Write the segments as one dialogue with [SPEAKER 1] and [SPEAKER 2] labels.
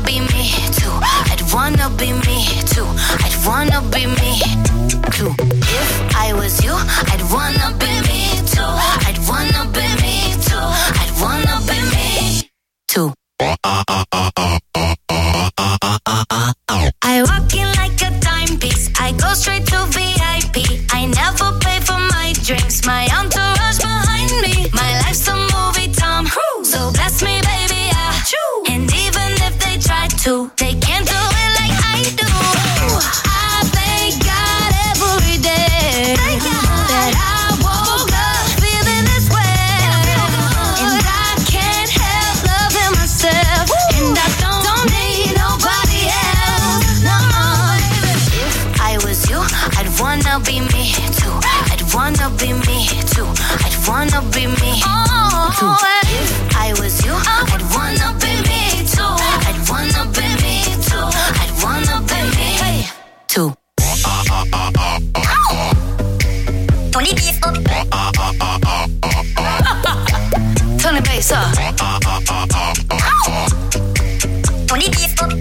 [SPEAKER 1] be me too. I'd wanna be me too. I'd wanna be me too. If I was you, I'd wanna be me too. I'd wanna be me too. I'd wanna be me too. I walk in like a timepiece. I go straight to VIP. I never pay for my drinks. My entourage behind me. My life's a movie, Tom Cruise. So bless me, baby, and even if they try to, they can't do it like I do. I thank God every day that I woke up feeling this way, and I can't help loving myself, and I don't need nobody else. No. If I was you, I'd wanna be me too. I'd wanna be me too. I'd wanna be me too. If I was you, I'd wanna be me too. I'd wanna be me too. I'd wanna be me too. Tony beef up. Turn the bass up. Tony beef up.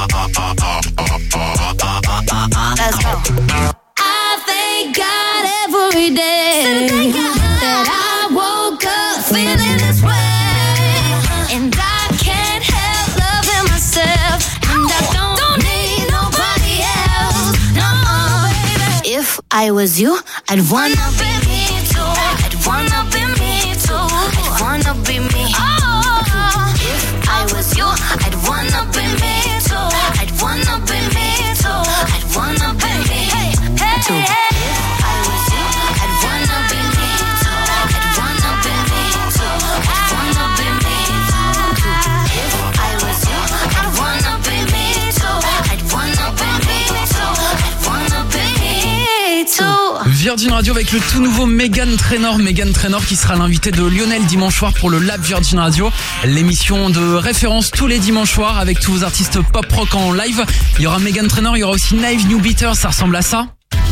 [SPEAKER 1] Let's go. I thank God every day that I woke up feeling this way, and I can't help loving myself, and I don't need nobody else. No. If I was you, I'd wanna be me too. I'd wanna be me too. I'd wanna be me too. If I was you, I'd wanna be me too. I'd wanna be me too. I'd wanna be me too. If I was you, I'd wanna be me too. I'd wanna be me too. I'd wanna be me too. If I was you, I'd wanna be me too. I'd wanna be me too. I'd wanna be me too.
[SPEAKER 2] Virgin Radio avec le tout nouveau Meghan Trainor. Meghan Trainor qui sera l'invité de Lionel dimanche soir pour le Lab Virgin Radio. L'émission de référence tous les dimanches soirs avec tous vos artistes pop rock en live. Il y aura Meghan Trainor, il y aura aussi Naive New Beaters, ça ressemble à ça.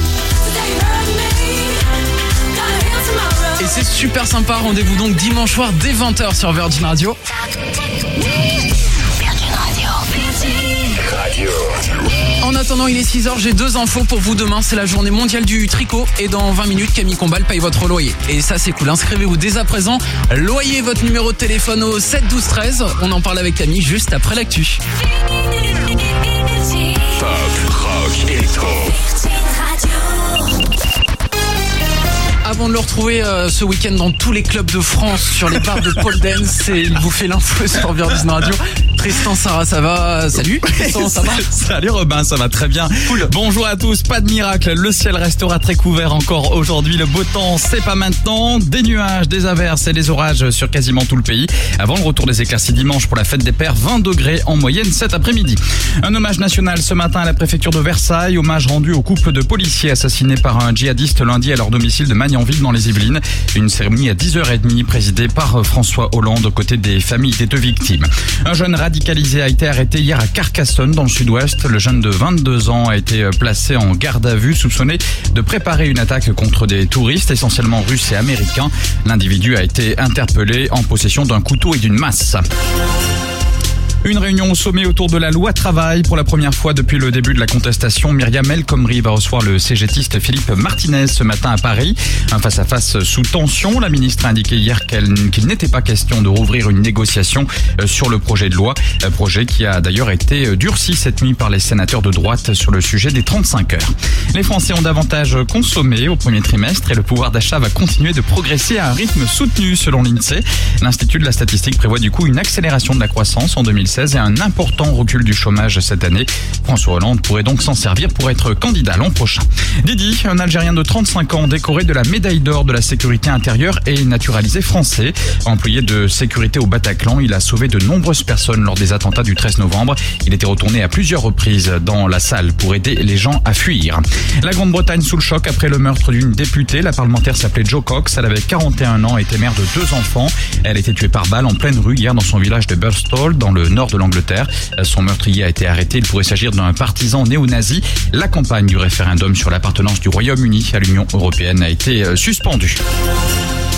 [SPEAKER 2] Et c'est super sympa, rendez-vous donc dimanche soir dès 20h sur Virgin Radio. En attendant, il est 6h, j'ai 2 infos pour vous demain, c'est la journée mondiale du tricot et dans 20 minutes, Camille Combal paye votre loyer. Et ça c'est cool, inscrivez-vous dès à présent, loyer votre numéro de téléphone au 7 12 13, on en parle avec Camille juste après l'actu.
[SPEAKER 3] Pop, rock, électro.
[SPEAKER 2] Avant de le retrouver ce week-end dans tous les clubs de France, sur les bars de pole dance, et il vous fait l'info sur Virgin Radio. Tristan, Sarah, ça va? Salut Tristan, ça va?
[SPEAKER 4] Salut Robin, ça va très bien.
[SPEAKER 2] Cool.
[SPEAKER 4] Bonjour à tous, pas de miracle, le ciel restera très couvert encore aujourd'hui. Le beau temps, c'est pas maintenant. Des nuages, des averses et des orages sur quasiment tout le pays. Avant le retour des éclaircies dimanche pour la fête des pères, 20 degrés en moyenne cet après-midi. Un hommage national ce matin à la préfecture de Versailles, hommage rendu au couple de policiers assassinés par un djihadiste lundi à leur domicile de Magnanville dans les Yvelines. Une cérémonie à 10h30 présidée par François Hollande aux côtés des familles des 2 victimes. Un jeune radicalisé a été arrêté hier à Carcassonne dans le sud-ouest. Le jeune de 22 ans a été placé en garde à vue, soupçonné de préparer une attaque contre des touristes, essentiellement russes et américains. L'individu a été interpellé en possession d'un couteau et d'une masse. Une réunion au sommet autour de la loi travail. Pour la première fois depuis le début de la contestation, Myriam El Khomri va recevoir le CGTiste Philippe Martinez ce matin à Paris. Un face-à-face sous tension. La ministre a indiqué hier qu'il n'était pas question de rouvrir une négociation sur le projet de loi. Projet qui a d'ailleurs été durci cette nuit par les sénateurs de droite sur le sujet des 35 heures. Les Français ont davantage consommé au premier trimestre et le pouvoir d'achat va continuer de progresser à un rythme soutenu selon l'INSEE. L'Institut de la statistique prévoit du coup une accélération de la croissance en 2016 et un important recul du chômage cette année. François Hollande pourrait donc s'en servir pour être candidat l'an prochain. Didi, un Algérien de 35 ans décoré de la médaille d'or de la sécurité intérieure et naturalisé français. Employé de sécurité au Bataclan, il a sauvé de nombreuses personnes lors des attentats du 13 novembre. Il était retourné à plusieurs reprises dans la salle pour aider les gens à fuir. La Grande-Bretagne sous le choc après le meurtre d'une députée. La parlementaire s'appelait Jo Cox. Elle avait 41 ans et était mère de 2 enfants. Elle a été tuée par balle en pleine rue hier dans son village de Burstall, dans le nord de l'Angleterre. Son meurtrier a été arrêté. Il pourrait s'agir d'un partisan néo-nazi. La campagne du référendum sur l'appartenance du Royaume-Uni à l'Union européenne a été suspendue.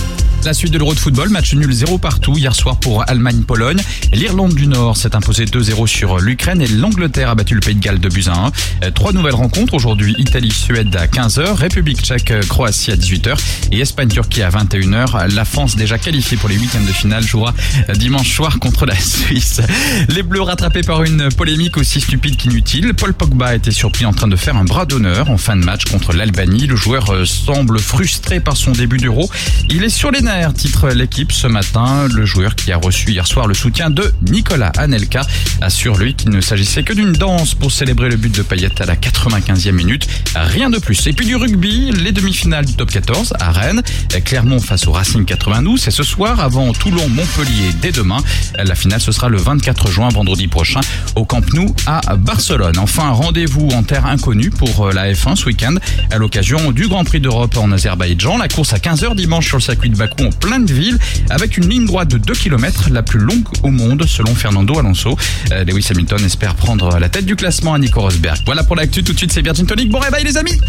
[SPEAKER 4] La suite de l'Euro de football, match nul 0 partout hier soir pour Allemagne-Pologne. L'Irlande du Nord s'est imposée 2-0 sur l'Ukraine et l'Angleterre a battu le Pays de Galles 2-1. 3 nouvelles rencontres aujourd'hui, Italie-Suède à 15h, République tchèque-Croatie à 18h et Espagne-Turquie à 21h. La France, déjà qualifiée pour les huitièmes de finale, jouera dimanche soir contre la Suisse. Les Bleus rattrapés par une polémique aussi stupide qu'inutile. Paul Pogba a été surpris en train de faire un bras d'honneur en fin de match contre l'Albanie. Le joueur semble frustré par son début d'Euro. Il est sur les nerfs, titre l'équipe ce matin. Le joueur qui a reçu hier soir le soutien de Nicolas Anelka assure lui qu'il ne s'agissait que d'une danse pour célébrer le but de Payet à la 95e minute. Rien de plus. Et puis du rugby, les demi-finales du top 14 à Rennes. Clermont face au Racing 92. C'est ce soir avant Toulon-Montpellier dès demain. La finale ce sera le 24 juin, vendredi prochain, au Camp Nou à Barcelone. Enfin, rendez-vous en terre inconnue pour la F1 ce week-end à l'occasion du Grand Prix d'Europe en Azerbaïdjan. La course à 15h dimanche sur le circuit de Bakou en pleine ville avec une ligne droite de 2 km, la plus longue au monde selon Fernando Alonso. Lewis Hamilton espère prendre la tête du classement à Nico Rosberg. Voilà pour l'actu, tout de suite c'est Virgin Tonic. Bon réveil les amis.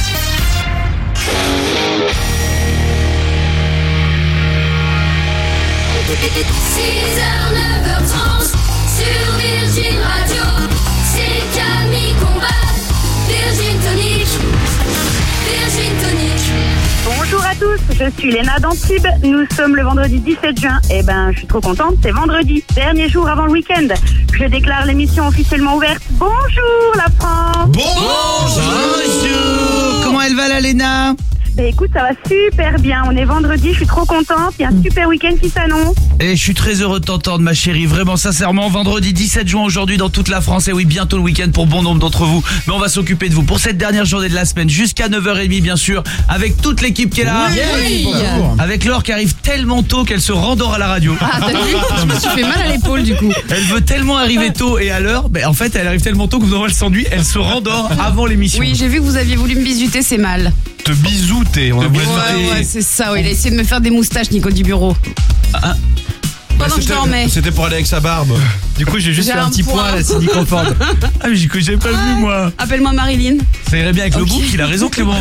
[SPEAKER 1] Sur Virgin Radio, c'est Camille Combal, Virgin Tonic, Virgin Tonic.
[SPEAKER 5] Bonjour à tous, je suis Léna d'Antibes. Nous sommes le vendredi 17 juin. Eh ben, je suis trop contente, c'est vendredi, dernier jour avant le week-end. Je déclare l'émission officiellement ouverte. Bonjour la France.
[SPEAKER 6] Bonjour. Comment elle va la Léna?
[SPEAKER 5] Écoute, ça va super bien. On est vendredi, je suis trop contente. Il y a un super week-end qui s'annonce.
[SPEAKER 6] Et je suis très heureux de t'entendre ma chérie, vraiment sincèrement. Vendredi 17 juin aujourd'hui dans toute la France. Et oui, bientôt le week-end pour bon nombre d'entre vous. Mais on va s'occuper de vous pour cette dernière journée de la semaine jusqu'à 9h30 bien sûr. Avec toute l'équipe qui est là.
[SPEAKER 2] Oui.
[SPEAKER 6] Avec Laure qui arrive tellement tôt qu'elle se rendort à la radio.
[SPEAKER 7] Ah, t'as vu? Je me suis fait mal à l'épaule du coup.
[SPEAKER 6] Elle veut tellement arriver tôt et à l'heure. Mais en fait, elle arrive tellement tôt que vous elle s'ennuie. Elle se rendort avant l'émission.
[SPEAKER 7] Oui, j'ai vu que vous aviez voulu me bisuter, c'est mal.
[SPEAKER 3] Te bisouter. On a voulu
[SPEAKER 7] Ouais, c'est ça, ouais. Il a essayé de me faire des moustaches, Nico du bureau. Pendant que je dormais.
[SPEAKER 3] C'était pour aller avec sa barbe.
[SPEAKER 6] Du coup, j'ai juste
[SPEAKER 7] J'ai
[SPEAKER 6] fait un
[SPEAKER 7] un
[SPEAKER 6] petit point
[SPEAKER 7] point.
[SPEAKER 6] à la Cindy Crawford. Ah, mais j'ai pas vu moi.
[SPEAKER 7] Appelle-moi Marilyn.
[SPEAKER 6] Ça irait bien avec le bouc, il a raison Clément.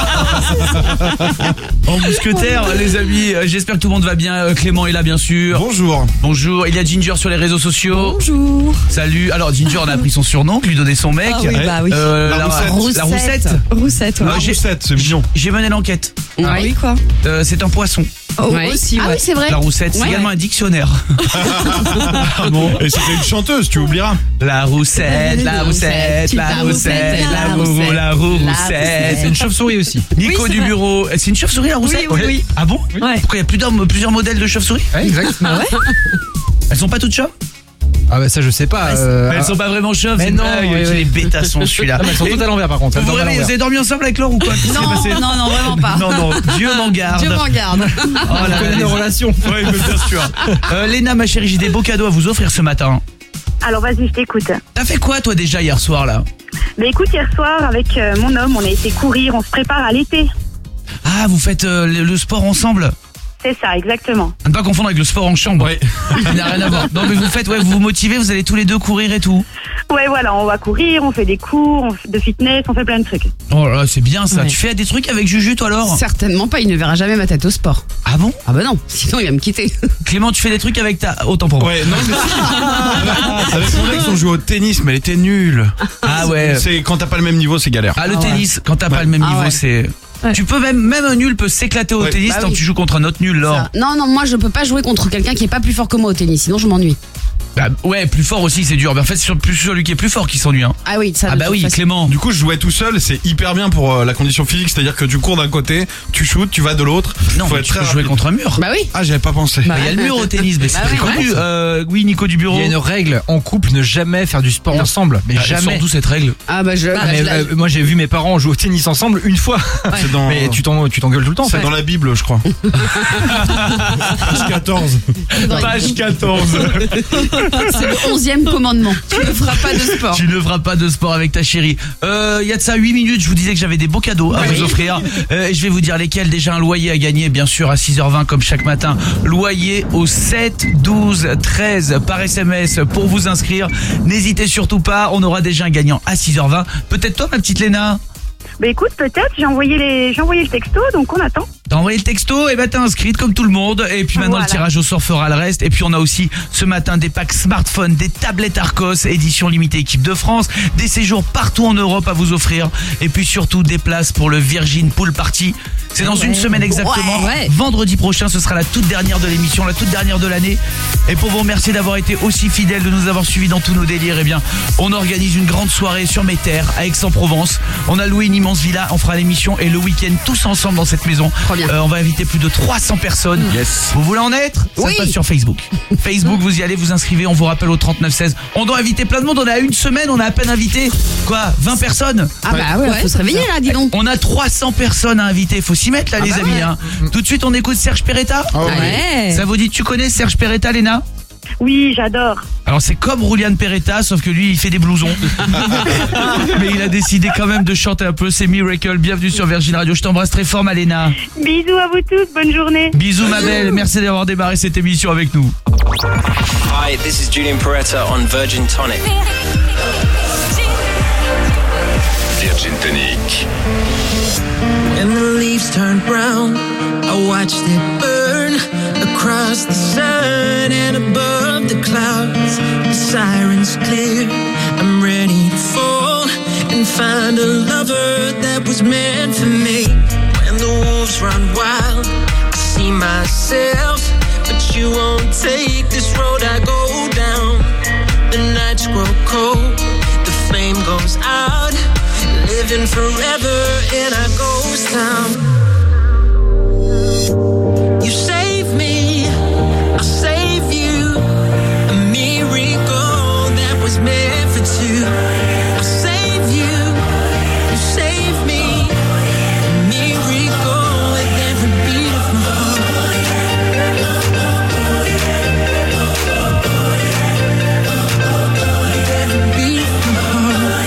[SPEAKER 6] En mousquetaire, les amis, j'espère que tout le monde va bien. Clément est là bien sûr.
[SPEAKER 3] Bonjour.
[SPEAKER 6] Bonjour, il y a Ginger sur les réseaux sociaux.
[SPEAKER 7] Bonjour.
[SPEAKER 6] Salut. Alors Ginger, on a appris son surnom, lui donner son mec.
[SPEAKER 7] Ah oui, bah oui.
[SPEAKER 6] La
[SPEAKER 3] Roussette.
[SPEAKER 6] La Roussette.
[SPEAKER 7] Roussette, ouais.
[SPEAKER 3] Ah, Roussette, c'est mignon.
[SPEAKER 6] J'ai mené l'enquête.
[SPEAKER 7] Ah oui, quoi.
[SPEAKER 6] C'est un poisson.
[SPEAKER 7] Oh, Ouais. aussi, Ah
[SPEAKER 6] ouais.
[SPEAKER 7] oui, c'est vrai.
[SPEAKER 6] La Roussette, c'est
[SPEAKER 7] Ouais,
[SPEAKER 6] également
[SPEAKER 7] ouais.
[SPEAKER 6] un dictionnaire.
[SPEAKER 3] Et c'était une chanteuse, tu oublieras.
[SPEAKER 6] La Roussette, la Roussette, la Roussette, la Roussette.
[SPEAKER 2] C'est une chauve-souris aussi.
[SPEAKER 6] Nico
[SPEAKER 7] Oui, c'est
[SPEAKER 6] du
[SPEAKER 7] vrai.
[SPEAKER 6] bureau. C'est une chauve-souris la Roussette?
[SPEAKER 7] Oui, oui, oui.
[SPEAKER 6] Ah bon?
[SPEAKER 7] Ouais.
[SPEAKER 6] Pourquoi il y a plusieurs modèles de chauves-souris?
[SPEAKER 2] Ouais, exact.
[SPEAKER 7] Ah ouais?
[SPEAKER 6] Elles sont pas toutes chauves?
[SPEAKER 2] Ah bah ça je sais pas.
[SPEAKER 6] Mais elles sont pas vraiment chauves,
[SPEAKER 2] mais
[SPEAKER 6] c'est une
[SPEAKER 2] non,
[SPEAKER 6] blague.
[SPEAKER 2] oui,
[SPEAKER 6] C'est
[SPEAKER 2] oui.
[SPEAKER 6] les bêtassons celui-là.
[SPEAKER 2] Ah, mais elles sont toutes à l'envers par contre. Elles
[SPEAKER 6] Vous,
[SPEAKER 2] dorment à
[SPEAKER 6] vous
[SPEAKER 2] l'envers.
[SPEAKER 6] avez dormi ensemble avec Laure ou quoi? Qu'est-ce qui s'est passé?
[SPEAKER 7] Non, vraiment pas.
[SPEAKER 6] Non, Dieu m'en garde.
[SPEAKER 7] Dieu m'en garde.
[SPEAKER 6] Oh là
[SPEAKER 2] On connaît
[SPEAKER 6] là,
[SPEAKER 2] nos
[SPEAKER 6] les-
[SPEAKER 2] relations.
[SPEAKER 6] Oui, mais bien sûr. Léna, ma chérie, j'ai des beaux cadeaux à vous offrir ce matin.
[SPEAKER 5] Alors vas-y, je t'écoute.
[SPEAKER 6] T'as fait quoi toi déjà hier soir là?
[SPEAKER 5] Mais écoute, hier soir, avec mon homme, on a été courir, on se prépare à l'été.
[SPEAKER 6] Ah, vous faites le sport ensemble?
[SPEAKER 5] C'est ça, exactement.
[SPEAKER 6] À ne pas confondre avec le sport en chambre.
[SPEAKER 3] Oui.
[SPEAKER 6] Il n'a rien à voir. Non mais vous faites, ouais, vous vous motivez, vous allez tous les deux courir et tout.
[SPEAKER 5] Ouais, voilà, on va courir, on fait des cours, de fitness, on fait plein de trucs.
[SPEAKER 6] Oh là, c'est bien ça.
[SPEAKER 7] Ouais.
[SPEAKER 6] Tu fais des trucs avec Juju toi alors?
[SPEAKER 7] Certainement pas, il ne verra jamais ma tête au sport.
[SPEAKER 6] Ah bon?
[SPEAKER 7] Ah bah non, sinon il va me quitter.
[SPEAKER 6] Clément, tu fais des trucs avec ta... Autant pour moi.
[SPEAKER 3] Ouais, non, mais si. Avec mon ex, on jouait au tennis, mais elle était nulle.
[SPEAKER 6] Ah ouais.
[SPEAKER 3] C'est quand t'as pas le même niveau, c'est galère.
[SPEAKER 6] Ah le
[SPEAKER 7] Ah ouais.
[SPEAKER 6] tennis, quand t'as pas le même
[SPEAKER 7] Ah
[SPEAKER 6] niveau,
[SPEAKER 7] ouais.
[SPEAKER 6] c'est...
[SPEAKER 7] Ouais.
[SPEAKER 6] Tu peux même un nul peut s'éclater au
[SPEAKER 3] Ouais.
[SPEAKER 6] tennis
[SPEAKER 7] Bah
[SPEAKER 6] tant
[SPEAKER 7] oui.
[SPEAKER 6] que tu joues contre un autre nul, Laure.
[SPEAKER 7] Ça. Non, moi je peux pas jouer contre quelqu'un qui est pas plus fort que moi au tennis, sinon je m'ennuie.
[SPEAKER 6] Bah, ouais, plus fort aussi, c'est dur. Mais en fait, c'est plus celui qui est plus fort qui s'ennuie. Hein.
[SPEAKER 7] Ah oui, ça
[SPEAKER 6] Ah bah oui, Clément.
[SPEAKER 3] Du coup, je jouais tout seul, c'est hyper bien pour la condition physique, c'est-à-dire que tu cours d'un côté, tu shootes, tu vas de l'autre.
[SPEAKER 6] Non,
[SPEAKER 3] Faut
[SPEAKER 6] mais
[SPEAKER 3] être
[SPEAKER 6] tu peux
[SPEAKER 3] très
[SPEAKER 6] jouer
[SPEAKER 3] rapide.
[SPEAKER 6] contre un mur.
[SPEAKER 7] Bah oui.
[SPEAKER 3] Ah, j'avais pas pensé.
[SPEAKER 6] Bah, il y a le mur au tennis, mais c'est
[SPEAKER 7] Bah
[SPEAKER 6] très
[SPEAKER 7] ouais,
[SPEAKER 6] connu. Oui, Nico du bureau.
[SPEAKER 2] Il y a une règle en couple, ne jamais faire du sport ensemble. Mais
[SPEAKER 6] Jamais.
[SPEAKER 2] jamais.
[SPEAKER 6] Surtout cette règle.
[SPEAKER 7] Ah bah je.
[SPEAKER 2] Ah, mais, moi j'ai vu mes parents jouer au tennis ensemble une fois.
[SPEAKER 3] C'est dans,
[SPEAKER 2] Mais tu t'engueules tout le temps. en
[SPEAKER 3] c'est
[SPEAKER 2] fait.
[SPEAKER 3] dans la Bible, je crois. Page 14.
[SPEAKER 6] Page 14.
[SPEAKER 7] C'est le 11e commandement. Tu ne feras pas de sport.
[SPEAKER 6] Tu ne feras pas de sport avec ta chérie. Il y a de ça 8 minutes, je vous disais que j'avais des beaux cadeaux à vous offrir. Et je vais vous dire lesquels. Déjà un loyer à gagner, bien sûr, à 6h20 comme chaque matin. Loyer au 7 12 13 par SMS pour vous inscrire. N'hésitez surtout pas, on aura déjà un gagnant à 6h20. Peut-être toi, ma petite Léna?
[SPEAKER 5] Bah écoute, peut-être, j'ai envoyé le texto, donc on attend.
[SPEAKER 6] T'as envoyé le texto, et t'es inscrite comme tout le monde. Et puis maintenant, le tirage au sort fera le reste. Et puis on a aussi ce matin des packs smartphones, des tablettes Arcos, édition limitée équipe de France, des séjours partout en Europe à vous offrir. Et puis surtout des places pour le Virgin Pool Party. C'est dans une semaine exactement.
[SPEAKER 7] Ouais.
[SPEAKER 6] Vendredi prochain, ce sera la toute dernière de l'émission, la toute dernière de l'année. Et pour vous remercier d'avoir été aussi fidèles, de nous avoir suivis dans tous nos délires, eh bien, on organise une grande soirée sur mes terres, à Aix-en-Provence. On a loué une immense villa, on fera l'émission et le week-end tous ensemble dans cette maison.
[SPEAKER 7] Trop bien.
[SPEAKER 6] On va inviter plus de 300 personnes.
[SPEAKER 3] Yes.
[SPEAKER 6] Vous voulez en être? Ça
[SPEAKER 7] Oui.
[SPEAKER 6] se passe sur Facebook. Facebook, vous y allez, vous inscrivez, on vous rappelle au 3916. On doit inviter plein de monde, on a une semaine, on a à peine invité, 20 personnes?
[SPEAKER 7] Ah bah ouais, faut se réveiller là, dis donc.
[SPEAKER 6] On a 300 personnes à inviter, faut s'y mettre là les amis. Hein. Tout de suite on écoute Serge Peretta.
[SPEAKER 7] Ouais.
[SPEAKER 6] Ça vous dit, tu connais Serge Peretta, Léna?
[SPEAKER 5] Oui, j'adore.
[SPEAKER 6] Alors c'est comme Julian Peretta, sauf que lui il fait des blousons. Mais il a décidé quand même de chanter un peu, c'est Miracle. Bienvenue sur Virgin Radio, je t'embrasse très fort Malena.
[SPEAKER 5] Bisous à vous tous, bonne journée.
[SPEAKER 6] Bisous ma belle, merci d'avoir démarré cette émission avec nous.
[SPEAKER 8] Hi, this is Julian Peretta on Virgin Tonic.
[SPEAKER 9] Virgin Tonic.
[SPEAKER 10] When the leaves turn brown, I watched it burn across the sun and above the clouds. The sirens clear, I'm ready to fall and find a lover that was meant for me. When the wolves run wild, I see myself, but you won't take this road I go down. The nights grow cold, the flame goes out, living forever in a ghost town. You save me, I'll save you. A miracle that was meant for two. I'll save you, you save me. A miracle with every beat of my heart. Every beat of my heart.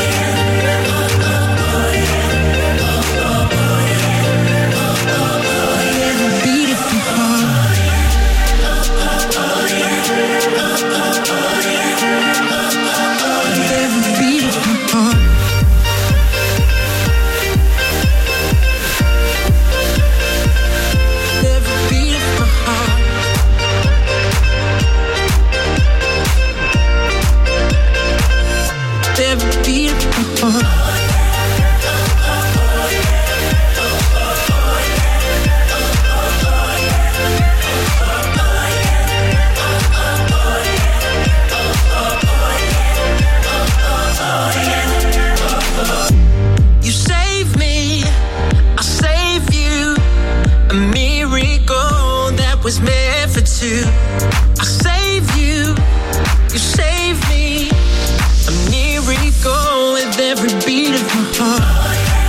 [SPEAKER 10] You save me, I'll save you. A miracle that was meant for two. I'll save you, you save me. A miracle with every beat of my heart.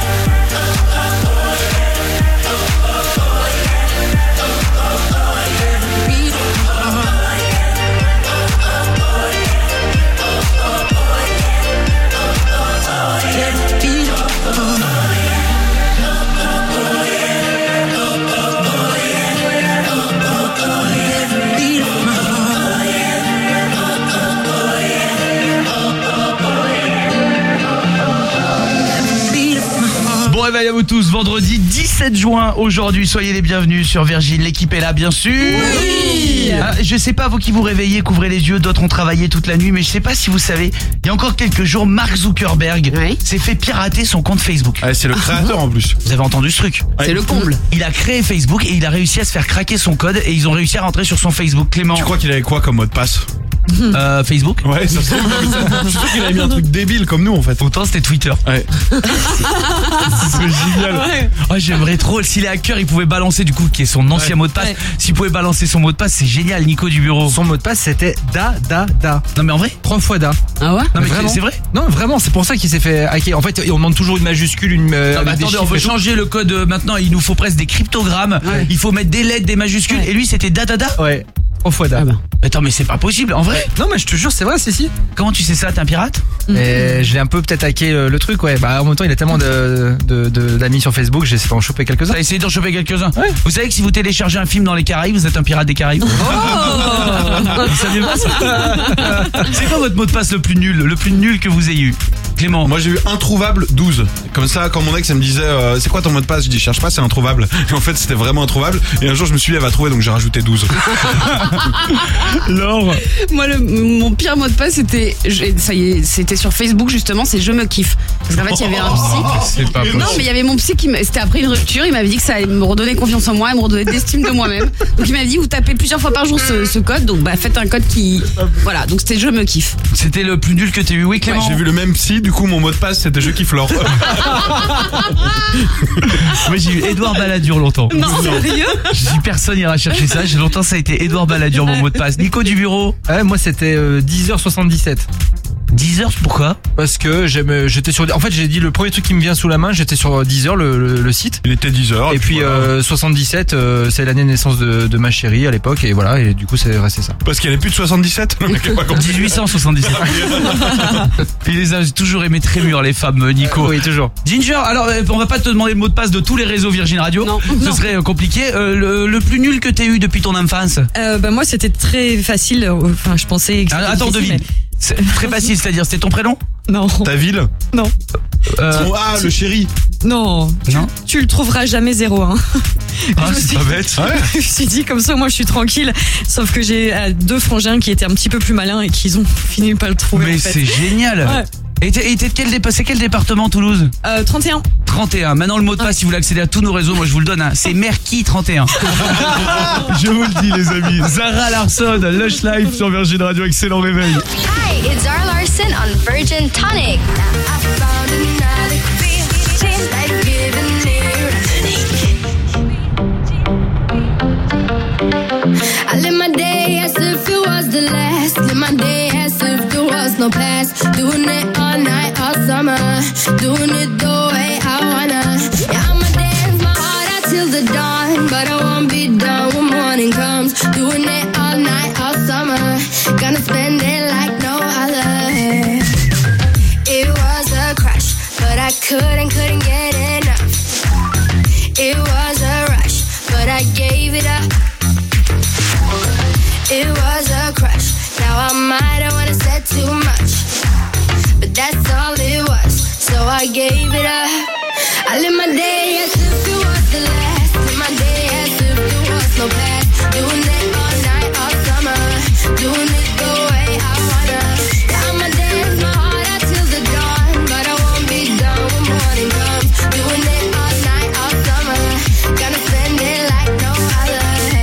[SPEAKER 6] Bon réveil à vous tous, vendredi 17 juin aujourd'hui, soyez les bienvenus sur Virgin, l'équipe est là bien sûr. Oui. Je sais pas vous qui vous réveillez, couvrez les yeux, d'autres ont travaillé toute la nuit, mais je sais pas si vous savez, il y a encore quelques jours, Mark Zuckerberg s'est fait pirater son compte Facebook.
[SPEAKER 3] Ouais, c'est le créateur en plus.
[SPEAKER 6] Vous avez entendu ce truc?
[SPEAKER 7] C'est le comble.
[SPEAKER 6] Il a créé Facebook et il a réussi à se faire craquer son code et ils ont réussi à rentrer sur son Facebook. Clément,
[SPEAKER 3] Tu crois qu'il avait quoi comme mot de passe?
[SPEAKER 6] Facebook?
[SPEAKER 3] Ouais, ça se trouve. Je suis sûr qu'il avait mis un truc débile comme nous en fait.
[SPEAKER 6] Pourtant c'était Twitter.
[SPEAKER 3] Ouais. C'est génial.
[SPEAKER 6] Oh, j'aimerais trop, si les hackers ils pouvaient balancer du coup qui est son ancien mot de passe, s'ils pouvaient balancer son mot de passe, c'est génial. Nico du bureau.
[SPEAKER 11] Son mot de passe c'était da.
[SPEAKER 6] Non mais en vrai?
[SPEAKER 11] 3 fois da.
[SPEAKER 7] Ah ouais?
[SPEAKER 6] Non mais
[SPEAKER 11] Vraiment
[SPEAKER 6] c'est vrai?
[SPEAKER 11] Non vraiment, c'est pour ça qu'il s'est fait hacker. En fait, on demande toujours une majuscule, une.
[SPEAKER 6] Non, mais
[SPEAKER 11] avec des
[SPEAKER 6] attendez, on
[SPEAKER 11] chiffres
[SPEAKER 6] veut
[SPEAKER 11] et tout.
[SPEAKER 6] changer le code maintenant, il nous faut presque des cryptogrammes, il faut mettre des lettres, des majuscules, et lui c'était da.
[SPEAKER 11] Ouais. 3 fois da.
[SPEAKER 7] Ah bah.
[SPEAKER 6] Attends mais c'est pas possible, en vrai?
[SPEAKER 11] Non mais je te jure, c'est vrai, si.
[SPEAKER 6] Comment tu sais ça, t'es un pirate?
[SPEAKER 11] Et je l'ai un peu peut-être hacké le truc, ouais. Bah en même temps, il a tellement d'amis sur Facebook, j'ai essayé d'en choper quelques-uns.
[SPEAKER 6] T'as essayé d'en choper quelques-uns?
[SPEAKER 11] Ouais.
[SPEAKER 6] Vous savez que si vous téléchargez un film dans les Caraïbes, vous êtes un pirate des Caraïbes? Vous saviez pas ça? C'est quoi votre mot de passe le plus nul que vous ayez eu? Clément.
[SPEAKER 3] Moi j'ai eu introuvable 12. Comme ça, quand mon ex elle me disait c'est quoi ton mot de passe, je dis cherche pas, c'est introuvable. Et en fait c'était vraiment introuvable. Et un jour je me suis dit elle va trouver, donc j'ai rajouté 12.
[SPEAKER 4] Laure.
[SPEAKER 7] Moi, mon pire mot de passe, c'était sur Facebook justement, c'est je me kiffe. Parce qu'en fait, il y avait un psy.
[SPEAKER 4] C'est pas possible.
[SPEAKER 7] Non, mais il y avait mon psy c'était après une rupture, il m'avait dit que ça allait me redonner confiance en moi et me redonner de l'estime de moi-même. Donc il m'avait dit vous tapez plusieurs fois par jour ce code, donc faites un code qui. Voilà, donc c'était je me kiffe.
[SPEAKER 6] C'était le plus nul que t'aies eu, oui Clément.
[SPEAKER 3] J'ai vu le même psy, du coup mon mot de passe c'était je kiffe Laure.
[SPEAKER 6] Moi j'ai eu Édouard Balladur longtemps.
[SPEAKER 7] Non, sérieux?
[SPEAKER 6] Personne ira chercher ça. Longtemps ça a été Édouard Balladur mon mot de passe. Nico du bureau.
[SPEAKER 11] Moi c'était 10h77.
[SPEAKER 6] 10h, pourquoi?
[SPEAKER 11] Parce que j'étais sur. En fait, j'ai dit le premier truc qui me vient sous la main, j'étais sur 10h le site.
[SPEAKER 3] Il était 10h.
[SPEAKER 11] Et puis voilà. 77, c'est l'année de naissance de ma chérie à l'époque, et voilà, et du coup c'est resté ça.
[SPEAKER 3] Parce qu'elle est plus de 77.
[SPEAKER 6] 1877. Il les a toujours aimé très mûrs les femmes, Nico.
[SPEAKER 11] Oui, toujours.
[SPEAKER 6] Ginger, alors on va pas te demander le mot de passe de tous les réseaux Virgin Radio.
[SPEAKER 7] Non.
[SPEAKER 6] Ce serait compliqué. Le plus nul que t'aies eu depuis ton enfance?
[SPEAKER 12] Moi c'était très facile. Enfin, je pensais. Que
[SPEAKER 6] attends, devine. C'est très facile, c'est-à-dire c'était ton prénom?
[SPEAKER 12] Non.
[SPEAKER 3] Ta ville?
[SPEAKER 12] Non.
[SPEAKER 3] Le chéri?
[SPEAKER 12] Non. Tu le trouveras jamais 01.
[SPEAKER 3] C'est pas bête.
[SPEAKER 12] Je me suis dit comme ça, moi je suis tranquille. Sauf que j'ai 2 frangins qui étaient un petit peu plus malins et qui ont fini par le trouver.
[SPEAKER 6] Mais
[SPEAKER 12] en fait.
[SPEAKER 6] c'est génial.
[SPEAKER 12] Ouais.
[SPEAKER 6] Et t'es de quel département, Toulouse?
[SPEAKER 12] 31.
[SPEAKER 6] 31. Maintenant le mot de passe, si vous voulez accéder à tous nos réseaux, moi je vous le donne, hein. C'est Merki31.
[SPEAKER 3] Je vous le dis les amis.
[SPEAKER 4] Zara Larsson, Lush Life sur Virgin Radio, excellent réveil.
[SPEAKER 1] Hi, it's Zara Larsson on Virgin Tonic. I live my day as if it was the last. Live my day as if there was no past. Doing it all night, all summer. Doing it the way I wanna. Yeah, I'ma dance my heart out till the dawn. But I won't be done when morning comes. Doing it all night, all summer. Gonna spend it like no other. It was a crush, but I couldn't get enough. It was a rush, but I gave it up. It was a crush. Now I might have wanna said too much, but that's all it was. So I gave it up. I live my day as if it was the last. Live my day as if there was no past. Doing it all night, all summer. Doing it the way I wanna. Yeah, I'ma dance my heart out till the dawn, but I won't be done when morning comes. Doing it all night, all summer. Gonna spend it like no other.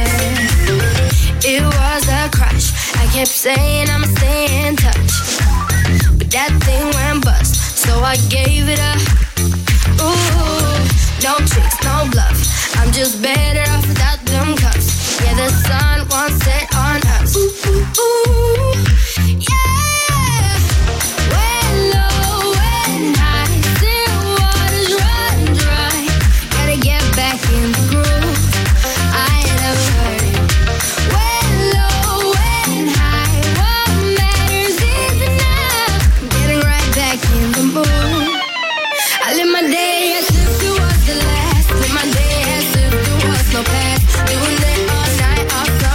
[SPEAKER 1] It was a crush. I kept saying I'ma stay in touch, but that thing went bust, so I gave it up. Ooh, no tricks, no bluff. I'm just better off without them cuffs. Yeah, the sun won't set on us. Ooh, ooh, ooh. Yeah. When low, when high, still waters run dry. Gotta get back in the groove. I ain't never heard it. When low, when high, what matters is enough. Getting right back in the mood. I live my day as if it was the last. Live my day as if there was no past. Doing it all night, all summer.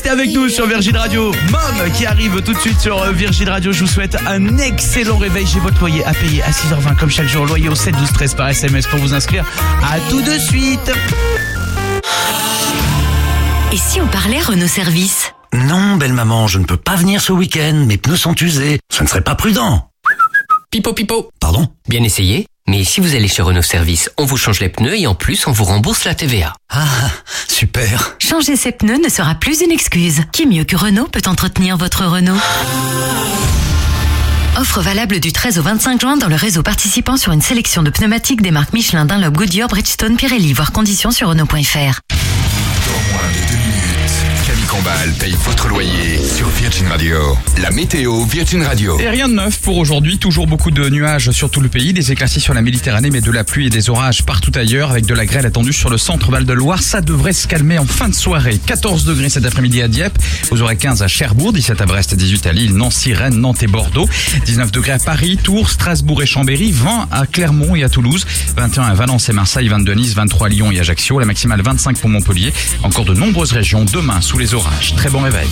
[SPEAKER 6] Restez avec nous sur Virgin Radio. Mom qui arrive tout de suite sur Virgin Radio. Je vous souhaite un excellent réveil. J'ai votre loyer à payer à 6h20 comme chaque jour. Loyer au 7 12 13 par SMS pour vous inscrire. À tout de suite.
[SPEAKER 13] Et si on parlait Renault Service ?
[SPEAKER 14] Non, belle maman, je ne peux pas venir ce week-end. Mes pneus sont usés. Ce ne serait pas prudent.
[SPEAKER 15] Pipo.
[SPEAKER 14] Pardon ?
[SPEAKER 15] Bien essayé. Mais si vous allez chez Renault Service, on vous change les pneus et en plus, on vous rembourse la TVA.
[SPEAKER 14] Ah, super.
[SPEAKER 13] Changer ses pneus ne sera plus une excuse. Qui mieux que Renault peut entretenir votre Renault ? Offre valable du 13 au 25 juin dans le réseau participant sur une sélection de pneumatiques des marques Michelin, Dunlop, Goodyear, Bridgestone, Pirelli. Voir conditions sur Renault.fr.
[SPEAKER 9] Dans moins de 2 minutes, Camille Combal paye votre loyer sur Virgin Radio. La météo Virgin Radio.
[SPEAKER 4] Et rien de neuf pour aujourd'hui, toujours beaucoup de nuages sur tout le pays, des éclaircies sur la Méditerranée, mais de la pluie et des orages partout ailleurs, avec de la grêle attendue sur le centre Val-de-Loire. Ça devrait se calmer en fin de soirée. 14 degrés cet après-midi à Dieppe, vous aurez 15 à Cherbourg, 17 à Brest, 18 à Lille, Nancy, Rennes, Nantes et Bordeaux, 19 degrés à Paris, Tours, Strasbourg et Chambéry, 20 à Clermont et à Toulouse, 21 à Valence et Marseille, 22 à Nice, 23 à Lyon et Ajaccio, la maximale 25 pour Montpellier. Encore de nombreuses régions demain sous les orages. Très bon réveil.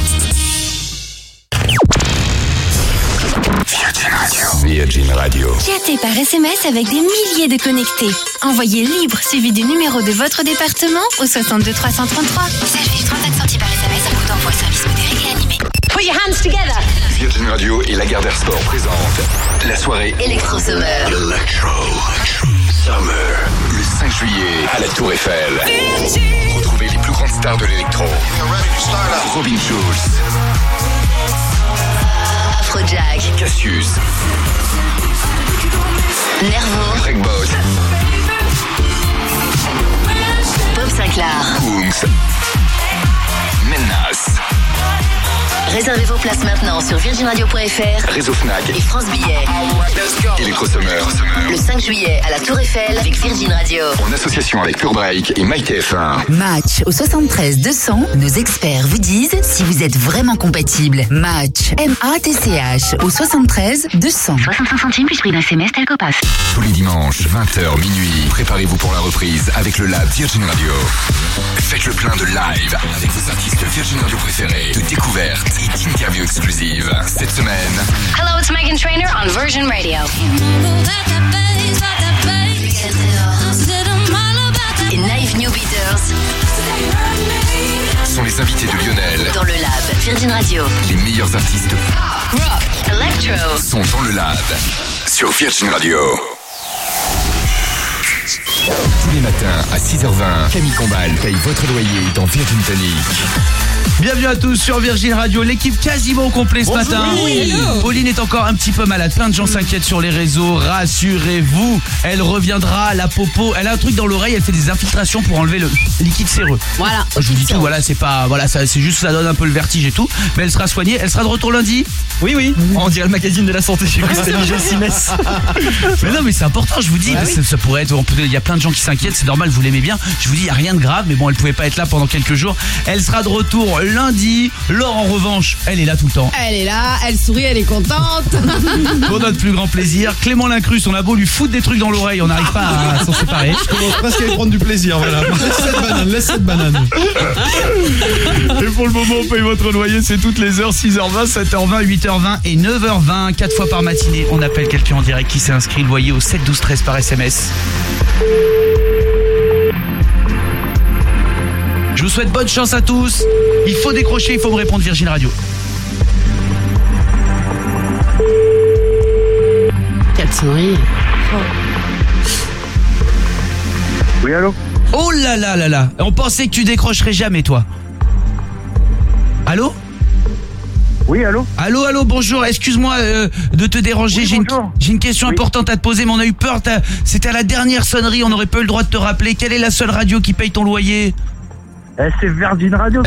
[SPEAKER 9] Virgin Radio.
[SPEAKER 1] Chattez par SMS avec des milliers de connectés. Envoyez libre suivi du numéro de votre département au 62 333. Message fiche 35 centimes par SMS à coût d'envoi, service modéré et animé. Put your hands together.
[SPEAKER 9] Virgin Radio et Lagardère Sport présentent la soirée
[SPEAKER 1] Electro Summer.
[SPEAKER 9] Summer. Le 5 juillet à la Tour Eiffel. Retrouvez les plus grandes stars de l'électro. Robin Schulz,
[SPEAKER 1] Afrojack,
[SPEAKER 9] Cassius,
[SPEAKER 1] Nervo,
[SPEAKER 9] Breakbot,
[SPEAKER 1] Bob Sinclair.
[SPEAKER 9] Coombs, Menace,
[SPEAKER 1] Réservez vos places maintenant sur virginradio.fr,
[SPEAKER 9] Réseau Fnac
[SPEAKER 1] et France Billets.
[SPEAKER 9] Electro Summer.
[SPEAKER 1] Le 5 juillet à la Tour Eiffel avec Virgin Radio.
[SPEAKER 9] En association avec Pure Break et MyTF1.
[SPEAKER 13] Match au 73 200, nos experts vous disent si vous êtes vraiment compatible. Match, M-A-T-C-H au 73 200.
[SPEAKER 1] 65 centimes plus prix d'un SMS tel Copass.
[SPEAKER 9] Tous les dimanches, 20h minuit. Préparez-vous pour la reprise avec le Lab Virgin Radio. Faites le plein de live avec vos artistes Virgin Radio préférés, de découvertes et d'interviews exclusives. Cette semaine,
[SPEAKER 1] Hello, it's Meghan Trainor on Virgin Radio. Et Naive New Beaters
[SPEAKER 9] sont les invités de Lionel.
[SPEAKER 1] dans le Lab Virgin Radio.
[SPEAKER 9] Les meilleurs artistes
[SPEAKER 1] Rock, Electro.
[SPEAKER 9] sont dans le Lab sur Virgin Radio. Tous les matins à 6h20, Camille Combal paye votre loyer dans Virgin Tonic.
[SPEAKER 6] Bienvenue à tous sur Virgin Radio, l'équipe quasiment au complet ce matin. Pauline est encore un petit peu malade, plein de gens s'inquiètent sur les réseaux, rassurez-vous, elle reviendra, la popo, elle a un truc dans l'oreille, elle fait des infiltrations pour enlever le liquide séreux.
[SPEAKER 7] Voilà.
[SPEAKER 6] Je vous dis tout, voilà, c'est pas, voilà, c'est juste ça donne un peu le vertige et tout, mais elle sera soignée, elle sera de retour lundi.
[SPEAKER 11] Oui, on dirait le magazine de la santé, j'ai cru que c'était déjà Simès.
[SPEAKER 6] Mais non, mais c'est important, je vous dis, ça pourrait être, il y a plein de gens qui s'inquiètent, c'est normal, vous l'aimez bien, je vous dis, il n'y a rien de grave, mais bon, elle pouvait pas être là pendant quelques jours, elle sera de retour lundi. Laure en revanche, elle est là tout le temps.
[SPEAKER 7] Elle est là, elle sourit, elle est contente.
[SPEAKER 6] Pour notre plus grand plaisir, Clément Lincrus, on a beau lui foutre des trucs dans l'oreille, on n'arrive pas à s'en séparer.
[SPEAKER 3] Je commence presque à y prendre du plaisir, voilà. Laisse cette banane.
[SPEAKER 6] Et pour le moment, on paye votre loyer, c'est toutes les heures, 6h20, 7h20, 8h20 et 9h20, 4 fois par matinée. On appelle quelqu'un en direct qui s'est inscrit, le loyer au 7 12 13 par SMS. Je vous souhaite bonne chance à tous. Il faut décrocher, il faut me répondre Virgin Radio.
[SPEAKER 7] Quelle sonnerie.
[SPEAKER 16] Oui, allô?
[SPEAKER 6] Oh là là là là. On pensait que tu décrocherais jamais, toi. Allô?
[SPEAKER 16] Oui, allô?
[SPEAKER 6] Allô, bonjour, excuse-moi de te déranger,
[SPEAKER 16] Oui,
[SPEAKER 6] j'ai une question importante à te poser, mais on a eu peur, c'était à la dernière sonnerie, on n'aurait pas eu le droit de te rappeler. Quelle est la seule radio qui paye ton loyer?
[SPEAKER 16] C'est Virgin Radio.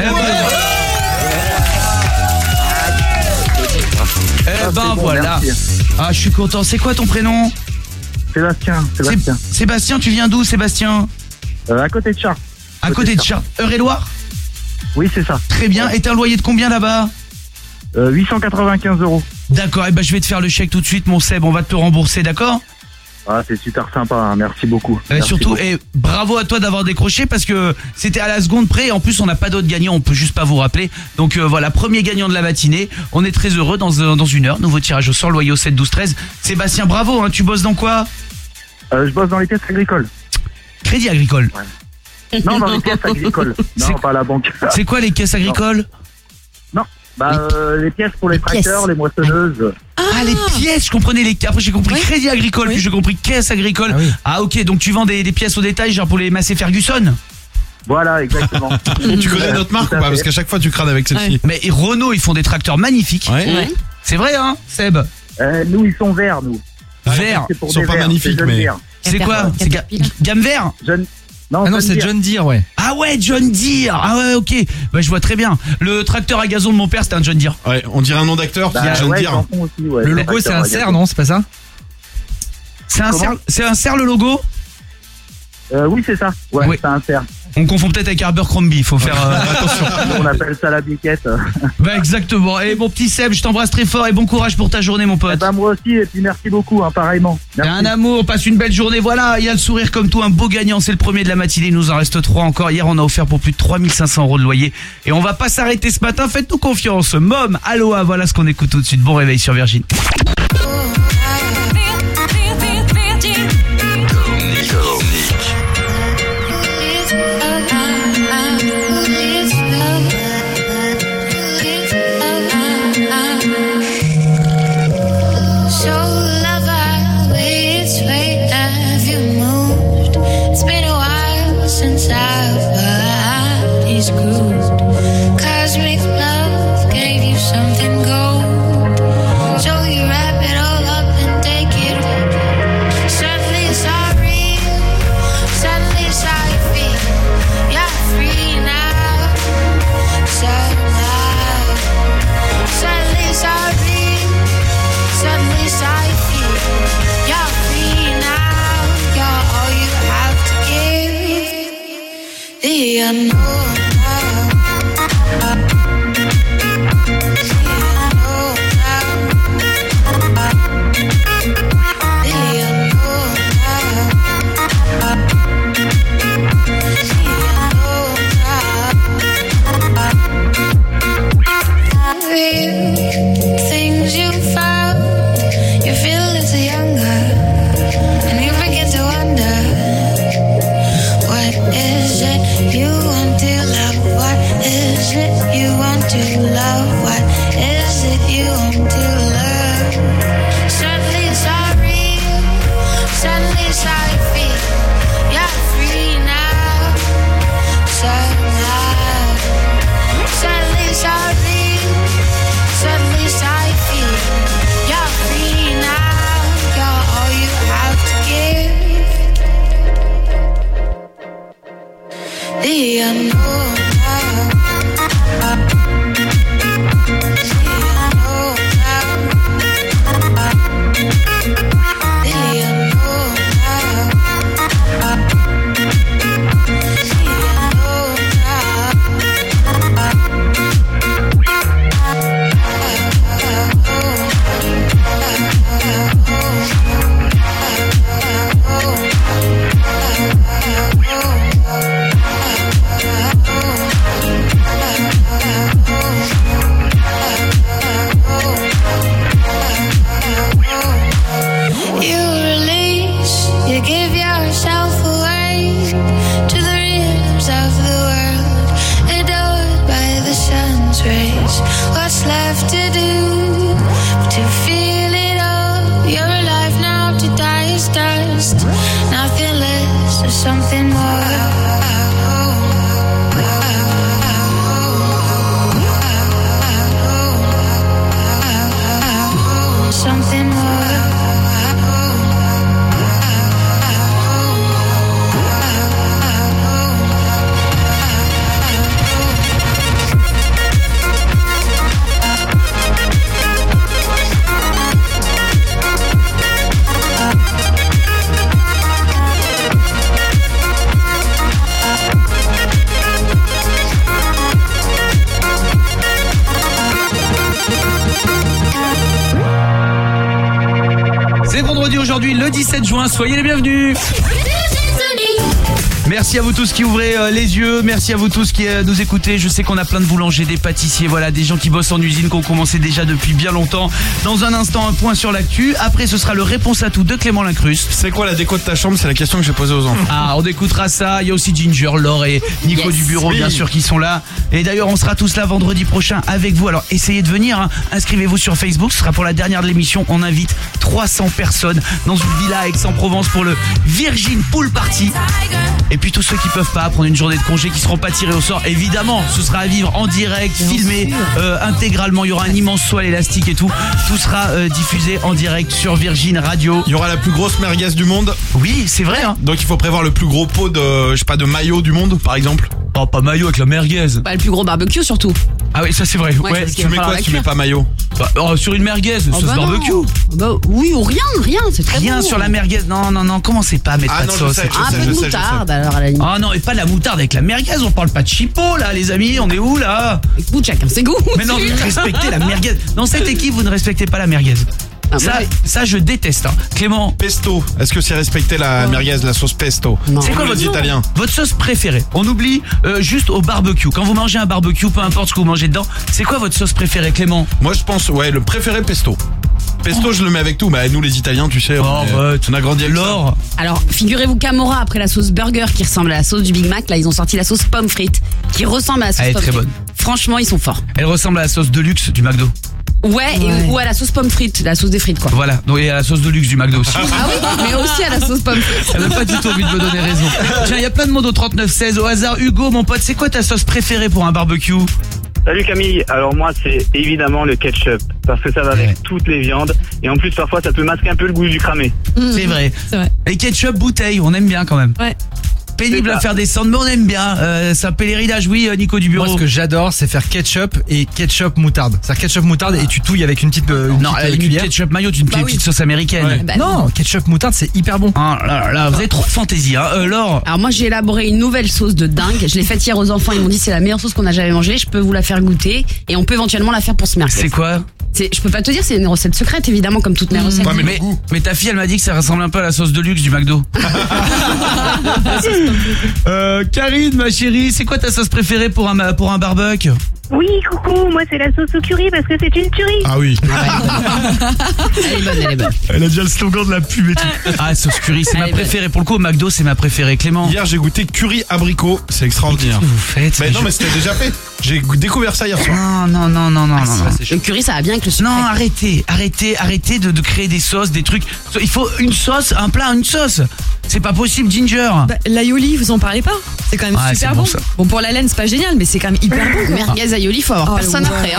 [SPEAKER 6] Voilà. Ah, je suis content. C'est quoi ton prénom?
[SPEAKER 16] Sébastien.
[SPEAKER 6] Sébastien, tu viens d'où, Sébastien?
[SPEAKER 16] À côté de Chartres.
[SPEAKER 6] À côté de Chartres. Eure-et-Loire?
[SPEAKER 16] Oui, c'est ça.
[SPEAKER 6] Très bien. Et t'as un loyer de combien là-bas?
[SPEAKER 16] 895 €.
[SPEAKER 6] D'accord, et je vais te faire le chèque tout de suite, mon Seb, on va te rembourser, d'accord?
[SPEAKER 16] Ah, c'est super sympa, hein. Merci beaucoup. Merci
[SPEAKER 6] Surtout,
[SPEAKER 16] beaucoup.
[SPEAKER 6] et bravo à toi d'avoir décroché parce que c'était à la seconde près. En plus, on n'a pas d'autres gagnants, on peut juste pas vous rappeler. Donc voilà, premier gagnant de la matinée. On est très heureux dans une heure. Nouveau tirage au sort, loyer au 7 12 13. Sébastien, bravo. Hein, tu bosses dans quoi?
[SPEAKER 16] Je bosse dans les caisses agricoles.
[SPEAKER 6] Crédit Agricole.
[SPEAKER 16] Non, dans les caisses agricoles. Non, pas à la banque.
[SPEAKER 6] C'est quoi les caisses agricoles?
[SPEAKER 16] Non. Les pièces pour les tracteurs, les moissonneuses.
[SPEAKER 6] Ah, les pièces, je comprenais les... Après j'ai compris Crédit Agricole, puis j'ai compris caisse agricole. Ah ok, donc tu vends des pièces au détail, genre pour les Massey Ferguson?
[SPEAKER 16] Voilà, exactement.
[SPEAKER 3] Tu connais notre marque ou pas? Parce qu'à chaque fois tu crades avec celle-ci.
[SPEAKER 6] Mais Renault, ils font des tracteurs magnifiques. C'est vrai, hein, Seb?
[SPEAKER 16] Nous, ils sont verts, nous.
[SPEAKER 6] Verts.
[SPEAKER 3] Ils sont pas magnifiques, mais...
[SPEAKER 6] C'est quoi? C'est gamme vert?
[SPEAKER 16] Non,
[SPEAKER 11] c'est John Deere, ouais.
[SPEAKER 6] Ah ouais, John Deere. Ah ouais, ok. Bah je vois très bien. Le tracteur à gazon de mon père, c'était un John Deere.
[SPEAKER 3] Ouais, on dirait un nom d'acteur, John Deere.
[SPEAKER 11] Le logo, c'est un cerf, non? C'est pas ça?
[SPEAKER 6] C'est un cerf le logo?
[SPEAKER 16] Oui, c'est ça. Ouais, c'est un cerf.
[SPEAKER 6] On confond peut-être avec Abercrombie, faut faire
[SPEAKER 16] attention. On appelle ça la biquette.
[SPEAKER 6] Bah exactement. Et mon petit Seb, je t'embrasse très fort et bon courage pour ta journée, mon pote.
[SPEAKER 16] Moi aussi, et puis merci beaucoup, hein, pareillement.
[SPEAKER 6] T'es un amour, passe une belle journée. Voilà, il y a le sourire comme tout, un beau gagnant, c'est le premier de la matinée, il nous en reste 3 encore. Hier, on a offert pour plus de 3500 € de loyer. Et on va pas s'arrêter ce matin, faites-nous confiance. Mom, Aloha, voilà ce qu'on écoute tout de suite. Bon réveil sur Virgin.
[SPEAKER 1] Cosmic love gave you something gold, so you wrap it all up and take it. Suddenly it's all real, suddenly it's how you feel. You're free now, somehow. Suddenly it's all real, suddenly it's how you feel. You're free now, you're all you have to give. The unknown. Things you found, you feel a little younger, and you begin to wonder, what is it you want to love? What is it you want to love? What is it you want to love? Suddenly it's all real, suddenly it's how you feel. You're free now, somehow. Suddenly it's all real, suddenly it's how you feel. You're free now, you're all you have to give. The unknown. Oh
[SPEAKER 6] vendredi aujourd'hui, le 17 juin. Soyez les bienvenus. Merci à vous tous qui ouvrez les yeux, merci à vous tous qui nous écoutez. Je sais qu'on a plein de boulangers, des pâtissiers, voilà, des gens qui bossent en usine, qui ont commencé déjà depuis bien longtemps. Dans un instant, un point sur l'actu. Après, ce sera le réponse à tout de Clément Lincruste.
[SPEAKER 3] C'est quoi la déco de ta chambre? C'est la question que j'ai posée aux enfants.
[SPEAKER 6] Ah, on écoutera ça. Il y a aussi Ginger, Laure et Nico du bureau, bien sûr, qui sont là. Et d'ailleurs, on sera tous là vendredi prochain avec vous. Alors, essayez de venir, hein. Inscrivez-vous sur Facebook. Ce sera pour la dernière de l'émission. On invite 300 personnes dans une villa à Aix-en-Provence pour le Virgin Pool Party. Et puis tous ceux qui peuvent pas prendre une journée de congé, qui seront pas tirés au sort, évidemment, ce sera à vivre en direct, filmé intégralement. Il y aura un immense saut à l'élastique et tout. Tout sera diffusé en direct sur Virgin Radio.
[SPEAKER 3] Il y aura la plus grosse merguez du monde.
[SPEAKER 6] Oui, c'est vrai. Hein.
[SPEAKER 3] Donc il faut prévoir le plus gros pot de, je sais pas, de maillot du monde, par exemple.
[SPEAKER 6] Oh, pas maillot avec la merguez.
[SPEAKER 7] Bah, le plus gros barbecue surtout.
[SPEAKER 6] Ah oui, ça c'est vrai.
[SPEAKER 7] Ouais,
[SPEAKER 3] Tu mets quoi si tu mets pas maillot?
[SPEAKER 6] Sur une merguez, sauce barbecue.
[SPEAKER 7] Bah, oui, ou rien, c'est très
[SPEAKER 6] Rien
[SPEAKER 7] bon.
[SPEAKER 6] sur la merguez. Non, commencez pas à mettre pas de sauce.
[SPEAKER 7] Un peu de moutarde, alors à la limite.
[SPEAKER 6] Ah non, et pas de la moutarde avec la merguez, on parle pas de chipot là, les amis, on est où là?
[SPEAKER 7] Écoute, chacun ses goûts.
[SPEAKER 6] Mais non, vous respectez la merguez. Dans cette équipe, vous ne respectez pas la merguez. Ça, je déteste. Hein. Clément.
[SPEAKER 3] Pesto. Est-ce que c'est respecter la merguez, la sauce pesto?
[SPEAKER 6] C'est quoi votre
[SPEAKER 3] italien?
[SPEAKER 6] Votre sauce préférée? On oublie juste au barbecue. Quand vous mangez un barbecue, peu importe ce que vous mangez dedans, c'est quoi votre sauce préférée, Clément?
[SPEAKER 3] Moi, je pense, le préféré pesto. Pesto, je le mets avec tout. Bah, nous, les Italiens, tu sais, on a grandi avec ça.
[SPEAKER 7] Alors, figurez-vous qu'Amora, après la sauce burger qui ressemble à la sauce du Big Mac, là, ils ont sorti la sauce pomme frite qui ressemble à la sauce
[SPEAKER 6] Elle est
[SPEAKER 7] pomme
[SPEAKER 6] très
[SPEAKER 7] frite.
[SPEAKER 6] bonne.
[SPEAKER 7] Franchement, ils sont forts.
[SPEAKER 6] Elle ressemble à la sauce de luxe du McDo.
[SPEAKER 7] Ouais, ou à la sauce pomme frite, la sauce des frites, quoi.
[SPEAKER 6] Voilà, donc, et à la sauce de luxe du McDo aussi.
[SPEAKER 7] Ah oui, mais aussi à la sauce pomme frite.
[SPEAKER 6] Elle n'a pas du tout envie de me donner raison. Tiens, il y a plein de monde au 39-16. Au hasard, Hugo, mon pote, c'est quoi ta sauce préférée pour un barbecue?
[SPEAKER 16] Salut Camille, alors moi c'est évidemment le ketchup, parce que ça va avec toutes les viandes, et en plus parfois ça peut masquer un peu le goût du cramé.
[SPEAKER 6] C'est vrai. Et ketchup bouteille, on aime bien quand même.
[SPEAKER 12] Ouais.
[SPEAKER 6] Pénible à faire descendre, mais on aime bien. C'est un pèlerinage, oui, Nico du bureau.
[SPEAKER 11] Moi, ce que j'adore, c'est faire ketchup et ketchup moutarde. C'est-à-dire ketchup moutarde et tu touilles avec une petite
[SPEAKER 6] non, à la limite,
[SPEAKER 11] cuillère.
[SPEAKER 6] ketchup mayo, tu ne fais une petite sauce américaine.
[SPEAKER 11] Ouais.
[SPEAKER 7] Bah,
[SPEAKER 11] non, ketchup moutarde, c'est hyper bon.
[SPEAKER 6] Ah, là, vous avez trop de fantaisie, hein. Laure.
[SPEAKER 7] Alors moi j'ai élaboré une nouvelle sauce de dingue. Je l'ai faite hier aux enfants. Ils m'ont dit c'est la meilleure sauce qu'on a jamais mangée. Je peux vous la faire goûter et on peut éventuellement la faire pour ce mercredi.
[SPEAKER 6] C'est quoi?
[SPEAKER 7] Je peux pas te dire, c'est une recette secrète évidemment comme toutes mes recettes.
[SPEAKER 6] Mais ta fille elle m'a dit que ça ressemble un peu à la sauce de luxe du McDo. Karine, ma chérie, c'est quoi ta sauce préférée pour un barbecue?
[SPEAKER 5] Oui, coucou, moi c'est la sauce au curry parce que c'est une tuerie.
[SPEAKER 3] Ah oui.
[SPEAKER 7] Elle est bonne.
[SPEAKER 3] Elle a déjà le slogan de la pub et tout.
[SPEAKER 6] Ah, sauce curry, c'est ma préférée. Pour le coup, au McDo, c'est ma préférée, Clément.
[SPEAKER 3] Hier, j'ai goûté curry abricot, c'est extraordinaire.
[SPEAKER 6] Qu'est-ce que vous faites?
[SPEAKER 3] Mais non, mais c'était déjà fait. J'ai découvert ça hier soir.
[SPEAKER 6] Non.
[SPEAKER 7] Le curry ça va bien avec le sucre.
[SPEAKER 6] Non, arrêtez de créer des sauces, des trucs. Il faut une sauce, un plat, une sauce. C'est pas possible, Ginger.
[SPEAKER 12] Bah, l'aioli, vous en parlez pas? C'est quand même
[SPEAKER 6] Ouais,
[SPEAKER 12] super
[SPEAKER 6] c'est
[SPEAKER 12] bon.
[SPEAKER 6] bon, ça.
[SPEAKER 12] Bon, pour la laine, c'est pas génial, mais c'est quand même hyper bon.
[SPEAKER 7] Merguez aioli, faut avoir personne après.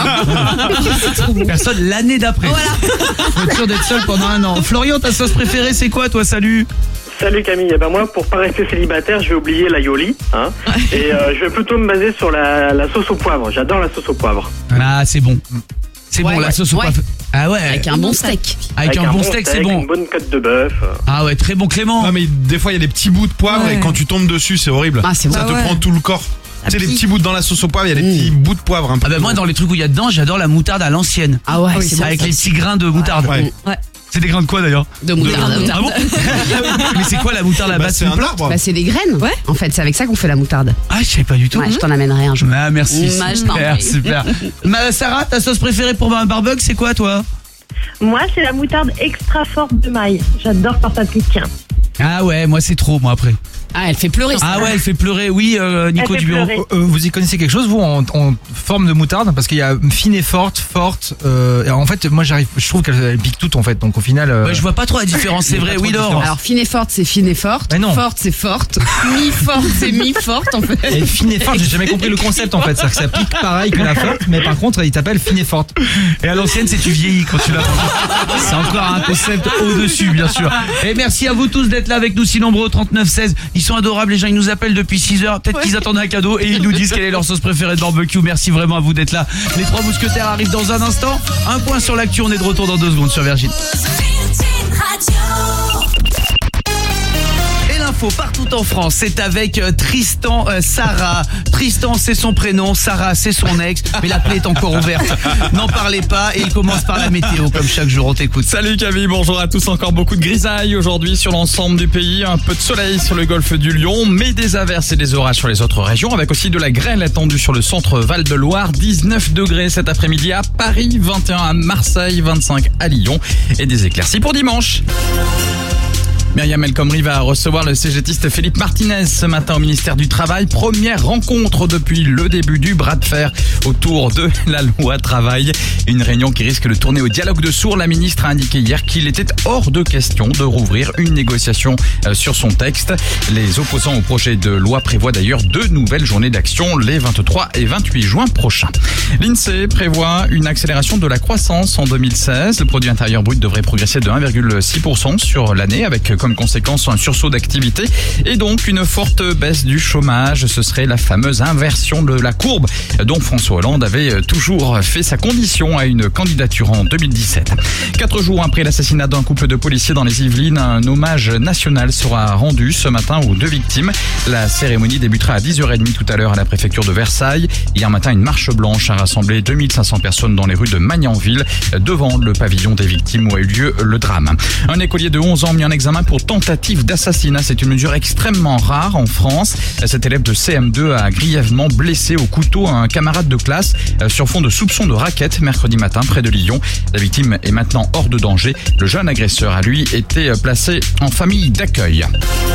[SPEAKER 7] Hein.
[SPEAKER 6] Personne l'année d'après.
[SPEAKER 7] Voilà.
[SPEAKER 6] Faut être sûr d'être seul pendant un an. Florian, ta sauce préférée, c'est quoi, toi? Salut.
[SPEAKER 16] Salut Camille, eh ben moi pour pas rester célibataire je vais oublier l'aioli, hein, et je vais plutôt me baser sur la sauce au poivre, j'adore la sauce au poivre.
[SPEAKER 6] Ah, c'est bon. C'est bon, la sauce au poivre. Ah ouais.
[SPEAKER 7] Avec un bon steak.
[SPEAKER 6] Avec un bon steak, c'est bon.
[SPEAKER 16] Une bonne côte de bœuf.
[SPEAKER 6] Ah ouais, très bon, Clément.
[SPEAKER 3] Ah mais des fois il y a des petits bouts de poivre et quand tu tombes dessus c'est horrible.
[SPEAKER 7] Ah, c'est bon.
[SPEAKER 3] Ça te prend tout le corps. Tu sais les petits bouts dans la sauce au poivre, il y a des petits bouts de poivre un peu.
[SPEAKER 6] Ah bah moi dans les trucs où il y a dedans, j'adore la moutarde à l'ancienne.
[SPEAKER 7] Ah ouais, c'est bon.
[SPEAKER 6] Avec les petits grains de moutarde.
[SPEAKER 3] Ouais.
[SPEAKER 6] C'est des grains de quoi d'ailleurs?
[SPEAKER 7] De moutarde.
[SPEAKER 6] Ah bon? Mais c'est quoi la moutarde à la base?
[SPEAKER 3] C'est un arbre.
[SPEAKER 7] Bah c'est des graines.
[SPEAKER 12] Ouais.
[SPEAKER 7] En fait, c'est avec ça qu'on fait la moutarde.
[SPEAKER 6] Ah, je savais pas du tout.
[SPEAKER 7] Ouais, je t'en amènerai un jour.
[SPEAKER 6] Ah, merci.
[SPEAKER 7] Je t'en prie.
[SPEAKER 6] Super. Sarah, ta sauce préférée pour un barbecue, c'est quoi toi?
[SPEAKER 5] Moi c'est la moutarde extra forte de maille. J'adore quand ça pique.
[SPEAKER 6] Ah ouais, moi c'est trop, moi après.
[SPEAKER 7] Ah, elle fait pleurer.
[SPEAKER 6] Ah ouais, elle fait pleurer. Oui, Nico
[SPEAKER 5] Elle fait
[SPEAKER 6] du bureau.
[SPEAKER 5] pleurer.
[SPEAKER 11] Vous y connaissez quelque chose, vous, en forme de moutarde? Parce qu'il y a fine et forte. Et en fait, moi, je trouve qu'elle pique toutes, en fait. Donc, au final.
[SPEAKER 6] Ouais, je vois pas trop la différence, c'est vrai. Oui, Laure.
[SPEAKER 7] Alors, fine et forte, c'est fine et forte.
[SPEAKER 11] Mais non.
[SPEAKER 7] Forte, c'est forte. Mi-forte, c'est mi-forte, en fait.
[SPEAKER 11] Et fine et forte, j'ai jamais compris le concept, en fait. C'est-à-dire que ça pique pareil que la forte, mais par contre, il t'appelle fine et forte.
[SPEAKER 6] Et à l'ancienne, c'est tu vieillis quand tu l'as mangé. C'est encore un concept au-dessus, bien sûr. Et merci à vous tous d'être là avec nous, si nombreux, 39-16. Ils sont adorables, les gens, ils nous appellent depuis 6 heures. Peut-être qu'ils attendent un cadeau et ils nous disent quelle est leur sauce préférée de barbecue. Merci vraiment à vous d'être là. Les 3 mousquetaires arrivent dans un instant. Un point sur l'actu, on est de retour dans 2 secondes sur Virgin. info partout en France. C'est avec Tristan Sarah. Tristan, c'est son prénom. Sarah, c'est son ex. Mais la plaie est encore ouverte. N'en parlez pas. Et il commence par la météo, comme chaque jour. On t'écoute.
[SPEAKER 4] Salut Camille, bonjour à tous. Encore beaucoup de grisailles aujourd'hui sur l'ensemble du pays. Un peu de soleil sur le golfe du Lion, mais des averses et des orages sur les autres régions, avec aussi de la grêle attendue sur le centre Val-de-Loire. 19 degrés cet après-midi à Paris, 21 à Marseille, 25 à Lyon et des éclaircies pour dimanche. Myriam El Khomri va recevoir le CGTiste Philippe Martinez ce matin au ministère du Travail. Première rencontre depuis le début du bras de fer autour de la loi travail. Une réunion qui risque de tourner au dialogue de sourds. La ministre a indiqué hier qu'il était hors de question de rouvrir une négociation sur son texte. Les opposants au projet de loi prévoient d'ailleurs 2 nouvelles journées d'action les 23 et 28 juin prochains. L'INSEE prévoit une accélération de la croissance en 2016. Le produit intérieur brut devrait progresser de 1,6% sur l'année avec comme conséquence un sursaut d'activité et donc une forte baisse du chômage. Ce serait la fameuse inversion de la courbe dont François Hollande avait toujours fait sa condition à une candidature en 2017. 4 jours après l'assassinat d'un couple de policiers dans les Yvelines, un hommage national sera rendu ce matin aux 2 victimes. La cérémonie débutera à 10h30 tout à l'heure à la préfecture de Versailles. Hier matin, une marche blanche a rassemblé 2500 personnes dans les rues de Magnanville devant le pavillon des victimes où a eu lieu le drame. Un écolier de 11 ans mis en examen pour tentative d'assassinat. C'est une mesure extrêmement rare en France. Cet élève de CM2 a grièvement blessé au couteau un camarade de classe sur fond de soupçons de racket mercredi matin près de Lyon. La victime est maintenant hors de danger. Le jeune agresseur a lui été placé en famille d'accueil.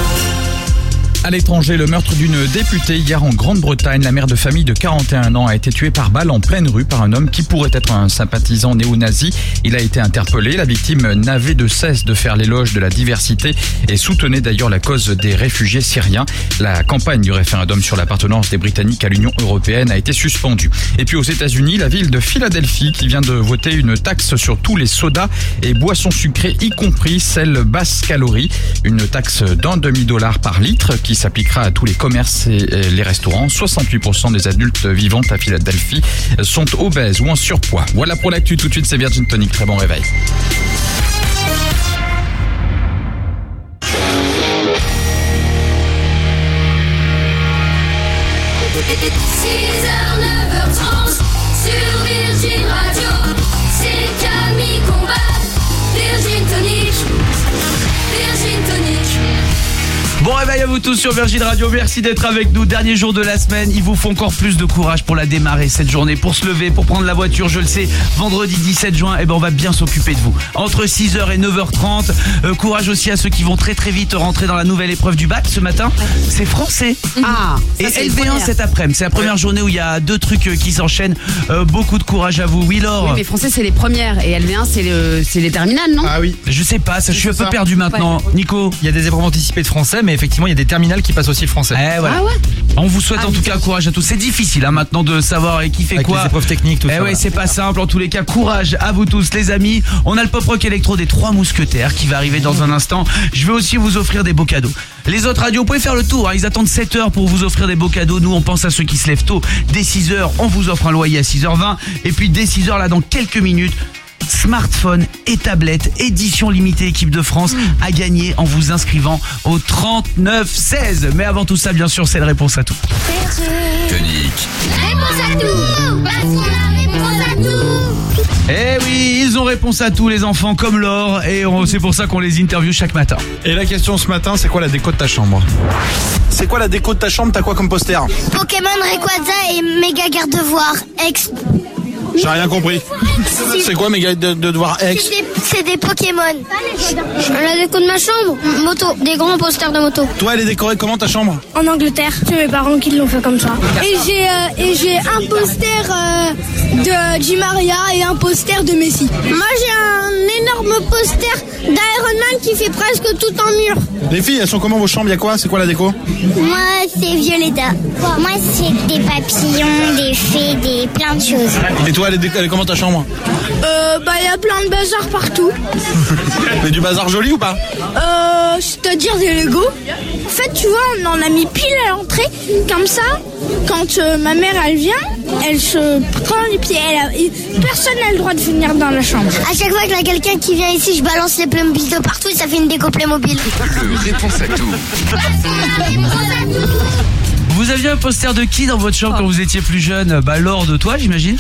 [SPEAKER 4] À l'étranger, le meurtre d'une députée hier en Grande-Bretagne. La mère de famille de 41 ans a été tuée par balle en pleine rue par un homme qui pourrait être un sympathisant néo-nazi. Il a été interpellé. La victime n'avait de cesse de faire l'éloge de la diversité et soutenait d'ailleurs la cause des réfugiés syriens. La campagne du référendum sur l'appartenance des Britanniques à l'Union européenne a été suspendue. Et puis aux États-Unis, la ville de Philadelphie qui vient de voter une taxe sur tous les sodas et boissons sucrées, y compris celles basses calories. Une taxe $1,50 par litre qui s'appliquera à tous les commerces et les restaurants. 68% des adultes vivant à Philadelphie sont obèses ou en surpoids. Voilà pour l'actu. Tout de suite, c'est Virgin Tonic. Très bon réveil.
[SPEAKER 1] Sur Virgin Radio, c'est Camille Combal, Virgin Tonic, Virgin Tonic.
[SPEAKER 6] Bon réveil à vous tous sur Virgin Radio, merci d'être avec nous. Dernier jour de la semaine, il vous faut encore plus de courage pour la démarrer cette journée, pour se lever, pour prendre la voiture, je le sais. Vendredi 17 juin, on va bien s'occuper de vous. Entre 6h et 9h30, courage aussi à ceux qui vont très très vite rentrer dans la nouvelle épreuve du bac ce matin. C'est français. Et LV1 cet après-midi, c'est la première journée où il y a 2 trucs qui s'enchaînent. Beaucoup de courage à vous. Oui Laure.
[SPEAKER 7] Oui mais français c'est les premières et LV1 c'est les terminales, non?
[SPEAKER 11] Ah oui.
[SPEAKER 6] Je sais pas, je suis un peu perdu maintenant.
[SPEAKER 7] Ouais.
[SPEAKER 6] Nico.
[SPEAKER 11] Il y a des épreuves anticipées de français, mais effectivement il y a des terminales qui passent aussi le français.
[SPEAKER 6] Voilà.
[SPEAKER 7] Ah ouais.
[SPEAKER 6] On vous souhaite en tout cas courage à tous. C'est difficile maintenant de savoir qui fait
[SPEAKER 11] avec
[SPEAKER 6] quoi.
[SPEAKER 11] Les épreuves techniques, tout ça.
[SPEAKER 6] Ouais, c'est pas simple. En tous les cas, courage à vous tous les amis. On a le pop rock électro des 3 mousquetaires qui va arriver dans un instant. Je vais aussi vous offrir des beaux cadeaux. Les autres radios, vous pouvez faire le tour. Ils attendent 7h pour vous offrir des beaux cadeaux. Nous, on pense à ceux qui se lèvent tôt. Dès 6h, on vous offre un loyer à 6h20. Et puis dès 6h, là, dans quelques minutes, smartphone et tablette édition limitée équipe de France à gagner en vous inscrivant au 3916. Mais avant tout ça, bien sûr, c'est la réponse à tout.
[SPEAKER 9] Tonic.
[SPEAKER 1] Réponse à tout, parce qu'on a réponse à tout.
[SPEAKER 6] Eh oui, ils ont réponse à tout les enfants comme Laure et c'est pour ça qu'on les interviewe chaque matin.
[SPEAKER 3] Et la question ce matin, c'est quoi la déco de ta chambre? C'est quoi la déco de ta chambre? T'as quoi comme poster?
[SPEAKER 1] Pokémon Rayquaza et Méga Gardevoir X.
[SPEAKER 3] J'ai rien compris. C'est quoi mes gars de devoir X?
[SPEAKER 1] C'est des Pokémon. La déco de ma chambre, moto, des grands posters de moto.
[SPEAKER 3] Toi, elle est décorée comment ta chambre?
[SPEAKER 5] En Angleterre, c'est mes parents qui l'ont fait comme ça. Et j'ai un poster de Di Maria et un poster de Messi. Moi j'ai un énorme poster d'Iron Man qui fait presque tout en mur.
[SPEAKER 3] Les filles, elles sont comment vos chambres? Y'a quoi? C'est quoi la déco?
[SPEAKER 1] Moi c'est Violetta. Moi c'est des papillons, des fées, plein de choses.
[SPEAKER 3] Et toi
[SPEAKER 17] elle est comment ta chambre?
[SPEAKER 18] Il y a plein de bazar partout.
[SPEAKER 17] Mais du bazar joli ou pas?
[SPEAKER 18] C'est-à-dire des Lego. En fait, tu vois, on en a mis pile à l'entrée. Comme ça, quand ma mère, elle vient, elle se prend les pieds. Personne n'a le droit de venir dans la chambre.
[SPEAKER 19] À chaque fois qu'il y a quelqu'un qui vient ici, je balance les Playmobil de partout et ça fait une déco Playmobil.
[SPEAKER 9] Le réponse à tout.
[SPEAKER 6] Vous aviez un poster de qui dans votre chambre quand vous étiez plus jeune? Bah Laure, de toi, j'imagine.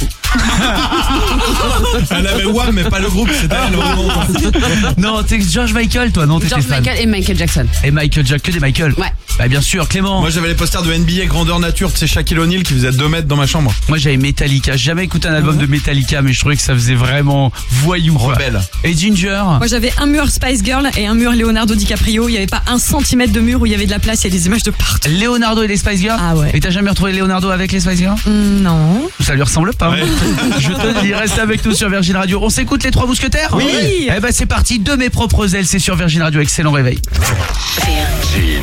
[SPEAKER 3] Elle avait Wham, mais pas le groupe, c'était elle vraiment.
[SPEAKER 6] Non, t'es George Michael, toi, non?
[SPEAKER 7] George Michael et Michael Jackson.
[SPEAKER 6] Et Michael Jackson, que des Michael.
[SPEAKER 7] Ouais.
[SPEAKER 6] Bah bien sûr, Clément.
[SPEAKER 3] Moi j'avais les posters de NBA grandeur nature, tu sais, Shaquille O'Neal qui faisait 2 mètres dans ma chambre.
[SPEAKER 6] Moi j'avais Metallica, j'ai jamais écouté un album de Metallica, mais je trouvais que ça faisait vraiment voyou.
[SPEAKER 3] Rebelle.
[SPEAKER 6] Et Ginger?
[SPEAKER 12] Moi j'avais un mur Spice Girl et un mur Leonardo DiCaprio. Il n'y avait pas 1 centimètre de mur où il y avait de la place, il y a des images de partout.
[SPEAKER 6] Leonardo et les Spice Girls?
[SPEAKER 12] Ah ouais.
[SPEAKER 6] Et t'as jamais retrouvé Leonardo avec les Spice Girls?
[SPEAKER 12] Non.
[SPEAKER 6] Ça lui ressemble pas.
[SPEAKER 3] Ouais.
[SPEAKER 6] Je te dis, reste avec nous sur Virgin Radio. On s'écoute les 3 mousquetaires?
[SPEAKER 12] Oui.
[SPEAKER 6] Eh ben c'est parti, de mes propres ailes, c'est sur Virgin Radio. Excellent réveil.
[SPEAKER 9] Virgin.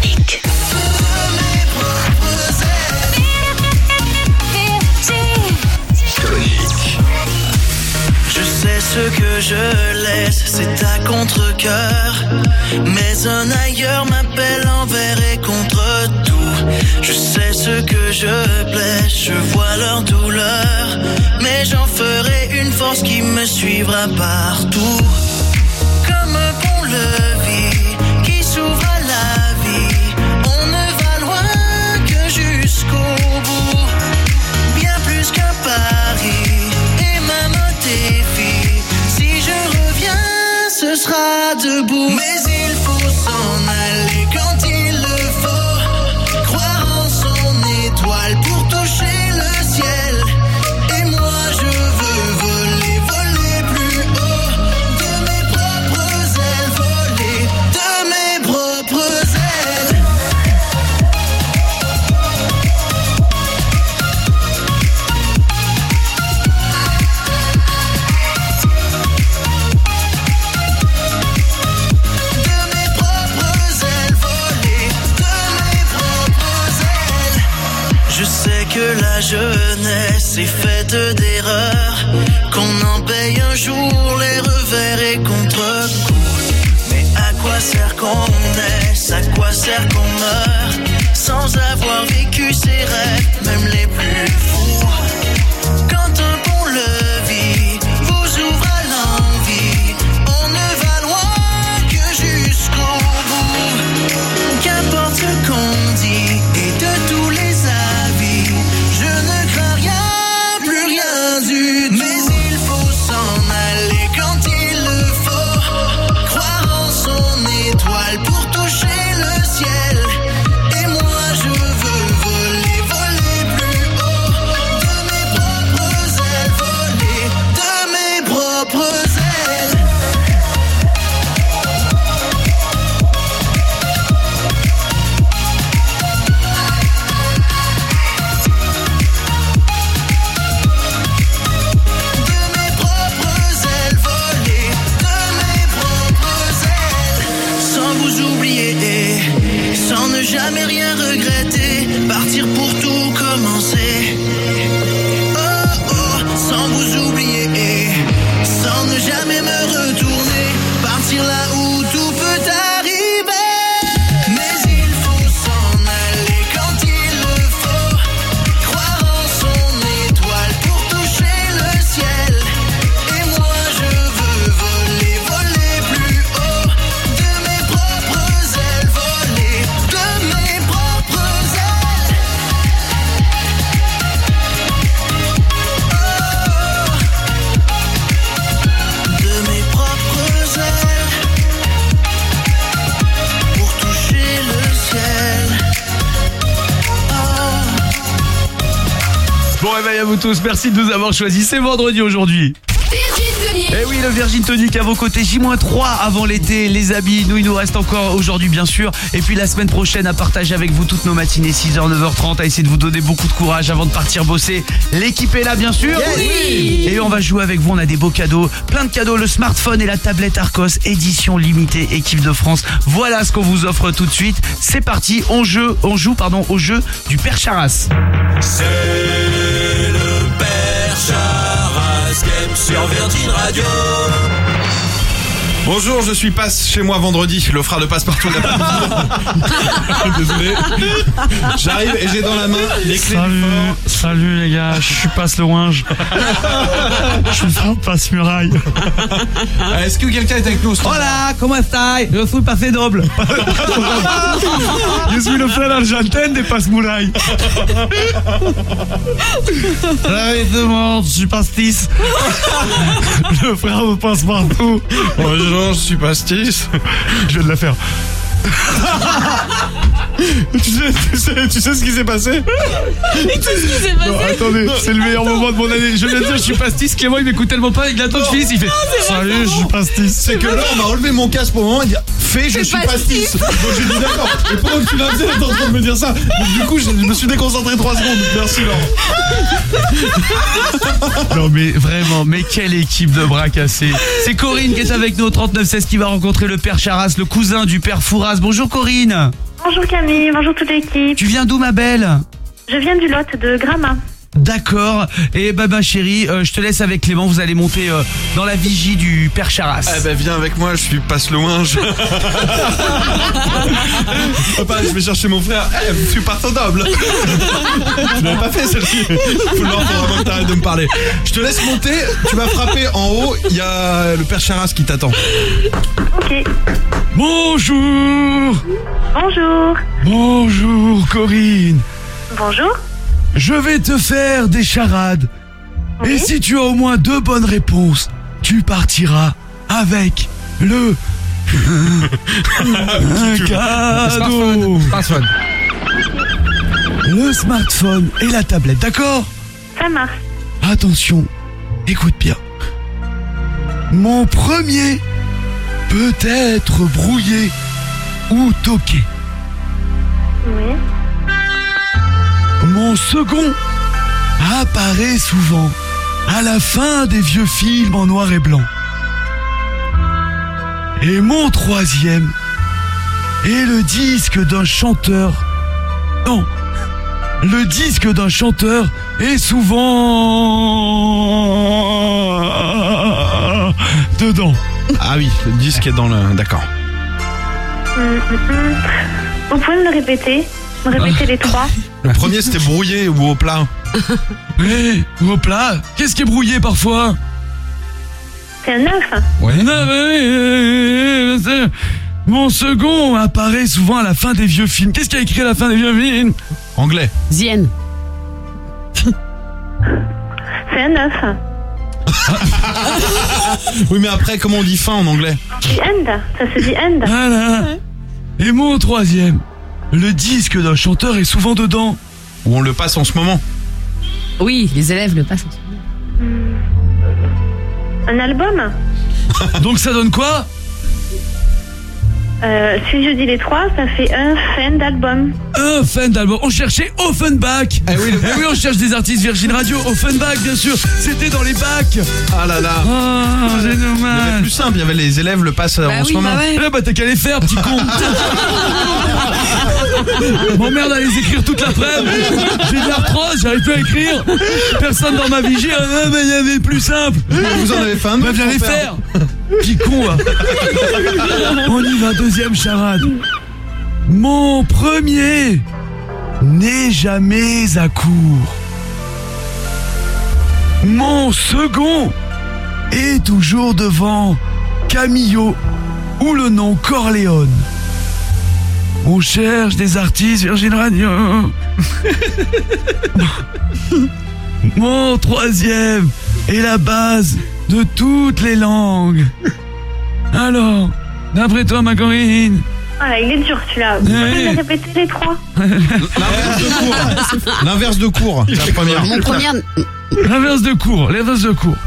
[SPEAKER 10] Je sais ce que je laisse, c'est à contre-cœur. Mais un ailleurs m'appelle envers et contre tout. Je sais ce que je blesse, je vois leur douleur. Mais j'en ferai une force qui me suivra partout. Comme un pont-levis qui s'ouvre à la vie. On ne va loin que jusqu'au bout. Bien plus qu'un pari et même un défi. Si je reviens, ce sera debout. Mais il faut s'en aller quand il le faut. Croire en son étoile pour toucher le ciel. Et moi je veux voler, voler plus haut. De mes propres ailes, voler de mes propres ailes. Je sais que la jeunesse est faite d'erreurs, qu'on en paye un jour les revers et contre-coups. Mais à quoi sert qu'on naisse, à quoi sert qu'on meurt, sans avoir vécu ses rêves, même les plus fous. Quand un pont-levis vous ouvre à l'envie, on ne va loin que jusqu'au bout. Qu'importe ce qu'on dit et de tous les avis, je ne crains rien, plus rien du tout. Mais il faut s'en aller quand il le faut. Croire en son étoile pour toucher le ciel. Et moi je veux voler, voler plus haut. De mes propres ailes, voler de mes propres ailes. Sans vous oublier, sans ne jamais rien regretter, partir pour tout commencer. Oh oh, sans vous oublier, sans ne jamais me retourner, partir là où tout peut arriver. Mais il faut s'en aller quand il le faut, croire en son étoile pour toucher le ciel. Et moi je veux voler, voler plus haut. De mes propres ailes, voler de mes propres ailes. Oh, de mes propres ailes, pour toucher le ciel.
[SPEAKER 6] Bon réveil à vous tous, merci de nous avoir choisis. C'est vendredi aujourd'hui. Eh oui, le Virgin Tonic à vos côtés, J-3 avant l'été, les habits, nous il nous reste encore aujourd'hui bien sûr, et puis la semaine prochaine à partager avec vous toutes nos matinées, 6h, 9h30, à essayer de vous donner beaucoup de courage avant de partir bosser. L'équipe est là bien sûr.
[SPEAKER 10] Oui.
[SPEAKER 6] Et on va jouer avec vous, on a des beaux cadeaux, plein de cadeaux, le smartphone et la tablette Arcos, édition limitée, équipe de France. Voilà ce qu'on vous offre tout de suite. C'est parti, on joue au jeu du Père Charras.
[SPEAKER 10] C'est le Père Charras. sur Virgin Radio.
[SPEAKER 3] Bonjour, je suis passe chez moi vendredi, le frère de Passepartout n'a pas désolé. J'arrive et j'ai dans la main les clés.
[SPEAKER 20] Salut les gars, je suis passe le ouinge. Je suis le frère de passe muraille.
[SPEAKER 3] Est-ce que quelqu'un est avec nous?
[SPEAKER 6] Hola, comment estás? Je suis passé doble.
[SPEAKER 20] Je suis le frère argentin de passe muraille. Exactement, je suis pastis. Le frère de Passepartout.
[SPEAKER 3] Bonjour, je suis pastis.
[SPEAKER 20] Je viens de la faire. Tu sais ce qui s'est passé? Non, attendez, c'est le meilleur moment de mon année. Je viens de dire, je suis pastis. Clément, il m'écoute tellement pas. Il attend que je finisse. Il fait salut, je suis pastis.
[SPEAKER 3] C'est que là, on m'a enlevé mon casque pour le moment. Il dit fais, je suis pastis. Donc j'ai dit d'accord. Et pendant que tu l'as fait, t'es en train de me dire ça. Donc du coup, je me suis déconcentré 3 secondes. Merci, Laurent.
[SPEAKER 6] Non mais vraiment, mais quelle équipe de bras cassés. C'est Corinne qui est avec nous au 3916 qui va rencontrer le père Charras, le cousin du père Fouras. Bonjour Corinne.
[SPEAKER 5] Bonjour Camille, bonjour toute l'équipe.
[SPEAKER 6] Tu viens d'où ma belle?
[SPEAKER 5] Je viens du Lot de Gramat.
[SPEAKER 6] D'accord. Et bah chérie, je te laisse avec Clément, vous allez monter dans la vigie du père Charras.
[SPEAKER 3] Eh ben viens avec moi, je suis passe le ouinge. Papa, je vais chercher mon frère. Je suis pas double. Je l'avais pas fait celle-ci. Faut vraiment que t'arrêtes de me parler. Je te laisse monter, tu vas frapper en haut, il y a le père Charras qui t'attend.
[SPEAKER 5] Ok.
[SPEAKER 20] Bonjour.
[SPEAKER 5] Bonjour.
[SPEAKER 20] Bonjour Corinne.
[SPEAKER 5] Bonjour.
[SPEAKER 20] Je vais te faire des charades.
[SPEAKER 5] Oui.
[SPEAKER 20] Et si tu as au moins 2 bonnes réponses, tu partiras avec le cadeau.
[SPEAKER 11] Smartphone.
[SPEAKER 20] Le smartphone et la tablette, d'accord?
[SPEAKER 5] Ça marche.
[SPEAKER 20] Attention, écoute bien. Mon premier peut être brouillé ou toqué.
[SPEAKER 5] Oui.
[SPEAKER 20] Mon second apparaît souvent à la fin des vieux films en noir et blanc. Et mon troisième est le disque d'un chanteur. Non, le disque d'un chanteur est souvent dedans.
[SPEAKER 3] Ah oui, le disque est dans le... D'accord.
[SPEAKER 5] Vous pouvez me le répéter? Me répéter les 3?
[SPEAKER 3] Le premier c'était brouillé ou au plat.
[SPEAKER 20] Oui, au plat. Qu'est-ce qui est brouillé parfois?
[SPEAKER 5] C'est un œuf.
[SPEAKER 3] Ouais.
[SPEAKER 20] Mon second apparaît souvent à la fin des vieux films. Qu'est-ce qu'il y a écrit à la fin des vieux films?
[SPEAKER 3] Anglais.
[SPEAKER 7] Zien.
[SPEAKER 5] C'est un œuf.
[SPEAKER 3] Oui mais après comment on dit fin en anglais?
[SPEAKER 5] The end. Ça se dit end.
[SPEAKER 20] Voilà. Et mon troisième, le disque d'un chanteur est souvent dedans.
[SPEAKER 3] Ou on le passe en ce moment.
[SPEAKER 7] Oui, les élèves le passent.
[SPEAKER 5] Un album.
[SPEAKER 20] Donc ça donne quoi?
[SPEAKER 5] Si je dis les 3, ça fait un fan d'album.
[SPEAKER 20] Un fan d'album. On cherchait Offenbach.
[SPEAKER 3] Eh oui,
[SPEAKER 20] oui, on cherche des artistes Virgin Radio. Offenbach, bien sûr. C'était dans les bacs.
[SPEAKER 3] Ah là là.
[SPEAKER 20] Oh, c'est
[SPEAKER 3] Il y avait
[SPEAKER 20] dommage.
[SPEAKER 3] plus simple, il y avait les élèves le passent en ce moment.
[SPEAKER 20] Bah t'as qu'à les faire, petit con. M'emmerde à les écrire toute l'après-midi. J'ai de l'arthrose, j'arrive plus à écrire. Personne dans ma vigie. Mais il y avait plus simple.
[SPEAKER 3] Vous en avez fait un autre?
[SPEAKER 20] Bah viens les faire. Petit con, là. On y va, deuxième charade. Mon premier n'est jamais à court. Mon second est toujours devant Camillo ou le nom Corleone. On cherche des artistes Virgin Radio. Mon troisième est la base de toutes les langues. Alors, d'après toi, ma Corinne?
[SPEAKER 5] Voilà, il est dur celui-là. Vous pouvez me répéter les 3?
[SPEAKER 3] L'inverse de cours. L'inverse de cours, la première.
[SPEAKER 7] Mon premier.
[SPEAKER 20] L'inverse de cours, l'inverse de cours.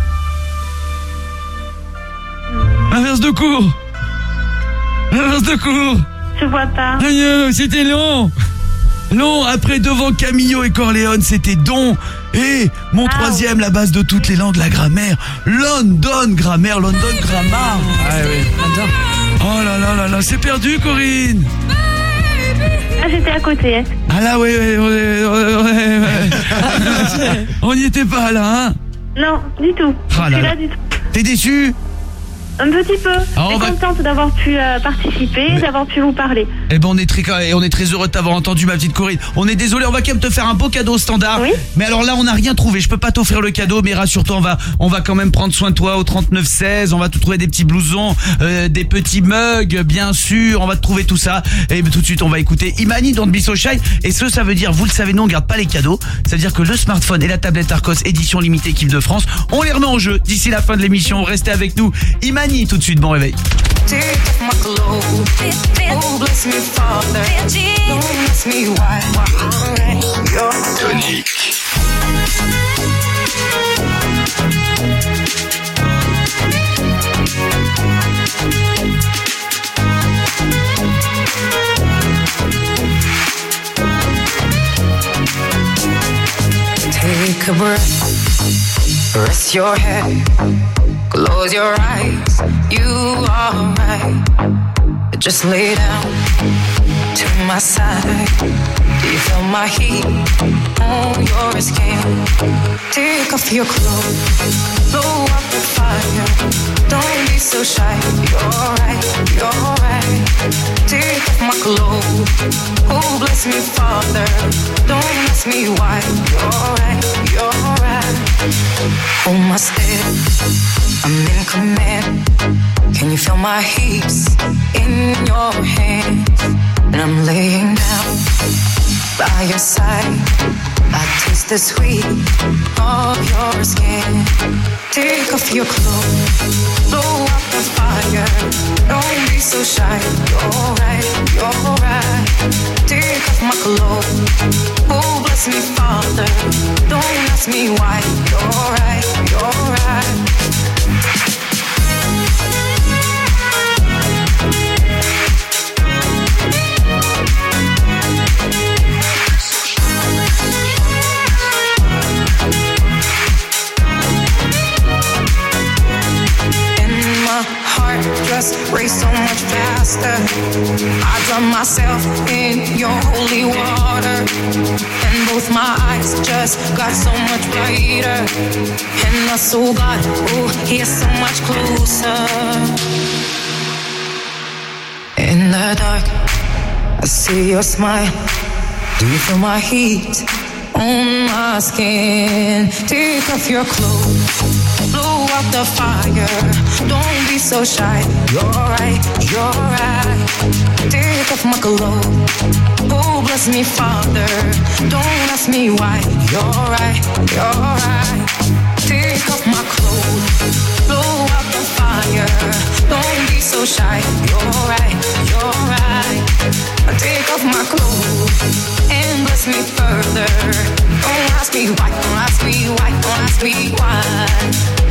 [SPEAKER 20] L'inverse de cours. L'inverse de cours.
[SPEAKER 5] Je vois pas.
[SPEAKER 20] Aïe, c'était long. Long, après devant Camillo et Corleone, c'était Don. Et mon troisième, la base de toutes les langues, la grammaire. London Grammar, London Grammar.
[SPEAKER 3] Ah oui.
[SPEAKER 20] Oh là là là là, c'est perdu, Corinne.
[SPEAKER 5] Ah, j'étais à côté.
[SPEAKER 20] Ah là, ouais. On n'y était pas là, hein.
[SPEAKER 5] Non, du tout.
[SPEAKER 6] Ah
[SPEAKER 5] Je
[SPEAKER 6] là
[SPEAKER 5] suis
[SPEAKER 6] là.
[SPEAKER 5] là du tout.
[SPEAKER 6] T'es déçu?
[SPEAKER 5] Un petit peu.
[SPEAKER 6] Ah,
[SPEAKER 5] Je
[SPEAKER 6] on
[SPEAKER 5] suis
[SPEAKER 6] va-
[SPEAKER 5] contente d'avoir pu participer, d'avoir pu vous parler.
[SPEAKER 6] Eh ben on est très heureux de t'avoir entendu, ma petite Corinne. On est désolé, on va quand même te faire un beau cadeau standard. Mais alors là, on n'a rien trouvé. Je peux pas t'offrir le cadeau, mais rassure-toi, on va quand même prendre soin de toi au 3916. On va te trouver des petits blousons, des petits mugs, bien sûr. On va te trouver tout ça. Et tout de suite, on va écouter Imani dans Be So Shy. Et ça veut dire, vous le savez, nous on garde pas les cadeaux. Ça veut dire que le smartphone et la tablette Arcos édition limitée équipe de France, on les remet en jeu d'ici la fin de l'émission. Restez avec nous. Imani, tout de suite, bon réveil.
[SPEAKER 10] Take off my clothes. Oh, bless me, Father. Don't ask me why. You're
[SPEAKER 9] Tonique.
[SPEAKER 10] Take a breath, rest your head, close your eyes, you are right. Just lay down to my side. Do you feel my heat on your skin? Take off your clothes, blow up the fire. Don't be so shy, you're right, you're right. Take off my clothes, oh bless me, Father. Don't ask me why, you're right, you're right. Hold my step, I'm in command. Can you feel my hips in your hands? And I'm laying down by your side. I taste the sweet of your skin. Take off your clothes, blow up the fire. Don't be so shy, you're right, you're right. Take off my clothes, oh bless me, Father. Don't ask me why, you're right, you're right. Heart just race so much faster. I drown myself in your holy water, and both my eyes just got so much brighter. And my soul got, oh, here so much closer. In the dark, I see your smile. Do you feel my heat on my skin? Take off your clothes, blow out the fire. Don't be so shy. You're right, you're right. Take off my clothes. Oh, bless me, Father. Don't ask me why. You're right, you're right. Take off my clothes. Blow out the fire. Don't be so shy. You're right, you're right. Take off my clothes and bless me further. Don't ask me why, don't ask me why, don't ask me why.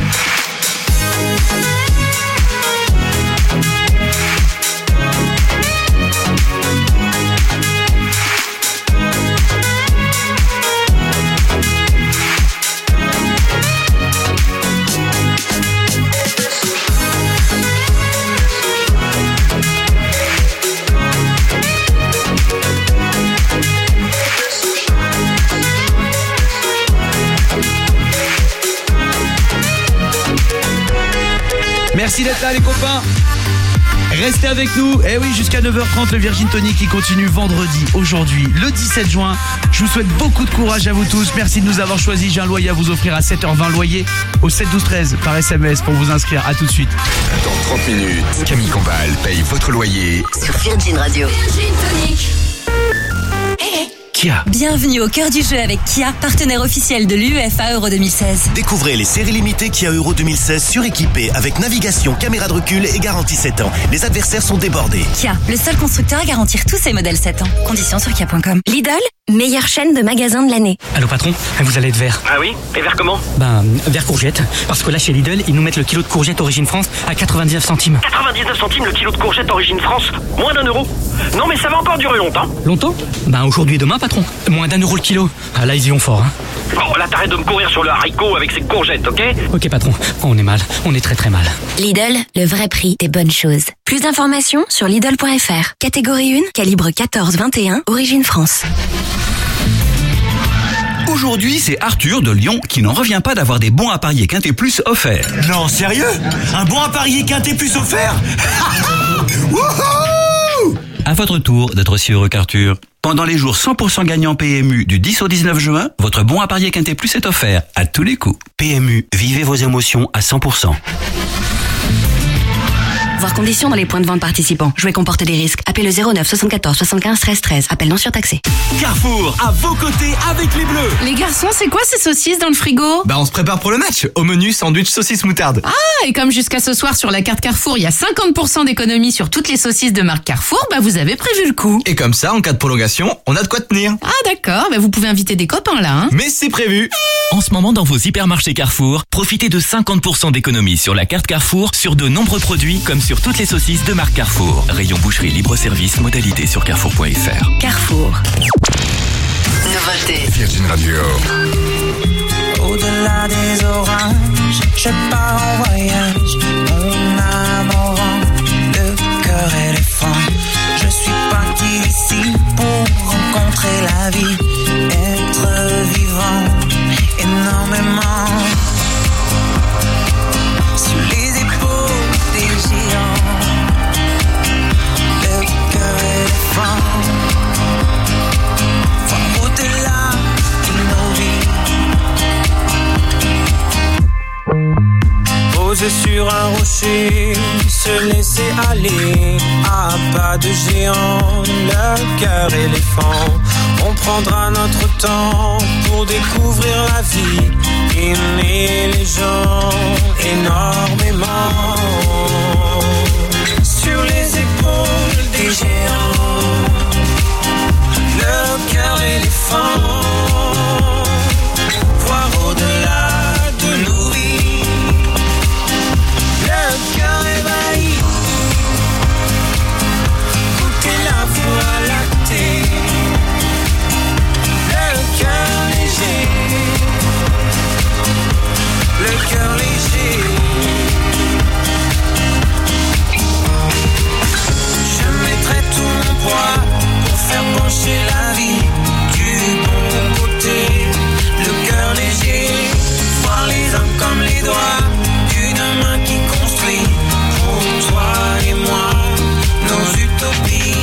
[SPEAKER 6] Merci d'être là les copains. Restez avec nous. Eh oui, jusqu'à 9h30 le Virgin Tonic qui continue vendredi, aujourd'hui, le 17 juin. Je vous souhaite beaucoup de courage à vous tous. Merci de nous avoir choisis. J'ai un loyer à vous offrir à 7h20 loyer au 7 12 13 par SMS pour vous inscrire. À tout de suite.
[SPEAKER 9] Dans 30 minutes, Camille Combal paye votre loyer
[SPEAKER 13] Sur Virgin Radio.
[SPEAKER 1] Virgin Tonic.
[SPEAKER 6] Kia.
[SPEAKER 21] Bienvenue au cœur du jeu avec Kia, partenaire officiel de l'UEFA Euro 2016.
[SPEAKER 22] Découvrez les séries limitées Kia Euro 2016 suréquipées avec navigation, caméra de recul et garantie 7 ans. Les adversaires sont débordés.
[SPEAKER 21] Kia, le seul constructeur à garantir tous ses modèles 7 ans. Conditions sur kia.com.
[SPEAKER 19] Lidl, meilleure chaîne de magasins de l'année.
[SPEAKER 23] Allô patron, vous allez être vert.
[SPEAKER 8] Ah oui? Et vers comment?
[SPEAKER 23] Ben, vert courgette. Parce que là, chez Lidl, ils nous mettent le kilo de courgette Origine France à 99 centimes.
[SPEAKER 8] 99 centimes le kilo de courgette Origine France? Moins d'1 euro? Non mais ça va encore durer longtemps.
[SPEAKER 23] Longtemps? Ben, aujourd'hui et demain, patron. Moins d'1 euro le kilo. Ah, là, ils y vont fort, hein.
[SPEAKER 8] Bon, là t'arrêtes de me courir sur le haricot avec ces courgettes, ok?
[SPEAKER 23] Ok patron, on est mal. On est très très mal.
[SPEAKER 19] Lidl, le vrai prix des bonnes choses. Plus d'informations sur Lidl.fr. Catégorie 1, calibre 14-21, origine France.
[SPEAKER 2] Aujourd'hui, c'est Arthur de Lyon qui n'en revient pas d'avoir des bons à parier Quintet Plus offerts.
[SPEAKER 14] Non, sérieux? Un bon à parier Quintet Plus offert? Wouhou!
[SPEAKER 2] À votre tour d'être aussi heureux qu'Arthur. Pendant les jours 100% gagnants PMU du 10 au 19 juin, votre bon à parier Quintet Plus est offert à tous les coups.
[SPEAKER 14] PMU, vivez vos émotions à 100%.
[SPEAKER 21] Voir conditions dans les points de vente participants. Jouer comporte des risques. Appelez le 09 74 75 13 13. Appel non surtaxé.
[SPEAKER 14] Carrefour, à vos côtés avec les Bleus.
[SPEAKER 7] Les garçons, c'est quoi ces saucisses dans le frigo?
[SPEAKER 15] Bah on se prépare pour le match. Au menu, sandwich saucisse moutarde.
[SPEAKER 7] Ah, et comme jusqu'à ce soir sur la carte Carrefour, il y a 50% d'économie sur toutes les saucisses de marque Carrefour, bah vous avez prévu le coup.
[SPEAKER 15] Et comme ça, en cas de prolongation, on a de quoi tenir.
[SPEAKER 7] Ah d'accord, bah vous pouvez inviter des copains là. Hein.
[SPEAKER 15] Mais c'est prévu.
[SPEAKER 24] En ce moment, dans vos hypermarchés Carrefour, profitez de 50% d'économie sur la carte Carrefour sur de nombreux produits comme sur toutes les saucisses de marque Carrefour. Rayon boucherie libre-service, modalité sur carrefour.fr.
[SPEAKER 21] Carrefour.
[SPEAKER 13] Nouveauté.
[SPEAKER 9] Virgin Radio.
[SPEAKER 10] Au-delà des orages, je pars en voyage. Mon âme au vent, le cœur éléphant. Je suis parti ici pour rencontrer la vie, être vivant énormément. Sur les épaules des géants, le cœur éléphant. Voir au-delà de nos vies. Poser sur un rocher, se laisser aller à pas de géant, le cœur éléphant. On prendra notre temps pour découvrir la vie, aimer les gens énormément. Sur les épaules des géants, le cœur éléphant. Voir au-delà de nos vies, le cœur ébahi. Écoutez la voix lactée, le cœur léger, le cœur léger. Je mettrai tout mon poids pour faire pencher la vie du bon côté, le cœur léger. Voir les hommes comme les doigts d'une main qui construit pour toi et moi nos utopies.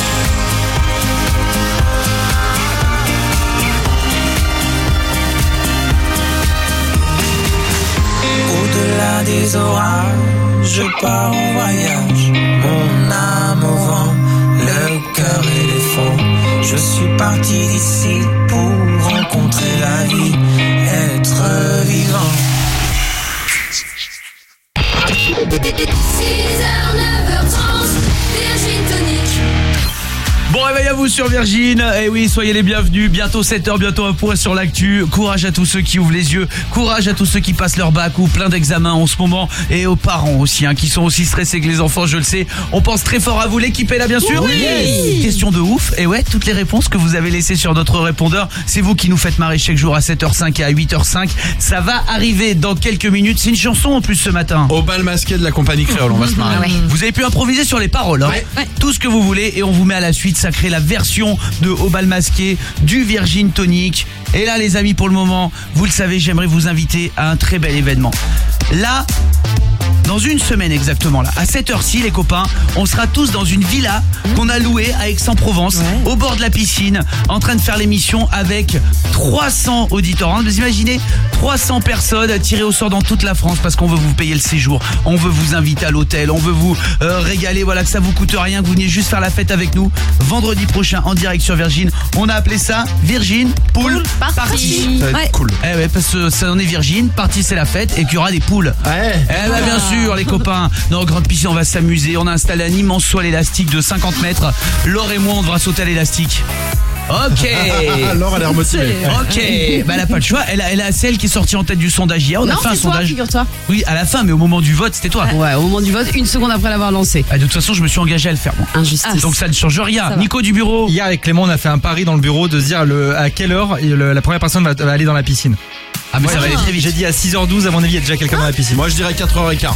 [SPEAKER 10] Au-delà des orages, je pars en voyage. Mon âme au vent, le cœur éléphant. Je suis parti d'ici pour rencontrer la vie, être vivant.
[SPEAKER 1] 6h, 9h30, Virgin Tonic.
[SPEAKER 6] Bon réveil à vous sur Virgin. Et oui, soyez les bienvenus. Bientôt 7h, bientôt un point sur l'actu. Courage à tous ceux qui ouvrent les yeux. Courage à tous ceux qui passent leur bac ou plein d'examens en ce moment. Et aux parents aussi, qui sont aussi stressés que les enfants, je le sais. On pense très fort à vous. L'équipe est là, bien sûr.
[SPEAKER 7] Oui.
[SPEAKER 6] Question de ouf. Et ouais, toutes les réponses que vous avez laissées sur notre répondeur, c'est vous qui nous faites marrer chaque jour à 7h05 et à 8h05. Ça va arriver dans quelques minutes. C'est une chanson en plus ce matin.
[SPEAKER 3] Au bal masqué de la compagnie créole, on va se marrer.
[SPEAKER 7] Ouais.
[SPEAKER 6] Vous avez pu improviser sur les paroles, hein.
[SPEAKER 7] Ouais.
[SPEAKER 6] Tout ce que vous voulez, et on vous met à la suite. Ça crée la version de Au bal masqué du Virgin Tonic. Et là les amis, pour le moment, vous le savez, j'aimerais vous inviter à un très bel événement. Là, dans une semaine exactement, là, à cette heure-ci les copains, on sera tous dans une villa qu'on a louée à Aix-en-Provence, au bord de la piscine, en train de faire l'émission avec 300 auditeurs. Vous imaginez 300 personnes tirées au sort dans toute la France parce qu'on veut vous payer le séjour, on veut vous inviter à l'hôtel, on veut vous régaler, voilà, que ça vous coûte rien, que vous veniez juste faire la fête avec nous. Vendredi prochain en direct sur Virgin, on a appelé ça Virgin Pool Party.
[SPEAKER 3] Ça va être cool.
[SPEAKER 6] Eh ouais, parce que ça en est Virgin, party c'est la fête et qu'il y aura des poules.
[SPEAKER 3] Ouais.
[SPEAKER 6] Eh ben bien sûr les copains, dans la grande piscine on va s'amuser, on a installé un immense soil élastique de 50 mètres. Laure et moi on devra sauter à l'élastique. Ok.
[SPEAKER 3] Laure a l'air motivée.
[SPEAKER 6] Ok, bah elle a pas le choix, elle a celle qui est sortie en tête du sondage hier. On a fait un sondage.
[SPEAKER 7] Figure-toi.
[SPEAKER 6] Oui, à la fin, mais au moment du vote, c'était toi.
[SPEAKER 7] Ouais, au moment du vote, une seconde après l'avoir lancé.
[SPEAKER 6] Ah, de toute façon, je me suis engagé à le faire, moi.
[SPEAKER 7] Injustice.
[SPEAKER 6] Donc ça ne change rien. Nico du bureau.
[SPEAKER 11] Hier avec Clément, on a fait un pari dans le bureau de se dire à quelle heure la première personne va aller dans la piscine.
[SPEAKER 6] Ah mais ça va aller très vite.
[SPEAKER 11] J'ai dit à 6h12, à mon avis, il y a déjà quelqu'un dans la piscine.
[SPEAKER 3] Moi je dirais 4h15.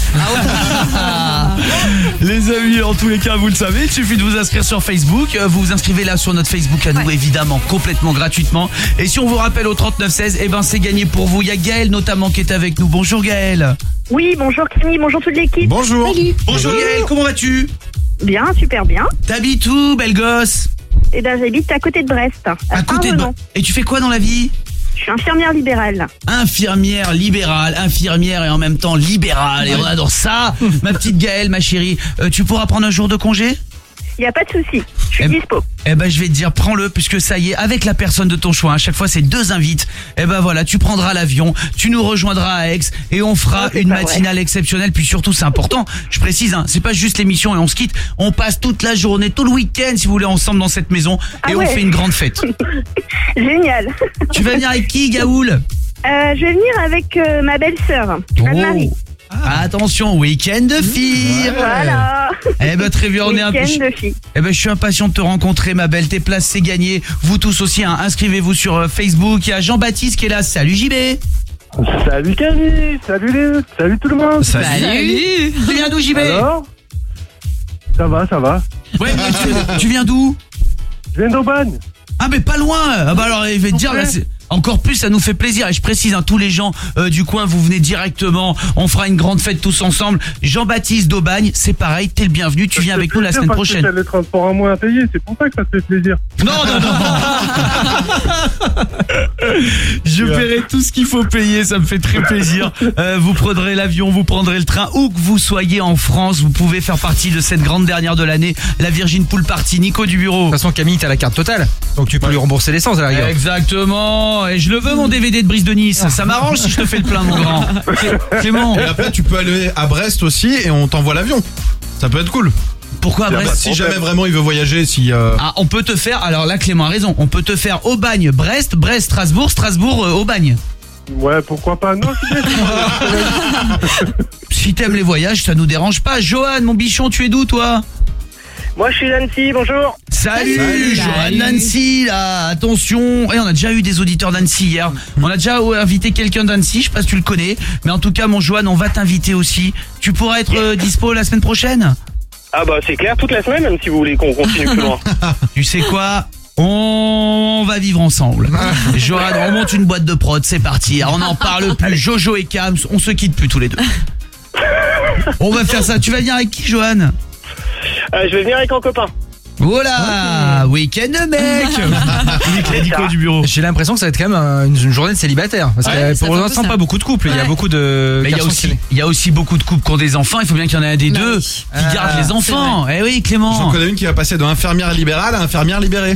[SPEAKER 6] Les amis, en tous les cas, vous le savez, il suffit de vous inscrire sur Facebook. Vous vous inscrivez là sur notre Facebook à nous, évidemment, complètement gratuitement. Et si on vous rappelle au 3916, eh ben c'est gagné pour vous. Il y a Gaël notamment qui est avec nous. Bonjour Gaël.
[SPEAKER 5] Oui, bonjour Camille, bonjour toute l'équipe.
[SPEAKER 3] Bonjour.
[SPEAKER 5] Salut.
[SPEAKER 6] Bonjour Gaël, comment vas-tu?
[SPEAKER 5] Bien, super bien.
[SPEAKER 6] T'habites où, belle gosse?
[SPEAKER 5] Eh ben, j'habite à côté de Brest.
[SPEAKER 6] À côté de Brest. Et tu fais quoi dans la vie?
[SPEAKER 5] Je suis infirmière libérale.
[SPEAKER 6] Infirmière libérale, infirmière et en même temps libérale. Et on adore ça. Ma petite Gaëlle, ma chérie, tu pourras prendre un jour de congé?
[SPEAKER 5] Il n'y a pas de souci, je suis dispo.
[SPEAKER 6] Eh ben je vais te dire, prends-le, puisque ça y est, avec la personne de ton choix, à chaque fois c'est 2 invites. Eh ben voilà, tu prendras l'avion, tu nous rejoindras à Aix et on fera une matinale exceptionnelle. Puis surtout c'est important, je précise, hein, c'est pas juste l'émission et on se quitte, on passe toute la journée, tout le week-end si vous voulez ensemble dans cette maison et on fait une grande fête.
[SPEAKER 5] Génial.
[SPEAKER 6] Tu vas venir avec qui, Gaoul?
[SPEAKER 5] Je vais venir avec ma belle-sœur, Anne-Marie.
[SPEAKER 6] Attention, week-end de filles.
[SPEAKER 5] Voilà.
[SPEAKER 6] Eh ben très bien, on est un peu.
[SPEAKER 5] Week-end de filles.
[SPEAKER 6] Eh ben je suis impatient de te rencontrer, ma belle. Tes places c'est gagné. Vous tous aussi, hein, inscrivez-vous sur Facebook. Il y a Jean-Baptiste qui est là. Salut JB.
[SPEAKER 4] Salut Camille. Salut tout le monde.
[SPEAKER 6] Salut. Tu viens d'où JB?
[SPEAKER 4] Alors, ça va.
[SPEAKER 6] Ouais, mais tu viens d'où?
[SPEAKER 4] Je viens d'Aubagne.
[SPEAKER 6] Ah mais pas loin. Ah bah alors je vais te dire là, encore plus ça nous fait plaisir et je précise, hein, tous les gens du coin, vous venez directement, on fera une grande fête tous ensemble. Jean-Baptiste d'Aubagne, c'est pareil, t'es le bienvenu, tu viens avec nous la semaine prochaine.
[SPEAKER 4] T'as le transport en moins à payer, c'est pour ça que ça te fait plaisir.
[SPEAKER 6] Non. Je paierai tout ce qu'il faut payer, ça me fait très plaisir. Vous prendrez l'avion, vous prendrez le train, où que vous soyez en France, vous pouvez faire partie de cette grande dernière de l'année, la Virgin Pool Party. Nico du bureau.
[SPEAKER 11] De toute façon, Camille, t'as la carte totale, donc tu peux lui rembourser l'essence à la rigueur.
[SPEAKER 6] Exactement. Et je le veux mon DVD de Brise de Nice. Ça m'arrange si je te fais le plein, mon grand. Clément.
[SPEAKER 3] Et après tu peux aller à Brest aussi et on t'envoie l'avion. Ça peut être cool.
[SPEAKER 6] Pourquoi à Brest?
[SPEAKER 3] Si jamais vraiment il veut voyager, si
[SPEAKER 6] Ah, on peut te faire, alors là Clément a raison, on peut te faire Aubagne, Brest, Strasbourg, Aubagne.
[SPEAKER 4] Ouais, pourquoi pas. Non,
[SPEAKER 6] si t'aimes les voyages, ça nous dérange pas. Johan, mon bichon, tu es d'où toi?
[SPEAKER 8] Moi, je suis Nancy, bonjour.
[SPEAKER 6] Salut. Johan, Nancy, là, attention. Et on a déjà eu des auditeurs d'Annecy hier. On a déjà invité quelqu'un d'Annecy, je sais pas si tu le connais. Mais en tout cas, mon Johan, on va t'inviter aussi. Tu pourras être dispo la semaine prochaine?
[SPEAKER 8] Ah bah, c'est clair, toute la semaine, même si vous voulez qu'on continue plus loin.
[SPEAKER 6] Tu sais quoi? On va vivre ensemble. Johan, on monte une boîte de prod, c'est parti. On n'en parle plus. Jojo et Cams, on se quitte plus tous les deux. On va faire ça. Tu vas venir avec qui, Johan?
[SPEAKER 8] Je vais venir avec un copain.
[SPEAKER 6] Voilà, week-end mec. Nico du bureau.
[SPEAKER 11] J'ai l'impression que ça va être quand même une journée de célibataire. Parce que pour l'instant, pas beaucoup de couples. Il y a beaucoup de.
[SPEAKER 6] Mais il y a aussi beaucoup de couples qui ont des enfants. Il faut bien qu'il y en ait un des deux qui garde les enfants. Eh oui, Clément.
[SPEAKER 3] J'en connais une qui va passer de infirmière libérale à infirmière libérée.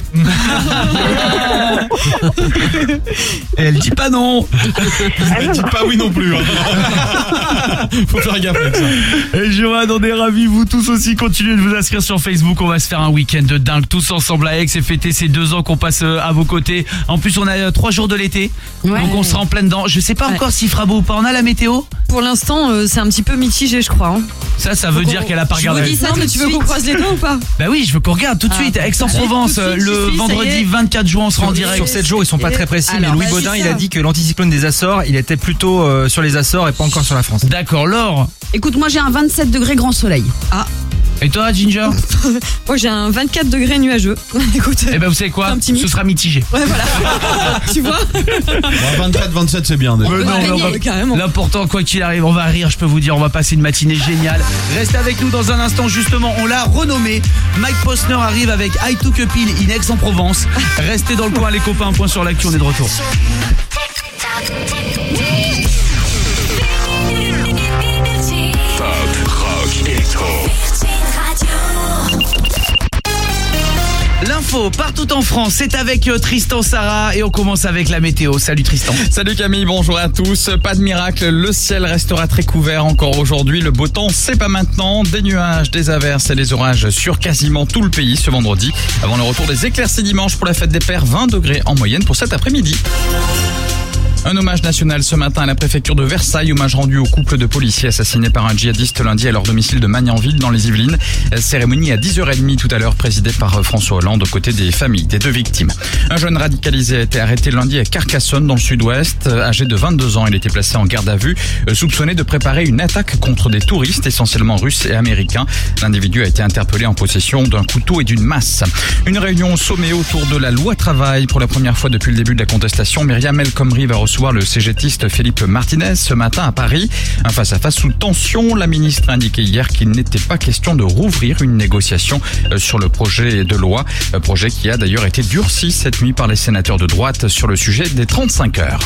[SPEAKER 6] Et elle dit pas non.
[SPEAKER 3] Elle dit pas oui non plus. Faut faire gaffe avec ça.
[SPEAKER 6] Et Johan, on est ravis. Vous tous aussi, continuez de vous inscrire sur Facebook. On va se faire un week-end de dingue tous ensemble à Aix et fêter ces 2 ans qu'on passe à vos côtés. En plus, on a 3 jours de l'été. Donc on sera en plein dedans. Je sais pas encore s'il fera beau ou pas. On a la météo?
[SPEAKER 12] Pour l'instant, c'est un petit peu mitigé, je crois. Hein.
[SPEAKER 6] Ça veut dire qu'elle a pas regardé.
[SPEAKER 12] Je vous dis ça, mais tu veux qu'on croise les doigts ou pas?
[SPEAKER 6] Bah oui, je veux qu'on regarde tout de suite. Aix-en-Provence, le vendredi 24 juin, on sera en direct.
[SPEAKER 11] Sur 7 jours, ils sont pas très précis, mais Louis Baudin, il a dit que l'anticyclone des Açores, il était plutôt sur les Açores et pas encore sur la France.
[SPEAKER 6] D'accord, Laure.
[SPEAKER 7] Écoute, moi j'ai un 27 degrés grand soleil.
[SPEAKER 12] Ah.
[SPEAKER 6] Et toi, Ginger?
[SPEAKER 12] Moi j'ai un 24 degrés nuageux. Écoute.
[SPEAKER 6] Eh ben vous savez quoi? Ce sera mitigé.
[SPEAKER 12] Ouais, voilà. Tu vois?
[SPEAKER 3] 24-27 c'est bien déjà.
[SPEAKER 12] Carrément.
[SPEAKER 6] L'important, quoi qu'il arrive, on va rire, je peux vous dire, on va passer une matinée géniale. Restez avec nous dans un instant, justement, on l'a renommé. Mike Posner arrive avec I Took a Pill in Aix-en-Provence. Restez dans le coin les copains, un point sur l'actu, on est de retour. L'info partout en France, c'est avec Tristan Sarah et on commence avec la météo. Salut Tristan.
[SPEAKER 16] Salut Camille, bonjour à tous. Pas de miracle, le ciel restera très couvert encore aujourd'hui. Le beau temps, c'est pas maintenant. Des nuages, des averses et des orages sur quasiment tout le pays ce vendredi. Avant le retour des éclaircies dimanche pour la fête des pères, 20 degrés en moyenne pour cet après-midi. Un hommage national ce matin à la préfecture de Versailles, hommage rendu au couple de policiers assassinés par un djihadiste lundi à leur domicile de Magnanville dans les Yvelines. Cérémonie à 10h30 tout à l'heure, présidée par François Hollande aux côtés des familles des deux victimes. Un jeune radicalisé a été arrêté lundi à Carcassonne dans le sud-ouest. Âgé de 22 ans, il était placé en garde à vue, soupçonné de préparer une attaque contre des touristes essentiellement russes et américains. L'individu a été interpellé en possession d'un couteau et d'une masse. Une réunion au sommet autour de la loi travail. Pour la première fois depuis le début de la contestation, Myriam El Khomri va recevoir le CGTiste Philippe Martinez ce matin à Paris. Un face-à-face sous tension. La ministre a indiqué hier qu'il n'était pas question de rouvrir une négociation sur le projet de loi. Projet qui a d'ailleurs été durci cette nuit par les sénateurs de droite sur le sujet des 35 heures.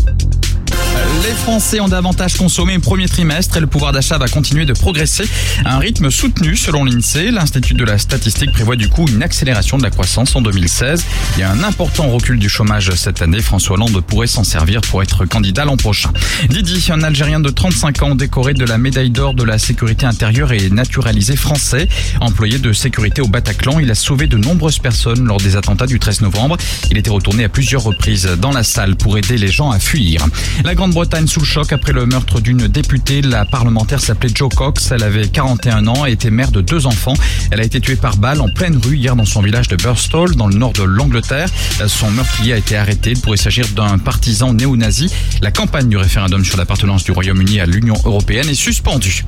[SPEAKER 16] Les Français ont davantage consommé au premier trimestre et le pouvoir d'achat va continuer de progresser à un rythme soutenu selon l'INSEE. L'Institut de la statistique prévoit du coup une accélération de la croissance en 2016. Il y a un important recul du chômage cette année. François Hollande pourrait s'en servir pour être candidat l'an prochain. Didi, un Algérien de 35 ans décoré de la médaille d'or de la sécurité intérieure et naturalisé français. Employé de sécurité au Bataclan, il a sauvé de nombreuses personnes lors des attentats du 13 novembre. Il était retourné à plusieurs reprises dans la salle pour aider les gens à fuir. La Grande-Bretagne sous le choc après le meurtre d'une députée. La parlementaire s'appelait Jo Cox. Elle avait 41 ans et était mère de 2 enfants. Elle a été tuée par balle en pleine rue hier dans son village de Burstall, dans le nord de l'Angleterre. Son meurtrier a été arrêté. Il pourrait s'agir d'un partisan néo-nazi. La campagne du référendum sur l'appartenance du Royaume-Uni à l'Union européenne est suspendue.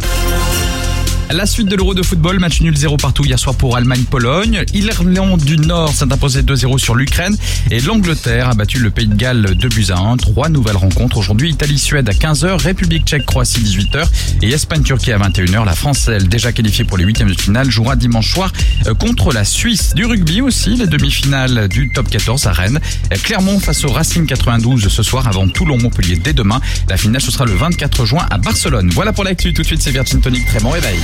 [SPEAKER 16] La suite de l'Euro de football, match nul 0 partout hier soir pour Allemagne-Pologne. L'Irlande du Nord s'est imposée 2-0 sur l'Ukraine et l'Angleterre a battu le Pays de Galles 2-1. 3 nouvelles rencontres aujourd'hui. Italie-Suède à 15h, République tchèque-Croatie 18h et Espagne-Turquie à 21h. La France, elle déjà qualifiée pour les 8e de finale, jouera dimanche soir contre la Suisse. Du rugby aussi, les demi-finales du top 14 à Rennes. Clermont face au Racing 92 ce soir avant Toulon-Montpellier dès demain. La finale, ce sera le 24 juin à Barcelone. Voilà pour l'actu. Tout de suite, c'est Virgin Tonic. Très bon réveil.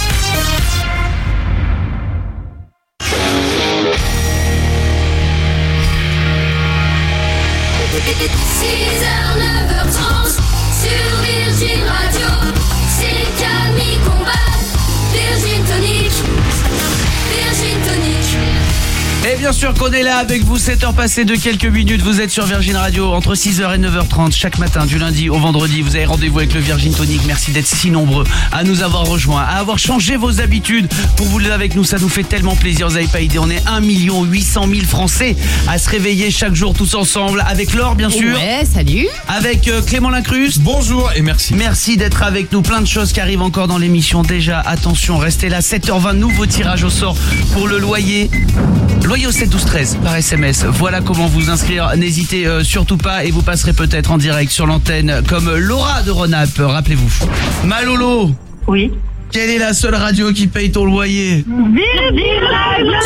[SPEAKER 1] 6h, 9h30 sur Virgin Radio. C'est Camille Combat. Virgin Tonic. Virgin Tonic.
[SPEAKER 6] Et bien sûr qu'on est là avec vous, 7h passées de quelques minutes, vous êtes sur Virgin Radio entre 6h et 9h30 chaque matin du lundi au vendredi. Vous avez rendez-vous avec le Virgin Tonic, merci d'être si nombreux à nous avoir rejoints, à avoir changé vos habitudes pour vous lever avec nous, ça nous fait tellement plaisir, vous n'avez pas idée, on est 1 800 000 Français à se réveiller chaque jour tous ensemble, avec Laure bien sûr.
[SPEAKER 7] Ouais, salut.
[SPEAKER 6] Avec Clément Lincruste.
[SPEAKER 3] Bonjour et merci.
[SPEAKER 6] Merci d'être avec nous, plein de choses qui arrivent encore dans l'émission déjà, attention, restez là, 7h20, nouveau tirage au sort pour le loyer. Loyer au 7 12 13 par SMS. Voilà comment vous inscrire. N'hésitez surtout pas et vous passerez peut-être en direct sur l'antenne comme Laura de Rhône-Alpes. Rappelez-vous. Malolo.
[SPEAKER 5] Oui.
[SPEAKER 6] Quelle est la seule radio qui paye ton loyer?
[SPEAKER 5] Virgin Radio.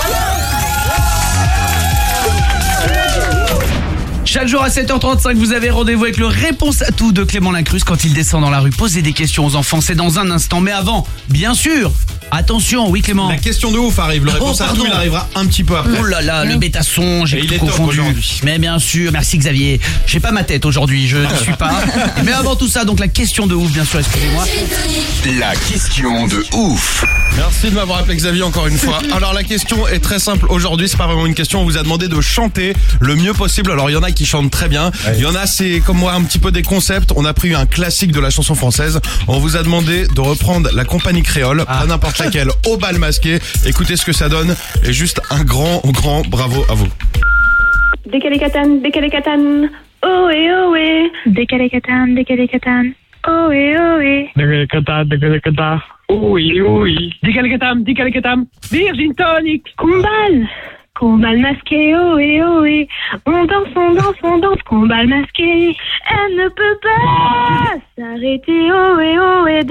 [SPEAKER 6] Chaque jour à 7h35, vous avez rendez-vous avec le Réponse à tout de Clément Lincruste quand il descend dans la rue. Posez des questions aux enfants, c'est dans un instant. Mais avant, bien sûr, attention, oui Clément.
[SPEAKER 3] La question de ouf arrive, le Réponse à tout, il arrivera un petit peu après.
[SPEAKER 6] Oh là là, le bêtasson, j'ai tout confondu. Mais bien sûr, merci Xavier. J'ai pas ma tête aujourd'hui, je ne suis pas. Mais avant tout ça, donc la question de ouf, bien sûr, excusez-moi.
[SPEAKER 9] La question de ouf.
[SPEAKER 3] Merci de m'avoir appelé Xavier encore une fois. Alors la question est très simple aujourd'hui, c'est pas vraiment une question, on vous a demandé de chanter le mieux possible. Alors il y en a qui chantent très bien, il y en a c'est comme moi un petit peu des concepts. On a pris un classique de la chanson française, on vous a demandé de reprendre la compagnie créole, pas n'importe laquelle, au bal masqué. Écoutez ce que ça donne et juste un grand bravo à vous.
[SPEAKER 5] Décalé catane, ohé ohé. Décalé catane, ohé ohé.
[SPEAKER 4] Décalé catane, oui, oui. Décalé catane, Virgin Tonic.
[SPEAKER 5] Combal masqué, ohé ohé. On danse, combal masqué. Elle ne peut pas s'arrêter, ohé ohé,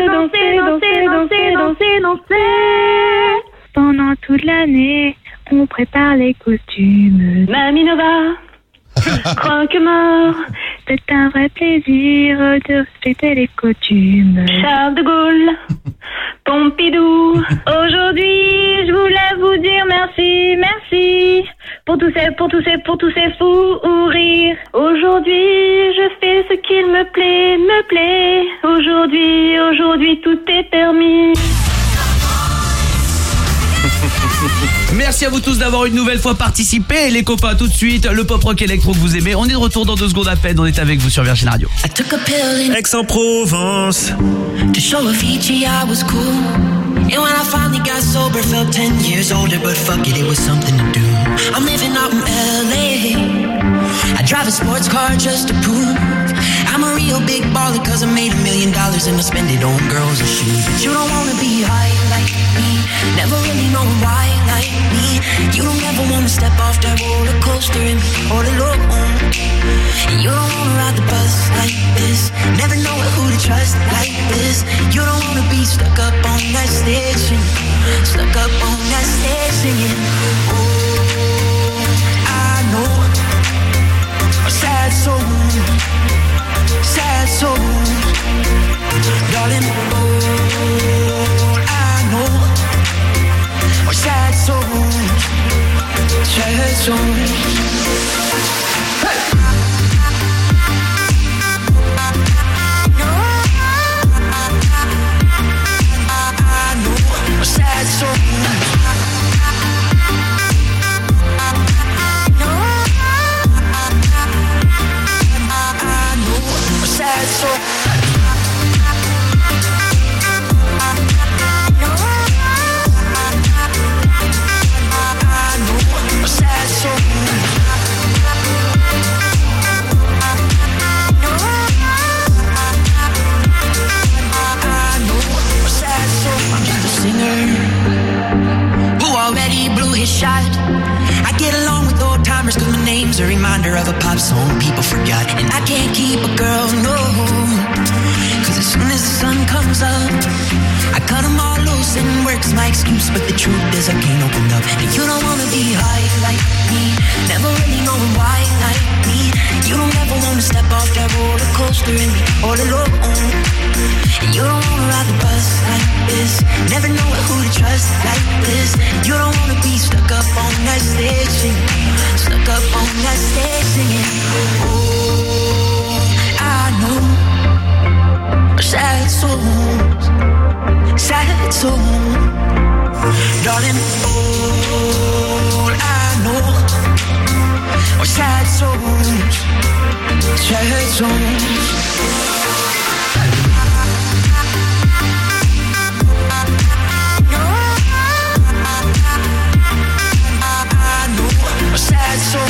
[SPEAKER 5] de danser. Pendant toute l'année, on prépare les costumes. Mamie Nova, croque-mort. C'est un vrai plaisir de respecter les coutumes. Charles de Gaulle, Pompidou. Aujourd'hui, je voulais vous dire merci pour tous ces fous rires. Aujourd'hui, je fais ce qu'il me plaît. Aujourd'hui, tout est permis.
[SPEAKER 6] Merci à vous tous d'avoir une nouvelle fois participé. Les copains, tout de suite, le pop rock électro que vous aimez. On est de retour dans 2 secondes à peine. On est avec vous sur Virgin Radio.
[SPEAKER 10] I took a pill in
[SPEAKER 14] Aix-en-Provence.
[SPEAKER 10] to show Avicii I was cool. And when I finally got sober, felt 10 years older, but fuck it, it was something to do. I'm living out in LA. I drive a sports car just to prove I'm a real big baller, cause I made $1 million and I spend it on girls and shoes. But you don't wanna be high like me, never really know why like me. You don't ever wanna step off that roller coaster and be all alone. And you don't wanna ride the bus like this, never know who to trust like this. You don't wanna be stuck up on that stage singing, stuck up on that stage singing. Oh, I know a sad soul, sad soul, darling. Oh, I know a sad soul, sad soul. Sad soul. Sad soul. Sad soul. I'm just a singer who already blew his shot. I get along with old timers cause my name's a reminder of a pop song people forgot. And I can't keep a girl, no, cause as soon as the sun comes up I cut them all loose and work's my excuse. But the truth is I can't open up. And you don't wanna be high like me, never really knowing why like me. You don't ever wanna step off that roller coaster and be all alone. And you don't wanna ride the bus like this, never know who to trust like this. You don't wanna be stuck up on that stage singing, stuck up on that stage singing. Oh, I know sad souls, sad souls, darling. All I know are sad souls, sad souls. Sad soul.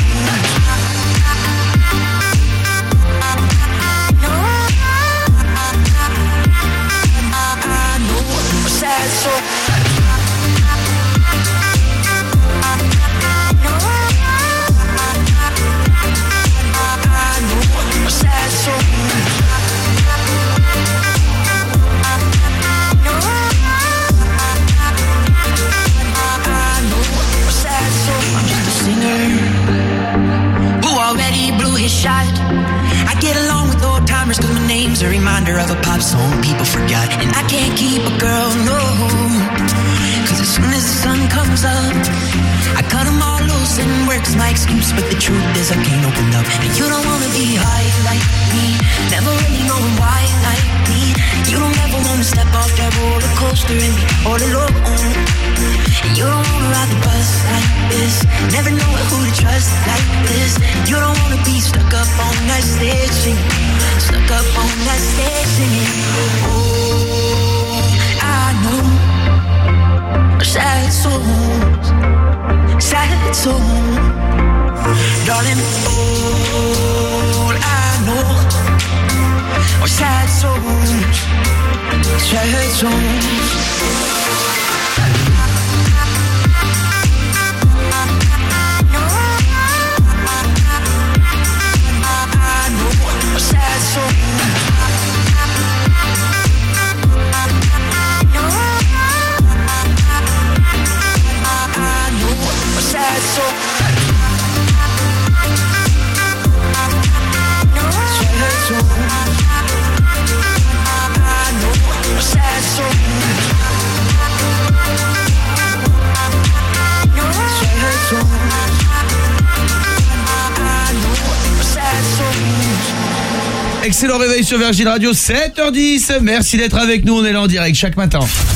[SPEAKER 10] Sad soul. Sad soul. I'm just a singer who already blew his shot. I get along with old timers cause my name's a reminder of a pop song people forgot. And I can't keep a girl, no, cause as soon as the sun comes up I cut them all loose and work's my excuse. But the truth is I can't open up. And you don't wanna be high like me, never really knowing why like me. You don't ever wanna step off that roller coaster and be all alone. And you don't wanna ride the bus like this, never know who to trust like this. You don't wanna be stuck up on that stage singing, stuck up on that stage singing. Oh, I know sad souls, sad souls, darling. All I know are sad souls, sad souls. Sad soul. Sad soul. Sad soul.
[SPEAKER 6] excellent réveil sur Virgin Radio, 7h10. Merci d'être avec nous, on est là en direct chaque matin.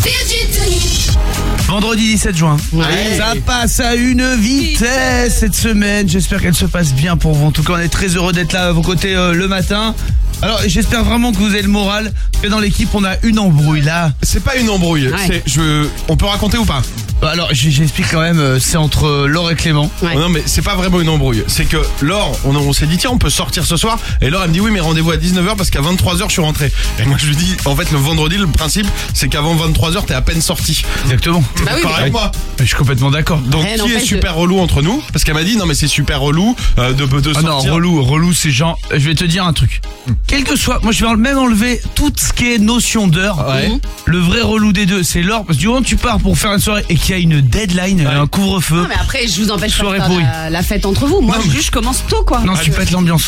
[SPEAKER 6] Vendredi 17 juin.
[SPEAKER 7] Ouais.
[SPEAKER 6] Ça passe à une vitesse cette semaine. J'espère qu'elle se passe bien pour vous. En tout cas, on est très heureux d'être là à vos côtés le matin. Alors, j'espère vraiment que vous avez le moral. Parce que dans l'équipe, on a une embrouille là.
[SPEAKER 3] C'est pas une embrouille.
[SPEAKER 7] Ouais.
[SPEAKER 3] On peut raconter ou pas?
[SPEAKER 6] Alors, j'explique quand même. C'est entre Laure et Clément.
[SPEAKER 7] Ouais.
[SPEAKER 3] Non, mais c'est pas vraiment une embrouille. C'est que Laure, on s'est dit tiens, on peut sortir ce soir. Et Laure, elle me dit oui, mais rendez-vous à 19h parce qu'à 23h, je suis rentré. Et moi, je lui dis en fait, le vendredi, le principe, c'est qu'avant 23h, t'es à peine sorti.
[SPEAKER 6] Exactement.
[SPEAKER 7] Bah oui,
[SPEAKER 3] Pareil
[SPEAKER 7] mais-
[SPEAKER 3] que moi.
[SPEAKER 6] Je suis complètement d'accord.
[SPEAKER 3] Donc,
[SPEAKER 7] Ouais,
[SPEAKER 3] qui
[SPEAKER 7] non,
[SPEAKER 3] est
[SPEAKER 7] en fait,
[SPEAKER 3] super relou entre nous? Parce qu'elle m'a dit non, mais c'est super relou de
[SPEAKER 6] Ah non,
[SPEAKER 3] sortir.
[SPEAKER 6] relou, c'est genre, je vais te dire un truc. Quel que soit, moi je vais même enlever tout ce qui est notion d'heure.
[SPEAKER 3] Ouais.
[SPEAKER 6] Le vrai relou des deux, c'est Laure, parce que du moment que tu pars pour faire une soirée et qu'il y a une deadline, un couvre-feu.
[SPEAKER 7] Non, mais après, je vous empêche pas de
[SPEAKER 6] Soirée
[SPEAKER 7] faire
[SPEAKER 6] pourrie.
[SPEAKER 7] la fête entre vous. Moi,
[SPEAKER 3] Non, mais-
[SPEAKER 7] je commence tôt, quoi.
[SPEAKER 6] Non, tu pètes l'ambiance.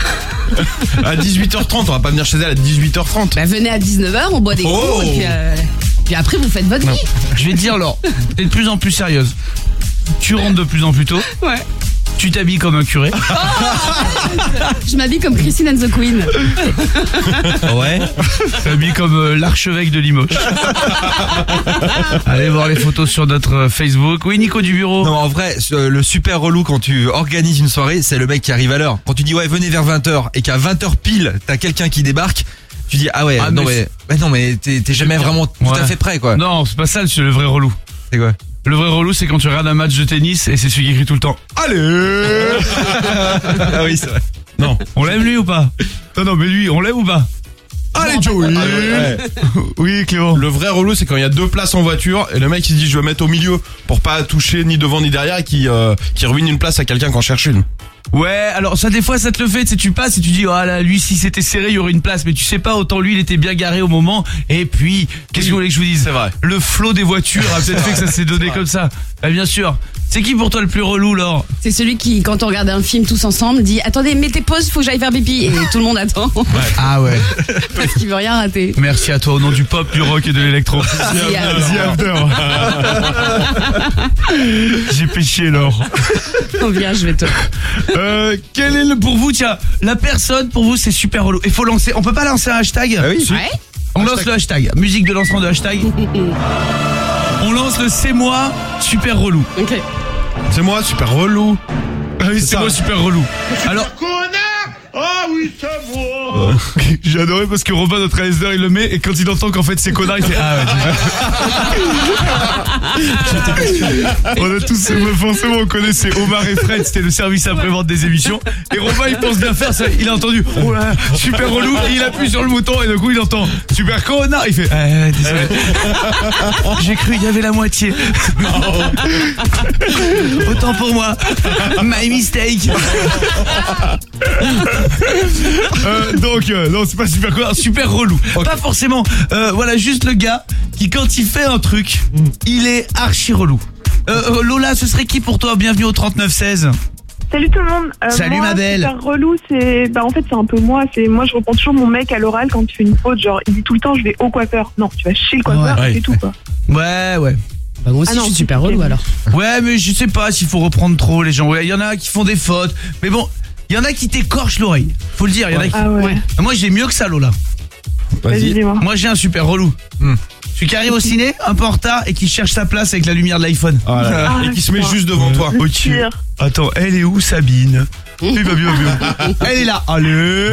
[SPEAKER 3] À 18h30, on va pas venir chez elle à 18h30.
[SPEAKER 7] Bah, venez à 19h, on boit des coups,
[SPEAKER 3] Oh.
[SPEAKER 7] et puis après, vous faites votre vie.
[SPEAKER 6] Je vais te dire, Laure, t'es de plus en plus sérieuse. Tu rentres de plus en plus tôt.
[SPEAKER 7] Ouais.
[SPEAKER 6] Tu t'habilles comme un curé.
[SPEAKER 7] Je m'habille comme Christine and the Queen.
[SPEAKER 6] Ouais. T'habilles comme l'archevêque de Limoges. Allez voir les photos sur notre Facebook. Oui, Nico du bureau.
[SPEAKER 11] Non, en vrai, le super relou quand tu organises une soirée, c'est le mec qui arrive à l'heure. Quand tu dis ouais, venez vers 20h et qu'à 20h pile, t'as quelqu'un qui débarque, tu dis ah ouais,
[SPEAKER 6] Ah,
[SPEAKER 11] non
[SPEAKER 6] mais
[SPEAKER 11] mais t'es jamais vraiment tout
[SPEAKER 6] Ouais.
[SPEAKER 11] à fait prêt quoi.
[SPEAKER 6] Non, c'est pas ça le vrai relou.
[SPEAKER 11] C'est quoi?
[SPEAKER 6] Le vrai relou, c'est quand tu regardes un match de tennis et c'est celui qui crie tout le temps. Allez.
[SPEAKER 11] Ah oui, c'est vrai.
[SPEAKER 6] Non. On l'aime lui ou pas? Non, mais lui, on l'aime ou pas? Allez, Joey. Oui, Clément.
[SPEAKER 3] Le vrai relou, c'est quand il y a deux places en voiture et le mec il se dit je vais mettre au milieu pour pas toucher ni devant ni derrière et qui ruine une place à quelqu'un qui en cherche une.
[SPEAKER 6] Ouais, alors ça des fois ça te le fait, tu sais, tu passes et tu dis oh là lui si c'était serré il y aurait une place, mais tu sais pas, autant lui il était bien garé au moment et puis qu'est-ce que vous voulez que je vous dise?
[SPEAKER 3] C'est vrai.
[SPEAKER 6] Le flot des voitures a peut-être fait que ça s'est donné comme ça. Bah bien sûr. C'est qui pour toi le plus relou, Laure?
[SPEAKER 7] C'est celui qui, quand on regarde un film tous ensemble, dit attendez, mettez pause, faut que j'aille faire pipi. Et tout le monde attend.
[SPEAKER 6] Ah ouais.
[SPEAKER 7] Parce qu'il veut rien rater.
[SPEAKER 6] Merci à toi au nom du pop, du rock et de l'électro. The After. J'ai péché, Laure.
[SPEAKER 7] Oh, viens, je vais te.
[SPEAKER 6] Quel est pour vous, tiens, la personne pour vous c'est super relou. Il faut lancer, on peut pas lancer un hashtag?
[SPEAKER 11] Ah oui.
[SPEAKER 7] Ouais.
[SPEAKER 6] On lance le hashtag, musique de lancement de hashtag. On lance le c'est moi super relou.
[SPEAKER 7] Ok.
[SPEAKER 3] C'est moi super relou.
[SPEAKER 6] Ah oui, c'est
[SPEAKER 3] ça.
[SPEAKER 6] moi super relou. Alors,
[SPEAKER 3] Ah oui, c'est moi.
[SPEAKER 6] j'ai adoré parce que Robin, notre réalisateur, il le met et quand il entend qu'en fait c'est connard, il fait ah ouais. On a tous, forcément on connaissait Omar et Fred, c'était le service après-vente des émissions. Et Robin il pense bien faire ça, il a entendu oh là, super relou et il appuie sur le bouton et du coup il entend super connard, il fait désolé. J'ai cru il y avait la moitié. Autant pour moi. My mistake. Donc non c'est pas super connard, super relou. Pas forcément voilà juste le gars qui quand il fait un truc il est archi relou. Lola, ce serait qui pour toi? Bienvenue au 3916.
[SPEAKER 5] Salut tout le monde.
[SPEAKER 6] Salut,
[SPEAKER 5] moi,
[SPEAKER 6] ma belle.
[SPEAKER 5] Super relou, c'est en fait c'est un peu moi. C'est moi je reprends toujours mon mec à l'oral quand il fait une faute. Genre il dit tout le temps je vais au coiffeur. Non, tu vas chez le coiffeur
[SPEAKER 3] Ouais.
[SPEAKER 5] et c'est tout quoi.
[SPEAKER 6] Ouais.
[SPEAKER 7] Bah, moi aussi,
[SPEAKER 5] Ah non,
[SPEAKER 7] je suis super relou alors.
[SPEAKER 6] Ouais, mais je sais pas s'il faut reprendre trop les gens. Ouais, il y en a qui font des fautes. Mais bon, il y en a qui t'écorchent l'oreille. Faut le dire, il y en a qui...
[SPEAKER 5] Ah ouais.
[SPEAKER 6] Moi, j'ai mieux que ça, Lola.
[SPEAKER 5] Vas-y, dis-moi.
[SPEAKER 6] Moi, j'ai un super relou. Celui qui arrive au ciné, un peu en retard, et qui cherche sa place avec la lumière de l'iPhone.
[SPEAKER 3] Voilà.
[SPEAKER 5] Ah,
[SPEAKER 3] Et qui se met
[SPEAKER 5] putain.
[SPEAKER 3] juste devant toi.
[SPEAKER 6] Ok.
[SPEAKER 5] Pire.
[SPEAKER 6] Attends, elle est où, Sabine? Il va bien. Elle est là. Allez.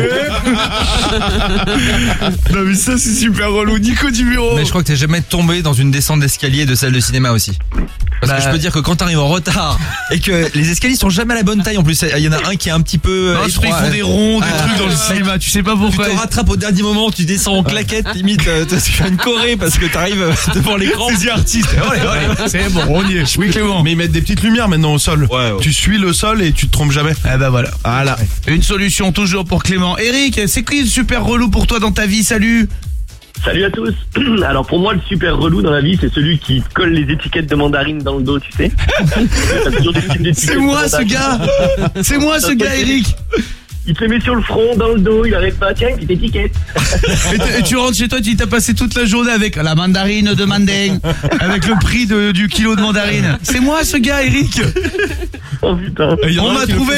[SPEAKER 6] Non, mais ça, c'est super relou. Nico du bureau.
[SPEAKER 11] Mais je crois que t'es jamais tombé dans une descente d'escalier de salle de cinéma aussi. Parce que je peux dire que quand t'arrives en retard et que les escaliers sont jamais à la bonne taille en plus, il y en a un qui est un petit peu
[SPEAKER 6] Non, je crois qu'ils font des ronds, des trucs dans le cinéma. Tu sais pas
[SPEAKER 11] Tu
[SPEAKER 6] pourquoi.
[SPEAKER 11] te rattrapes au dernier moment, tu descends en claquette, limite, tu fais une choré parce que t'arrives devant l'écran.
[SPEAKER 6] C'est artiste. Allez, c'est bon, on y est. Oui, Clément.
[SPEAKER 3] Mais ils mettent des petites lumières maintenant au sol.
[SPEAKER 11] Ouais.
[SPEAKER 3] Tu suis le sol et tu te trompes jamais.
[SPEAKER 6] Eh ben voilà.
[SPEAKER 3] Voilà.
[SPEAKER 6] Une solution toujours pour Clément. Eric, c'est qui le super relou pour toi dans ta vie? Salut.
[SPEAKER 8] Salut à tous. Alors pour moi, le super relou dans la vie, c'est celui qui colle les étiquettes de mandarine dans le dos, tu sais. T'as toujours des petites étiquettes
[SPEAKER 6] C'est
[SPEAKER 8] de
[SPEAKER 6] moi ce
[SPEAKER 8] mandarine.
[SPEAKER 6] gars. C'est moi ce gars, Eric.
[SPEAKER 8] Il te le met sur le front, dans le dos, il arrête pas, tiens, une petite étiquette.
[SPEAKER 6] Et tu rentres chez toi, tu t'as passé toute la journée avec la mandarine de Manding, avec le prix du kilo de mandarine. C'est moi ce gars, Eric.
[SPEAKER 8] Oh putain.
[SPEAKER 6] On m'a trouvé.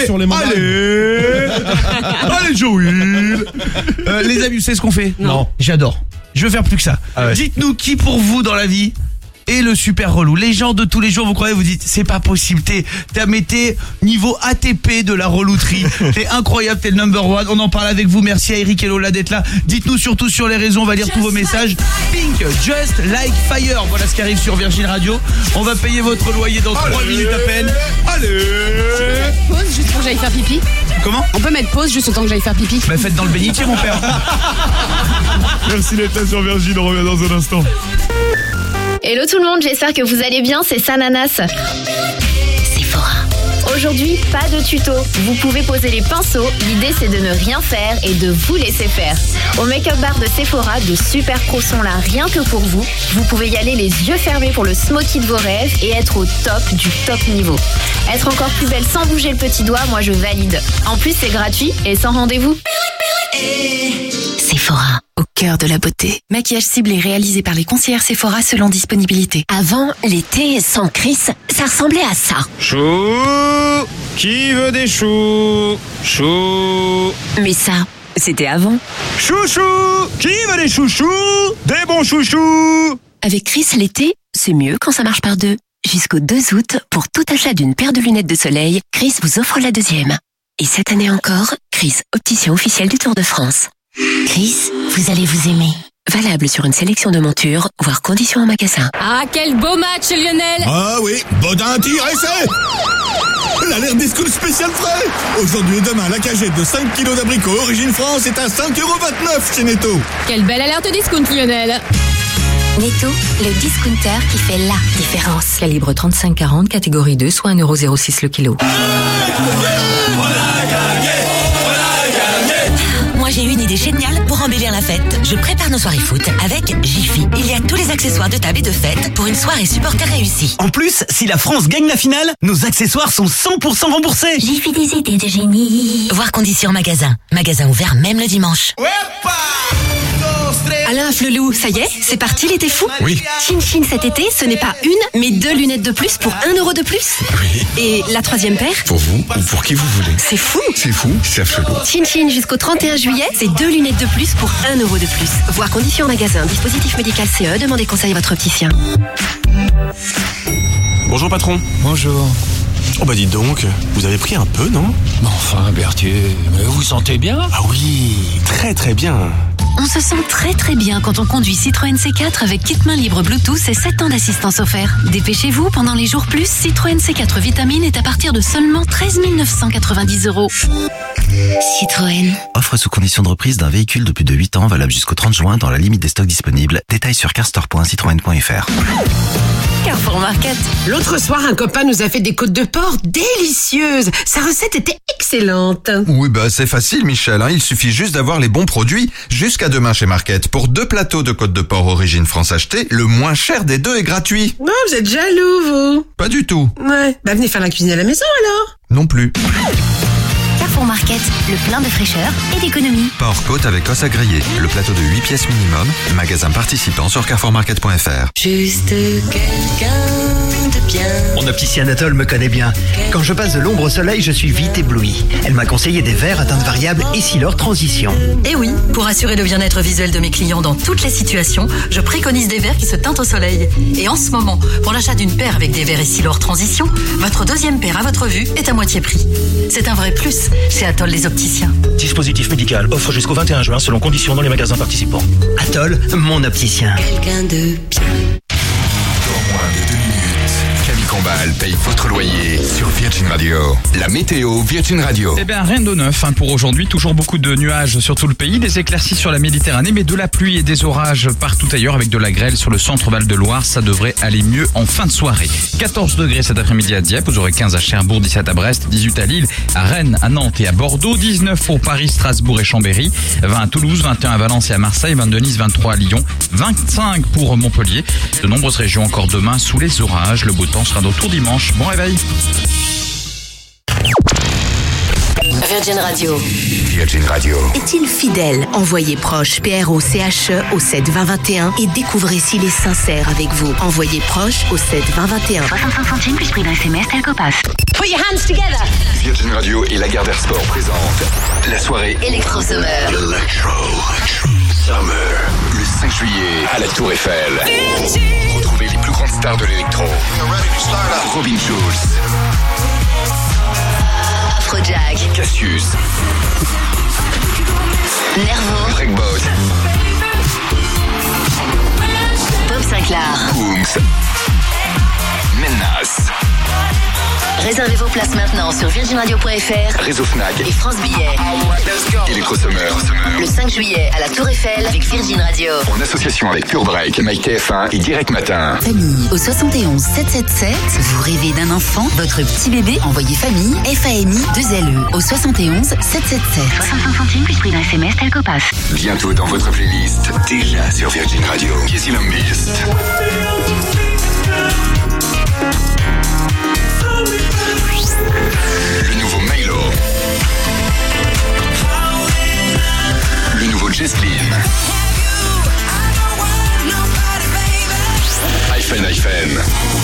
[SPEAKER 6] Allez Joël. Les amis, vous savez ce qu'on fait?
[SPEAKER 3] Non.
[SPEAKER 6] J'adore. Je veux faire plus que ça.
[SPEAKER 3] Ah ouais.
[SPEAKER 6] Dites-nous qui pour vous dans la vie est le super relou. Les gens de tous les jours, vous croyez, vous dites c'est pas possible, t'es niveau ATP de la relouterie. T'es incroyable, t'es le number one. On en parle avec vous. Merci à Eric et Lola d'être là. Dites-nous surtout sur les réseaux, on va lire tous vos messages. Pink, Just Like Fire. Voilà ce qui arrive sur Virgin Radio. On va payer votre loyer dans 3 minutes à peine. Allez.
[SPEAKER 7] Pause juste pour que j'aille faire pipi.
[SPEAKER 6] Comment?
[SPEAKER 7] On peut mettre pause juste autant que j'aille faire pipi.
[SPEAKER 6] Bah faites dans le bénitier mon père.
[SPEAKER 3] Merci d'être là sur Virgin, on revient dans un instant.
[SPEAKER 17] Hello tout le monde, j'espère que vous allez bien, c'est Sananas. Sephora. Aujourd'hui, pas de tuto. Vous pouvez poser les pinceaux, l'idée c'est de ne rien faire et de vous laisser faire. Au make-up bar de Sephora, de super pros sont là rien que pour vous. Vous pouvez y aller les yeux fermés pour le smoky de vos rêves et être au top du top niveau. Être encore plus belle sans bouger le petit doigt, moi je valide. En plus c'est gratuit et sans rendez-vous.
[SPEAKER 18] Sephora, au cœur de la beauté. Maquillage ciblé réalisé par les conseillères Sephora selon disponibilité.
[SPEAKER 20] Avant, l'été sans Chris, ça ressemblait à ça.
[SPEAKER 22] Chou, qui veut des choux? Chou.
[SPEAKER 18] Mais ça, c'était avant.
[SPEAKER 22] Chouchou, qui veut des chouchous? Des bons chouchous.
[SPEAKER 18] Avec Chris, l'été, c'est mieux quand ça marche par deux. Jusqu'au 2 août, pour tout achat d'une paire de lunettes de soleil, Chris vous offre la deuxième. Et cette année encore, Chris, opticien officiel du Tour de France.
[SPEAKER 20] Chris, vous allez vous aimer.
[SPEAKER 18] Valable sur une sélection de montures, voire conditions en magasin.
[SPEAKER 7] Ah, quel beau match, Lionel!
[SPEAKER 25] Ah oui, Baudin tire essai. L'alerte des schools spécial frais. Aujourd'hui et demain, la cagette de 5 kilos d'abricots Origine France est à 5,29€ chez Netto.
[SPEAKER 7] Quelle belle alerte discount, Lionel!
[SPEAKER 18] Netto, le discounter qui fait la différence. Calibre 35-40, catégorie 2, soit 1,06€ le kilo.
[SPEAKER 20] Moi j'ai une idée géniale pour embellir la fête. Je prépare nos soirées foot avec Jiffy. Il y a tous les accessoires de table et de fête pour une soirée supporter réussie.
[SPEAKER 14] En plus, si la France gagne la finale, nos accessoires sont 100% remboursés.
[SPEAKER 20] Jiffy, des idées de génie. Voir conditions magasin. Magasin ouvert même le dimanche.
[SPEAKER 18] Alain Flelou, ça y est, c'est parti l'été fou?
[SPEAKER 25] Oui.
[SPEAKER 18] Chin Chin cet été, ce n'est pas une, mais 2 lunettes de plus pour 1€ de plus.
[SPEAKER 25] Oui.
[SPEAKER 18] Et la 3e paire?
[SPEAKER 25] Pour vous ou pour qui vous voulez.
[SPEAKER 18] C'est fou.
[SPEAKER 25] C'est fou, c'est absolument.
[SPEAKER 18] Chin Chin jusqu'au 31 juillet, c'est 2 lunettes de plus pour 1€ de plus. Voir conditions en magasin. Dispositif médical CE, demandez conseil à votre opticien.
[SPEAKER 26] Bonjour patron.
[SPEAKER 6] Bonjour.
[SPEAKER 26] Oh bah dites donc, vous avez pris un peu, non?
[SPEAKER 14] Mais enfin, Berthier, vous vous sentez bien?
[SPEAKER 26] Ah oui, très très bien.
[SPEAKER 18] On se sent très très bien quand on conduit Citroën C4 avec kit main libre Bluetooth et 7 ans d'assistance offert. Dépêchez-vous, pendant les jours plus, Citroën C4 Vitamine est à partir de seulement 13 990€.
[SPEAKER 20] Citroën.
[SPEAKER 27] Offre sous condition de reprise d'un véhicule de plus de 8 ans, valable jusqu'au 30 juin dans la limite des stocks disponibles. Détails sur carstore.citroën.fr.
[SPEAKER 18] Carrefour Market.
[SPEAKER 28] L'autre soir, un copain nous a fait des côtes de porc délicieuses. Sa recette était excellente.
[SPEAKER 29] Oui, bah c'est facile, Michel. Il suffit juste d'avoir les bons produits. Jusqu'à demain chez Market. Pour 2 plateaux de côtes de porc Origine France achetés, le moins cher des 2 est gratuit.
[SPEAKER 28] Non, vous êtes jaloux, vous.
[SPEAKER 29] Pas du tout.
[SPEAKER 28] Ouais. Bah venez faire la cuisine à la maison alors.
[SPEAKER 29] Non plus.
[SPEAKER 18] Carrefour Market, le plein de fraîcheur et d'économie.
[SPEAKER 29] Porc-côte avec os à griller. Le plateau de 8 pièces minimum. Magasin participant sur carrefourmarket.fr.
[SPEAKER 20] Juste quelqu'un de bien.
[SPEAKER 30] Mon opticien Anatole me connaît bien. Quand je passe de l'ombre au soleil, je suis vite ébloui. Elle m'a conseillé des verres à teinte variable Essilor Transition.
[SPEAKER 20] Et oui, pour assurer le bien-être visuel de mes clients dans toutes les situations, je préconise des verres qui se teintent au soleil. Et en ce moment, pour l'achat d'une paire avec des verres Essilor Transition, votre 2e paire à votre vue est à moitié prix. C'est un vrai plus chez Atoll les opticiens.
[SPEAKER 30] Dispositif médical, offre jusqu'au 21 juin selon conditions dans les magasins participants. Atoll, mon opticien.
[SPEAKER 20] Quelqu'un de bien.
[SPEAKER 9] Dans moins de 2 minutes, Camille Combal paye votre loyer sur Virgin Radio. La météo Virgin Radio.
[SPEAKER 16] Eh bien, rien de neuf pour aujourd'hui. Toujours beaucoup de nuages sur tout le pays, des éclaircies sur la Méditerranée, mais de la pluie et des orages partout ailleurs avec de la grêle sur le centre Val de Loire. Ça devrait aller mieux en fin de soirée. 14 degrés cet après-midi à Dieppe, vous aurez 15 à Cherbourg, 17 à Brest, 18 à Lille, à Rennes, à Nantes et à Bordeaux, 19 pour Paris, Strasbourg et Chambéry, 20 à Toulouse, 21 à Valence et à Marseille, 22 à Nice, 23 à Lyon, 25 pour Montpellier. De nombreuses régions encore demain sous les orages. Le beau temps sera de retour dimanche. Bon réveil.
[SPEAKER 18] Virgin Radio.
[SPEAKER 9] Virgin Radio.
[SPEAKER 18] Est-il fidèle? Envoyez proche PROCHE au 7 20 21 et découvrez s'il est sincère avec vous. Envoyez proche au 7 20 21.
[SPEAKER 1] 65 centimes plus prix d'un SMS tel qu'au pass.
[SPEAKER 18] Put your hands together.
[SPEAKER 9] Virgin Radio et la Gardère Sport présentent la soirée
[SPEAKER 18] Electro Summer.
[SPEAKER 9] Summer. Le 5 juillet à la Tour Eiffel. Retrouvez les plus grandes stars de l'électro. Robin Schulz.
[SPEAKER 18] Afrojack.
[SPEAKER 9] Cassius.
[SPEAKER 18] Nervo.
[SPEAKER 9] Greg Boss.
[SPEAKER 18] Bob Sinclair.
[SPEAKER 9] Kungs. Menace.
[SPEAKER 18] Réservez vos places maintenant sur virginradio.fr,
[SPEAKER 9] Réseau Fnac
[SPEAKER 18] et France Billets.
[SPEAKER 9] Electro Summer.
[SPEAKER 18] Le 5 juillet à la Tour Eiffel avec Virgin Radio.
[SPEAKER 9] En association avec Pure Break, MyTF1 et Direct Matin.
[SPEAKER 18] Famille au 71 777. Vous rêvez d'un enfant? Votre petit bébé? Envoyez famille FAMI 2LE au 71 777.
[SPEAKER 1] 65 centimes plus prix d'un SMS tel qu'au pass.
[SPEAKER 9] Bientôt dans votre playlist, déjà sur Virgin Radio. Casey Lambist. Le nouveau Milo. Le nouveau Jesslyn. Hyphen.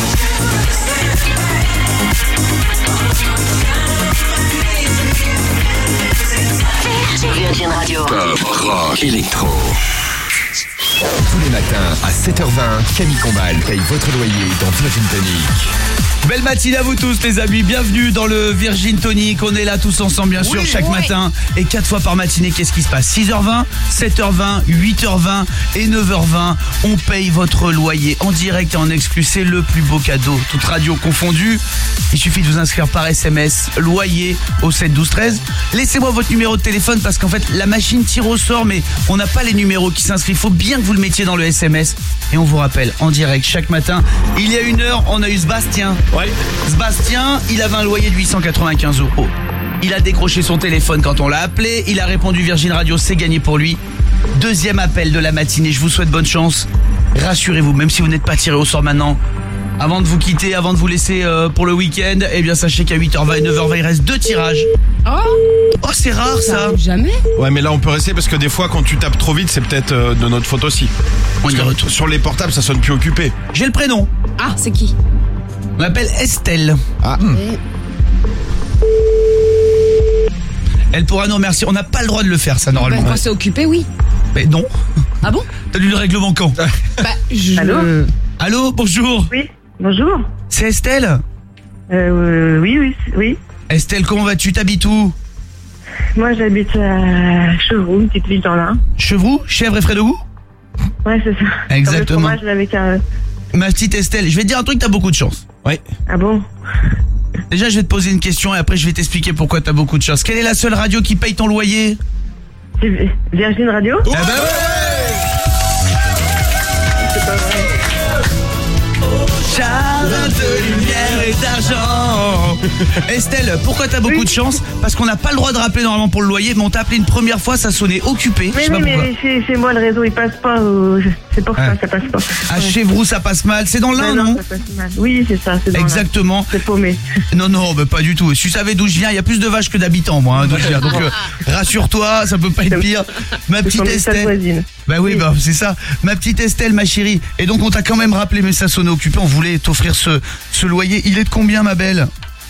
[SPEAKER 18] Virgin Radio.
[SPEAKER 9] Pop, rock, électro. Tous les matins à 7h20, Camille Combal paye votre loyer dans Virgin Tonic.
[SPEAKER 6] Belle matinée à vous tous les amis, bienvenue dans le Virgin Tonic. On est là tous ensemble bien sûr chaque matin et 4 fois par matinée. Qu'est-ce qui se passe? 6h20, 7h20, 8h20 et 9h20. On paye votre loyer en direct et en exclu. C'est le plus beau cadeau, toute radio confondue. Il suffit de vous inscrire par SMS, loyer au 7 12 13. Laissez-moi votre numéro de téléphone parce qu'en fait la machine tire au sort mais on n'a pas les numéros qui s'inscrivent. Il faut bien que vous le mettiez dans le SMS. Et on vous rappelle en direct chaque matin. Il y a 1 heure, on a eu Sébastien. Ouais. Sébastien, il avait un loyer de 895 €. Il a décroché son téléphone quand on l'a appelé. Il a répondu Virgin Radio, c'est gagné pour lui. Deuxième appel de la matinée. Je vous souhaite bonne chance. Rassurez-vous, même si vous n'êtes pas tiré au sort maintenant, avant de vous quitter, avant de vous laisser pour le week-end, eh bien sachez qu'à 8h20 et 9h20, il reste 2 tirages. Oh, c'est rare ça.
[SPEAKER 7] Jamais.
[SPEAKER 3] Ouais, mais là on peut rester parce que des fois quand tu tapes trop vite, c'est peut-être de notre faute aussi.
[SPEAKER 6] On y retourne.
[SPEAKER 3] Sur les portables, ça sonne plus occupé.
[SPEAKER 6] J'ai le prénom.
[SPEAKER 7] Ah, c'est qui?
[SPEAKER 6] On l'appelle Estelle.
[SPEAKER 3] Ah.
[SPEAKER 6] Elle pourra nous remercier. On n'a pas le droit de le faire ça normalement.
[SPEAKER 7] Quand c'est occupé, oui.
[SPEAKER 6] Mais non.
[SPEAKER 7] Ah bon?
[SPEAKER 6] T'as lu le règlement quand?
[SPEAKER 5] Allô?
[SPEAKER 6] Allô, bonjour.
[SPEAKER 5] Oui, bonjour.
[SPEAKER 6] C'est Estelle?
[SPEAKER 5] Oui.
[SPEAKER 6] Estelle, comment vas-tu? T'habites où?
[SPEAKER 5] Moi, j'habite à Chevroux, une petite ville dans l'Ain.
[SPEAKER 6] Chevroux? Chèvre et frais de goût?
[SPEAKER 5] Ouais, c'est ça.
[SPEAKER 6] Exactement.
[SPEAKER 5] Comme le fromage avec un...
[SPEAKER 6] Ma petite Estelle, je vais te dire un truc, t'as beaucoup de chance. Oui.
[SPEAKER 5] Ah bon?
[SPEAKER 6] Déjà, je vais te poser une question et après, je vais t'expliquer pourquoi t'as beaucoup de chance. Quelle est la seule radio qui paye ton loyer?
[SPEAKER 5] C'est Virgin Radio?
[SPEAKER 6] Eh ben ouais!
[SPEAKER 5] C'est pas vrai.
[SPEAKER 6] Jardin de lumière et d'argent. Estelle, pourquoi t'as beaucoup de chance? Parce qu'on n'a pas le droit de rappeler normalement pour le loyer, mais on t'a appelé une première fois, ça sonnait occupé.
[SPEAKER 5] Mais oui, mais chez moi, le réseau, il passe pas. C'est pour ça, ça passe pas.
[SPEAKER 6] À Chevroux, ça passe mal. C'est dans l'Ain, non?
[SPEAKER 5] Ça passe mal. Oui, c'est ça. C'est
[SPEAKER 6] exactement.
[SPEAKER 5] C'est paumé.
[SPEAKER 6] Non, mais pas du tout. Si tu savais d'où je viens, il y a plus de vaches que d'habitants, moi, hein, d'où je viens. Donc, rassure-toi, ça peut pas être pire. Ma petite Estelle. Bah oui, bah c'est ça. Ma petite Estelle, ma chérie. Et donc, on t'a quand même rappelé, mais ça sonnait occupé. On voulait t'offrir ce loyer. Il est de combien, ma belle?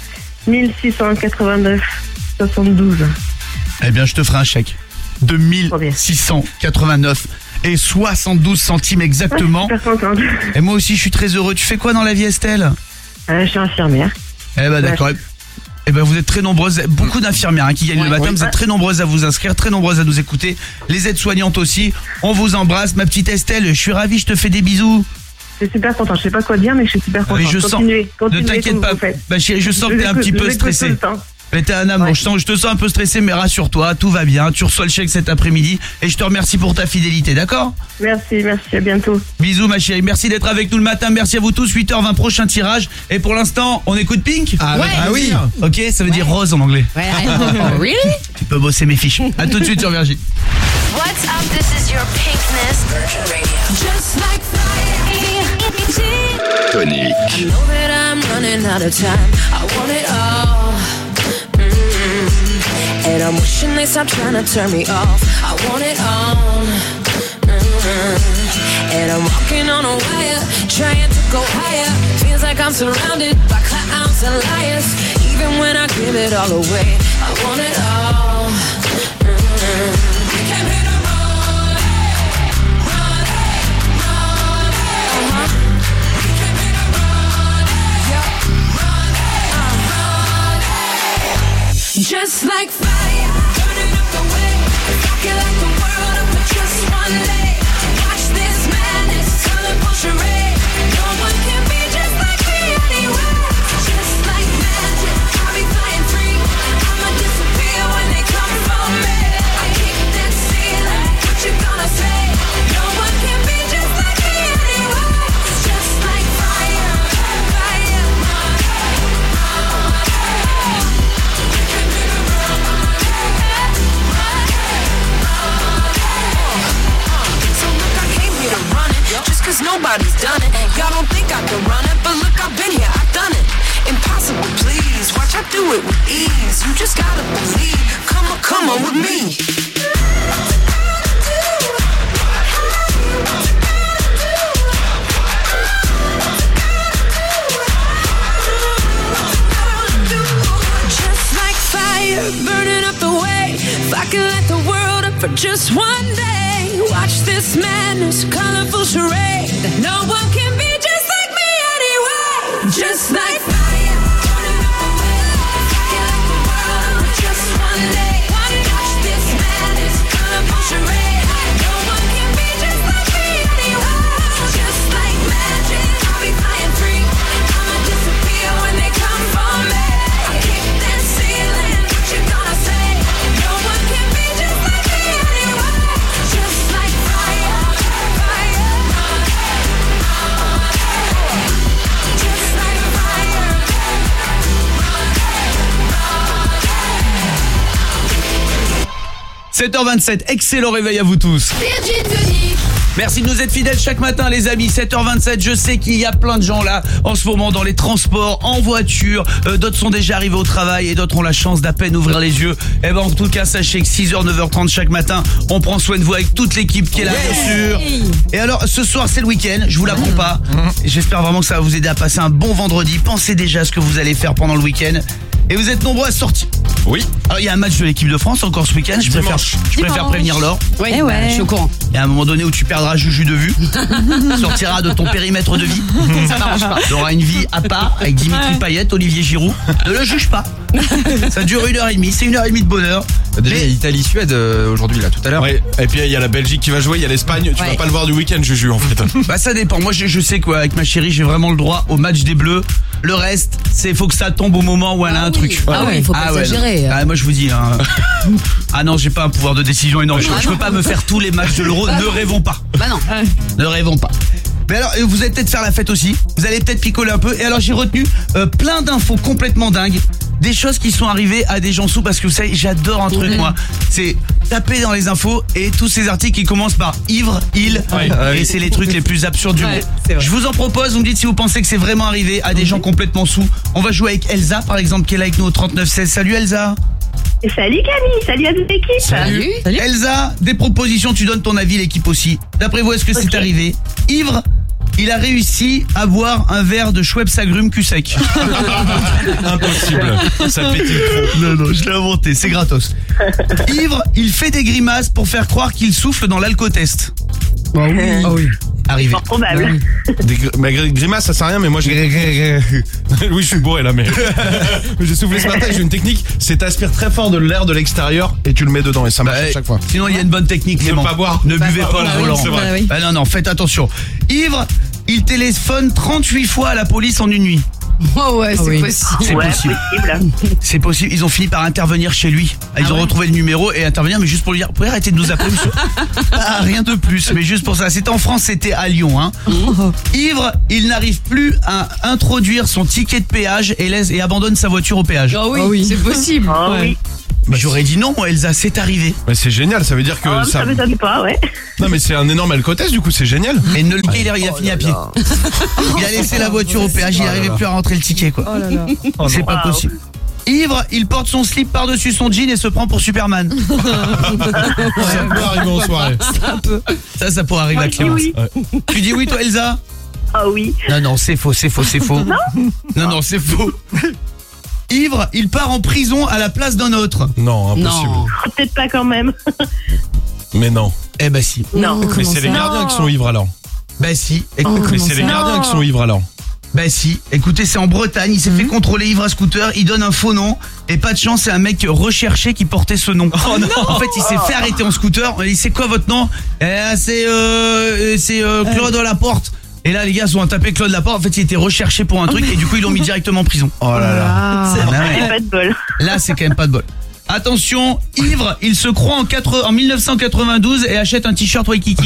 [SPEAKER 5] 1689,72.
[SPEAKER 6] Eh bien, je te ferai un chèque de 1689 et 72 centimes exactement.
[SPEAKER 5] Ouais, super contente.
[SPEAKER 6] Et moi aussi, je suis très heureux. Tu fais quoi dans la vie, Estelle?
[SPEAKER 5] Je suis infirmière.
[SPEAKER 6] Eh ben d'accord. Eh ben vous êtes très nombreuses, beaucoup d'infirmières qui gagnent le matin. Vous êtes très nombreuses à vous inscrire, très nombreuses à nous écouter. Les aides-soignantes aussi. On vous embrasse, ma petite Estelle. Je suis ravi, je te fais des bisous.
[SPEAKER 5] Je suis super content. Je sais pas quoi dire, mais je suis super content.
[SPEAKER 6] Mais je
[SPEAKER 5] continuez,
[SPEAKER 6] ne t'inquiète pas. Bah chérie, je sens que t'es un petit peu stressée. Mais t'es un amour. Je te sens un peu stressé, mais rassure-toi, tout va bien. Tu reçois le chèque cet après-midi et je te remercie pour ta fidélité, d'accord?
[SPEAKER 5] Merci, à bientôt.
[SPEAKER 6] Bisous ma chérie, merci d'être avec nous le matin. Merci à vous tous. 8h20 prochain tirage. Et pour l'instant, on écoute Pink?
[SPEAKER 3] Ah oui.
[SPEAKER 6] Ok, ça veut dire rose en anglais.
[SPEAKER 7] Ouais. Really?
[SPEAKER 6] Tu peux bosser mes fiches. À tout de suite sur Virgin.
[SPEAKER 18] What's up, this is your Pinkness. Virgin Radio. Just like
[SPEAKER 9] Tonic.
[SPEAKER 10] I know that I'm running out of time. I want it all. I'm wishing they stop trying to turn me off. I want it all. And I'm walking on a wire, trying to go higher. Feels like I'm surrounded by clowns and liars. Even when I give it all away, I want it all. We came here to run it, run it, run it. We came here to run it, run it, run it. Just like fire, burning up the way. Rocking like the world up for just one day. Watch this madness, colorful charade. No one can be just like me anyway. Just like magic, I'll be flying free. I'ma disappear when they come for me. I kick that ceiling, what you gonna say? No one can be just like me anyway. Just like fire, fire. So look, I came here to run it, just cause nobody's done it. Y'all don't think I can run it, but look, I've been here, I've done it. Impossible, please, watch I do it with ease. You just gotta believe, come on with me. Just like fire, burning up the way. If I can light the world up for just one day. Watch this madness, colorful charade. No one can be just like me anyway. Just like fire, burning up the way. If I can light the world up for just one day. Watch this madness, colorful charade. No one can be just like me anyway. Just like magic, I'll be flying free. I'ma disappear when they come for me. I kick that ceiling, what you gonna say? No one can be just like me anyway. Just like fire, fire. Just like fire.
[SPEAKER 6] 7h27, excellent réveil à vous tous. Merci de nous être fidèles chaque matin les amis, 7h27, je sais qu'il y a plein de gens là en ce moment dans les transports, en voiture, d'autres sont déjà arrivés au travail et d'autres ont la chance d'à peine ouvrir les yeux. Et ben en tout cas sachez que 6h, 9h30 chaque matin, on prend soin de vous avec toute l'équipe qui est là bien sûr. Et alors ce soir c'est le week-end, je vous l'apprends pas, j'espère vraiment que ça va vous aider à passer un bon vendredi, pensez déjà à ce que vous allez faire pendant le week-end. Et vous êtes nombreux à sortir. Oui. Alors il y a un match de l'équipe de France encore ce week-end. Je préfère prévenir Laure.
[SPEAKER 7] Oui, ouais. Je suis au courant.
[SPEAKER 6] Il y a un moment donné où tu perdras Juju de vue. Sortiras de ton périmètre de vie.
[SPEAKER 7] Ça m'arrange pas.
[SPEAKER 6] Tu auras une vie à part avec Dimitri Payet, Olivier Giroud. Ne le juge pas. Ça dure 1h30, c'est 1h30 de bonheur.
[SPEAKER 2] Déjà il y a Italie-Suède aujourd'hui là tout à l'heure.
[SPEAKER 3] Ouais. Et puis il y a la Belgique qui va jouer, il y a l'Espagne. Tu vas pas le voir du week-end Juju en fait.
[SPEAKER 6] Bah ça dépend. Moi je sais qu'avec ma chérie j'ai vraiment le droit au match des Bleus. Le reste, c'est faut que ça tombe au moment où elle a un truc.
[SPEAKER 7] Ah oui, il faut pas exagérer.
[SPEAKER 6] Moi je vous dis hein. Ah non, j'ai pas un pouvoir de décision énorme. Je peux pas me faire tous les matchs de l'Euro. Ne rêvons pas.
[SPEAKER 7] Bah non.
[SPEAKER 6] Ne rêvons pas. Mais alors, vous allez peut-être faire la fête aussi. Vous allez peut-être picoler un peu. Et alors, j'ai retenu plein d'infos complètement dingues. Des choses qui sont arrivées à des gens sous. Parce que vous savez, j'adore un truc, moi. C'est taper dans les infos et tous ces articles qui commencent par ivre, il. Et c'est les trucs les plus absurdes du monde. Je vous en propose. Vous me dites si vous pensez que c'est vraiment arrivé à des gens complètement sous. On va jouer avec Elsa, par exemple, qui est là avec nous au 3916. Salut Elsa.
[SPEAKER 5] Salut Camille, salut à toute l'équipe.
[SPEAKER 6] Salut. Elsa, des propositions, tu donnes ton avis, l'équipe aussi. D'après vous, est-ce que c'est arrivé? Ivre, il a réussi à boire un verre de Schweppes agrumes cul sec.
[SPEAKER 3] Impossible, ça pétille trop.
[SPEAKER 6] Non, je l'ai inventé, c'est gratos. Ivre, il fait des grimaces pour faire croire qu'il souffle dans l'alcotest.
[SPEAKER 3] Ah oui.
[SPEAKER 6] Arrivé.
[SPEAKER 5] Fort probable.
[SPEAKER 3] Mais grimace ça sert à rien mais moi j'ai... Oui je suis bourré là mais... J'ai soufflé ce matin, j'ai une technique, c'est t'aspires très fort de l'air de l'extérieur et tu le mets dedans et ça marche à chaque fois.
[SPEAKER 6] Sinon il y a une bonne technique Clément.
[SPEAKER 3] Ne pas boire.
[SPEAKER 6] Ne buvez pas au volant.
[SPEAKER 3] C'est vrai.
[SPEAKER 6] Non, faites attention. Ivre, il téléphone 38 fois à la police en une nuit.
[SPEAKER 7] Oh ouais, c'est possible.
[SPEAKER 6] C'est possible. C'est possible. Ils ont fini par intervenir chez lui. Ils ont retrouvé le numéro et intervenir, mais juste pour lui dire, vous pouvez arrêter de nous appeler, monsieur. Rien de plus, mais juste pour ça. C'était en France, c'était à Lyon. Hein. Ivre, il n'arrive plus à introduire son ticket de péage et abandonne sa voiture au péage.
[SPEAKER 7] Oh oui, c'est possible.
[SPEAKER 5] Oh oui.
[SPEAKER 6] Mais j'aurais dit non, moi, Elsa, c'est arrivé.
[SPEAKER 3] Mais c'est génial, ça veut dire que
[SPEAKER 5] ça m'étonne pas, ouais.
[SPEAKER 3] Non mais c'est un énorme alcotest du coup, c'est génial.
[SPEAKER 6] Mais il a fini à pied. Il a laissé la voiture au péage, il n'arrivait plus à rentrer le ticket quoi. C'est pas possible. Ivre, il porte son slip par-dessus son jean et se prend pour Superman.
[SPEAKER 3] Ça peut arriver en soirée.
[SPEAKER 6] Ça pourrait arriver à Clémence.
[SPEAKER 5] Oui.
[SPEAKER 6] Tu dis oui toi Elsa?
[SPEAKER 5] Ah oui.
[SPEAKER 6] Non, c'est faux. Non, c'est faux. Ivre, il part en prison à la place d'un autre.
[SPEAKER 3] Non, impossible.
[SPEAKER 7] Non.
[SPEAKER 5] Peut-être pas quand même.
[SPEAKER 3] Mais non.
[SPEAKER 6] Eh ben si.
[SPEAKER 5] Non.
[SPEAKER 3] Mais c'est les gardiens qui sont ivres alors.
[SPEAKER 6] Ben si.
[SPEAKER 3] Mais c'est les gardiens qui sont ivres alors.
[SPEAKER 6] Ben si, écoutez, c'est en Bretagne, il s'est fait contrôler ivre à scooter, il donne un faux nom, et pas de chance, c'est un mec recherché qui portait ce nom. Oh non. En fait, il s'est fait arrêter en scooter, il sait quoi votre nom? C'est Claude Laporte. Et là, les gars sont tapé Claude Laporte, en fait, il était recherché pour un truc, et du coup, ils l'ont mis directement en prison. Oh là là.
[SPEAKER 5] C'est pas de bol.
[SPEAKER 6] Là, c'est quand même pas de bol. Attention, ivre, il se croit en 1992 et achète un t-shirt Waikiki.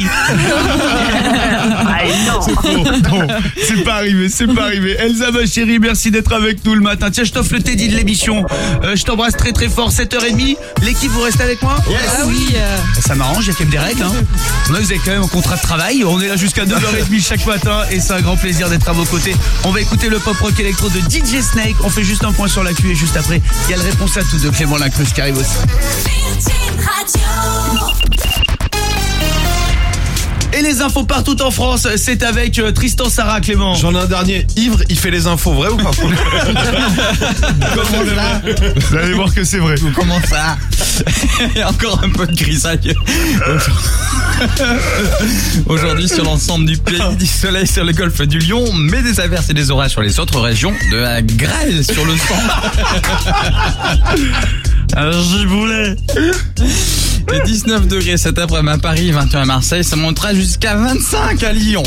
[SPEAKER 3] C'est faux. Non,
[SPEAKER 6] c'est pas arrivé. Elsa, ma chérie, merci d'être avec nous le matin. Tiens, je t'offre le Teddy de l'émission. Je t'embrasse très très fort. 7h30. L'équipe, vous restez avec moi?
[SPEAKER 3] Yes.
[SPEAKER 7] Ah oui.
[SPEAKER 6] Ça m'arrange, il y a quand même des règles. Hein. Vous avez quand même un contrat de travail. On est là jusqu'à 9h30 chaque matin et c'est un grand plaisir d'être à vos côtés. On va écouter le pop rock électro de DJ Snake. On fait juste un point sur l'actu et juste après, il y a le réponse à tout de Clément Lacruz qui arrive aussi. Et les infos partout en France, c'est avec Tristan Sarah, Clément.
[SPEAKER 3] J'en ai un dernier. Ivre, il fait les infos, vrai ou pas?
[SPEAKER 16] Comment ça?
[SPEAKER 3] Vous allez voir que c'est vrai.
[SPEAKER 16] Comment ça? Il y a encore un peu de grisaille. Aujourd'hui, sur l'ensemble du pays, du soleil sur le golfe du Lion, mais des averses et des orages sur les autres régions, de la grêle sur le centre. J'y voulais. Et 19 degrés cet après-midi à Paris, 21 à Marseille, ça montera jusqu'à 25 à Lyon.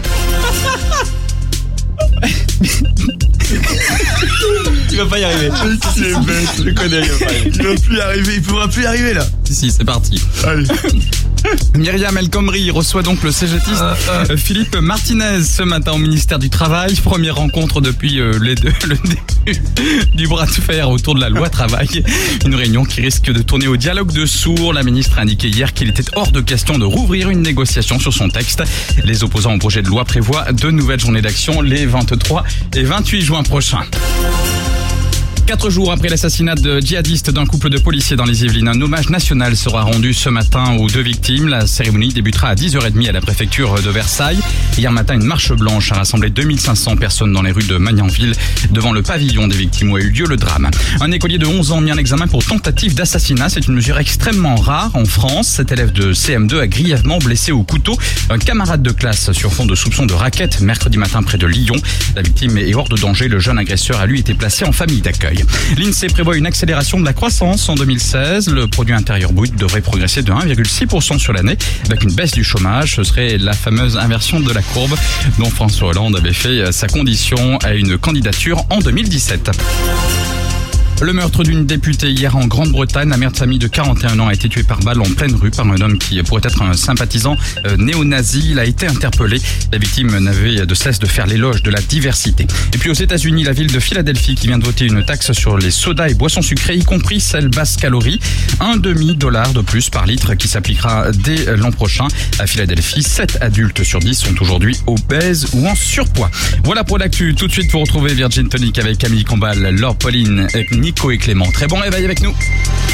[SPEAKER 16] Il va pas y arriver.
[SPEAKER 3] C'est bête, je le connais.
[SPEAKER 6] Il va plus y arriver, il pourra plus y arriver là.
[SPEAKER 16] Si, c'est parti.
[SPEAKER 3] Allez.
[SPEAKER 16] Myriam El Khomri reçoit donc le CGTiste Philippe Martinez ce matin au ministère du Travail. Première rencontre depuis le début du bras de fer autour de la loi travail. Une réunion qui risque de tourner au dialogue de sourds. La ministre a indiqué hier qu'il était hors de question de rouvrir une négociation sur son texte. Les opposants au projet de loi prévoient 2 nouvelles journées d'action les 23 et 28 juin prochains. 4 jours après l'assassinat de djihadistes d'un couple de policiers dans les Yvelines, un hommage national sera rendu ce matin aux 2 victimes. La cérémonie débutera à 10h30 à la préfecture de Versailles. Hier matin, une marche blanche a rassemblé 2500 personnes dans les rues de Magnanville devant le pavillon des victimes où a eu lieu le drame. Un écolier de 11 ans mis en examen pour tentative d'assassinat. C'est une mesure extrêmement rare en France. Cet élève de CM2 a grièvement blessé au couteau un camarade de classe sur fond de soupçons de racket mercredi matin près de Lyon. La victime est hors de danger. Le jeune agresseur a lui été placé en famille d'accueil. L'INSEE prévoit une accélération de la croissance en 2016. Le produit intérieur brut devrait progresser de 1,6% sur l'année avec une baisse du chômage. Ce serait la fameuse inversion de la courbe dont François Hollande avait fait sa condition à une candidature en 2017. Le meurtre d'une députée hier en Grande-Bretagne. La mère de famille de 41 ans a été tuée par balle en pleine rue par un homme qui pourrait être un sympathisant néo-nazi. Il a été interpellé. La victime n'avait de cesse de faire l'éloge de la diversité. Et puis aux États-Unis, la ville de Philadelphie qui vient de voter une taxe sur les sodas et boissons sucrées, y compris celles basse calories. $0,5 de plus par litre qui s'appliquera dès l'an prochain. À Philadelphie, 7 adultes sur 10 sont aujourd'hui obèses ou en surpoids. Voilà pour l'actu. Tout de suite, vous retrouvez Virgin Tonic avec Camille Combal, Laure Pauline et Nico et Clément. Très bon réveil avec nous.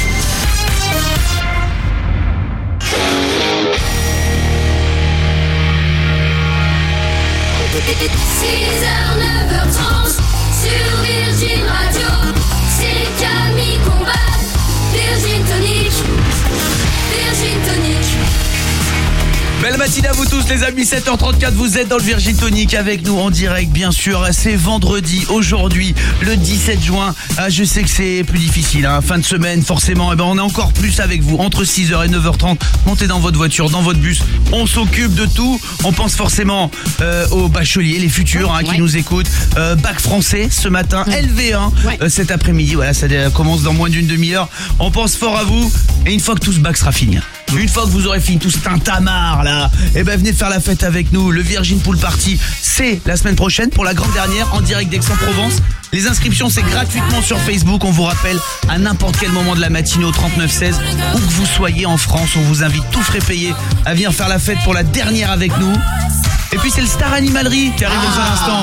[SPEAKER 10] Sur Virgin Radio, c'est Camille Combal, Virgin Tonic, Virgin Tonic.
[SPEAKER 6] Belle matinée à vous tous les amis, 7h34, vous êtes dans le Virgin Tonic avec nous en direct bien sûr. C'est vendredi aujourd'hui, le 17 juin. Je sais que c'est plus difficile, fin de semaine forcément. On est encore plus avec vous entre 6h et 9h30. Montez dans votre voiture, dans votre bus, on s'occupe de tout. On pense forcément aux bacheliers, les futurs qui nous écoutent. Bac français ce matin, LV1 cet après-midi. Voilà, ça commence dans moins d'une demi-heure. On pense fort à vous. Et une fois que tout ce bac sera fini, une fois que vous aurez fini tout ce tintamarre là, venez faire la fête avec nous. Le Virgin Pool Party, c'est la semaine prochaine pour la grande dernière en direct d'Aix-en-Provence. Les inscriptions, c'est gratuitement sur Facebook. On vous rappelle à n'importe quel moment de la matinée au 3916, où que vous soyez en France, on vous invite tout frais payé à venir faire la fête pour la dernière avec nous. Et puis c'est le Star Animalerie qui arrive dans un instant.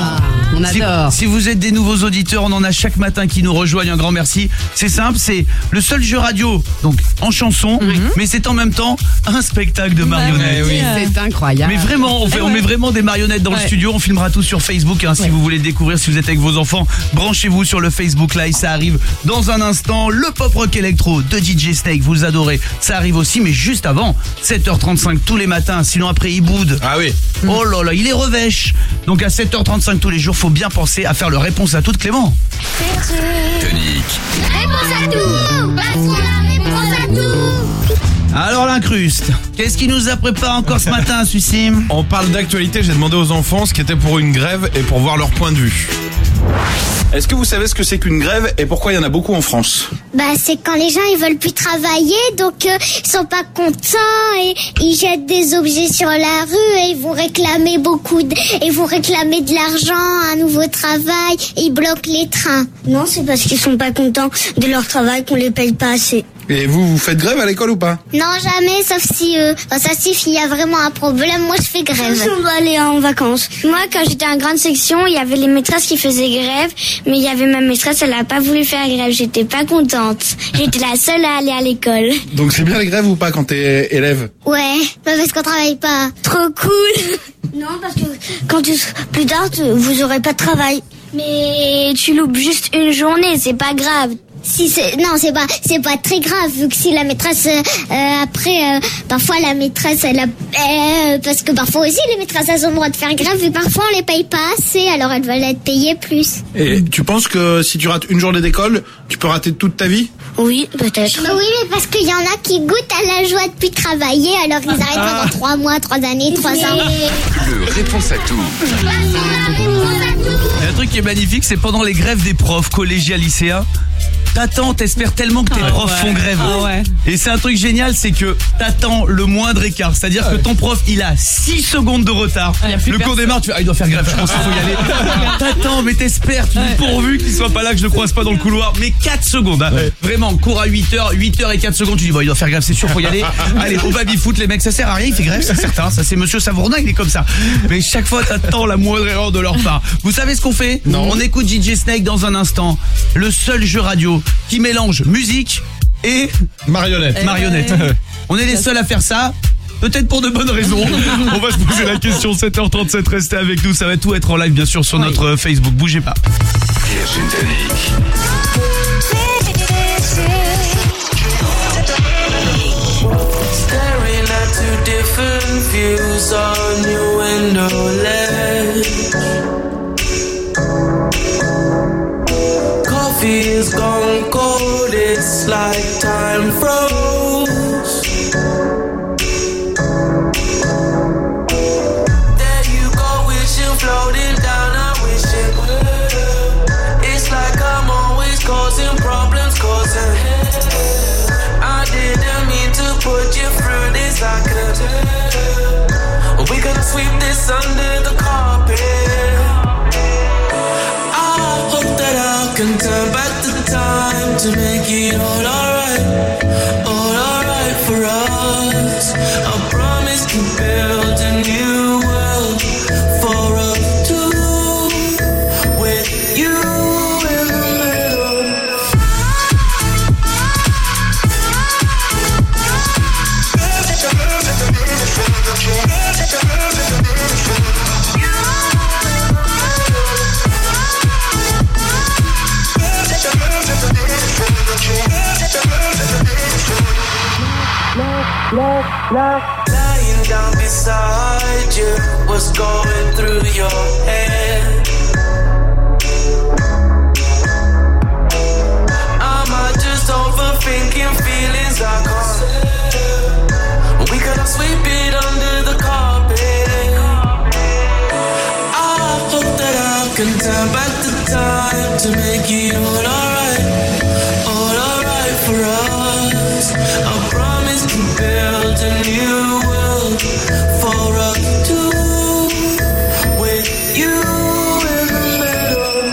[SPEAKER 7] On adore.
[SPEAKER 6] Si vous êtes des nouveaux auditeurs, on en a chaque matin qui nous rejoignent. Un grand merci. C'est simple, c'est le seul jeu radio, donc en chanson, mais c'est en même temps un spectacle de marionnettes.
[SPEAKER 7] Oui. C'est incroyable.
[SPEAKER 6] Mais vraiment, on met vraiment des marionnettes dans le studio. On filmera tout sur Facebook. Si vous voulez découvrir, si vous êtes avec vos enfants, branchez-vous sur le Facebook Live. Ça arrive dans un instant. Le pop rock électro de DJ Snake, vous adorez. Ça arrive aussi, mais juste avant, 7h35 tous les matins. Sinon après, il boude.
[SPEAKER 3] Ah oui.
[SPEAKER 6] Oh là là, il est revêche. Donc à 7h35 tous les jours, faut bien penser à faire le réponse à tout de Clément.
[SPEAKER 9] Tonique.
[SPEAKER 17] Réponse à tout. Parce qu'on a réponse à tout.
[SPEAKER 6] Alors l'incruste, qu'est-ce qu'il nous a préparé encore ce matin, Sucim?
[SPEAKER 3] On parle d'actualité, j'ai demandé aux enfants ce qu'était pour une grève et pour voir leur point de vue. Est-ce que vous savez ce que c'est qu'une grève et pourquoi il y en a beaucoup en France?
[SPEAKER 4] C'est quand les gens ils veulent plus travailler, donc ils sont pas contents et ils jettent des objets sur la rue et ils vont réclamer ils vont réclamer de l'argent, un nouveau travail, et ils bloquent les trains. Non, c'est parce qu'ils sont pas contents de leur travail, qu'on les paye pas assez.
[SPEAKER 3] Et vous faites grève à l'école ou pas?
[SPEAKER 4] Non, jamais, sauf si il y a vraiment un problème, moi je fais grève. Si on doit aller en vacances. Moi, quand j'étais en grande section, il y avait les maîtresses qui faisaient grève, mais il y avait ma maîtresse, elle a pas voulu faire grève, j'étais pas contente. J'étais la seule à aller à l'école.
[SPEAKER 3] Donc c'est bien les grèves ou pas quand t'es élève?
[SPEAKER 4] Ouais, parce qu'on travaille pas. Trop cool. Non, parce que plus tard, vous aurez pas de travail. Mais tu loupes juste une journée, c'est pas grave. C'est pas très grave, vu que si la maîtresse parfois la maîtresse parce que parfois aussi les maîtresses elles ont le droit de faire grève et parfois on les paye pas assez, alors elles veulent être payées plus.
[SPEAKER 3] Et tu penses que si tu rates une journée d'école, tu peux rater toute ta vie?
[SPEAKER 4] Oui, peut-être. Oui, mais parce qu'il y en a qui goûtent à la joie depuis travailler, alors ils arrêtent pendant 3 mois, 3 années, 3 ans.
[SPEAKER 9] Le réponse à tout.
[SPEAKER 6] Et un truc qui est magnifique, c'est pendant les grèves des profs, collégiens, lycéens. T'attends, t'espères tellement que tes profs font grève. Et c'est un truc génial, c'est que t'attends le moindre écart. C'est-à-dire que ton prof, il a 6 secondes de retard. Le cours démarre, tu fais, il doit faire grève, je pense qu'il faut y aller. T'attends, mais t'espères, tu dis pourvu qu'il soit pas là, que je le croise pas dans le couloir. Mais 4 secondes, Vraiment, cours à 8h, 8h et 4 secondes, tu dis, il doit faire grève, c'est sûr, faut y aller. Allez, au baby-foot, les mecs, ça sert à rien, il fait grève, c'est certain. Ça, c'est monsieur Savourdin, il est comme ça. Mais chaque fois, t'attends la moindre erreur de leur part. Vous savez ce qu'on fait? Non. On écoute DJ Snake dans un instant. Le seul jeu radio qui mélange musique et
[SPEAKER 3] marionnette.
[SPEAKER 6] On est les seuls à faire ça. Peut-être pour de bonnes raisons. On va se poser la question. 7h37, restez avec nous. Ça va tout être en live, bien sûr, sur notre Facebook. Bougez pas.
[SPEAKER 9] Virgin Tonic.
[SPEAKER 10] Staring at two different views on your window ledge. Coffee is gone cold, it's like time froze. There you go, wishing floating down, I wish it would. It's like I'm always causing problems, causing hell. I didn't mean to put you through this, I could. We're gonna sweep this under the carpet. I hope that I can turn back the time to make it all alright for us. I promise to build a new world for us two, with you in the middle. Lying down beside you, what's going through your head? Am I just overthinking feelings I can't? We gotta sweep it under the carpet. I hope that I can turn back the time to make it all alright for us. I promise to build a new world for us two, with you in the middle.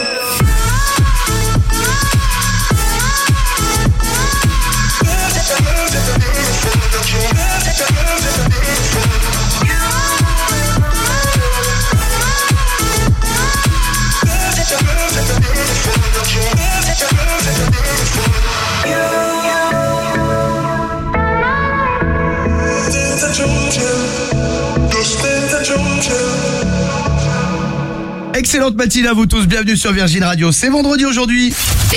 [SPEAKER 6] Excellente matinée à vous tous, bienvenue sur Virgin Radio. C'est vendredi aujourd'hui.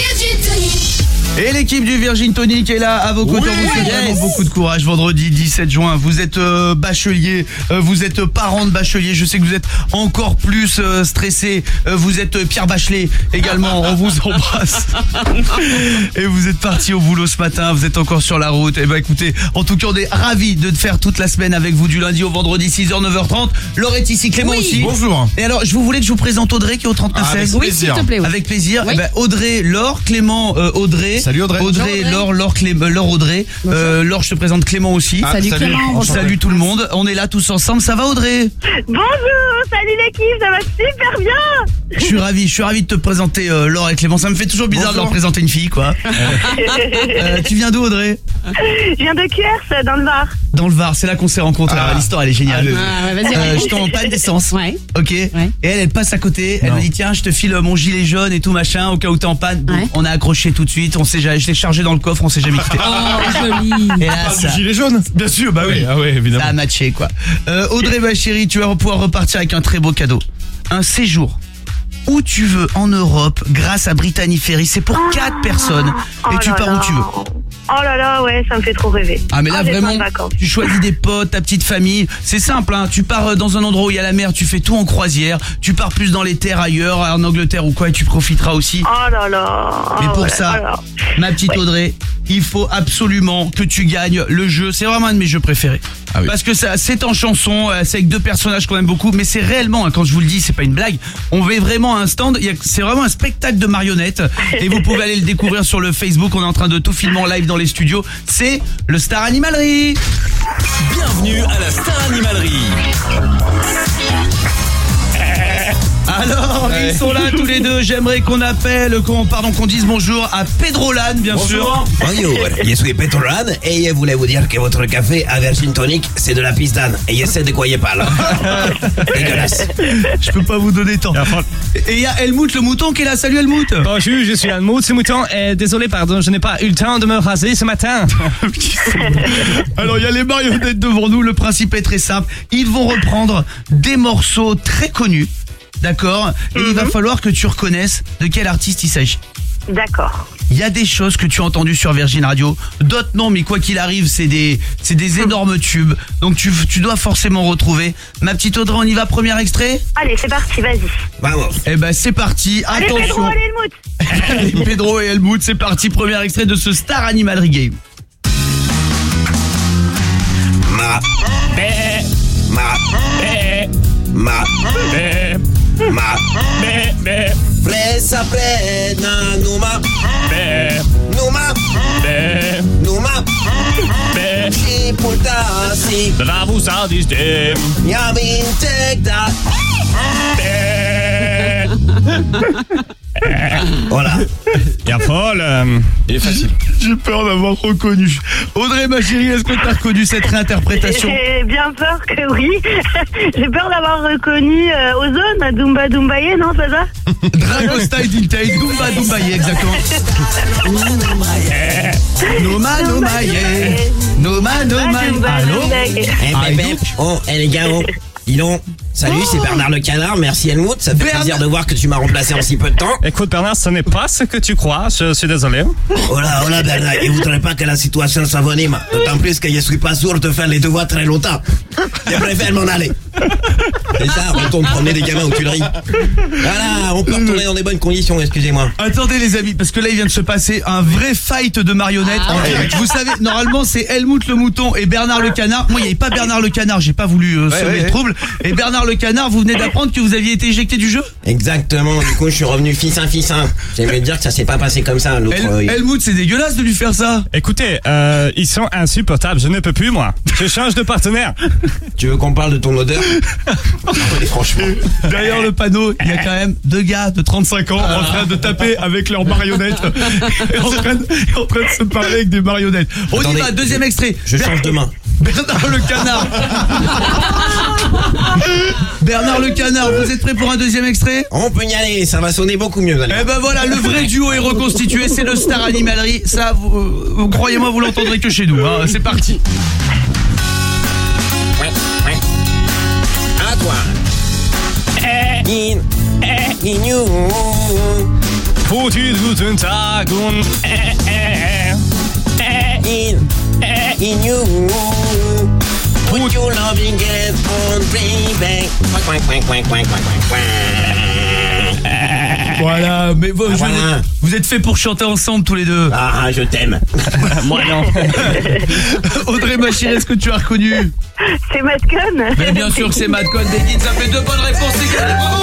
[SPEAKER 6] Et l'équipe du Virgin Tonic est là à vos côtés. On vous souhaite vraiment beaucoup de courage. Vendredi 17 juin, vous êtes bachelier, vous êtes parent de bachelier. Je sais que vous êtes encore plus stressé. Vous êtes Pierre Bachelet également. On vous embrasse. Et vous êtes parti au boulot ce matin. Vous êtes encore sur la route. Et ben écoutez, en tout cas, on est ravis de faire toute la semaine avec vous du lundi au vendredi 6h 9h30. Laure est ici, Clément aussi.
[SPEAKER 3] Bonjour.
[SPEAKER 6] Et alors, je voulais que je vous présente Audrey qui est au 3916.
[SPEAKER 7] Oui, s'il te plaît. Oui.
[SPEAKER 6] Avec plaisir.
[SPEAKER 7] Oui.
[SPEAKER 6] Eh ben, Audrey, Laure, Clément, Audrey.
[SPEAKER 3] Salut Audrey.
[SPEAKER 6] Audrey, Laure, Laure, Audrey. Laure, je te présente Clément aussi.
[SPEAKER 7] Salut Clément.
[SPEAKER 6] Salut tout le monde. On est là tous ensemble. Ça va Audrey?
[SPEAKER 5] Bonjour, salut l'équipe, ça va super bien.
[SPEAKER 6] Je suis ravi de te présenter Laure et Clément. Ça me fait toujours bizarre de leur présenter une fille, quoi. Tu viens d'où Audrey?
[SPEAKER 5] Je viens de Cuers, dans le Var.
[SPEAKER 6] Dans le Var, c'est là qu'on s'est rencontrés. L'histoire elle est géniale.
[SPEAKER 7] Vas-y.
[SPEAKER 6] Je t'en en panne d'essence.
[SPEAKER 7] Ouais.
[SPEAKER 6] Ok. Et elle passe à côté. Elle me dit tiens, je te file mon gilet jaune et tout machin au cas où t'es en panne. Donc, on a accroché tout de suite. Je l'ai chargé dans le coffre. On s'est jamais quitté.
[SPEAKER 7] Oh joli.
[SPEAKER 6] Et là,
[SPEAKER 3] Du gilet jaune?
[SPEAKER 6] bien sûr, bah oui.
[SPEAKER 3] Ah ouais, évidemment.
[SPEAKER 6] Ça a matché quoi. Audrey, ma chérie, tu vas pouvoir repartir avec un très beau cadeau. Un séjour où tu veux en Europe grâce à Brittany Ferries. C'est pour 4 personnes et tu pars où tu veux.
[SPEAKER 5] Oh là là, ouais, ça me fait trop rêver.
[SPEAKER 6] Ah mais là
[SPEAKER 5] j'ai
[SPEAKER 6] vraiment,
[SPEAKER 5] plein de vacances.
[SPEAKER 6] tu choisis des potes, ta petite famille. C'est simple, hein. Tu pars dans un endroit où il y a la mer, tu fais tout en croisière. Tu pars plus dans les terres ailleurs, en Angleterre ou quoi, et tu profiteras aussi.
[SPEAKER 5] Oh là là.
[SPEAKER 6] Mais pour
[SPEAKER 5] ouais,
[SPEAKER 6] ça,
[SPEAKER 5] alors.
[SPEAKER 6] ma petite Audrey, il faut absolument que tu gagnes le jeu. C'est vraiment un de mes jeux préférés.
[SPEAKER 3] Ah oui.
[SPEAKER 6] Parce que ça, c'est en chanson, c'est avec 2 personnages qu'on aime beaucoup, mais c'est réellement, hein, quand je vous le dis, c'est pas une blague. On va vraiment à un stand, c'est vraiment un spectacle de marionnettes et vous pouvez aller le découvrir sur le Facebook. On est en train de tout filmer en live dans les studios. C'est le Star Animalerie.
[SPEAKER 14] Bienvenue à la Star Animalerie.
[SPEAKER 6] Alors, ils sont là tous les deux. J'aimerais qu'on dise bonjour à Pedrolan, bien sûr.
[SPEAKER 8] Bonjour, je suis Pedrolan et je voulais vous dire que votre café à Virgin Tonic, c'est de la pistane. Et je sais de quoi il parle. Dégueulasse.
[SPEAKER 6] Je peux pas vous donner tant. Et il y a Helmut le mouton qui est là. Salut Helmut.
[SPEAKER 11] Bonjour, je suis Helmut le mouton et désolé, pardon, je n'ai pas eu le temps de me raser ce matin.
[SPEAKER 6] Alors il y a les marionnettes devant nous. Le principe est très simple. Ils vont reprendre des morceaux très connus. D'accord. Et il va falloir que tu reconnaisses de quel artiste il s'agit.
[SPEAKER 5] D'accord.
[SPEAKER 6] Il y a des choses que tu as entendues sur Virgin Radio, d'autres non, mais quoi qu'il arrive, c'est des énormes tubes. Donc tu dois forcément retrouver. Ma petite Audrey, on y va, premier extrait.
[SPEAKER 5] Allez, c'est parti, vas-y.
[SPEAKER 8] Vamos.
[SPEAKER 6] Eh ben c'est parti,
[SPEAKER 5] Allez,
[SPEAKER 6] attention.
[SPEAKER 5] Pedro, allez, Helmut.
[SPEAKER 6] Allez, Pedro et Helmut, c'est parti, premier extrait de ce Star Animalerie Game.
[SPEAKER 8] Ma.
[SPEAKER 11] Bé.
[SPEAKER 8] Ma.
[SPEAKER 11] Bé.
[SPEAKER 8] Ma.
[SPEAKER 11] Bé.
[SPEAKER 8] Ma.
[SPEAKER 11] Bé. Bé.
[SPEAKER 8] Presa plena numa.
[SPEAKER 11] Bé.
[SPEAKER 8] Numa.
[SPEAKER 11] Bé.
[SPEAKER 8] Numa.
[SPEAKER 11] Bé.
[SPEAKER 8] Și purtasi.
[SPEAKER 11] Bravo, ça distem.
[SPEAKER 8] Mi-amintesc da.
[SPEAKER 11] Bé.
[SPEAKER 8] Voilà.
[SPEAKER 11] Il y a Paul.
[SPEAKER 3] Il est facile.
[SPEAKER 6] J'ai peur d'avoir reconnu. Audrey, ma chérie, est-ce que tu as reconnu cette réinterprétation?
[SPEAKER 5] J'ai bien peur que oui. J'ai peur d'avoir reconnu Ozone, Dumba Dumbaye, non, c'est ça?
[SPEAKER 6] Drago Style Dintay, Dumba Dumbaye, exactement. Noma Nomaye. Noma Nomaye. Allô?
[SPEAKER 8] Eh bébé. Oh, les gars, oh. Dis donc. Salut, c'est Bernard le Canard. Merci Helmut. Ça fait plaisir de voir que tu m'as remplacé en si peu de temps.
[SPEAKER 11] Écoute Bernard, ce n'est pas ce que tu crois. Je suis désolé.
[SPEAKER 8] Oh là Bernard, je voudrais pas que la situation s'envenime. D'autant plus que je suis pas sûr de faire les devoirs très longtemps. Je préfère m'en aller. Et ça, retourne promener des gamins aux Tuileries. Voilà, on peut retourner dans des bonnes conditions, excusez-moi.
[SPEAKER 6] Attendez les amis, parce que là il vient de se passer un vrai fight de marionnettes en direct. Vous savez, normalement c'est Helmut le mouton et Bernard le Canard. Moi il n'y avait pas Bernard le Canard, j'ai pas voulu semer le trouble. Et Bernard le Canard, vous venez d'apprendre que vous aviez été éjecté du jeu?
[SPEAKER 8] Exactement, du coup je suis revenu fils. J'aimerais dire que ça s'est pas passé comme ça.
[SPEAKER 6] Helmut, c'est dégueulasse de lui faire ça.
[SPEAKER 11] Écoutez, ils sont insupportables, je ne peux plus moi. Je change de partenaire.
[SPEAKER 8] Tu veux qu'on parle de ton odeur? Allez, franchement.
[SPEAKER 6] Derrière le panneau, il y a quand même 2 gars de 35 ans en train de taper avec leurs marionnettes. Et en train de se parler avec des marionnettes. On y va, deuxième extrait.
[SPEAKER 8] Je change de main.
[SPEAKER 6] Bernard le Canard. Bernard le Canard, vous êtes prêts pour un deuxième extrait?
[SPEAKER 8] On peut y aller, ça va sonner beaucoup mieux.
[SPEAKER 6] Eh ben voilà, le vrai duo est reconstitué, c'est le Star Animalerie. Ça, vous croyez-moi, vous l'entendrez que chez nous. Hein. C'est parti.
[SPEAKER 8] À toi. in you.
[SPEAKER 11] Foutu guten Tag und
[SPEAKER 8] in you. Put your loving get on, baby.
[SPEAKER 6] Voilà, mais vous êtes faits pour chanter ensemble tous les deux.
[SPEAKER 8] Ah, je t'aime.
[SPEAKER 6] Moi non. Audrey, ma chérie, est-ce que tu as reconnu?
[SPEAKER 5] C'est Madcon.
[SPEAKER 6] Mais bien sûr que c'est Madcon des Guides, ça fait 2 bonnes réponses, c'est gagné, bravo.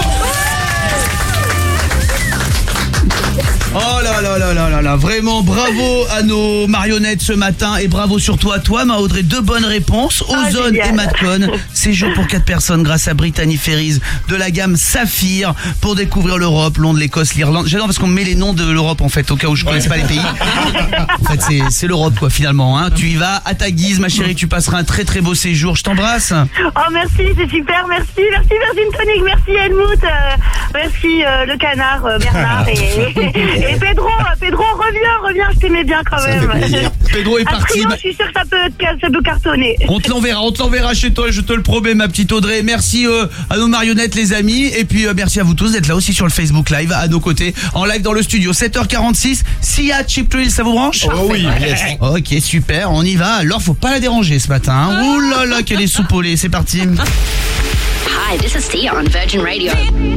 [SPEAKER 6] Oh là là là là là là, vraiment bravo à nos marionnettes ce matin et bravo surtout à toi, ma Audrey. 2 bonnes réponses, Ozone et Madcon. Séjour pour 4 personnes grâce à Brittany Ferries de la gamme Saphir pour découvrir l'Europe, Londres, l'Écosse, l'Irlande. J'adore parce qu'on met les noms de l'Europe en fait, au cas où je connaisse pas les pays. En fait, c'est l'Europe quoi finalement. Hein. Tu y vas à ta guise, ma chérie. Tu passeras un très très beau séjour. Je t'embrasse.
[SPEAKER 5] Oh merci, c'est super, merci Virgin Tonic, merci Helmut, merci le canard Bernard et Pedro, reviens, je t'aimais bien quand même.
[SPEAKER 6] Pedro est parti.
[SPEAKER 5] Je suis sûre que ça peut cartonner.
[SPEAKER 6] On te l'enverra chez toi, je te le promets, ma petite Audrey. Merci à nos marionnettes, les amis. Et puis merci à vous tous d'être là aussi sur le Facebook Live, à nos côtés, en live dans le studio. 7h46, Sia, Cheap Thrill, ça vous branche?
[SPEAKER 3] Oh oui, yes.
[SPEAKER 6] Ok, super, on y va. Alors, faut pas la déranger ce matin. Hein. Ouh là là, qu'elle est soupolée, c'est parti.
[SPEAKER 1] Hi, this is Sia on Virgin Radio.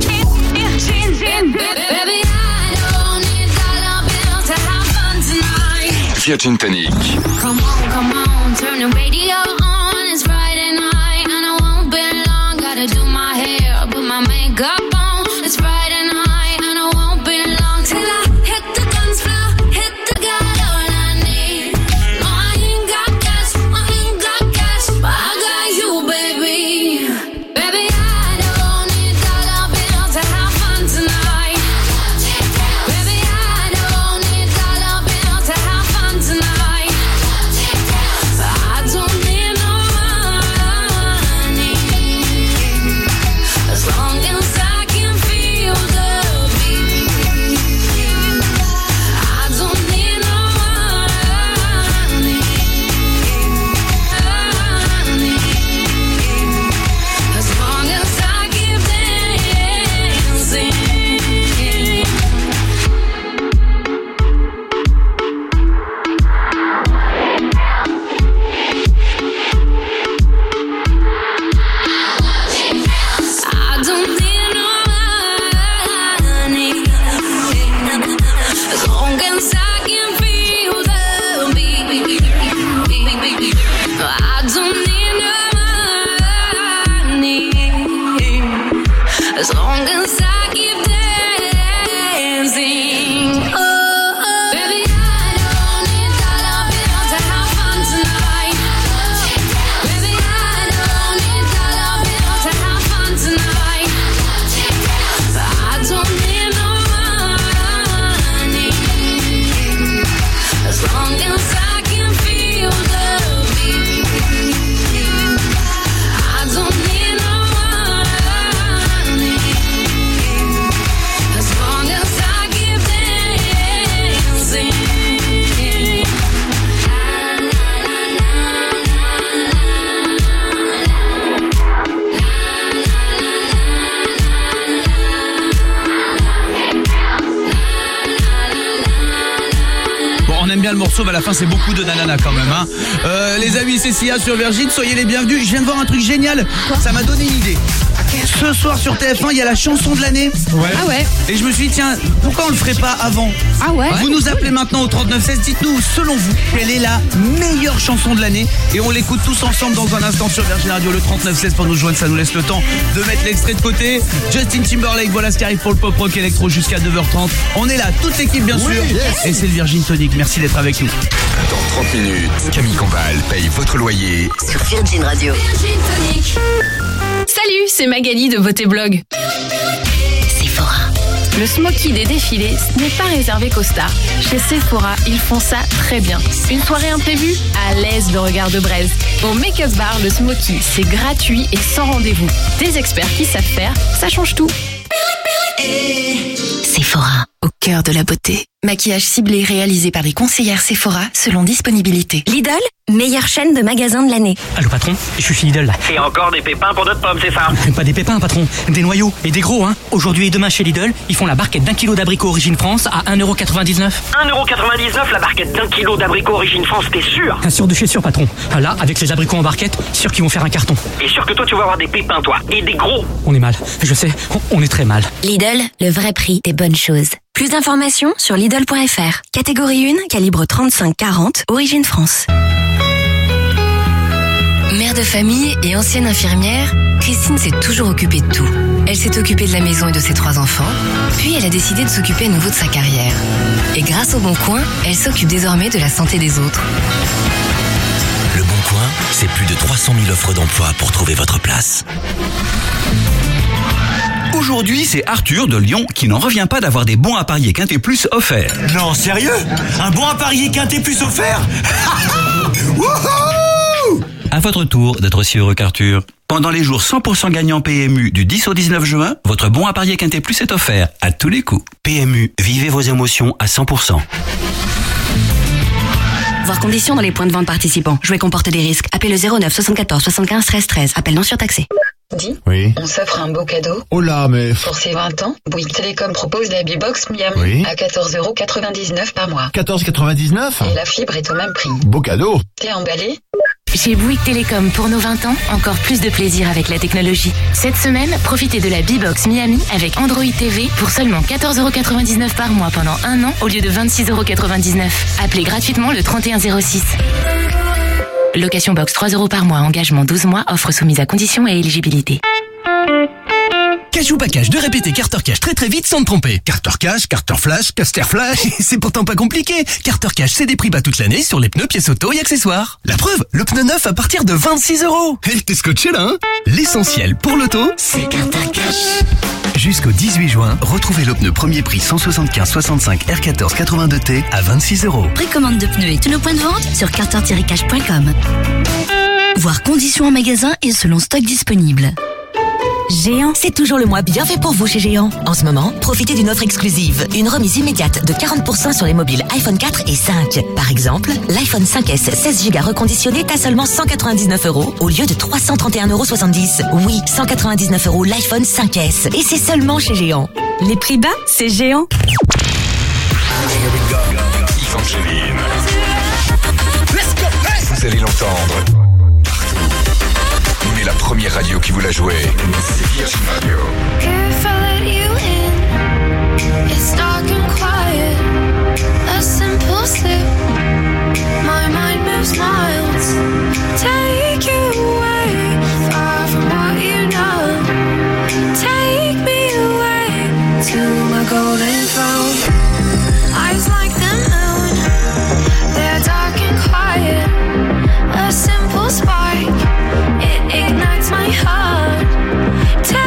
[SPEAKER 9] Virgin Tonic.
[SPEAKER 10] Come on, turn the radio on. It's Friday night and I won't be long. Gotta do my hair, put my makeup on. It's Friday night and I won't be long till I hit the dance floor, hit the got all I need. No, I ain't got cash, but I got you, baby. Baby, I don't need dollar bills to have fun tonight. Baby, I don't need dollar bills to have fun tonight. I don't need no money as long as I can feel the beat. I don't need no money as long as I keep dancing. I don't need no money as long as I can feel the beat. I don't need no money as long as I keep dancing. Oh, baby, I don't need dollar bills to have fun tonight. Baby, I don't need dollar bills to have fun tonight. I don't need no money as long as I can feel the beat. I don't need no money as long as I keep dancing.
[SPEAKER 6] Bon, on aime bien le morceau, mais à la fin c'est beaucoup de nanana quand même. Hein. Les amis, c'est Sia sur Virgin, soyez les bienvenus. Je viens de voir un truc génial, ça m'a donné une idée. Ce soir sur TF1, il y a la chanson de l'année.
[SPEAKER 7] Ah ouais.
[SPEAKER 6] Et je me suis dit, tiens, pourquoi on le ferait pas avant?
[SPEAKER 7] Ah ouais.
[SPEAKER 6] Vous nous appelez maintenant au 3916, dites-nous, selon vous, quelle est la meilleure chanson de l'année? Et on l'écoute tous ensemble dans un instant sur Virgin Radio, le 3916 pour nous joindre, ça nous laisse le temps de mettre l'extrait de côté. Justin Timberlake, voilà ce qui arrive pour le pop rock électro jusqu'à 9h30. On est là, toute l'équipe bien sûr.
[SPEAKER 3] Yes.
[SPEAKER 6] Et c'est le Virgin Tonic, merci d'être avec nous.
[SPEAKER 9] Dans 30 minutes, Camille Combal paye votre loyer
[SPEAKER 1] Sur Virgin Radio.
[SPEAKER 17] Salut, c'est Magali de Beauté Blog.
[SPEAKER 1] Sephora.
[SPEAKER 17] Le smoky des défilés, ce n'est pas réservé qu'aux stars. Chez Sephora, ils font ça très bien. Une soirée imprévue, à l'aise le regard de braise. Au Make-up Bar, le smoky, c'est gratuit et sans rendez-vous. Des experts qui savent faire, ça change tout.
[SPEAKER 1] Sephora. Au
[SPEAKER 18] cœur de la beauté. Maquillage ciblé réalisé par les conseillères Sephora selon disponibilité.
[SPEAKER 12] Lidl, meilleure chaîne de magasins de l'année.
[SPEAKER 13] Allô patron, je suis chez Lidl là.
[SPEAKER 15] Et encore des pépins pour notre pomme, c'est ça?
[SPEAKER 13] Pas des pépins patron, des noyaux et des gros hein. Aujourd'hui et demain chez Lidl, ils font la barquette d'1 kilo d'abricots Origine France à 1,99€.
[SPEAKER 15] 1,99€ la barquette d'1 kilo d'abricots Origine France, t'es sûr?
[SPEAKER 13] Sûr de chez sûr patron. Là, avec les abricots en barquette, sûr qu'ils vont faire un carton.
[SPEAKER 15] Et sûr que toi tu vas avoir des pépins toi, et des gros.
[SPEAKER 13] On est mal, je sais, on est très mal.
[SPEAKER 12] Lidl, le vrai prix des bonnes choses. Plus d'informations sur Lidl.fr. Catégorie 1, calibre 35-40, Origine France.
[SPEAKER 18] Mère de famille et ancienne infirmière, Christine s'est toujours occupée de tout. Elle s'est occupée de la maison et de ses 3 enfants, puis elle a décidé de s'occuper à nouveau de sa carrière. Et grâce au Bon Coin, elle s'occupe désormais de la santé des autres.
[SPEAKER 19] Le Bon Coin, c'est plus de 300 000 offres d'emploi pour trouver votre place.
[SPEAKER 14] Aujourd'hui, c'est Arthur de Lyon qui n'en revient pas d'avoir des bons à parier Quintet Plus offerts.
[SPEAKER 8] Non, sérieux? Un bon à parier Quintet Plus offert? Wouhou!
[SPEAKER 14] À votre tour d'être aussi heureux qu'Arthur. Pendant les jours 100% gagnants PMU du 10 au 19 juin, votre bon à parier Quintet Plus est offert à tous les coups.
[SPEAKER 19] PMU, vivez vos émotions à 100%.
[SPEAKER 12] Voir conditions dans les points de vente participants. Jouer comporte des risques. Appelez le 09 74 75 13 13. Appel non surtaxé.
[SPEAKER 20] Dis,
[SPEAKER 3] Oui.
[SPEAKER 20] on s'offre un beau cadeau.
[SPEAKER 3] Oh là, mais...
[SPEAKER 20] Pour ses 20 ans, Bouygues Télécom propose la B-Box Miami
[SPEAKER 3] Oui.
[SPEAKER 20] à 14,99€ par mois.
[SPEAKER 3] 14,99
[SPEAKER 20] Et la fibre est au même prix.
[SPEAKER 3] Beau cadeau.
[SPEAKER 20] T'es emballé?
[SPEAKER 18] Chez Bouygues Télécom, pour nos 20 ans, encore plus de plaisir avec la technologie. Cette semaine, profitez de la B-Box Miami avec Android TV pour seulement 14,99€ par mois pendant 1 an au lieu de 26,99€. Appelez gratuitement le 3106. Location box 3€ par mois, engagement 12 mois, offre soumise à conditions et éligibilité.
[SPEAKER 14] Cash ou pas cash, de répéter Carter Cash très très vite sans te tromper. Carter Cash, Carter Flash, Caster Flash, c'est pourtant pas compliqué. Carter Cash, c'est des prix bas toute l'année sur les pneus, pièces auto et accessoires. La preuve, le pneu neuf à partir de 26€. Hey, t'es scotché là, hein? L'essentiel pour l'auto, c'est Carter Cash. Jusqu'au 18 juin, retrouvez le pneu premier prix 175-65 R14 82T à 26€.
[SPEAKER 12] Précommande de pneus et tous nos points de vente sur carter-cash.com. Voir conditions en magasin et selon stock disponible. Géant, c'est toujours le mois bien fait pour vous chez Géant. En ce moment, profitez d'une offre exclusive. Une remise immédiate de 40% sur les mobiles iPhone 4 et 5. Par exemple, l'iPhone 5S 16Go reconditionné est à seulement 199€ au lieu de 331,70€. Oui, 199€ l'iPhone 5S. Et c'est seulement chez Géant. Les prix bas, c'est Géant.
[SPEAKER 9] Evangeline. Vous allez l'entendre. Mais la première radio qui vous l'a joué, c'est Virgin Radio.
[SPEAKER 10] If I let you in, it's dark and quiet. A simple slip, my mind moves miles. Take you away, far from what you know. Take me away to my golden throne. Eyes like the moon, they're dark and quiet. A simple spark, it ignites my heart.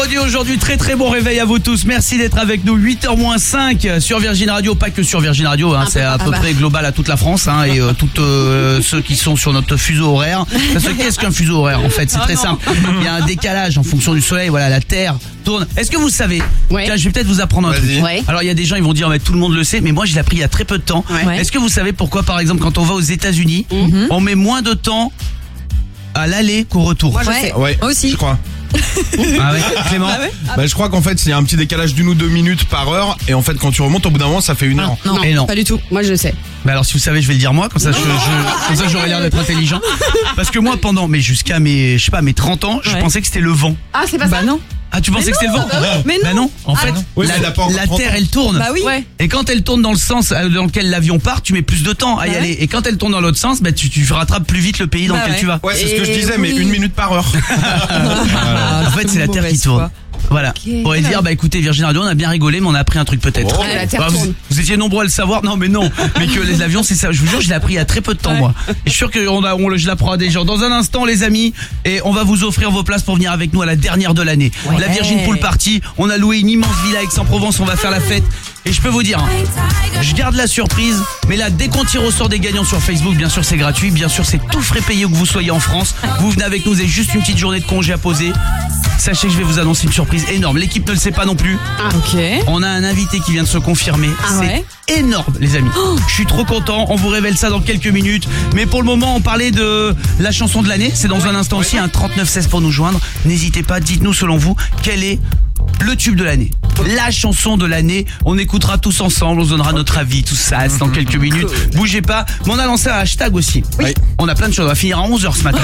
[SPEAKER 6] vendredi aujourd'hui, très très bon réveil à vous tous. Merci d'être avec nous. 8h-5 sur Virgin Radio, pas que sur Virgin Radio, hein, c'est à peu près global à toute la France, hein, et toutes ceux qui sont sur notre fuseau horaire. Parce que qu'est-ce qu'un fuseau horaire en fait? C'est très simple. Il y a un décalage en fonction du soleil. Voilà, la Terre tourne. Est-ce que vous savez? Tiens, je vais peut-être vous apprendre un truc. Alors il y a des gens, ils vont dire mais tout le monde le sait, mais moi je l'ai appris il y a très peu de temps. Est-ce que vous savez pourquoi, par exemple, quand on va aux États-Unis, on met moins de temps à l'aller qu'au retour?
[SPEAKER 3] Moi je sais.
[SPEAKER 7] Moi aussi.
[SPEAKER 3] Je crois.
[SPEAKER 6] Ah ouais, Clément?
[SPEAKER 3] Je crois qu'en fait, il y a un petit décalage d'1 ou 2 minutes par heure, et en fait, quand tu remontes, au bout d'un moment, ça fait 1 heure.
[SPEAKER 7] Non, pas du tout. Moi, je le sais.
[SPEAKER 6] Bah alors, si vous savez, je vais le dire moi, comme ça, comme ça, j'aurais l'air d'être intelligent. Parce que moi, mais jusqu'à mes 30 ans, je pensais que c'était le vent.
[SPEAKER 7] Ah, c'est pas ça?
[SPEAKER 6] Non. Ah, tu pensais que c'était le vent?
[SPEAKER 7] Mais non.
[SPEAKER 6] non. En fait, la Terre, elle tourne.
[SPEAKER 7] Bah oui.
[SPEAKER 6] Et quand elle tourne dans le sens dans lequel l'avion part, tu mets plus de temps à y aller. Et quand elle tourne dans l'autre sens, tu rattrapes plus vite le pays dans lequel tu vas.
[SPEAKER 3] Ouais, c'est ce que je disais, mais 1 minute par heure.
[SPEAKER 6] En fait, c'est la Terre qui tourne. Voilà. Pour dire, écoutez, Virgin Radio, on a bien rigolé, mais on a appris un truc peut-être.
[SPEAKER 7] La Terre tourne.
[SPEAKER 6] Vous étiez nombreux à le savoir. Non, mais non. Mais que les avions, c'est ça. Je vous jure, je l'ai appris il y a très peu de temps, moi. Et je suis sûr que je l'apprends à des gens. Dans un instant, les amis, et on va vous offrir vos places pour venir avec nous à la dernière de l'année. La Virgin Pool Party. On a loué une immense villa à Aix-en-Provence. On va faire la fête. Et je peux vous dire, je garde la surprise, mais là, dès qu'on tire au sort des gagnants sur Facebook, bien sûr, c'est gratuit. Bien sûr, c'est tout frais payé où que vous soyez en France. Vous venez avec nous, vous avez juste une petite journée de congé à poser. Sachez que je vais vous annoncer une surprise énorme. L'équipe ne le sait pas non plus. On a un invité qui vient de se confirmer. C'est énorme, les amis. Je suis trop content. On vous révèle ça dans quelques minutes. Mais pour le moment, on parlait de la chanson de l'année. C'est dans un instant aussi, un 3916 pour nous joindre. N'hésitez pas, dites-nous selon vous, quel est le tube de l'année, la chanson de l'année. On écoutera tous ensemble, on se donnera notre avis, tout ça, c'est dans quelques minutes. Bougez pas, mais on a lancé un hashtag aussi. On a plein de choses, on va finir à 11h ce matin.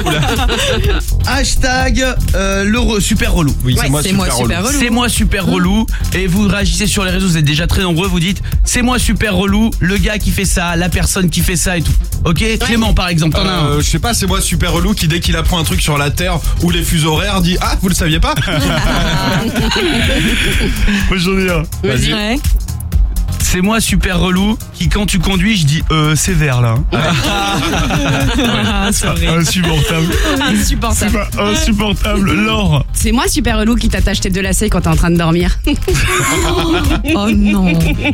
[SPEAKER 6] Hashtag super relou.
[SPEAKER 3] C'est moi super relou.
[SPEAKER 6] C'est moi super relou. Et vous réagissez sur les réseaux, vous êtes déjà très nombreux, vous dites c'est moi super relou, le gars qui fait ça, la personne qui fait ça et tout. Ok, Clément par exemple, t'en as un.
[SPEAKER 3] Je sais pas, c'est moi super relou qui dès qu'il apprend un truc sur la Terre ou les fuseaux horaires dit ah, vous le saviez pas? Moi j'en ai un.
[SPEAKER 6] Vas-y. C'est moi super relou qui quand tu conduis je dis c'est vert là. Insupportable. C'est pas insupportable. Laure.
[SPEAKER 7] C'est moi super relou qui t'attache tes deux lacets quand t'es en train de dormir. Oh non.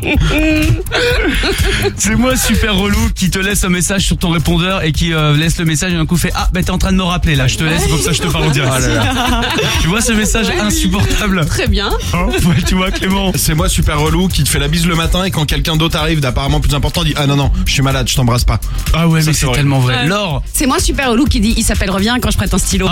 [SPEAKER 6] C'est moi super relou qui te laisse un message sur ton répondeur et qui laisse le message et d'un coup fait ah t'es en train de me rappeler là, je te laisse comme ça je te parle en direct. Tu vois ce message insupportable?
[SPEAKER 7] Très bien.
[SPEAKER 6] Tu vois Clément.
[SPEAKER 3] C'est moi super relou qui te fait la bise le matin et quand quelqu'un d'autre arrive d'apparemment plus important dit ah non je suis malade, je t'embrasse pas.
[SPEAKER 6] Ah ouais, mais c'est tellement vrai. Laure.
[SPEAKER 7] C'est moi super relou qui dit il s'appelle reviens quand je prête un stylo.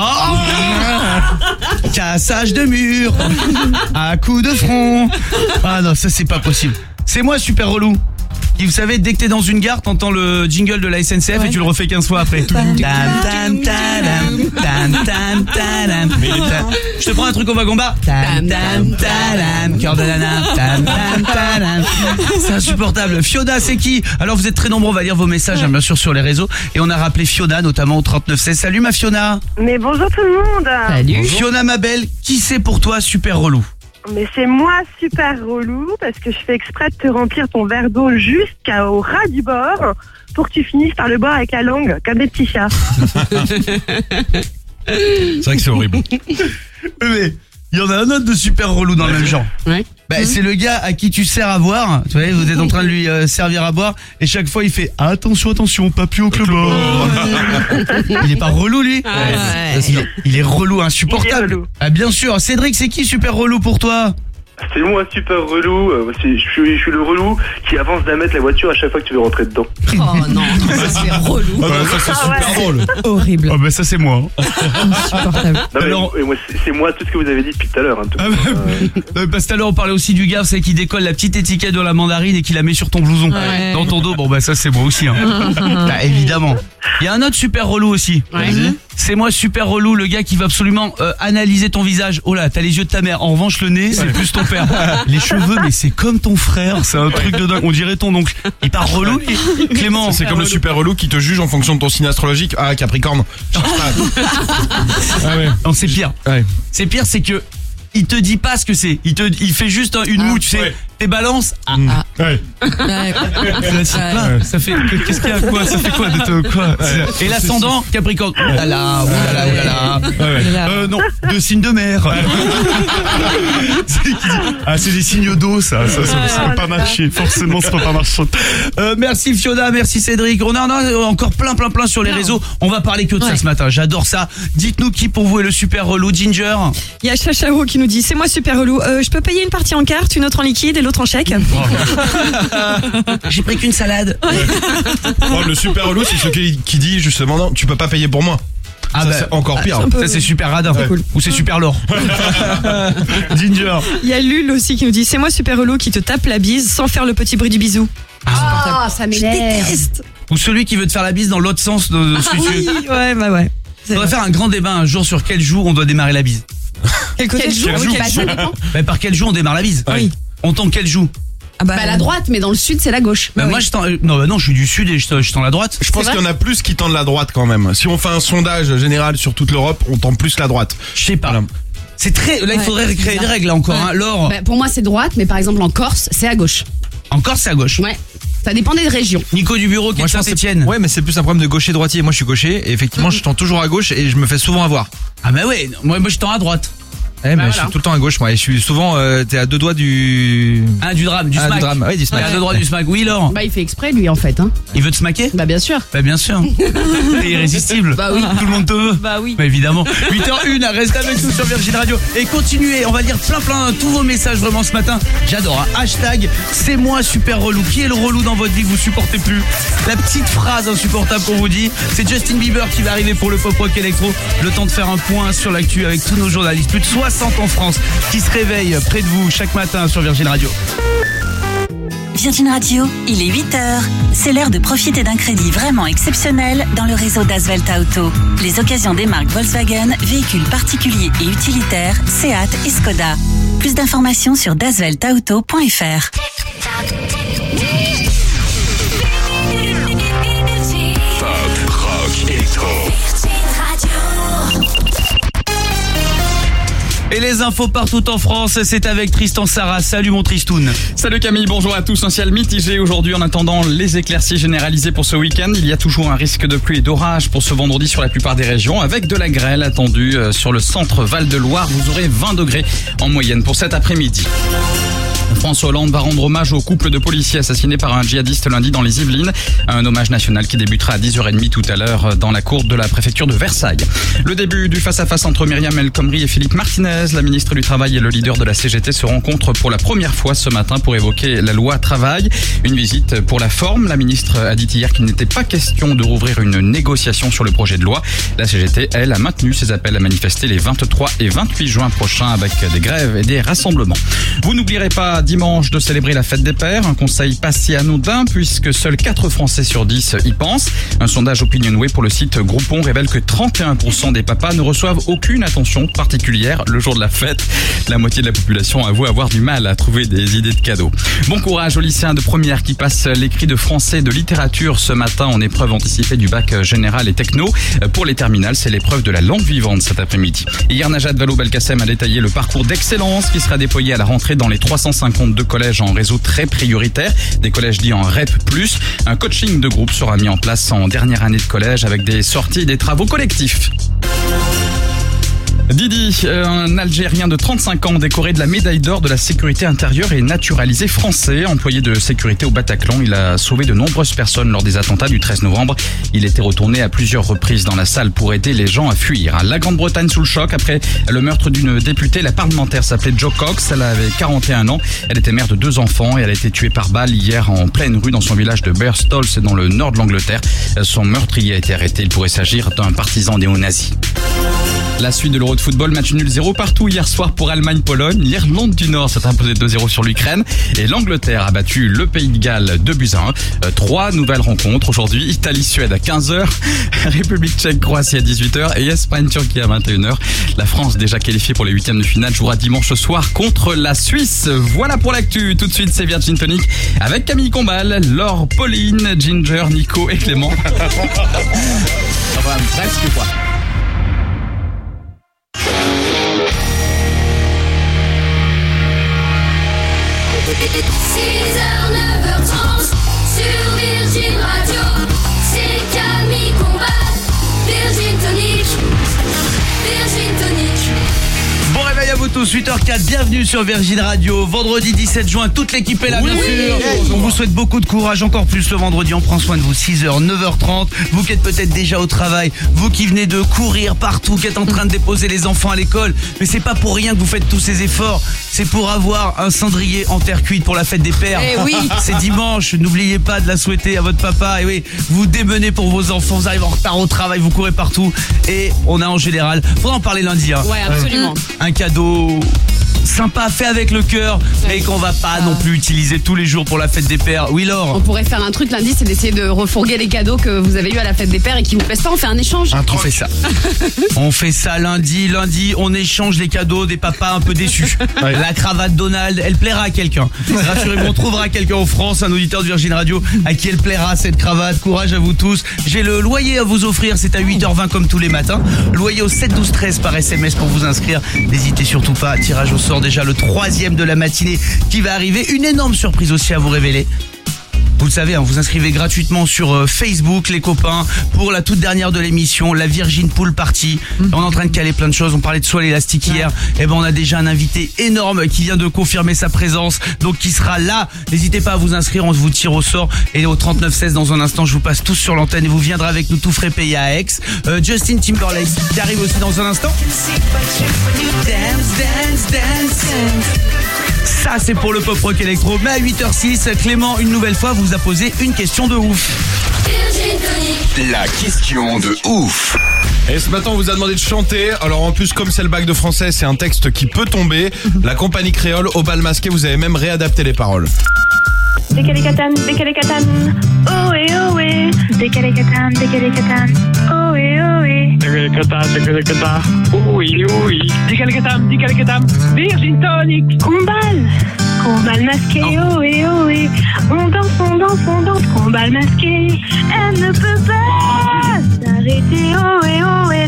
[SPEAKER 6] Cassage de mur à coup de front. Ah non, ça c'est pas possible. C'est moi super relou. Et vous savez, dès que t'es dans une gare, t'entends le jingle de la SNCF et tu le refais 15 fois après. Je te prends un truc au wagon-bar. Cœur de nana. C'est insupportable. Fiona, c'est qui? Alors vous êtes très nombreux, on va lire vos messages bien sûr sur les réseaux. Et on a rappelé Fiona notamment au 3916. Salut ma Fiona.
[SPEAKER 5] Mais bonjour tout le monde.
[SPEAKER 7] Salut.
[SPEAKER 6] Fiona ma belle, qui c'est pour toi super relou?
[SPEAKER 5] Mais c'est moi super relou parce que je fais exprès de te remplir ton verre d'eau jusqu'au ras du bord pour que tu finisses par le boire avec la langue comme des petits chats.
[SPEAKER 3] C'est vrai que c'est horrible.
[SPEAKER 6] Mais il y en a un autre de super relou dans le même genre. C'est le gars à qui tu sers à boire. Tu vois, vous êtes en train de lui servir à boire et chaque fois il fait attention, pas plus haut que le bord. Il est pas relou lui? Il est relou, insupportable.
[SPEAKER 5] Il est relou.
[SPEAKER 6] Ah bien sûr. Cédric, c'est qui super relou pour toi?
[SPEAKER 21] C'est moi super relou, je suis le relou qui avance d'1 mètre la voiture à chaque fois que tu veux rentrer dedans.
[SPEAKER 7] Oh non, ça c'est relou.
[SPEAKER 3] Ça c'est super drôle.
[SPEAKER 7] Horrible.
[SPEAKER 6] Oh ça c'est moi.
[SPEAKER 7] Insupportable.
[SPEAKER 21] Non, mais moi, c'est moi tout ce que vous avez dit depuis tout à l'heure.
[SPEAKER 6] Parce que tout à l'heure on parlait aussi du gars, c'est qui décolle la petite étiquette de la mandarine et qui la met sur ton blouson dans ton dos. Bon ça c'est moi aussi. Évidemment. Il y a un autre super relou aussi. C'est moi super relou, le gars qui va absolument analyser ton visage. Oh là, t'as les yeux de ta mère. En revanche le nez, c'est plus ton père. Les cheveux, mais c'est comme ton frère. C'est un truc de dingue. On dirait ton oncle. Il part relou. Clément.
[SPEAKER 3] C'est comme le super relou qui te juge en fonction de ton signe astrologique. Ah Capricorne.
[SPEAKER 6] Non, c'est pire. C'est pire, c'est que il te dit pas ce que c'est. Il fait juste une moue, tu sais. T'es balance.
[SPEAKER 3] Ouais.
[SPEAKER 6] Ça fait qu'est-ce qu'il y a quoi? Ça fait quoi de quoi? Et l'ascendant Capricorne. Oulala. Non, deux signes de mer.
[SPEAKER 3] C'est des signes d'eau, ça peut pas marcher. Forcément, ça peut pas marcher.
[SPEAKER 6] Merci Fiona, merci Cédric. On a encore plein sur les réseaux. On va parler que de ça ce matin. J'adore ça. Dites-nous qui pour vous est le super relou. Ginger.
[SPEAKER 2] Il y a Chachao qui nous dit c'est moi super relou. Je peux payer une partie en carte, une autre en liquide et l'autre en chèque.
[SPEAKER 6] J'ai pris qu'une salade.
[SPEAKER 3] Le super relou, c'est celui qui dit justement non, tu peux pas payer pour moi. C'est encore pire.
[SPEAKER 6] Ça c'est super radin.
[SPEAKER 2] Cool.
[SPEAKER 6] Ou c'est super lourd.
[SPEAKER 3] Ginger.
[SPEAKER 2] Il y a Lul aussi qui nous dit c'est moi super relou qui te tape la bise sans faire le petit bruit du bisou.
[SPEAKER 7] Ça m'énerve.
[SPEAKER 2] Je déteste.
[SPEAKER 6] Ou celui qui veut te faire la bise dans l'autre sens de ce que tu veux.
[SPEAKER 2] Ouais.
[SPEAKER 6] On va faire un grand débat un jour sur quel jour on doit démarrer la bise.
[SPEAKER 2] Quel jour?
[SPEAKER 6] Par quel jour on démarre la bise?
[SPEAKER 2] Oui.
[SPEAKER 6] On tend quel jour?
[SPEAKER 7] La droite, mais dans le sud, c'est la gauche.
[SPEAKER 6] Moi, je tends. Non, je suis du sud et je tends la droite.
[SPEAKER 3] Je pense qu'il y en a plus qui tendent la droite quand même. Si on fait un sondage général sur toute l'Europe, on tend plus la droite.
[SPEAKER 6] Je sais pas. C'est très. Là, il faudrait créer des règles là encore. Hein. Laure.
[SPEAKER 7] Pour moi, c'est droite, mais par exemple en Corse, c'est à gauche.
[SPEAKER 6] En Corse, c'est à gauche.
[SPEAKER 7] Ouais. Ça dépend des régions.
[SPEAKER 6] Nico du bureau qui est de Saint-Etienne.
[SPEAKER 22] Ouais, mais c'est plus un problème de gaucher-droitier. Moi, je suis gaucher et effectivement, je tends toujours à gauche et je me fais souvent avoir.
[SPEAKER 6] Ah bah ouais. Moi, je tends à droite.
[SPEAKER 22] Mais je suis tout le temps à gauche, moi. Et je suis souvent, t'es à deux doigts du.
[SPEAKER 6] Du drame, du smack.
[SPEAKER 22] Du drame. Ouais, du smack.
[SPEAKER 6] À deux doigts du smack. Oui, Laure.
[SPEAKER 7] Il fait exprès, lui, en fait. Hein.
[SPEAKER 6] Il veut te smacker?
[SPEAKER 7] Bien sûr.
[SPEAKER 6] Bien sûr. T'es irrésistible.
[SPEAKER 7] Oui.
[SPEAKER 6] Tout le monde te veut.
[SPEAKER 7] Oui.
[SPEAKER 6] Évidemment. 8h01, reste avec nous sur Virgin Radio. Et continuez, on va lire plein tous vos messages vraiment ce matin. J'adore. Hashtag, c'est moi super relou. Qui est le relou dans votre vie que vous supportez plus? La petite phrase insupportable qu'on vous dit. C'est Justin Bieber qui va arriver pour le pop rock électro. Le temps de faire un point sur l'actu avec tous nos journalistes. Plus de 60 en France qui se réveillent près de vous chaque matin sur Virgin Radio.
[SPEAKER 12] Virgin Radio, il est 8h. C'est l'heure de profiter d'un crédit vraiment exceptionnel dans le réseau d'Asvelt Auto. Les occasions des marques Volkswagen, véhicules particuliers et utilitaires, Seat et Skoda. Plus d'informations sur dasveltauto.fr.
[SPEAKER 9] Pop, rock, électro.
[SPEAKER 6] Et les infos partout en France, c'est avec Tristan Sarah. Salut mon Tristoun.
[SPEAKER 16] Salut Camille, bonjour à tous. Un ciel mitigé aujourd'hui en attendant les éclaircies généralisées pour ce week-end. Il y a toujours un risque de pluie et d'orage pour ce vendredi sur la plupart des régions avec de la grêle attendue sur le centre Val-de-Loire. Vous aurez 20 degrés en moyenne pour cet après-midi. François Hollande va rendre hommage au couple de policiers assassinés par un djihadiste lundi dans les Yvelines. Un hommage national qui débutera à 10h30 tout à l'heure dans la cour de la préfecture de Versailles. Le début du face-à-face entre Myriam El Khomri et Philippe Martinez. La ministre du Travail et le leader de la CGT se rencontrent pour la première fois ce matin pour évoquer la loi travail. Une visite pour la forme. La ministre a dit hier qu'il n'était pas question de rouvrir une négociation sur le projet de loi. La CGT, elle, a maintenu ses appels à manifester les 23 et 28 juin prochains avec des grèves et des rassemblements. Vous n'oublierez pas dimanche de célébrer la fête des pères, un conseil pas si anodin puisque seuls 4 Français sur 10 y pensent. Un sondage Opinionway pour le site Groupon révèle que 31% des papas ne reçoivent aucune attention particulière le jour de la fête. La moitié de la population avoue avoir du mal à trouver des idées de cadeaux. Bon courage aux lycéens de première qui passent l'écrit de français et de littérature ce matin en épreuve anticipée du bac général et techno. Pour les terminales, c'est l'épreuve de la langue vivante cet après-midi. Hier, Najat Vallaud-Belkacem a détaillé le parcours d'excellence qui sera déployé à la rentrée dans les 352 collèges en réseau très prioritaire, des collèges dits en REP+. Un coaching de groupe sera mis en place en dernière année de collège avec des sorties et des travaux collectifs. Didi, un Algérien de 35 ans décoré de la médaille d'or de la sécurité intérieure et naturalisé français. Employé de sécurité au Bataclan, il a sauvé de nombreuses personnes lors des attentats du 13 novembre. Il était retourné à plusieurs reprises dans la salle pour aider les gens à fuir. La Grande-Bretagne sous le choc après le meurtre d'une députée. La parlementaire s'appelait Jo Cox, elle avait 41 ans. Elle était mère de 2 enfants et elle a été tuée par balle hier en pleine rue dans son village de Birstall, c'est dans le nord de l'Angleterre. Son meurtrier a été arrêté. Il pourrait s'agir d'un partisan néo-nazi. La suite de l'Euro de football, match nul 0 partout hier soir pour Allemagne-Pologne. L'Irlande du Nord s'est imposée 2-0 sur l'Ukraine et l'Angleterre a battu le Pays de Galles 2-1. 3 nouvelles rencontres aujourd'hui. Italie-Suède à 15h, République tchèque-Croatie à 18h et Espagne-Turquie à 21h. La France, déjà qualifiée pour les 8e de finale, jouera dimanche soir contre la Suisse. Voilà pour l'actu. Tout de suite, c'est Virgin Tonic avec Camille Combal, Laure, Pauline, Ginger, Nico et Clément. Enfin, presque quoi.
[SPEAKER 6] tous, 8h04, bienvenue sur Virgin Radio. Vendredi 17 juin, toute l'équipe est là, bien sûr. On vous souhaite beaucoup de courage, encore plus le vendredi. On prend soin de vous, 6h, 9h30. Vous qui êtes peut-être déjà au travail, vous qui venez de courir partout, qui êtes en train de déposer les enfants à l'école. Mais c'est pas pour rien que vous faites tous ces efforts. C'est pour avoir un cendrier en terre cuite pour la fête des pères.
[SPEAKER 7] Eh oui.
[SPEAKER 6] C'est dimanche, n'oubliez pas de la souhaiter à votre papa. Et oui, vous démenez pour vos enfants, vous arrivez en retard au travail, vous courez partout. Et on a en général, faudra en parler lundi. Hein.
[SPEAKER 7] Ouais, absolument.
[SPEAKER 6] Un cadeau sympa, fait avec le cœur, mais qu'on va pas non plus utiliser tous les jours pour la fête des pères. Oui, Laure.
[SPEAKER 7] On pourrait faire un truc lundi, c'est d'essayer de refourguer les cadeaux que vous avez eu à la fête des pères et qui vous plaisent pas. On fait un échange.
[SPEAKER 6] On fait ça. On fait ça lundi. Lundi, on échange les cadeaux des papas un peu déçus. Ouais. La cravate Donald, elle plaira à quelqu'un. Rassurez-vous, on trouvera quelqu'un en France, un auditeur de Virgin Radio, à qui elle plaira cette cravate. Courage à vous tous. J'ai le loyer à vous offrir, c'est à 8h20 comme tous les matins. Loyer au 7 12 13 par SMS pour vous inscrire. N'hésitez surtout pas, tirage au sort déjà le 3e de la matinée qui va arriver. Une énorme surprise aussi à vous révéler. Vous le savez, hein, vous inscrivez gratuitement sur Facebook, les copains, pour la toute dernière de l'émission, la Virgin Pool Party. On est en train de caler plein de choses. On parlait de Soie l'élastique hier. Et ben, on a déjà un invité énorme qui vient de confirmer sa présence, donc qui sera là. N'hésitez pas à vous inscrire, on vous tire au sort. Et au 3916, dans un instant, je vous passe tous sur l'antenne et vous viendrez avec nous, tout frais payé à Aix. Justin Timberlake qui arrive aussi dans un instant. Ça, c'est pour le pop rock électro. Mais à 8h06, Clément, une nouvelle fois, vous a posé une question de ouf.
[SPEAKER 9] La question de ouf.
[SPEAKER 3] Et ce matin, on vous a demandé de chanter. Alors en plus, comme c'est le bac de français, c'est un texte qui peut tomber. La compagnie créole, au bal masqué, vous avez même réadapté les paroles.
[SPEAKER 5] Décalé catane, oh et oh et. Décalé catane, oh et oh et.
[SPEAKER 21] Décalé catane, oui, oui. Décalé catane, Virgin Tonic.
[SPEAKER 5] Combal masqué, oh et oh et. On danse, combal masqué. Elle ne peut pas s'arrêter, oh et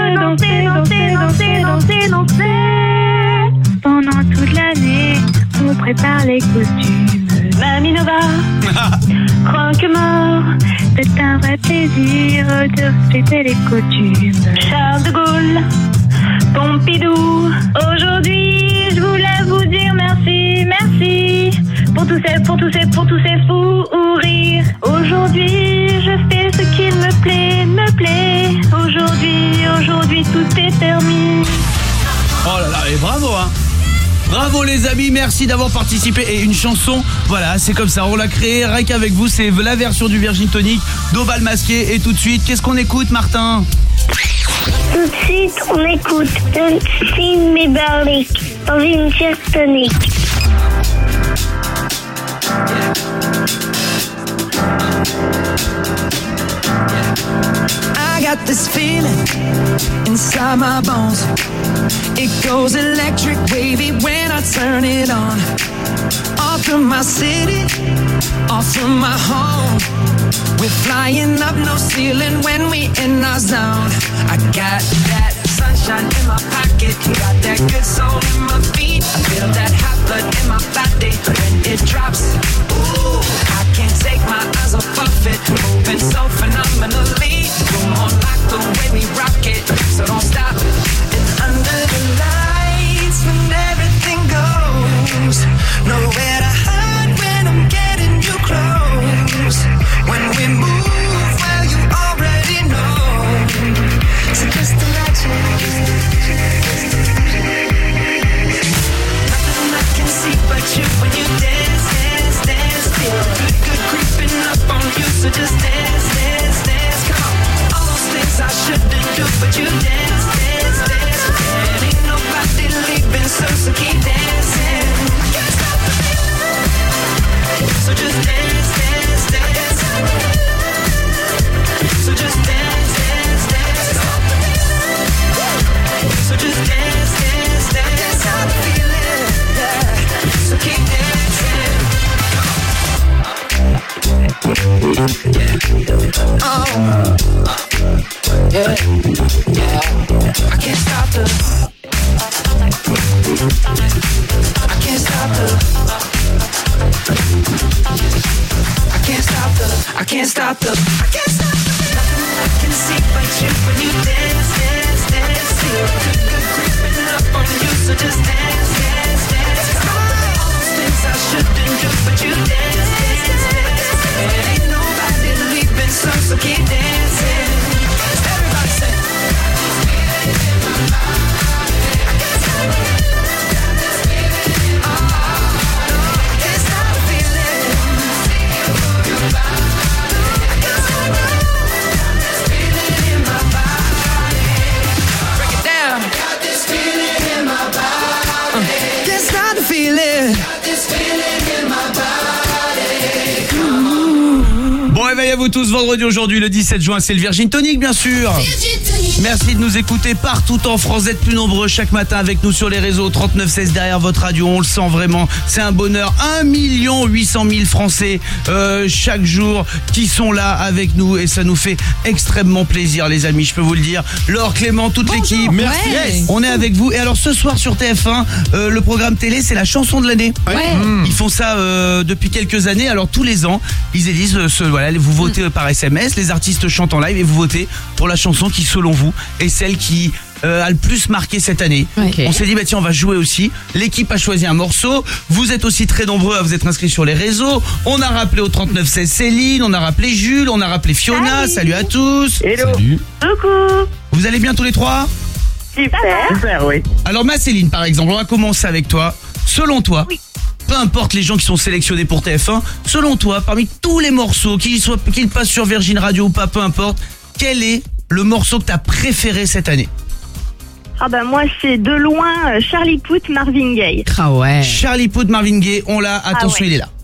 [SPEAKER 5] de danser. Pendant toute l'année, on prépare les costumes. Mamie Nova, croque-mort, c'est un vrai plaisir de respecter les coutumes. Charles de Gaulle, Pompidou, aujourd'hui je voulais vous dire merci pour tous ces fous rires. Aujourd'hui je fais ce qu'il me plaît. Aujourd'hui tout est permis.
[SPEAKER 6] Oh là là, et bravo hein. Bravo les amis, merci d'avoir participé. Et une chanson, voilà, c'est comme ça, on l'a créée rien qu'avec vous. C'est la version du Virgin Tonic d'Obal Masqué. Et tout de suite, qu'est-ce qu'on écoute, Martin?
[SPEAKER 5] Tout de suite, on écoute Justin Timberlake dans une Virgin Tonic.
[SPEAKER 10] I got this feeling inside my bones. It goes electric wavy when I turn it on. Off from my city, off from my home. We're flying up no ceiling when we in our zone. I got that sunshine in my pocket, got that good soul in my feet. I feel that hot blood in my body when it drops. Ooh, I can't take my eyes off of it, moving so phenomenally. Come on, like the way we rock it, so don't stop. And under the lights, when everything goes, nowhere to hide when I'm getting you close. When we move, well, you already know. So just imagine. Nothing I can see but you when you dance. Feel good creeping up on you, so just dance. Come on, all those things I shouldn't do, but you dance. And ain't nobody leaving, so keep dancing. I can't stop the feeling, so just dance. So just dance. So just dance. That's how I feel it, yeah. So keep dancing. Oh, yeah. I can't stop the. I can't stop the. Nothing I can see but you when you dance. Feel good creeping up on you, so just dance.
[SPEAKER 6] à vous tous, vendredi aujourd'hui, le 17 juin, c'est le Virgin Tonic, bien sûr. Merci de nous écouter partout en France, d'être plus nombreux chaque matin avec nous sur les réseaux, 3916 derrière votre radio, on le sent vraiment, c'est un bonheur. 1 800 000 Français chaque jour qui sont là avec nous et ça nous fait extrêmement plaisir, les amis, je peux vous le dire. Laure, Clément, toute l'équipe,
[SPEAKER 3] merci.
[SPEAKER 6] Yes. On est avec vous. Et alors ce soir sur TF1, le programme télé, c'est la chanson de l'année. Ils font ça depuis quelques années. Alors tous les ans, ils élisent voilà, vous votez par SMS, les artistes chantent en live et vous votez pour la chanson qui, selon vous, est celle qui a le plus marqué cette année. On s'est dit, bah tiens, on va jouer aussi. L'équipe a choisi un morceau. Vous êtes aussi très nombreux à vous être inscrits sur les réseaux. On a rappelé au 3916 Céline, on a rappelé Jules, on a rappelé Fiona. Salut à tous.
[SPEAKER 5] Hello.
[SPEAKER 6] Salut.
[SPEAKER 5] Coucou.
[SPEAKER 6] Vous allez bien tous les trois?
[SPEAKER 5] Super,
[SPEAKER 21] oui.
[SPEAKER 6] Alors ma Céline, par exemple, on va commencer avec toi. Selon toi, peu importe les gens qui sont sélectionnés pour TF1, selon toi, parmi tous les morceaux, qu'ils passent sur Virgin Radio ou pas, peu importe, quel est le morceau que tu as préféré cette année?
[SPEAKER 5] Ah bah moi c'est de loin Charlie Puth, Marvin Gaye.
[SPEAKER 7] Ah ouais.
[SPEAKER 6] Charlie Puth, Marvin Gaye, on l'a, attention, il est là.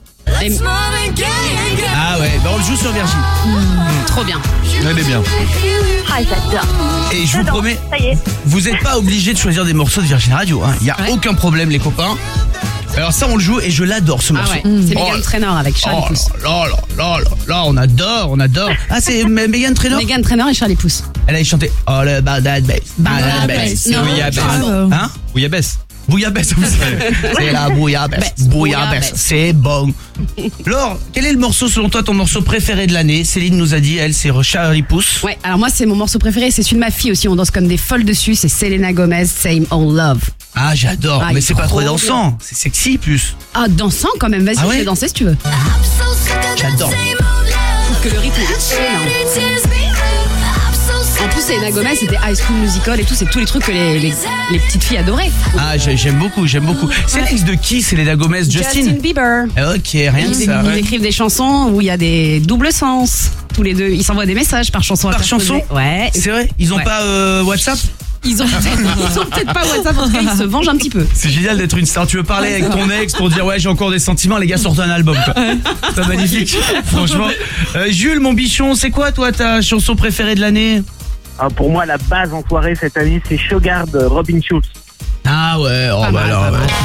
[SPEAKER 6] Ah ouais, bah on le joue sur Virgin.
[SPEAKER 7] Trop bien.
[SPEAKER 3] Elle est bien.
[SPEAKER 5] Ah j'adore.
[SPEAKER 6] Et je vous promets,
[SPEAKER 5] Ça y est.
[SPEAKER 6] vous n'êtes pas obligés de choisir des morceaux de Virgin Radio, hein. Il n'y a aucun problème, les copains. Alors ça, on le joue et je l'adore, ce morceau.
[SPEAKER 7] Ah ouais, c'est Meghan Trainor avec Charlie Puth.
[SPEAKER 6] Là, on adore. Ah, c'est Meghan Trainor.
[SPEAKER 7] Meghan Trainor et Charlie Puth.
[SPEAKER 6] Elle a chanté Oh le badass bass.
[SPEAKER 7] Badass. Non.
[SPEAKER 6] Hein?
[SPEAKER 22] Bouillabaisse.
[SPEAKER 6] Bouillabaisse, c'est la bouillabaisse. Bouillabaisse, c'est bon. Laure, quel est le morceau selon toi, ton morceau préféré de l'année? Céline nous a dit, elle, c'est Charlie Puth.
[SPEAKER 7] Ouais, alors moi c'est mon morceau préféré, c'est celui de ma fille aussi, on danse comme des folles dessus, c'est Selena Gomez, Same Old Love.
[SPEAKER 6] Ah, j'adore, mais c'est pas trop
[SPEAKER 7] trop
[SPEAKER 6] dansant, c'est sexy plus.
[SPEAKER 7] Ah, dansant quand même, vas-y,
[SPEAKER 6] Ah ouais
[SPEAKER 7] fais danser si tu veux.
[SPEAKER 6] J'adore.
[SPEAKER 7] Je trouve que le rythme est excellent. En plus, Selena Gomez, c'était High School Musical et tout, c'est tous les trucs que les petites filles adoraient.
[SPEAKER 6] Ah, j'aime beaucoup. C'est l'ex de qui, Selena Gomez? Justin
[SPEAKER 7] Bieber.
[SPEAKER 6] Ok, rien que ça.
[SPEAKER 7] Ils écrivent des chansons où il y a des doubles sens. Tous les deux, ils s'envoient des messages par chanson.
[SPEAKER 6] Par chanson?
[SPEAKER 7] Ouais.
[SPEAKER 6] C'est vrai? Ils ont pas WhatsApp?
[SPEAKER 7] Ils ont peut-être pas WhatsApp, en tout cas, ils se vengent un petit peu.
[SPEAKER 6] C'est génial d'être une star. Tu veux parler avec ton ex pour dire ouais, j'ai encore des sentiments, les gars sortent un album, quoi. C'est magnifique, franchement. Jules, mon bichon, c'est quoi toi ta chanson préférée de l'année?
[SPEAKER 21] Pour moi, la base en soirée cette année, c'est Sugar de Robin Schulz.
[SPEAKER 6] Ah ouais, oh bah alors.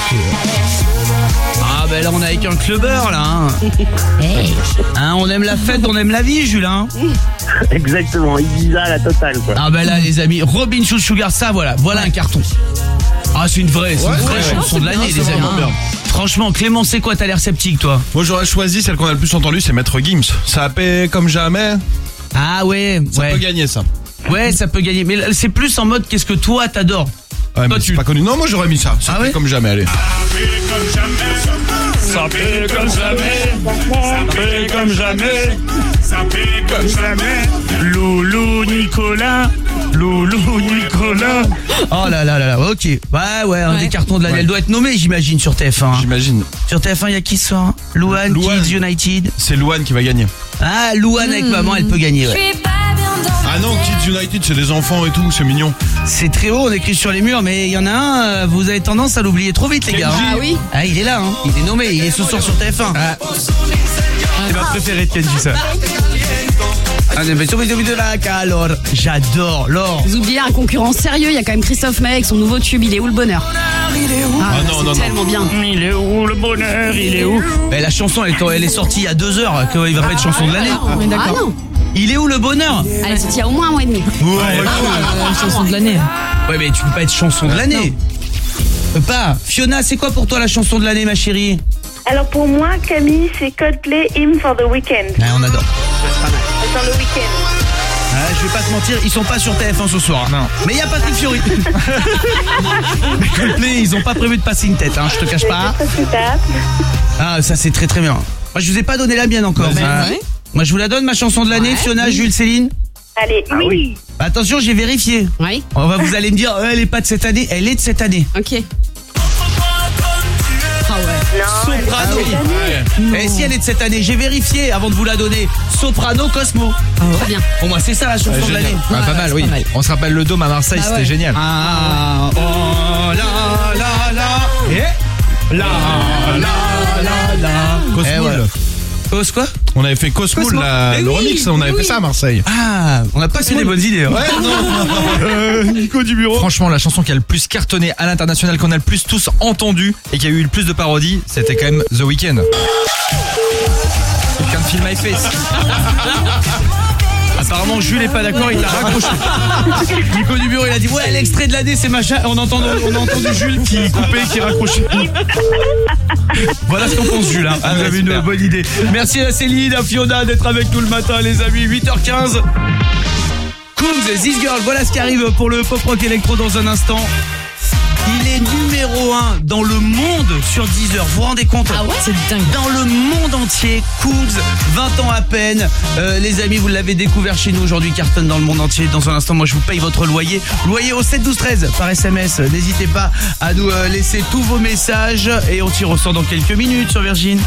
[SPEAKER 6] Ah bah là on est avec un clubbeur là. Hein, on aime la fête, on aime la vie, Jules. Hein.
[SPEAKER 21] Exactement, Ibiza la totale quoi.
[SPEAKER 6] Ah bah là les amis, Robin Schulz Sugar, ça voilà un carton. Ah c'est une vraie chanson de l'année, les amis. Franchement, Clément, c'est quoi? T'as l'air sceptique, toi?
[SPEAKER 3] Moi j'aurais choisi celle qu'on a le plus entendue, c'est Maître Gims. Ça paie comme jamais.
[SPEAKER 6] Ah ouais,
[SPEAKER 3] ça peut gagner ça.
[SPEAKER 6] Ouais, ça peut gagner, mais c'est plus en mode qu'est-ce que toi t'adores.
[SPEAKER 3] Ouais, mais c'est pas connu. Non, moi j'aurais mis ça. Ça paie comme jamais, allez.
[SPEAKER 10] Ça paie comme jamais. Ça paie comme jamais. Ça paie comme jamais. Loulou Nicolas.
[SPEAKER 6] Oh là là là là, ok. Ouais, un des cartons de l'année. Elle doit être nommée, j'imagine, sur TF1.
[SPEAKER 3] J'imagine.
[SPEAKER 6] Sur TF1, il y a qui ce soir? Louane, Kids United.
[SPEAKER 3] C'est Louane qui va gagner.
[SPEAKER 6] Ah, Louane avec maman, elle peut gagner, ouais.
[SPEAKER 3] Ah non, Kids United, c'est des enfants et tout, c'est mignon.
[SPEAKER 6] C'est très haut, on écrit sur les murs, mais il y en a un, vous avez tendance à l'oublier trop vite, les gars.
[SPEAKER 7] Ah oui.
[SPEAKER 6] Ah, il est là, hein. Il est nommé, il est ce soir sur TF1.
[SPEAKER 22] C'est ma préférée de Kenji, ça.
[SPEAKER 6] De la calor. J'adore, Laure.
[SPEAKER 7] Vous oubliez un concurrent sérieux, il y a quand même Christophe Maé avec son nouveau tube, il est où le bonheur? Ah non, c'est tellement bien.
[SPEAKER 10] Il est où le bonheur? Il est où?
[SPEAKER 6] Mais la chanson, elle est sortie il y a 2 heures, qu'il va pas être chanson de l'année.
[SPEAKER 7] On est d'accord. Ah non.
[SPEAKER 6] Il est où le bonheur?
[SPEAKER 7] Elle est sortie il y a au moins 1 mois et demi.
[SPEAKER 2] Chanson de l'année.
[SPEAKER 6] Ouais, mais tu peux pas être chanson de l'année. Pas. Fiona, c'est quoi pour toi la chanson de l'année, ma chérie?
[SPEAKER 5] Alors pour moi, Camille, c'est Coldplay, Hymn for the Weekend.
[SPEAKER 6] Ah, on adore.
[SPEAKER 5] Dans le week-end.
[SPEAKER 6] Ah, je vais pas te mentir, ils sont pas sur TF1 ce soir. Non. Mais il y a Patrick Fiori. Mais Coldplay, ils ont pas prévu de passer une tête, hein, je te cache pas. Ah, ça c'est très très bien. Moi, je vous ai pas donné la mienne encore. Moi, je vous la donne, ma chanson de l'année, Fiona, Jules, Céline.
[SPEAKER 5] Allez, oui.
[SPEAKER 6] Attention, j'ai vérifié.
[SPEAKER 7] Oui.
[SPEAKER 6] Vous allez me dire, elle est pas de cette année, elle est de cette année.
[SPEAKER 7] Ok.
[SPEAKER 6] Soprano. Et si elle est de cette année, j'ai vérifié avant de vous la donner. Soprano Cosmo.
[SPEAKER 7] Très bien.
[SPEAKER 6] Pour moi, c'est ça la chanson de l'année.
[SPEAKER 22] Pas mal, oui. On se rappelle le Dôme à Marseille, c'était génial.
[SPEAKER 6] Ah, oh la. Et la. Cosmo. Cos quoi?
[SPEAKER 3] On avait fait Cosmo,
[SPEAKER 2] Cosmo.
[SPEAKER 3] le remix, on avait fait ça à Marseille.
[SPEAKER 6] Ah, on n'a pas que des bonnes idées. Hein.
[SPEAKER 3] Ouais, non. Nico du bureau.
[SPEAKER 22] Franchement, la chanson qui a le plus cartonné à l'international, qu'on a le plus tous entendu et qui a eu le plus de parodies, c'était quand même The Weeknd. You can feel my face.
[SPEAKER 6] Apparemment Jules est pas d'accord, il t'a raccroché. Nico du bureau, il a dit ouais, l'extrait de l'AD c'est machin. On a entendu Jules qui coupait, qui raccrochait. Voilà ce qu'en pense Jules. Hein. Vous avez une bonne idée. Merci à Céline, à Fiona d'être avec nous le matin, les amis. 8h15. Kungs, This Girl, voilà ce qui arrive pour le pop rock électro dans un instant. Il est numéro 1 dans le monde sur Deezer. Vous vous rendez compte?
[SPEAKER 7] Ah ouais? C'est dingue.
[SPEAKER 6] Dans le monde entier, Kungs, 20 ans à peine. Les amis, vous l'avez découvert chez nous aujourd'hui, cartonne dans le monde entier. Dans un instant, moi je vous paye votre loyer. Loyer au 7 12 13 par SMS. N'hésitez pas à nous laisser tous vos messages et on tire au sort dans quelques minutes sur Virgin.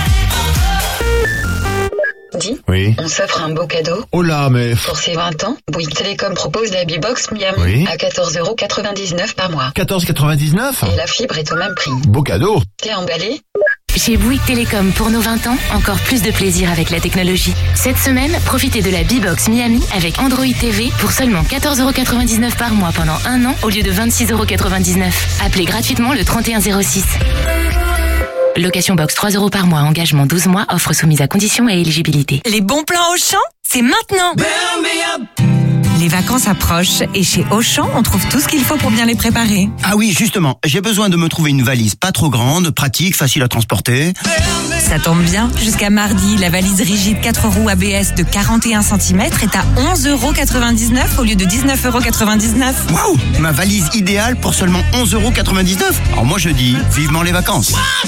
[SPEAKER 4] Dis,
[SPEAKER 3] oui.
[SPEAKER 4] On s'offre un beau cadeau.
[SPEAKER 3] Oh là, mais...
[SPEAKER 4] Pour ses 20 ans, Bouygues Télécom propose la B-Box Miami
[SPEAKER 3] Oui.
[SPEAKER 4] à 14,99€ par mois.
[SPEAKER 3] 14,99
[SPEAKER 4] Et la fibre est au même prix.
[SPEAKER 3] Beau cadeau.
[SPEAKER 4] T'es emballé?
[SPEAKER 18] Chez Bouygues Télécom, pour nos 20 ans, encore plus de plaisir avec la technologie. Cette semaine, profitez de la B-Box Miami avec Android TV pour seulement 14,99€ par mois pendant un an au lieu de 26,99€. Appelez gratuitement le 3106. Location box 3€ par mois, engagement 12 mois, offre soumise à conditions et éligibilité.
[SPEAKER 11] Les bons plans Auchan, c'est maintenant. Les vacances approchent et chez Auchan, on trouve tout ce qu'il faut pour bien les préparer.
[SPEAKER 23] Ah oui, justement, j'ai besoin de me trouver une valise pas trop grande, pratique, facile à transporter.
[SPEAKER 11] Ça tombe bien, jusqu'à mardi, la valise rigide 4 roues ABS de 41 cm est à 11,99€ au lieu de 19,99€.
[SPEAKER 23] Waouh, ma valise idéale pour seulement 11,99€. Alors moi je dis, vivement les vacances.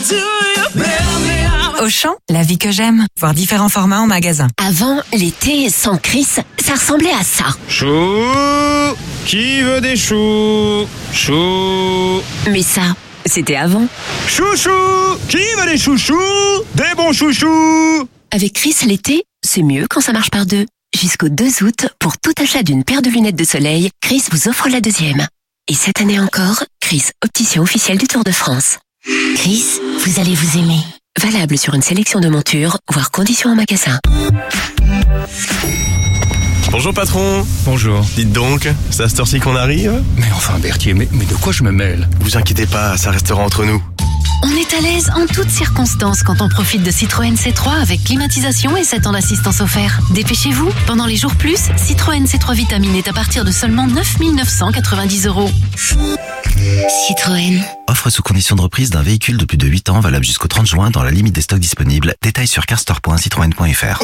[SPEAKER 11] Auchan, la vie que j'aime. Voir différents formats en magasin.
[SPEAKER 12] Avant, l'été sans Chris, ça ressemblait à ça.
[SPEAKER 24] Chou, qui veut des choux? Chou.
[SPEAKER 12] Mais ça, c'était avant.
[SPEAKER 24] Chouchou, qui veut des chouchous? Des bons chouchous.
[SPEAKER 12] Avec Chris, l'été, c'est mieux quand ça marche par deux. Jusqu'au 2 août, pour tout achat d'une paire de lunettes de soleil, Chris vous offre la deuxième. Et cette année encore, Chris, opticien officiel du Tour de France. Chris, vous allez vous aimer. Valable sur une sélection de montures, voire conditions en magasin.
[SPEAKER 25] Bonjour patron.
[SPEAKER 22] Bonjour.
[SPEAKER 25] Dites donc, c'est à cette heure-ci qu'on arrive?
[SPEAKER 22] Mais enfin Berthier, mais de quoi je me mêle?
[SPEAKER 25] Vous inquiétez pas, ça restera entre nous.
[SPEAKER 18] On est à l'aise en toutes circonstances quand on profite de Citroën C3 avec climatisation et 7 ans d'assistance offert. Dépêchez-vous, pendant les jours plus, Citroën C3 Vitamine est à partir de seulement 9 990€.
[SPEAKER 12] Citroën.
[SPEAKER 19] Offre sous condition de reprise d'un véhicule de plus de 8 ans valable jusqu'au 30 juin dans la limite des stocks disponibles. Détails sur carstore.citroën.fr.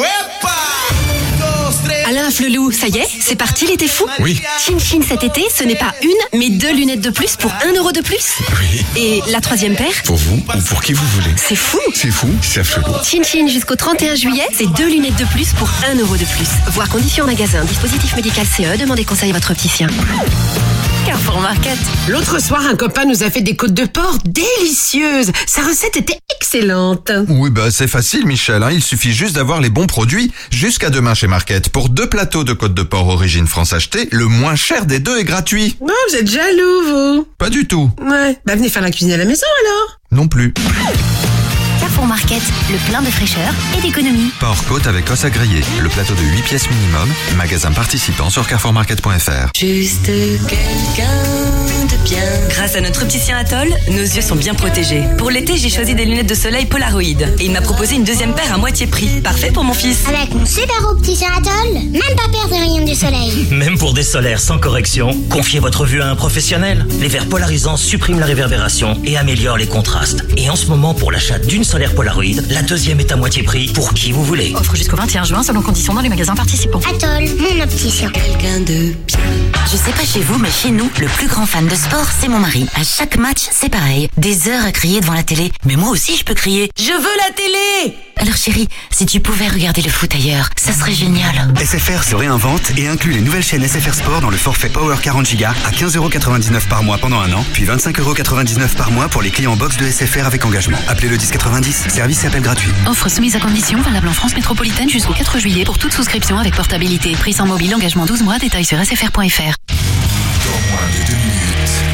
[SPEAKER 12] Alain Flelou, ça y est, c'est parti l'été fou?
[SPEAKER 19] Oui.
[SPEAKER 12] Chin Chin cet été, ce n'est pas une, mais 2 lunettes de plus pour 1€ de plus.
[SPEAKER 19] Oui.
[SPEAKER 12] Et la 3e paire?
[SPEAKER 19] Pour vous ou pour qui vous voulez.
[SPEAKER 12] C'est fou.
[SPEAKER 19] C'est fou, c'est flou.
[SPEAKER 12] Chin Chin jusqu'au 31 juillet, c'est 2 lunettes de plus pour 1€ de plus. Voir conditions en magasin, dispositif médical CE, demandez conseil à votre opticien.
[SPEAKER 11] Carrefour Market.
[SPEAKER 26] L'autre soir, un copain nous a fait des côtes de porc délicieuses. Sa recette était excellente.
[SPEAKER 27] Oui, c'est facile, Michel. Il suffit juste d'avoir les bons produits. Jusqu'à demain chez Market. Pour 2 plateaux de côtes de porc origine France achetés, le moins cher des 2 est gratuit.
[SPEAKER 26] Oh, vous êtes jaloux, vous.
[SPEAKER 27] Pas du tout.
[SPEAKER 26] Ouais. Venez faire la cuisine à la maison, alors.
[SPEAKER 27] Non plus.
[SPEAKER 18] Carrefour Market, le plein de fraîcheur et d'économie.
[SPEAKER 27] Porc-côte avec os à griller. Le plateau de 8 pièces minimum. Magasin participant sur carrefourmarket.fr.
[SPEAKER 11] Juste quelqu'un de bien. Grâce à notre opticien Atoll, nos yeux sont bien protégés. Pour l'été, j'ai choisi des lunettes de soleil Polaroid. Et il m'a proposé une 2e paire à moitié prix. Parfait pour mon fils.
[SPEAKER 28] Avec mon super opticien Atoll, même pas perdre rien du soleil.
[SPEAKER 29] Même pour des solaires sans correction, confiez votre vue à un professionnel. Les verres polarisants suppriment la réverbération et améliorent les contrastes. Et en ce moment, pour l'achat d'une solaire Polaroid, la 2e est à moitié prix pour qui vous voulez.
[SPEAKER 20] Offre jusqu'au 21 juin selon conditions dans les magasins participants.
[SPEAKER 28] Atoll, mon opticien.
[SPEAKER 11] Quelqu'un de bien.
[SPEAKER 12] Je sais pas chez vous, mais chez nous, le plus grand fan de sport, c'est mon mari. À chaque match, c'est pareil. Des heures à crier devant la télé. Mais moi aussi, je peux crier. Je veux la télé! Alors chérie, si tu pouvais regarder le foot ailleurs, ça serait génial.
[SPEAKER 30] SFR se réinvente et inclut les nouvelles chaînes SFR Sport dans le forfait Power 40 Go à 15,99€ par mois pendant un an, puis 25,99€ par mois pour les clients box de SFR avec engagement. Appelez le 1090, service et appel gratuit.
[SPEAKER 18] Offre soumise à conditions, valable en France métropolitaine jusqu'au 4 juillet pour toute souscription avec portabilité. Prix sans mobile, engagement 12 mois, détails sur sfr.fr.
[SPEAKER 9] Dans moins de 2 minutes, Camille Combal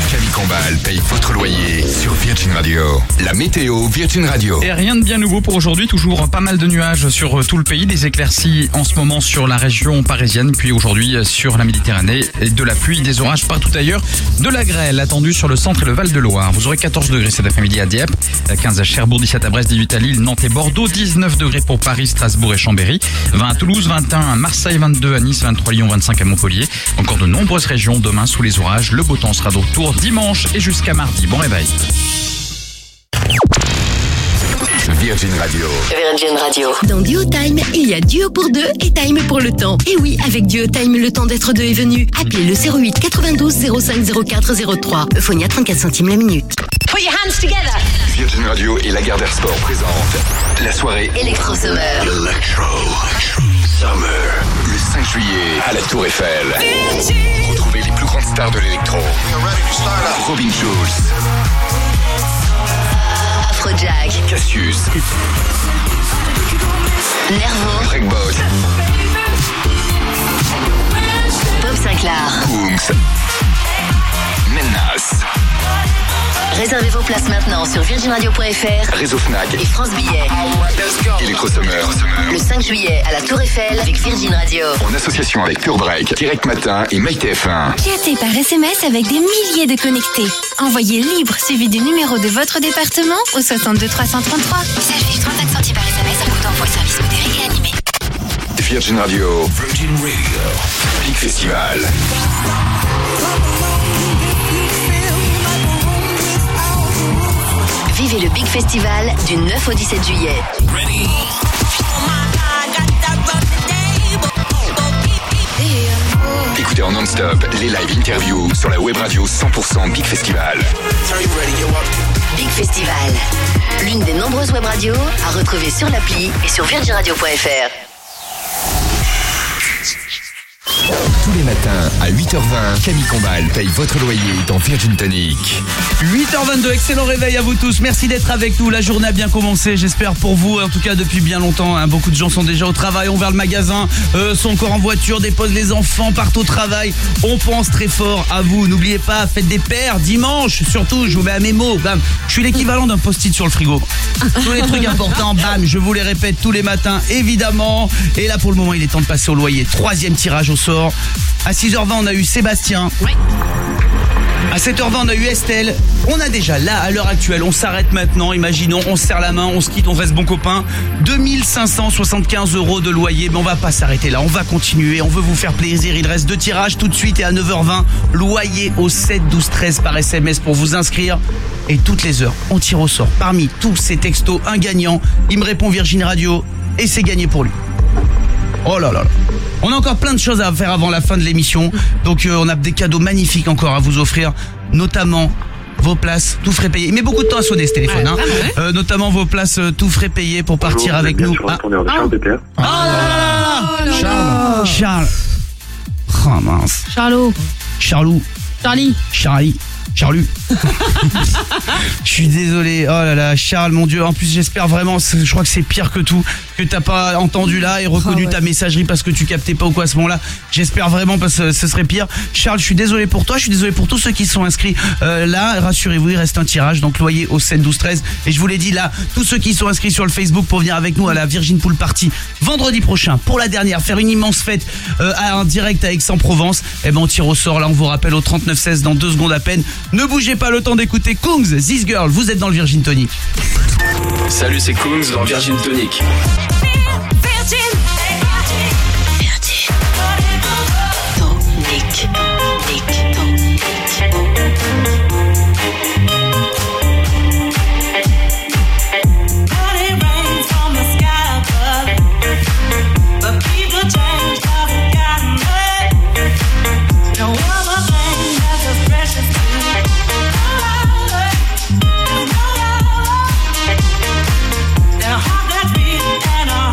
[SPEAKER 9] Combal paye votre loyer sur Virgin Radio. La météo Virgin Radio.
[SPEAKER 1] Et rien de bien nouveau pour aujourd'hui, toujours pas mal de nuages sur tout le pays, des éclaircies en ce moment sur la région parisienne, puis aujourd'hui sur la Méditerranée, et de la pluie, des orages partout ailleurs, de la grêle attendue sur le centre et le Val-de-Loire. Vous aurez 14 degrés cet après-midi à Dieppe, 15 à Cherbourg, 17 à Brest, 18 à Lille, Nantes et Bordeaux, 19 degrés pour Paris, Strasbourg et Chambéry, 20 à Toulouse, 21 à Marseille, 22 à Nice, 23 à Lyon, 25 à Montpellier. Encore de nombreuses régions demain sous les orages. Le beau temps sera de retour dimanche et jusqu'à mardi. Bon réveil.
[SPEAKER 9] Virgin Radio.
[SPEAKER 12] Virgin Radio. Dans Duo Time, il y a Duo pour deux et Time pour le temps. Et oui, avec Duo Time, le temps d'être deux est venu. Appelez le 08 92 05 04 03. Euphonia 34 centimes la minute.
[SPEAKER 11] Put your hands together.
[SPEAKER 9] Virgin Radio et Lagardère Sport présentent la soirée
[SPEAKER 12] Electro Summer.
[SPEAKER 9] Summer. Le 5 juillet à la Tour Eiffel. Retrouvez les plus grandes stars de l'électro. Robin Schulz.
[SPEAKER 12] Afrojack.
[SPEAKER 9] Cassius.
[SPEAKER 12] Nervo.
[SPEAKER 9] Breakbot.
[SPEAKER 12] Bob Sinclair.
[SPEAKER 9] Kungs. Menace.
[SPEAKER 12] Réservez vos places maintenant sur virginradio.fr,
[SPEAKER 9] Réseau Fnac
[SPEAKER 12] et France Billets.
[SPEAKER 9] Electro Summer.
[SPEAKER 12] Le 5 juillet à la Tour Eiffel avec Virgin Radio.
[SPEAKER 9] En association avec Pure Break, Direct Matin et MyTF1.
[SPEAKER 18] Chattez par SMS avec des milliers de connectés. Envoyez libre suivi du numéro de votre département au 62 333. S'affiche 35 centimes par SMS en coût d'envoi, service modéré et animé.
[SPEAKER 9] Virgin Radio. Virgin Radio. Big Festival.
[SPEAKER 12] Vivez le Big Festival du 9 au 17 juillet.
[SPEAKER 9] Écoutez en non-stop les live interviews sur la web radio 100% Big Festival.
[SPEAKER 12] Big Festival, l'une des nombreuses web radios à retrouver sur l'appli et sur virginradio.fr.
[SPEAKER 9] Tous les matins à 8h20, Camille Combal paye votre loyer dans Virgin Tonic.
[SPEAKER 6] 8h22, excellent réveil à vous tous. Merci d'être avec nous. La journée a bien commencé, j'espère pour vous. En tout cas, depuis bien longtemps, hein. Beaucoup de gens sont déjà au travail, ont ouvert le magasin, sont encore en voiture, déposent les enfants, partent au travail. On pense très fort à vous. N'oubliez pas, faites des paires dimanche. Surtout, je vous mets à mes mots. Bam. Je suis l'équivalent d'un post-it sur le frigo. Tous les trucs importants, bam, je vous les répète tous les matins, évidemment. Et là, pour le moment, il est temps de passer au loyer. 3e tirage au sort. À 6h20, on a eu Sébastien. Oui. À 7h20, on a eu Estelle. On a déjà là, à l'heure actuelle, on s'arrête maintenant. Imaginons, on se serre la main, on se quitte, on reste bon copain. 2575 € de loyer. Mais on va pas s'arrêter là, on va continuer. On veut vous faire plaisir. Il reste 2 tirages tout de suite et à 9h20. Loyer au 7 12 13 par SMS pour vous inscrire. Et toutes les heures, on tire au sort. Parmi tous ces textos, un gagnant. Il me répond Virgin Radio et c'est gagné pour lui. Oh là là là. On a encore plein de choses à faire avant la fin de l'émission. Donc on a des cadeaux magnifiques encore à vous offrir. Notamment vos places tout frais payées. Il met beaucoup de temps à sonner ce téléphone. Ouais, notamment vos places tout frais payées pour partir avec nous. Charles. Oh mince.
[SPEAKER 7] Charlot.
[SPEAKER 6] Charlou.
[SPEAKER 7] Charlie.
[SPEAKER 6] Charlu. Je suis désolé. Oh là là, Charles, mon Dieu. En plus, j'espère vraiment, je crois que c'est pire que tout, que t'as pas entendu là et reconnu ta messagerie parce que tu captais pas ou quoi à ce moment-là. J'espère vraiment parce que ce serait pire. Charles, je suis désolé pour toi. Je suis désolé pour tous ceux qui sont inscrits. Là, rassurez-vous, il reste un tirage. Donc, loyer au 7 12 13. Et je vous l'ai dit là, tous ceux qui sont inscrits sur le Facebook pour venir avec nous à la Virgin Pool Party vendredi prochain pour la dernière, faire une immense fête en direct à Aix-en-Provence. Eh ben, on tire au sort. Là, on vous rappelle au 39 16 dans 2 secondes à peine. Ne bougez pas, le temps d'écouter Kungs, This Girl, vous êtes dans le Virgin Tonic.
[SPEAKER 5] Salut, c'est Kungs dans Virgin Tonic.
[SPEAKER 8] And a heart that's beating and a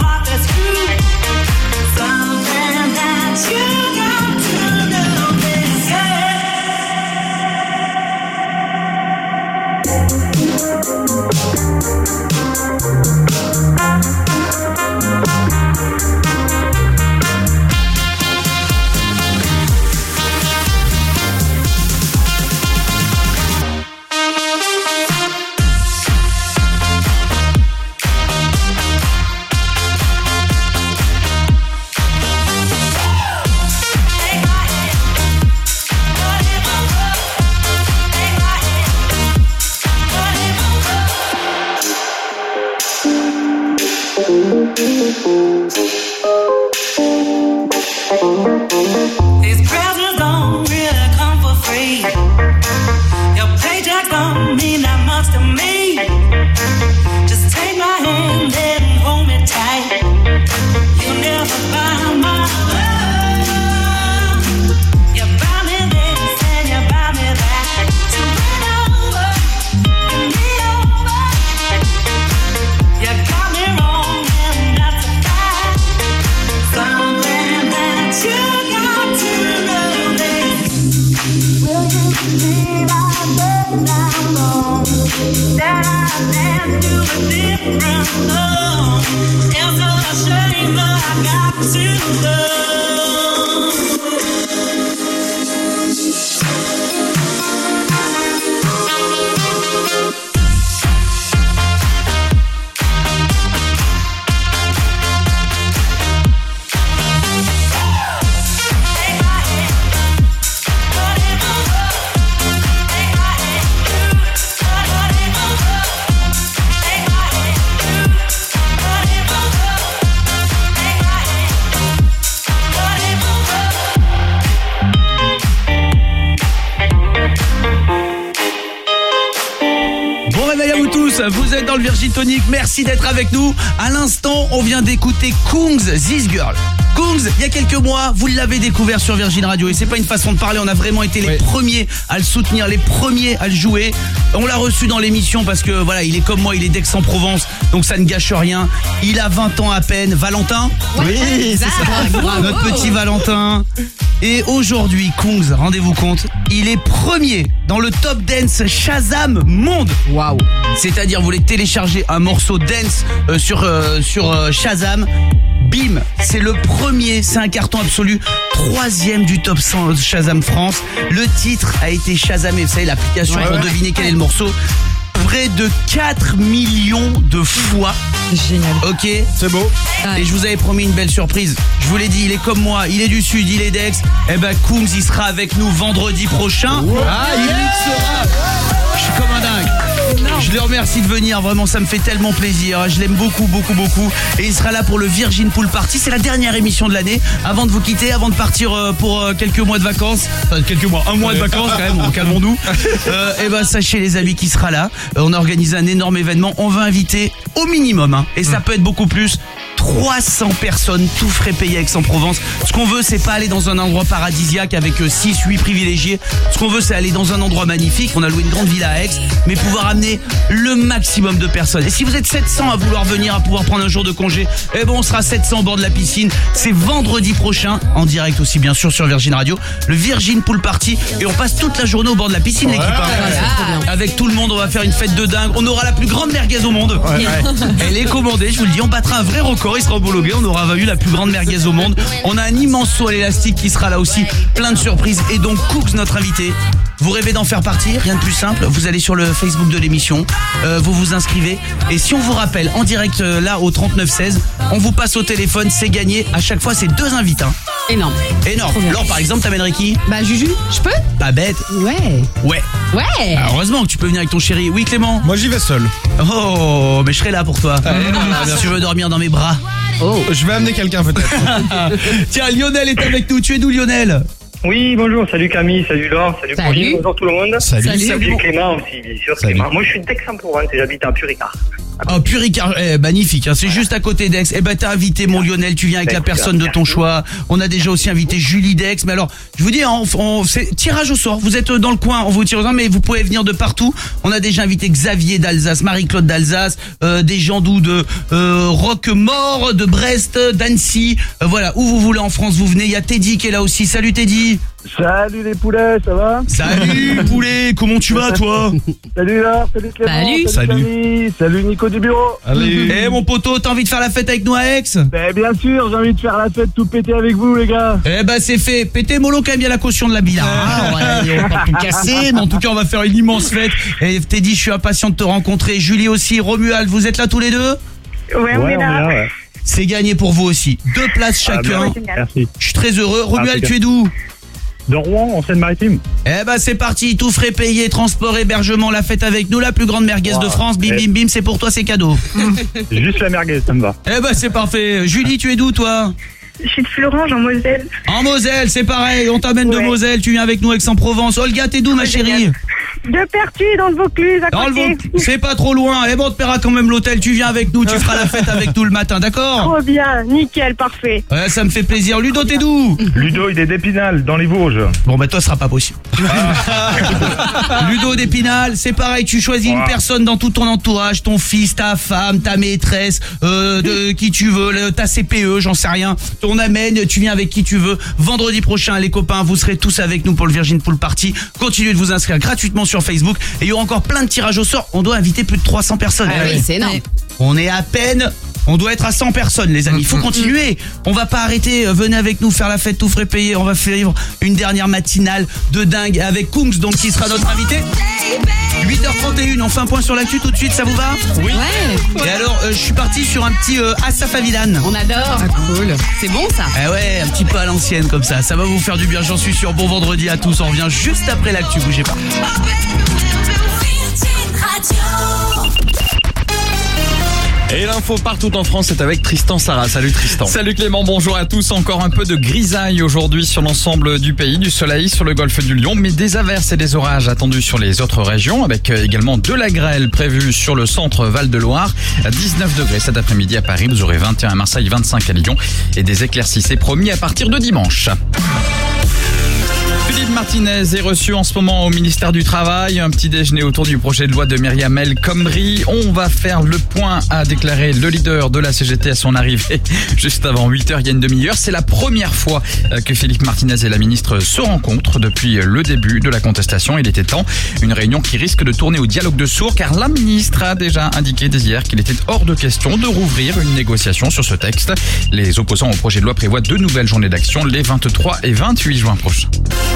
[SPEAKER 2] These presents don't really come for free. Your paycheck don't mean that much to me. Just take my hand and hold me tight. You'll never buy my love. You buy me this and you buy me that. So bring over, bring me over. You got me wrong and that's a fact. Something that you got to know this. Will you believe I've been down wrong? That I danced to a different song. It's a shame that I got to love.
[SPEAKER 6] Bon réveil à vous tous, vous êtes dans le Virgin Tonic, merci d'être avec nous. À l'instant, on vient d'écouter Kungs, This Girl. Kungs, il y a quelques mois, vous l'avez découvert sur Virgin Radio et c'est pas une façon de parler, on a vraiment été les premiers à le soutenir, les premiers à le jouer. On l'a reçu dans l'émission parce que voilà, il est comme moi, il est d'Aix-en-Provence, donc ça ne gâche rien. Il a 20 ans à peine, Valentin.
[SPEAKER 2] Oui, c'est ça.
[SPEAKER 6] Notre petit Valentin. Et aujourd'hui, Kungs, rendez-vous compte, il est premier dans le Top Dance Shazam Monde. Waouh. C'est-à-dire, vous voulez télécharger un morceau dance sur Shazam. Bim, c'est le premier, c'est un carton absolu, 3e du top 100 Shazam France. Le titre a été Shazamé, vous savez l'application pour deviner quel est le morceau, près de 4 millions de fois. Génial. Ok, c'est beau. Et je vous avais promis une belle surprise. Je vous l'ai dit, il est comme moi, il est du Sud, il est d'Aix. Eh ben Kungs, il sera avec nous vendredi prochain. Ah, il mixera. Je suis comme un dingue. Je le remercie de venir, vraiment ça me fait tellement plaisir. Je l'aime beaucoup, beaucoup, beaucoup. Et il sera là pour le Virgin Pool Party. C'est la dernière émission de l'année. Avant de vous quitter, avant de partir pour quelques mois de vacances. Enfin, quelques mois, un mois de vacances quand même, calmons-nous. Et ben sachez les amis qu'il sera là. On a organisé un énorme événement. On va inviter au minimum, et ça peut être beaucoup plus, 300 personnes, tout frais payé à Aix-en-Provence. Ce qu'on veut, c'est pas aller dans un endroit paradisiaque avec 6-8 privilégiés. Ce qu'on veut, c'est aller dans un endroit magnifique. On a loué une grande villa à Aix, mais pouvoir amener le maximum de personnes. Et si vous êtes 700 à vouloir venir, à pouvoir prendre un jour de congé, eh ben on sera 700 au bord de la piscine. C'est vendredi prochain, en direct aussi bien sûr sur Virgin Radio, le Virgin Pool Party. Et on passe toute la journée au bord de la piscine, l'équipe. Avec tout le monde, on va faire une fête de dingue. On aura la plus grande merguez au monde. Elle est commandée, je vous le dis, on battra un vrai record. Il sera homologué, on aura eu la plus grande merguez au monde. On a un immense saut à l'élastique qui sera là aussi, plein de surprises. Et donc Cooks, notre invité. Vous rêvez d'en faire partie? Rien de plus simple, vous allez sur le Facebook de l'émission, vous vous inscrivez, et si on vous rappelle en direct là au 3916, on vous passe au téléphone, c'est gagné. À chaque fois c'est 2 invités.
[SPEAKER 7] Énorme.
[SPEAKER 6] Laure par exemple, t'amènerais qui?
[SPEAKER 7] Bah Juju, je peux?
[SPEAKER 6] Pas bête.
[SPEAKER 7] Ouais.
[SPEAKER 6] Alors, heureusement que tu peux venir avec ton chéri. Oui Clément?
[SPEAKER 3] Moi j'y vais seul.
[SPEAKER 6] Oh, mais je serai là pour toi. Si tu veux dormir dans mes bras.
[SPEAKER 3] Je vais amener quelqu'un peut-être.
[SPEAKER 6] Tiens, Lionel est avec nous. Tu es d'où, Lionel?
[SPEAKER 8] Oui, bonjour, salut Camille, salut Laure, salut Pauline, bonjour tout le monde. Salut Clément aussi, bien sûr. Clément. Moi je suis d'Aix-en-Provence et j'habite à Puricard.
[SPEAKER 6] Oh, Puricard, magnifique, c'est juste à côté d'Aix. Eh ben t'as invité mon Lionel, tu viens avec la personne de ton choix. On a déjà aussi invité Julie d'Aix. Mais alors, je vous dis, c'est tirage au sort. Vous êtes dans le coin, on vous tire au sort, mais vous pouvez venir de partout. On a déjà invité Xavier d'Alsace, Marie-Claude d'Alsace, des gens d'où de Roquemort, de Brest, d'Annecy. Voilà, où vous voulez en France, vous venez. Il y a Teddy qui est là aussi. Salut Teddy.
[SPEAKER 10] Salut les poulets, ça va?
[SPEAKER 6] Salut poulet, comment tu vas toi?
[SPEAKER 10] Salut Laure, salut Clément, salut Camille, salut Nico du bureau.
[SPEAKER 6] Eh mon poteau, t'as envie de faire la fête avec nous à Aix?
[SPEAKER 10] Ben bien sûr, j'ai envie de faire la fête, tout péter avec vous les gars.
[SPEAKER 6] Eh ben c'est fait, péter mollo quand même, il y a la caution de la bille. On va pas tout casser, mais en tout cas on va faire une immense fête. Et Teddy, je suis impatient de te rencontrer. Julie aussi, Romuald, vous êtes là tous les deux?
[SPEAKER 8] Ouais, on est là.
[SPEAKER 10] Ouais.
[SPEAKER 6] C'est gagné pour vous aussi. 2 places chacun.
[SPEAKER 10] Merci.
[SPEAKER 6] Je suis très heureux. Romuald, tu es d'où?
[SPEAKER 10] De Rouen, en Seine-Maritime.
[SPEAKER 6] Eh ben c'est parti, tout frais payé, transport, hébergement, la fête avec nous, la plus grande merguez de France, bim bim bim, c'est pour toi, c'est cadeau.
[SPEAKER 10] Juste la merguez, ça me va.
[SPEAKER 6] Eh ben c'est parfait. Julie, tu es d'où toi?
[SPEAKER 4] Je suis de Fleurange, en Moselle.
[SPEAKER 6] En Moselle, c'est pareil, on t'amène de Moselle, tu viens avec nous Aix-en-Provence. Olga, t'es d'où ma chérie?
[SPEAKER 4] De Pertuis, dans le Vaucluse, à côté.
[SPEAKER 6] C'est pas trop loin. Eh bon, on te paiera quand même l'hôtel, tu viens avec nous, tu feras la fête avec nous le matin, d'accord?
[SPEAKER 4] Trop bien, nickel, parfait.
[SPEAKER 6] Ouais, ça me fait plaisir. Ludo, t'es d'où?
[SPEAKER 10] Ludo, il est d'Épinal, dans les Vosges.
[SPEAKER 6] Bon, bah toi, ce sera pas possible. Ludo d'Épinal, c'est pareil, tu choisis une personne dans tout ton entourage, ton fils, ta femme, ta maîtresse, de qui tu veux, ta CPE, j'en sais rien. On amène, tu viens avec qui tu veux. Vendredi prochain, les copains, vous serez tous avec nous pour le Virgin Pool Party. Continuez de vous inscrire gratuitement sur Facebook et il y aura encore plein de tirages au sort. On doit inviter plus de 300 personnes.
[SPEAKER 7] Ah oui, c'est énorme.
[SPEAKER 6] On est à peine... On doit être à 100 personnes, les amis. Il faut continuer. On va pas arrêter. Venez avec nous faire la fête, tout frais payé. On va faire une dernière matinale de dingue avec Kungs, donc qui sera notre invité. 8h31, on fait un point sur l'actu tout de suite, ça vous va?
[SPEAKER 7] Oui.
[SPEAKER 6] Et alors, je suis parti sur un petit Asaf Avidan.
[SPEAKER 7] On adore. Ah, cool. C'est bon ça?
[SPEAKER 6] Eh ouais, un petit peu à l'ancienne comme ça. Ça va vous faire du bien, j'en suis sûr. Bon vendredi à tous. On revient juste après l'actu. Bougez pas.
[SPEAKER 1] Et l'info partout en France, c'est avec Tristan Sarah. Salut Tristan. Salut Clément, bonjour à tous. Encore un peu de grisaille aujourd'hui sur l'ensemble du pays, du soleil sur le golfe du Lion, mais des averses et des orages attendus sur les autres régions, avec également de la grêle prévue sur le centre Val-de-Loire. À 19 degrés cet après-midi à Paris, vous aurez 21 à Marseille, 25 à Lyon et des éclaircies, c'est promis à partir de dimanche. Philippe Martinez est reçu en ce moment au ministère du Travail. Un petit déjeuner autour du projet de loi de Myriam El Khomri. On va faire le point, a déclaré le leader de la CGT à son arrivée juste avant 8h, il y a une demi-heure. C'est la première fois que Philippe Martinez et la ministre se rencontrent depuis le début de la contestation. Il était temps. Une réunion qui risque de tourner au dialogue de sourds car la ministre a déjà indiqué dès hier qu'il était hors de question de rouvrir une négociation sur ce texte. Les opposants au projet de loi prévoient 2 nouvelles journées d'action les 23 et 28 juin prochains.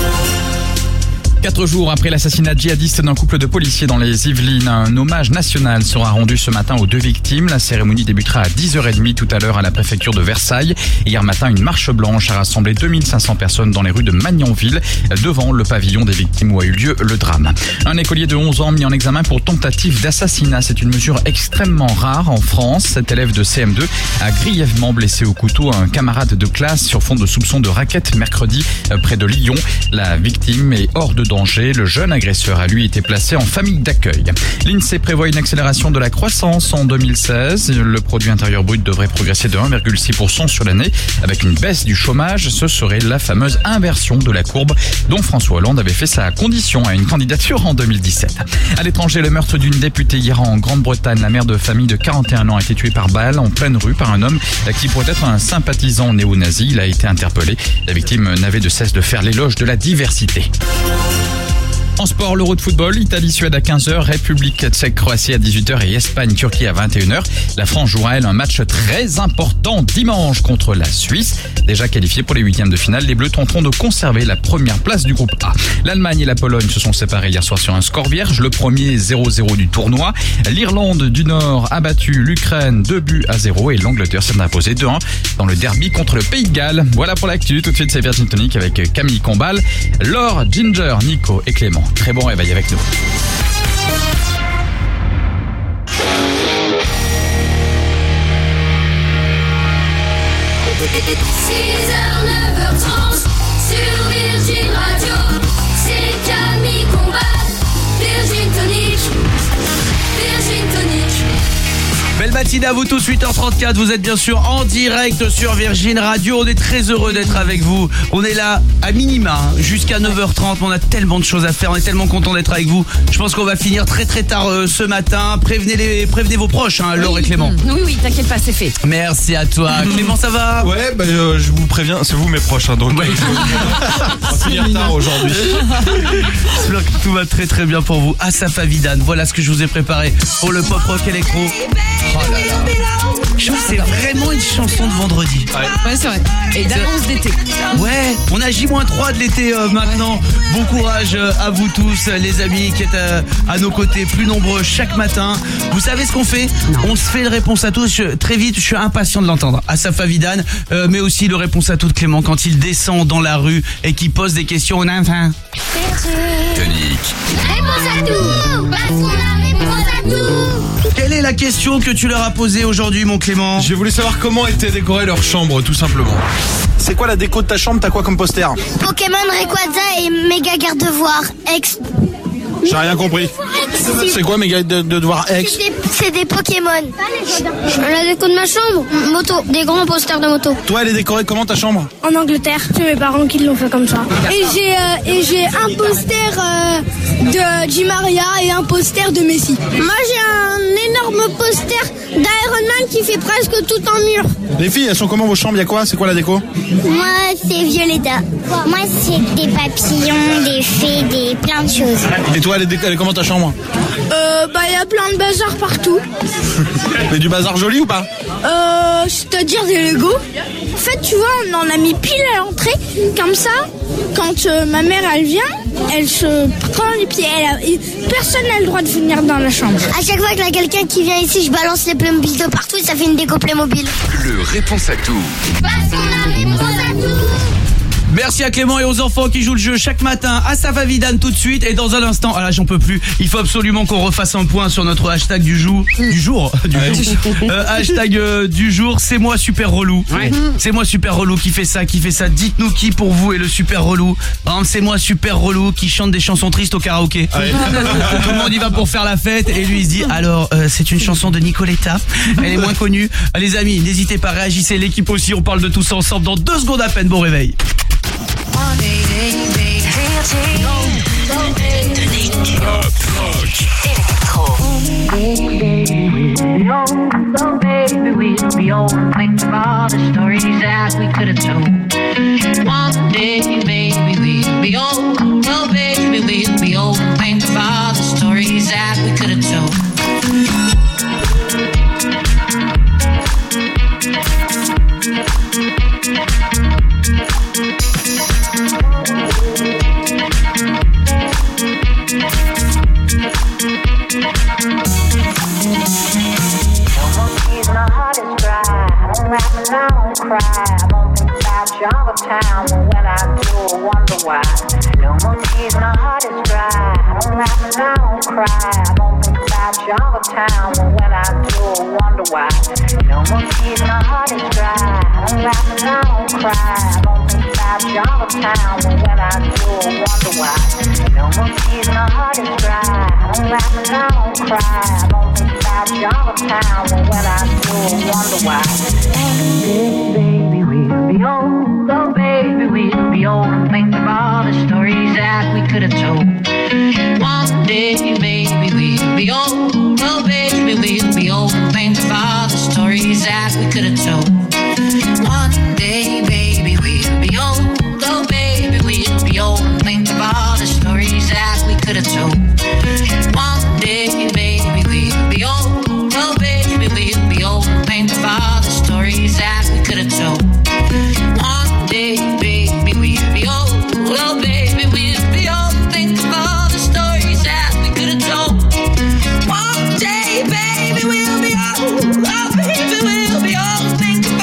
[SPEAKER 1] 4 jours après l'assassinat djihadiste d'un couple de policiers dans les Yvelines, un hommage national sera rendu ce matin aux 2 victimes. La cérémonie débutera à 10h30 tout à l'heure à la préfecture de Versailles. Hier matin, une marche blanche a rassemblé 2500 personnes dans les rues de Magnanville, devant le pavillon des victimes où a eu lieu le drame. Un écolier de 11 ans mis en examen pour tentative d'assassinat. C'est une mesure extrêmement rare en France. Cet élève de CM2 a grièvement blessé au couteau un camarade de classe sur fond de soupçon de racket mercredi près de Lyon. La victime est hors de danger. Le jeune agresseur a lui été placé en famille d'accueil. L'INSEE prévoit une accélération de la croissance en 2016. Le produit intérieur brut devrait progresser de 1,6% sur l'année avec une baisse du chômage. Ce serait la fameuse inversion de la courbe dont François Hollande avait fait sa condition à une candidature en 2017. À l'étranger, le meurtre d'une députée hier en Grande-Bretagne. La mère de famille de 41 ans a été tuée par balle en pleine rue par un homme qui pourrait être un sympathisant néo-nazi. Il a été interpellé. La victime n'avait de cesse de faire l'éloge de la diversité. En sport, l'Euro de football, Italie-Suède à 15h, République tchèque-Croatie à 18h et Espagne-Turquie à 21h. La France jouera, elle, un match très important dimanche contre la Suisse. Déjà qualifiés pour les 8e de finale, les Bleus tenteront de conserver la première place du groupe A. L'Allemagne et la Pologne se sont séparés hier soir sur un score vierge, le premier 0-0 du tournoi. L'Irlande du Nord a battu l'Ukraine 2-0 et l'Angleterre s'est imposée 2-1 dans le derby contre le Pays de Galles. Voilà pour l'actu, tout de suite c'est Virgin Tonic avec Camille Combal, Laure, Ginger, Nico et Clément. Très bon réveil avec nous.
[SPEAKER 2] Sur Virgin Radio, c'est Camille Combal, Virgin Tonic, Virgin Tonic.
[SPEAKER 6] Belle matinée à vous tous, 8h34, vous êtes bien sûr en direct sur Virgin Radio. On est très heureux d'être avec vous. On est là à minima jusqu'à 9h30, on a tellement de choses à faire, on est tellement content d'être avec vous. Je pense qu'on va finir très très tard ce matin. Prévenez vos proches, hein, Laure et Clément.
[SPEAKER 7] Oui, t'inquiète pas, c'est fait.
[SPEAKER 6] Merci à toi. Clément, ça va?
[SPEAKER 3] Ouais, je vous préviens, c'est vous mes proches, hein, donc on va finir tard aujourd'hui.
[SPEAKER 6] J'espère que tout va très très bien pour vous. Asaf Avidan, voilà ce que je vous ai préparé pour le pop rock électro. Oh là là. Je trouve que c'est vraiment une chanson de vendredi.
[SPEAKER 7] Ouais, c'est vrai. Et d'annonce d'été.
[SPEAKER 6] Ouais, on a J-3 de l'été maintenant. Bon courage à vous tous, les amis qui êtes à nos côtés, plus nombreux chaque matin. Vous savez ce qu'on fait ? On se fait le réponse à tous. Très vite, je suis impatient de l'entendre. Asaf Avidan, mais aussi le réponse à tout de Clément quand il descend dans la rue et qui pose des questions. On a enfin.
[SPEAKER 9] Tonique.
[SPEAKER 28] Réponse à tout. Parce qu'on a réponse à tout.
[SPEAKER 6] Quelle est la question que tu leur as posée aujourd'hui, mon Clément ?
[SPEAKER 3] J'ai voulu savoir comment était décorée leur chambre, tout simplement.
[SPEAKER 13] C'est quoi la déco de ta chambre? T'as quoi comme poster?
[SPEAKER 28] Pokémon, Rayquaza et méga garde-devoir.
[SPEAKER 13] J'ai rien compris. C'est quoi mes gars de devoir ex?
[SPEAKER 28] C'est des Pokémon. La déco de ma chambre, moto, des grands posters de moto.
[SPEAKER 13] Toi, elle est décorée comment ta chambre?
[SPEAKER 28] En Angleterre, c'est mes parents qui l'ont fait comme ça. Et j'ai un poster de Di Maria et un poster de Messi. Moi, j'ai un énorme poster d'Iron Man qui fait presque tout en mur.
[SPEAKER 13] Les filles, elles sont comment vos chambres? Y'a quoi? C'est quoi la déco?
[SPEAKER 28] Moi, c'est Violetta. Moi, c'est des papillons, des fées, plein de choses.
[SPEAKER 13] Et toi, elle est comment ta chambre?
[SPEAKER 28] Il y a plein de bazar partout.
[SPEAKER 13] Mais du bazar joli ou pas?
[SPEAKER 28] C'est-à-dire des Lego. En fait, tu vois, on en a mis pile à l'entrée. Comme ça, quand ma mère, elle vient, elle se prend les pieds. Personne n'a le droit de venir dans la chambre. À chaque fois qu'il y a quelqu'un qui vient ici, je balance les Playmobil de partout et ça fait une déco Playmobil.
[SPEAKER 9] Le réponse à tout.
[SPEAKER 28] Parce qu'on a réponse à tout.
[SPEAKER 6] Merci à Clément et aux enfants qui jouent le jeu chaque matin. Asaf Avidan tout de suite. Et dans un instant, ah là j'en peux plus, il faut absolument qu'on refasse un point sur notre hashtag du jour. Hashtag du jour, c'est moi super relou. Ouais. C'est moi super relou qui fait ça. Dites-nous qui pour vous est le super relou. Par exemple, c'est moi super relou qui chante des chansons tristes au karaoké. Ouais. Tout le monde y va pour faire la fête et lui il se dit alors c'est une chanson de Nicoletta. Elle est moins connue. Les amis, n'hésitez pas, réagissez. L'équipe aussi, on parle de tout ça ensemble dans 2 secondes à peine. Bon réveil.
[SPEAKER 2] Cry, I don't think about Jungle Town, but when I do, I wonder why. No more tears, my heart is dry. I don't laugh and I don't cry. I don't think about Jungle Town, but when I do, I wonder why. No more tears, my heart is dry. I don't laugh and I don't cry. I don't think about Jungle Town, but when I do, I wonder why. No more tears, my heart is dry. I don't laugh and I don't cry. I don't think about Jungle Town, but when I do, I wonder why. Baby, we'll be old. Oh, baby, we'll be old. And think of all the stories that we could have told. One day, baby, we'll be old. Oh, baby, we'll be old. And think of all the stories that we could have told. One day, baby, we'll be old. Oh, baby, we'll be old. And think of all the stories that we could have told. One day, baby, we'll be old. Oh, baby, we'll be old. And think of all the stories that we could have told. One day, baby, we'll be old. Oh, baby, we'll be old. Think of all the stories that we could have told. One day, baby, we'll be old. Oh, baby, we'll be old. Think of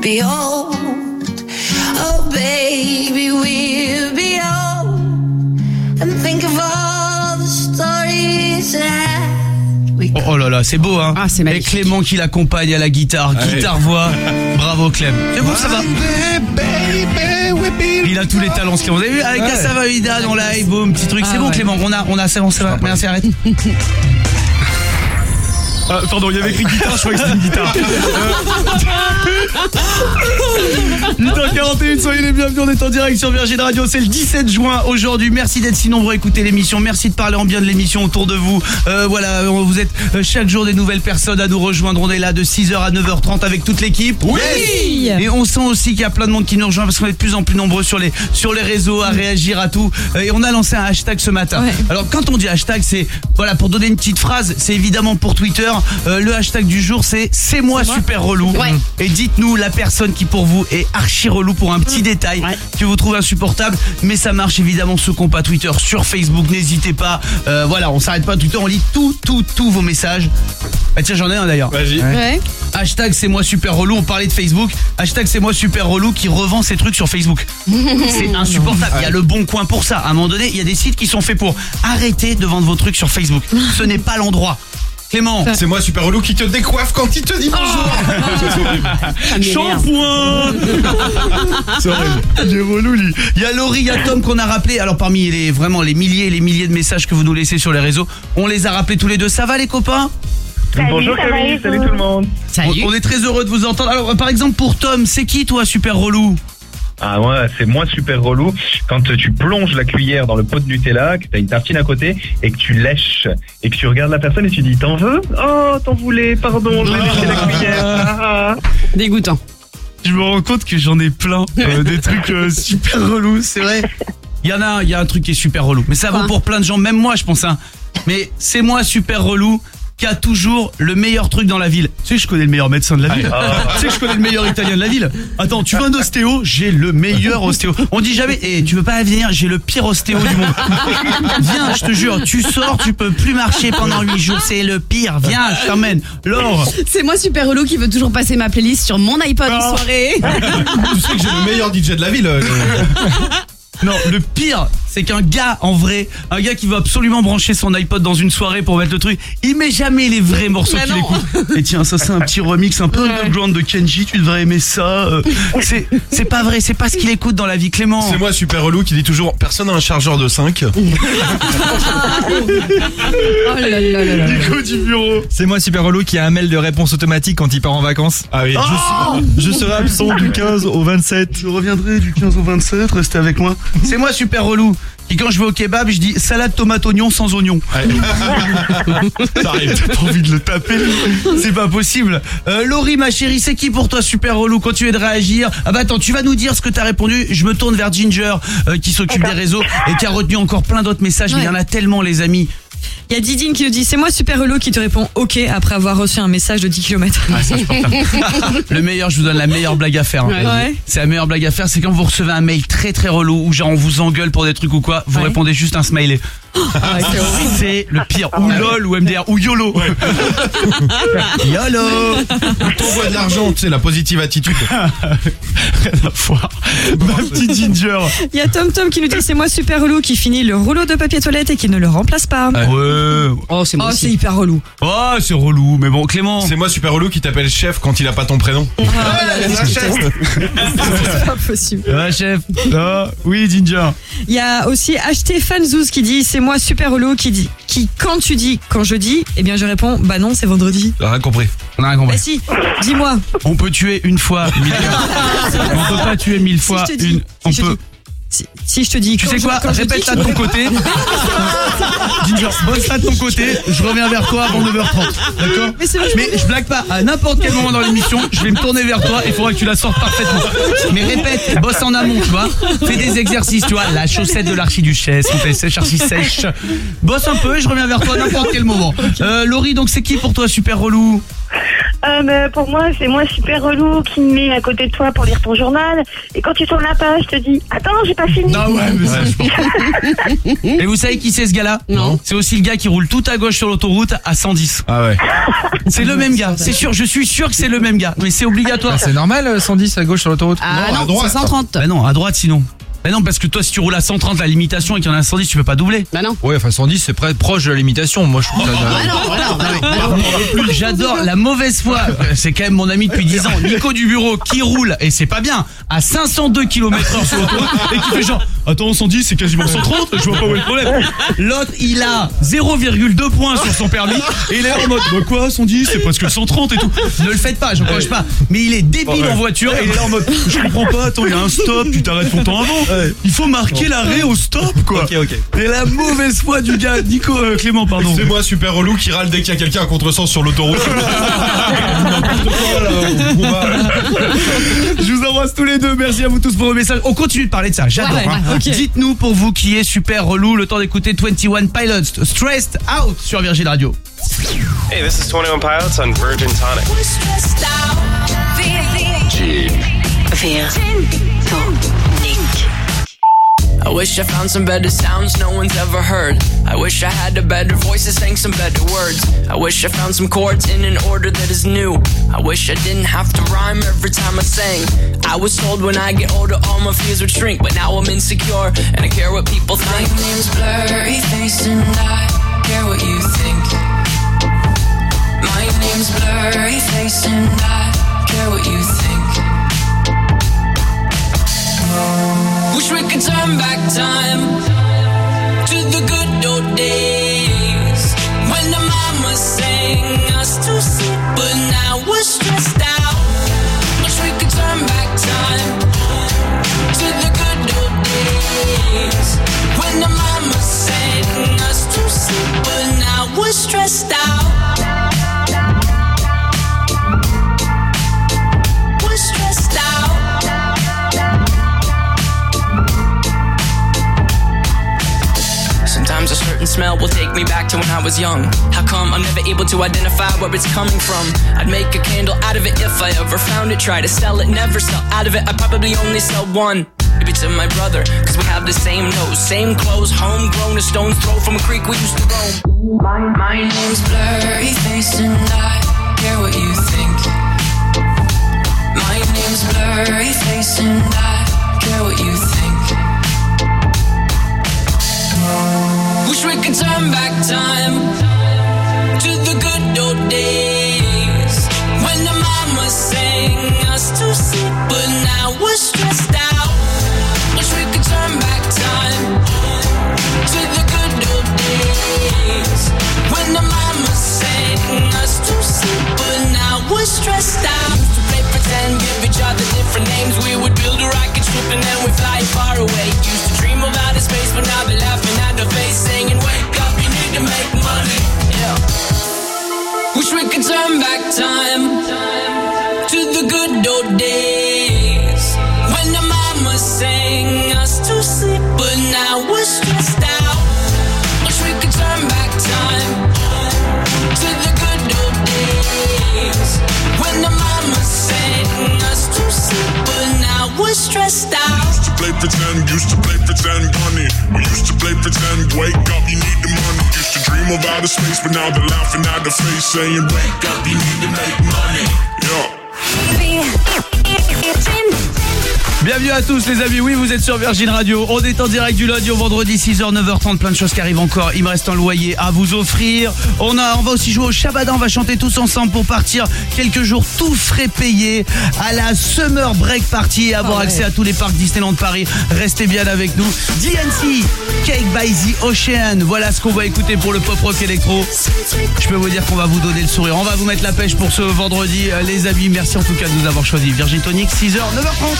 [SPEAKER 2] be old. Oh baby, we'll be old. And think of all the stories that
[SPEAKER 6] Oh là là, c'est beau hein.
[SPEAKER 7] Ah, c'est
[SPEAKER 6] Et
[SPEAKER 7] magnifique.
[SPEAKER 6] Clément qui l'accompagne à la guitare, guitare-voix. Bravo Clem. C'est bon, ça va. Il a tous les talents, ce Clément. Vous avez vu avec Cassava Vida en live, boum, petit truc. C'est bon Clément, on a, c'est bon, ça va. Merci, arrête.
[SPEAKER 3] Pardon, il y avait écrit guitare, je croyais que c'était une guitare.
[SPEAKER 6] 8h41, soyez les bienvenus, on est en direct sur Virgin Radio, c'est le 17 juin aujourd'hui. Merci d'être si nombreux à écouter l'émission, merci de parler en bien de l'émission autour de vous. Voilà, vous êtes chaque jour des nouvelles personnes à nous rejoindre. On est là de 6h à 9h30 avec toute l'équipe.
[SPEAKER 7] Oui.
[SPEAKER 6] Et on sent aussi qu'il y a plein de monde qui nous rejoint parce qu'on est de plus en plus nombreux sur les réseaux à réagir à tout. Et on a lancé un hashtag ce matin.
[SPEAKER 7] Ouais.
[SPEAKER 6] Alors quand on dit hashtag, c'est voilà, pour donner une petite phrase, c'est évidemment pour Twitter. Le hashtag du jour, c'est moi super relou.
[SPEAKER 7] Ouais.
[SPEAKER 6] Et dites-nous la personne qui pour vous est archi relou pour un petit détail que vous trouvez insupportable. Mais ça marche évidemment ceux qui n'ont pas Twitter sur Facebook. N'hésitez pas. Voilà, on s'arrête pas à Twitter, on lit tous vos messages. Bah tiens, j'en ai un d'ailleurs.
[SPEAKER 3] Vas-y.
[SPEAKER 7] Ouais.
[SPEAKER 6] Hashtag c'est moi super relou, on parlait de Facebook. Hashtag c'est moi super relou qui revend ses trucs sur Facebook. C'est insupportable. Il y a le bon coin pour ça. À un moment donné, il y a des sites qui sont faits pour arrêter de vendre vos trucs sur Facebook. Ce n'est pas l'endroit. Clément.
[SPEAKER 3] C'est moi super relou qui te décoiffe quand il te dit bonjour.
[SPEAKER 6] Shampoing. C'est horrible. Il est relou lui. Il y a Laurie, il y a Tom qu'on a rappelé. Alors parmi les milliers et les milliers de messages que vous nous laissez sur les réseaux, on les a rappelés tous les deux. Ça va les copains?
[SPEAKER 8] Bonjour Camille, salut tout le monde.
[SPEAKER 7] Salut.
[SPEAKER 6] On est très heureux de vous entendre. Alors par exemple pour Tom, c'est qui toi super relou?
[SPEAKER 8] Ah ouais, c'est moi super relou quand tu plonges la cuillère dans le pot de Nutella, que t'as une tartine à côté et que tu lèches et que tu regardes la personne et tu dis t'en veux? Oh t'en voulais, pardon, je vais lécher la cuillère. Ah.
[SPEAKER 7] Dégoûtant.
[SPEAKER 6] Je me rends compte que j'en ai plein des trucs super relous, c'est vrai. Il y a un truc qui est super relou, mais ça vaut pour plein de gens, même moi je pense hein. Mais c'est moi super relou qui a toujours le meilleur truc dans la ville. Tu sais, je connais le meilleur médecin de la ville. Tu sais que je connais le meilleur italien de la ville. Attends, tu veux un ostéo? J'ai le meilleur ostéo. On dit jamais, tu veux pas venir? J'ai le pire ostéo du monde. Viens, je te jure, tu sors, tu peux plus marcher pendant 8 jours. C'est le pire. Viens, je t'emmène. Laure.
[SPEAKER 7] C'est moi super relou qui veut toujours passer ma playlist sur mon iPod en soirée.
[SPEAKER 3] Tu sais que j'ai le meilleur DJ de la ville.
[SPEAKER 6] Non, le pire, c'est qu'un gars, en vrai, un gars qui veut absolument brancher son iPod dans une soirée pour mettre le truc, il met jamais les vrais morceaux qu'il écoute. Et tiens, ça c'est un petit remix un peu underground de Kenji, tu devrais aimer ça. C'est pas vrai, c'est pas ce qu'il écoute dans la vie, Clément.
[SPEAKER 3] C'est moi super relou qui dit toujours personne n'a un chargeur de 5.
[SPEAKER 7] Oh là là là là.
[SPEAKER 6] Nico du bureau.
[SPEAKER 14] C'est moi super relou qui a un mail de réponse automatique quand il part en vacances.
[SPEAKER 3] Ah oui.
[SPEAKER 14] Je serai absent du 15 au 27.
[SPEAKER 6] Je reviendrai du 15 au 27, restez avec moi. C'est moi super relou. Et quand je vais au kebab, je dis salade tomate oignon sans oignon. Ça arrive, t'as pas envie de le taper. C'est pas possible. Laurie, ma chérie, c'est qui pour toi super relou quand tu es de réagir? Ah bah attends, tu vas nous dire ce que t'as répondu. Je me tourne vers Ginger qui s'occupe des réseaux et qui a retenu encore plein d'autres messages. Mais il y en a tellement, les amis.
[SPEAKER 15] Il y a Didine qui nous dit c'est moi super relou qui te répond ok après avoir reçu un message de 10 km.
[SPEAKER 6] Ah, ça, le meilleur, je vous donne la meilleure blague à faire.
[SPEAKER 15] Ouais.
[SPEAKER 6] C'est la meilleure blague à faire, c'est quand vous recevez un mail très très relou ou genre on vous engueule pour des trucs ou quoi, vous répondez juste un smiley. C'est le pire. Ou LOL ou MDR ou YOLO. YOLO.
[SPEAKER 3] T'envoies de l'argent, tu sais, la positive attitude.
[SPEAKER 6] La foire. Ma petite Ginger.
[SPEAKER 15] Il y a Tom qui nous dit c'est moi super relou qui finit le rouleau de papier toilette et qui ne le remplace pas.
[SPEAKER 6] Ouais.
[SPEAKER 15] Oh c'est moi c'est hyper relou.
[SPEAKER 6] Oh c'est relou, mais bon Clément.
[SPEAKER 3] C'est moi super relou qui t'appelle chef quand il a pas ton prénom.
[SPEAKER 15] C'est pas possible.
[SPEAKER 6] Ah chef. Ah, oui Ginger.
[SPEAKER 15] Il y a aussi acheté Fanzouz qui dit c'est moi super relou qui quand tu dis quand je dis eh bien je réponds bah non c'est vendredi.
[SPEAKER 3] On a rien compris.
[SPEAKER 6] On a rien compris.
[SPEAKER 15] Bah si, dis-moi.
[SPEAKER 6] On peut tuer une fois 1000 fois. On peut pas tuer 1000 fois une. On peut.
[SPEAKER 15] Si je te dis.
[SPEAKER 6] Tu sais quoi? Répète ça de ton côté. Ginger, bosse ça de ton côté. Je reviens vers toi avant 9h30. D'accord? Mais je blague pas. À n'importe quel moment dans l'émission, je vais me tourner vers toi et il faudra que tu la sortes parfaitement. Mais répète, bosse en amont, tu vois. Fais des exercices, tu vois. La chaussette de l'archiduchesse. On fait sèche, archi-sèche. Bosse un peu et je reviens vers toi à n'importe quel moment. Laurie, donc c'est qui pour toi super relou?
[SPEAKER 4] Mais pour moi, c'est moi super relou qui me met à côté de toi pour lire ton journal. Et quand tu tournes la page, je te dis attends, j'ai pas fini.
[SPEAKER 6] Ah ouais, mais Et vous savez qui c'est ce gars-là?
[SPEAKER 7] Non.
[SPEAKER 6] C'est aussi le gars qui roule tout à gauche sur l'autoroute à 110.
[SPEAKER 3] Ah ouais.
[SPEAKER 6] C'est le même gars, c'est sûr, je suis sûr que c'est le même gars. Mais c'est obligatoire.
[SPEAKER 14] C'est normal 110 à gauche sur l'autoroute?
[SPEAKER 7] Ah non,
[SPEAKER 3] à droite.
[SPEAKER 7] c'est 130.
[SPEAKER 6] Bah non, à droite sinon. Bah non, parce que toi si tu roules à 130 la limitation et qu'il y en a à 110, tu peux pas doubler.
[SPEAKER 7] Bah non.
[SPEAKER 14] Ouais, enfin 110 c'est proche de la limitation. Moi je trouve ça.
[SPEAKER 6] J'adore la mauvaise foi. C'est quand même mon ami depuis 10 ans, Nico du bureau, qui roule, et c'est pas bien, à 502 km/h sur l'autoroute et qui fait genre attends, 110 c'est quasiment 130, je vois pas où est le problème. L'autre il a 0,2 points sur son permis et il est en mode bah quoi 110 c'est presque 130 et tout. Ne le faites pas, j'encourage pas. Mais il est débile en voiture et il est là en mode je comprends pas, attends il y a un stop, tu t'arrêtes longtemps avant. Il faut marquer l'arrêt au stop quoi.
[SPEAKER 3] Ok.
[SPEAKER 6] Et la mauvaise foi du gars, Nico Clément pardon.
[SPEAKER 3] C'est moi super relou qui râle dès qu'il y a quelqu'un à contresens sur l'autoroute. N'importe quoi là.
[SPEAKER 6] Je vous embrasse tous les deux, merci à vous tous pour vos messages. On continue de parler de ça, j'adore.
[SPEAKER 7] Ouais,
[SPEAKER 15] ok.
[SPEAKER 6] Dites-nous pour vous qui est super relou, le temps d'écouter 21 Pilots, Stressed Out sur Virgin Radio.
[SPEAKER 16] Hey, this is 21 Pilots on Virgin Tonic.
[SPEAKER 17] I wish I found some better sounds no one's ever heard. I wish I had a better voice that sang some better words. I wish I found some chords in an order that is new. I wish I didn't have to rhyme every time I sang. I was told when I get older all my fears would shrink, but now I'm insecure and I care what people think.
[SPEAKER 2] My name's Blurry Face and I care what you think. My name's Blurry Face and I care what you think. Wish we could turn back time to the good old days when the mama sang us to sleep, but now we're stressed out. Wish we could turn back time to the good old days when the mama sang us to sleep, but now we're stressed out. We're stressed out.
[SPEAKER 17] Sometimes a certain smell will take me back to when I was young. How come I'm never able to identify where it's coming from? I'd make a candle out of it if I ever found it. Try to sell it, never sell out of it. I'd probably only sell one. Maybe to my brother, cause we have the same nose, same clothes, homegrown, a stone's throw from a creek we used to roam.
[SPEAKER 2] My name's Blurry Face and I care what you think. My name's Blurry Face and I care what you think. Wish we could turn back time to the good old days when the mama sang us to sleep, but now we're stressed out. Wish we could turn back time to the good old days when the mama sang us to sleep, but now we're stressed out. Used to play pretend, give each other different names. We would build a rocket ship and then we'd fly far away. Used to dream of outer space, but now they're laughing at the face, saying wake up, you need to make money. Yeah. Wish we could turn back time to the good old days when the mama sang us to sleep, but now we're stressed out. Wish we could turn back time to the good old days when the mama sang us to sleep, but now we're stressed out.
[SPEAKER 19] Used to play pretend, bunny. We used to play pretend, wake up, you need the money. Used to dream of outer space, but now they're laughing at the face, saying wake up, you need to make money. Yeah.
[SPEAKER 6] Bienvenue à tous les amis, oui vous êtes sur Virgin Radio, on est en direct du lundi au vendredi 6h, 9h30, plein de choses qui arrivent encore, il me reste un loyer à vous offrir, on va aussi jouer au Shabada, on va chanter tous ensemble pour partir quelques jours tout frais payés à la Summer Break Party et avoir accès à tous les parcs Disneyland Paris, restez bien avec nous. DNC, Cake by the Ocean, voilà ce qu'on va écouter pour le pop rock électro. Je peux vous dire qu'on va vous donner le sourire, on va vous mettre la pêche pour ce vendredi les amis, merci en tout cas de nous avoir choisi. Virgin Tonic, 6h, 9h30.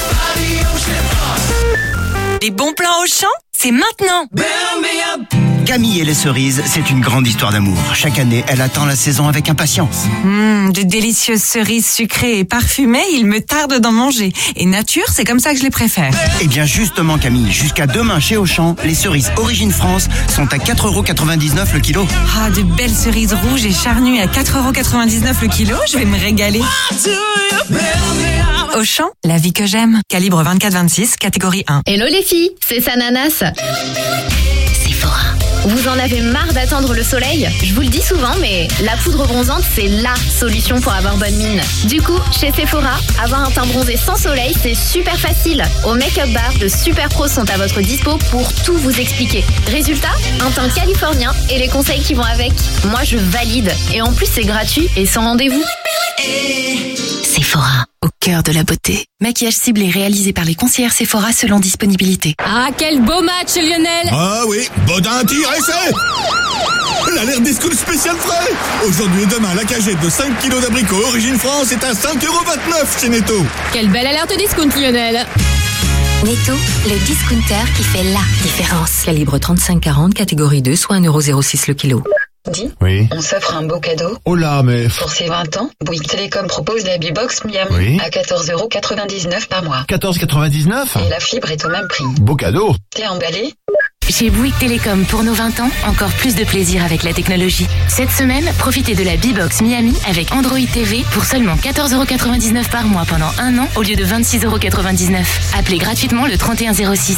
[SPEAKER 11] Les bons plans au champ, c'est maintenant.
[SPEAKER 20] Camille et les cerises, c'est une grande histoire d'amour. Chaque année, elle attend la saison avec impatience.
[SPEAKER 21] De délicieuses cerises sucrées et parfumées, il me tarde d'en manger. Et nature, c'est comme ça que je les préfère.
[SPEAKER 20] Eh bien justement Camille, jusqu'à demain chez Auchan, les cerises Origine France sont à 4,99€ le kilo.
[SPEAKER 21] Ah, de belles cerises rouges et charnues à 4,99€ le kilo, je vais me régaler. Auchan, la vie que j'aime. Calibre 24-26, catégorie 1.
[SPEAKER 22] Hello les filles, c'est Sananas. Sephora. Vous en avez marre d'attendre le soleil? Je vous le dis souvent, mais la poudre bronzante, c'est LA solution pour avoir bonne mine. Du coup, chez Sephora, avoir un teint bronzé sans soleil, c'est super facile. Au make-up bar, de super pros sont à votre dispo pour tout vous expliquer. Résultat, un teint californien et les conseils qui vont avec. Moi, je valide. Et en plus, c'est gratuit et sans rendez-vous.
[SPEAKER 18] Sephora, au cœur de la beauté. Maquillage ciblé réalisé par les conseillères Sephora selon disponibilité.
[SPEAKER 22] Ah, quel beau match, Lionel!
[SPEAKER 19] Ah oui, Baudin tire essai. L'alerte discount spécial frais. Aujourd'hui et demain, la cagette de 5 kg d'abricots Origine France est à 5,29€ chez Netto.
[SPEAKER 22] Quelle belle alerte discount, Lionel!
[SPEAKER 18] Netto, le discounter qui fait la différence.
[SPEAKER 11] Calibre 35-40, catégorie 2, soit 1,06€ le kilo.
[SPEAKER 23] Dis,
[SPEAKER 13] Oui.
[SPEAKER 23] on s'offre un beau cadeau.
[SPEAKER 13] Oh là, mais...
[SPEAKER 23] Pour ses 20 ans, Bouygues Télécom propose la B-Box Miami
[SPEAKER 13] Oui.
[SPEAKER 23] à 14,99€ par mois.
[SPEAKER 13] 14,99
[SPEAKER 23] Et la fibre est au même prix.
[SPEAKER 13] Beau cadeau.
[SPEAKER 23] T'es emballé?
[SPEAKER 18] Chez Bouygues Télécom, pour nos 20 ans, encore plus de plaisir avec la technologie. Cette semaine, profitez de la B-Box Miami avec Android TV pour seulement 14,99€ par mois pendant un an au lieu de 26,99€. Appelez gratuitement le 3106.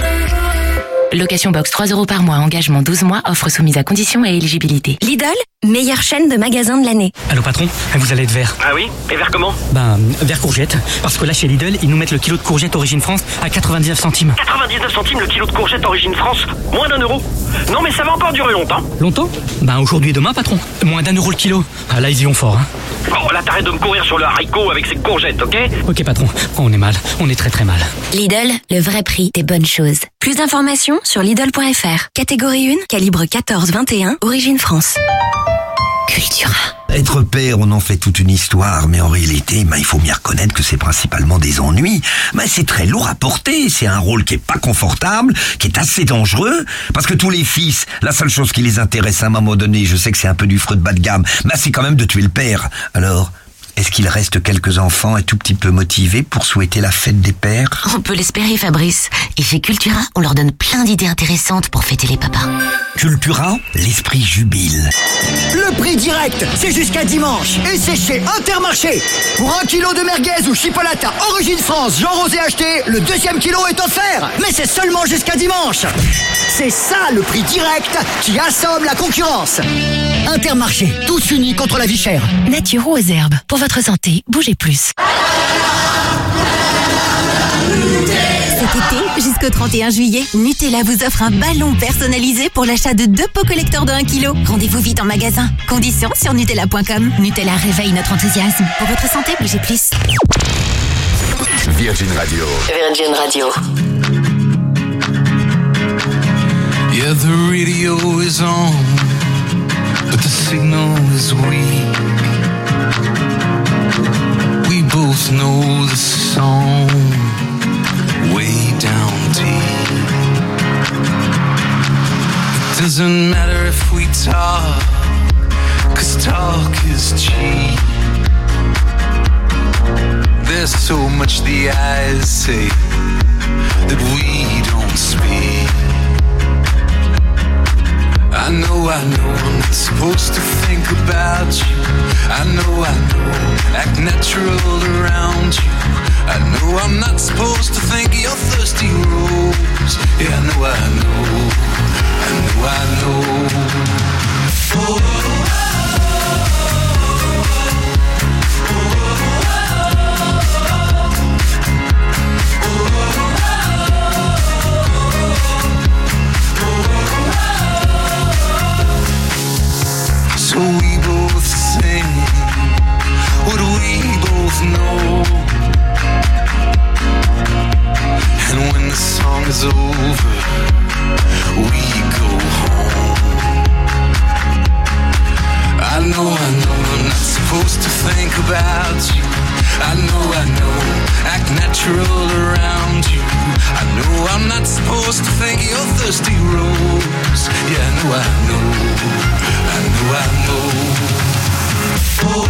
[SPEAKER 18] Location box 3€ par mois, engagement 12 mois, offre soumise à conditions et éligibilité.
[SPEAKER 12] Lidl, meilleure chaîne de magasins de l'année.
[SPEAKER 24] Allô patron, vous allez être vert.
[SPEAKER 23] Ah oui? Et vers comment?
[SPEAKER 24] Vert courgette. Parce que là chez Lidl, ils nous mettent le kilo de courgette Origine France à 99 centimes.
[SPEAKER 23] 99 centimes le kilo de courgette Origine France? Moins d'1€? Non mais ça va encore durer longtemps.
[SPEAKER 24] Longtemps? Aujourd'hui et demain patron. Moins d'1€ le kilo. Ah là ils y vont fort. Hein.
[SPEAKER 23] Bon, là t'arrêtes de me courir sur le haricot avec ces courgettes, ok?
[SPEAKER 24] Ok patron, on est mal. On est très très mal.
[SPEAKER 12] Lidl, le vrai prix des bonnes choses. Plus d'informations sur Lidl.fr. Catégorie 1, calibre 14-21, Origine France.
[SPEAKER 25] Cultura. Être père, on en fait toute une histoire, mais en réalité, il faut bien reconnaître que c'est principalement des ennuis. C'est très lourd à porter, c'est un rôle qui est pas confortable, qui est assez dangereux, parce que tous les fils, la seule chose qui les intéresse à un moment donné, je sais que c'est un peu du fruit de bas de gamme, c'est quand même de tuer le père. Alors, est-ce qu'il reste quelques enfants un tout petit peu motivés pour souhaiter la fête des pères?
[SPEAKER 12] On peut l'espérer, Fabrice. Et chez Cultura, on leur donne plein d'idées intéressantes pour fêter les papas.
[SPEAKER 25] Cultura, l'esprit jubile.
[SPEAKER 26] Le prix direct, c'est jusqu'à dimanche. Et c'est chez Intermarché. Pour 1 kilo de merguez ou chipolata Origine France, Jean Rosé acheté, le 2e kilo est offert. Mais c'est seulement jusqu'à dimanche. C'est ça le prix direct qui assomme la concurrence. Intermarché, tous unis contre la vie chère.
[SPEAKER 12] Nature aux herbes. Pour votre santé, bougez plus. Cet été, jusqu'au 31 juillet, Nutella vous offre un ballon personnalisé pour l'achat de 2 pots collecteurs de 1 kg. Rendez-vous vite en magasin. Conditions sur Nutella.com. Nutella réveille notre enthousiasme. Pour votre santé, bougez plus.
[SPEAKER 9] Virgin Radio.
[SPEAKER 11] Virgin Radio.
[SPEAKER 27] Yeah, the radio is on, but the signal is weak. We both know the song way down deep. It doesn't matter if we talk, 'cause talk is cheap. There's so much the eyes say that we don't speak. I know I'm not supposed to think about you. I know, act natural around you. I know I'm not supposed to think of your thirsty rose. Yeah, I know. Oh. So we both sing what we both know, and when the song is over, we go home. I know I'm not supposed to think about you. I know, act natural around you. I know I'm not supposed to think of your thirsty rose. Yeah, I know, I know. Oh.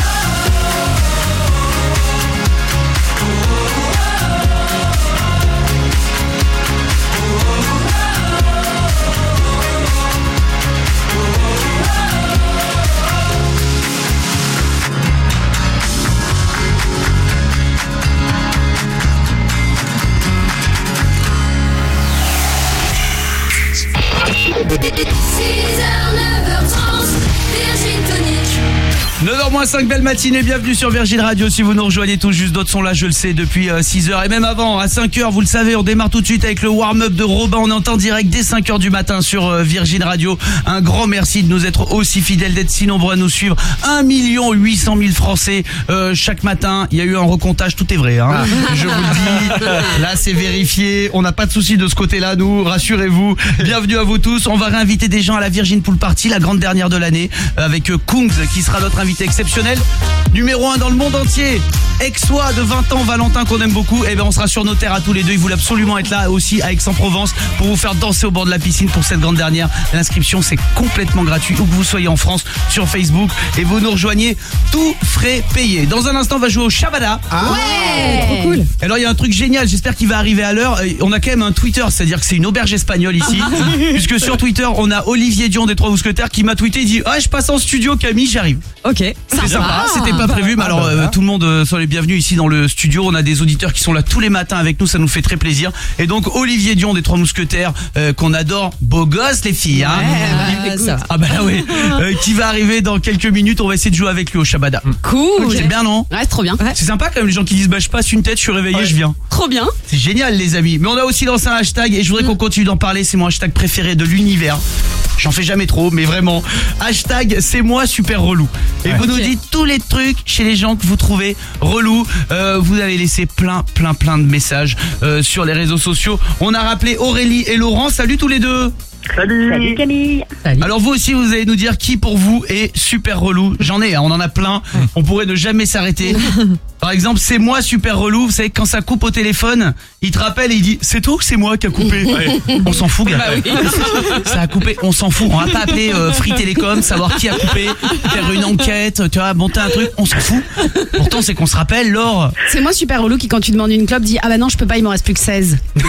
[SPEAKER 2] Virgin Tonic.
[SPEAKER 6] 9h-5, belle matinée, bienvenue sur Virgin Radio. Si vous nous rejoignez tout juste, d'autres sont là, je le sais, depuis 6h et même avant, à 5h, vous le savez, on démarre tout de suite avec le warm-up de Robin. On est en direct dès 5h du matin sur Virgin Radio. Un grand merci de nous être aussi fidèles, d'être si nombreux à nous suivre. 1 800 000 Français chaque matin. Il y a eu un recomptage, tout est vrai, hein. Je vous le dis, là c'est vérifié. On n'a pas de soucis de ce côté-là, nous, rassurez-vous. Bienvenue à vous tous. On va réinviter des gens à la Virgin Pool Party, la grande dernière de l'année, avec Kungs qui sera notre invité exceptionnel, numéro 1 dans le monde entier, ex-soi de 20 ans, Valentin qu'on aime beaucoup. Et ben on sera sur nos terres à tous les deux. Il voulait absolument être là aussi à Aix-en-Provence pour vous faire danser au bord de la piscine pour cette grande dernière. L'inscription c'est complètement gratuit où que vous soyez en France, sur Facebook, et vous nous rejoignez, tout frais payé. Dans un instant on va jouer au Shabada.
[SPEAKER 15] Ouais, trop cool.
[SPEAKER 6] Alors il y a un truc génial, j'espère qu'il va arriver à l'heure. On a quand même un Twitter, c'est-à-dire que c'est une auberge espagnole ici, puisque sur Twitter on a Olivier Dion des Trois Mousquetaires qui m'a tweeté, il dit ah je passe en studio Camille, j'arrive.
[SPEAKER 15] Ok,
[SPEAKER 6] c'est sympa, c'était pas prévu, mais alors tout le monde sont les bienvenus ici dans le studio. On a des auditeurs qui sont là tous les matins avec nous, ça nous fait très plaisir. Et donc Olivier Dion des Trois Mousquetaires, qu'on adore, beau gosse les filles, hein. Ah bah oui, qui va arriver dans quelques minutes. On va essayer de jouer avec lui au Shabada.
[SPEAKER 7] Cool.
[SPEAKER 6] C'est bien, non?
[SPEAKER 7] Ouais, c'est trop bien.
[SPEAKER 6] C'est sympa quand même les gens qui disent bah je passe une tête, je suis réveillé, je viens.
[SPEAKER 7] Trop bien.
[SPEAKER 6] C'est génial les amis. Mais on a aussi lancé un hashtag et je voudrais qu'on continue d'en parler. C'est mon hashtag préféré de l'univers. J'en fais jamais trop, mais vraiment. Hashtag c'est moi super relou. Et vous nous dites tous les trucs chez les gens que vous trouvez relou. Vous avez laissé plein de messages sur les réseaux sociaux. On a rappelé Aurélie et Laurent. Salut tous les deux.
[SPEAKER 1] Salut
[SPEAKER 7] Camille.
[SPEAKER 6] Alors vous aussi vous allez nous dire qui pour vous est super relou. J'en ai, on en a plein. On pourrait ne jamais s'arrêter. Par exemple, c'est moi super relou. Vous savez quand ça coupe au téléphone, il te rappelle et il dit c'est toi ou c'est moi qui a coupé. On s'en fout gars. Ça a coupé, on s'en fout. On va pas appeler Free Télécom, savoir qui a coupé, faire une enquête, tu vois, monter un truc, on s'en fout. Pourtant c'est qu'on se rappelle, Laure.
[SPEAKER 7] C'est moi super relou qui quand tu demandes une clope dit ah bah non je peux pas, il m'en reste plus que 16.
[SPEAKER 6] Oh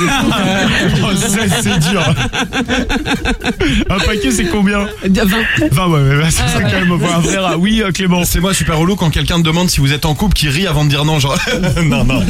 [SPEAKER 6] 16 c'est dur. Un paquet c'est combien? 20 ouais, ça quand même un vrai rat. Oui Clément.
[SPEAKER 13] C'est moi super relou quand quelqu'un te demande si vous êtes en couple qui rit avant de dire non, genre non.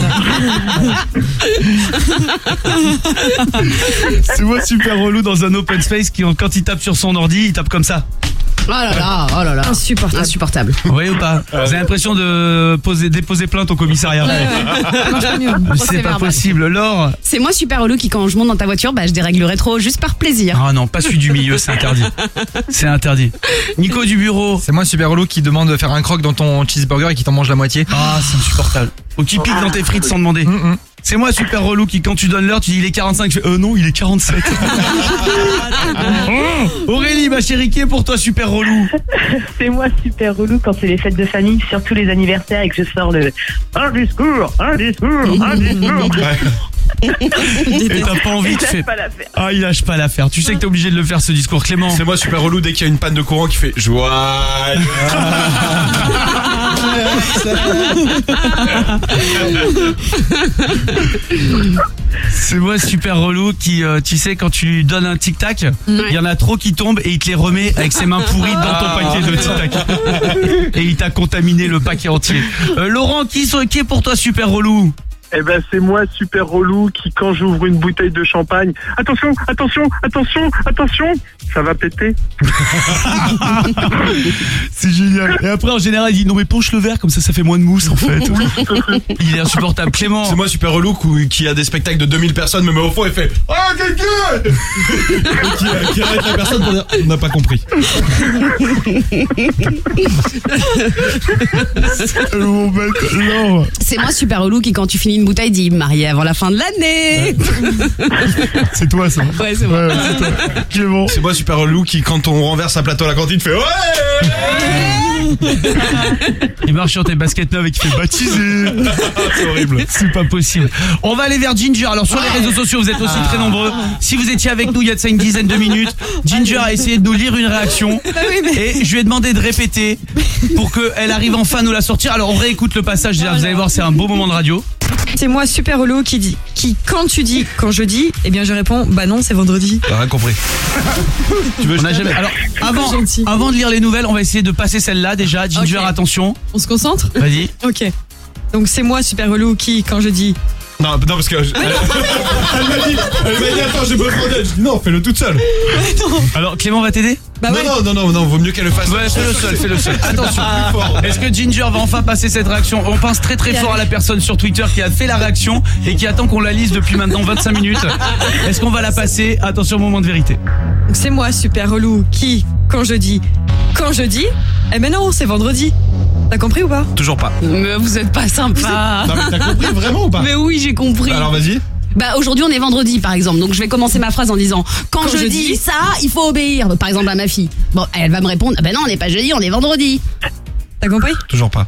[SPEAKER 6] C'est moi super relou dans un open space qui quand il tape sur son ordi, il tape comme ça.
[SPEAKER 7] Oh là là. Insupportable.
[SPEAKER 6] Vous voyez ou pas? Vous avez l'impression de déposer plainte au commissariat. C'est pas possible. Laure.
[SPEAKER 7] C'est moi super relou qui quand je monte dans ta voiture, bah je dérègle le rétro juste par plaisir.
[SPEAKER 6] Ah non, pas celui du milieu, c'est interdit. C'est interdit. Nico du bureau.
[SPEAKER 3] C'est moi super relou qui demande de faire un croc dans ton cheeseburger et qui t'en mange la moitié.
[SPEAKER 6] Ah, c'est insupportable. Ou qui pique dans tes frites sans demander. C'est moi super relou qui quand tu donnes l'heure, tu dis il est 45, je fais non, il est 47. Aurélie, ma chérie, qui est pour toi super relou?
[SPEAKER 1] C'est moi super relou quand c'est les fêtes de famille, surtout les anniversaires et que je sors le un discours.
[SPEAKER 6] Et t'as pas envie, tu fais ah il lâche pas l'affaire. Tu sais que t'es obligé de le faire ce discours, Clément.
[SPEAKER 13] C'est moi super relou dès qu'il y a une panne de courant qui fait joie.
[SPEAKER 6] C'est moi super relou qui tu sais quand tu lui donnes un tic tac, il y en a trop qui tombent et il te les remet avec ses mains pourries dans ton paquet de tic tac. Et il t'a contaminé le paquet entier. Laurent, qui est pour toi super relou?
[SPEAKER 4] Eh ben c'est moi super relou qui quand j'ouvre une bouteille de champagne, attention, ça va péter.
[SPEAKER 6] C'est génial. Et après en général il dit non mais penche le verre comme ça fait moins de mousse en fait. Il est insupportable. Clément.
[SPEAKER 13] C'est moi super relou qui a des spectacles de 2000 personnes mais au fond il fait ah quelqu'un qui arrête la personne pour dire on n'a pas compris.
[SPEAKER 7] C'est moi super relou qui quand tu finis une bouteille dit marié avant la fin de l'année.
[SPEAKER 13] C'est toi ça.
[SPEAKER 7] Ouais, c'est moi.
[SPEAKER 13] C'est bon. C'est moi super relou qui quand on renverse un plateau à la cantine fait ouais.
[SPEAKER 6] Il marche sur tes baskets neuves et qui fait baptiser.
[SPEAKER 13] C'est horrible.
[SPEAKER 6] C'est pas possible. On va aller vers Ginger. Alors sur les réseaux sociaux, vous êtes aussi très nombreux. Si vous étiez avec nous il y a de ça une dizaine de minutes, Ginger a essayé de nous lire une réaction et je lui ai demandé de répéter pour qu'elle arrive enfin à nous la sortir. Alors on réécoute le passage. Vous allez voir, c'est un beau moment de radio.
[SPEAKER 15] C'est moi super relou qui quand tu dis quand je dis, eh bien je réponds bah non c'est vendredi.
[SPEAKER 13] T'as rien compris.
[SPEAKER 6] Tu veux on a jamais. Alors avant de lire les nouvelles, on va essayer de passer celle-là déjà. Ginger, attention.
[SPEAKER 15] On se concentre?
[SPEAKER 6] Vas-y.
[SPEAKER 15] Ok. Donc c'est moi super relou qui quand je dis.
[SPEAKER 13] Non parce que elle m'a dit attends j'ai besoin d'aide. Je dis non fais-le toute seule.
[SPEAKER 6] Alors Clément va t'aider?
[SPEAKER 15] Bah
[SPEAKER 13] non, vaut mieux qu'elle le fasse.
[SPEAKER 6] Ouais, fais le seul. Attention, plus fort. Est-ce que Ginger va enfin passer cette réaction? On pense très très fort à la personne sur Twitter qui a fait la réaction et qui attend qu'on la lise depuis maintenant 25 minutes. Est-ce qu'on va la passer? Attention, moment de vérité.
[SPEAKER 15] Donc c'est moi super relou qui quand je dis, eh ben non c'est vendredi. T'as compris ou pas?
[SPEAKER 13] Toujours pas.
[SPEAKER 7] Mais vous êtes pas sympa.
[SPEAKER 13] Non mais t'as compris vraiment ou pas?
[SPEAKER 7] Mais oui, j'ai compris.
[SPEAKER 13] Alors vas-y.
[SPEAKER 7] Bah aujourd'hui on est vendredi par exemple, donc je vais commencer ma phrase en disant quand je dis ça, il faut obéir. Par exemple à ma fille. Bon, elle va me répondre ah ben non on n'est pas jeudi, on est vendredi.
[SPEAKER 15] T'as compris?
[SPEAKER 13] Toujours pas.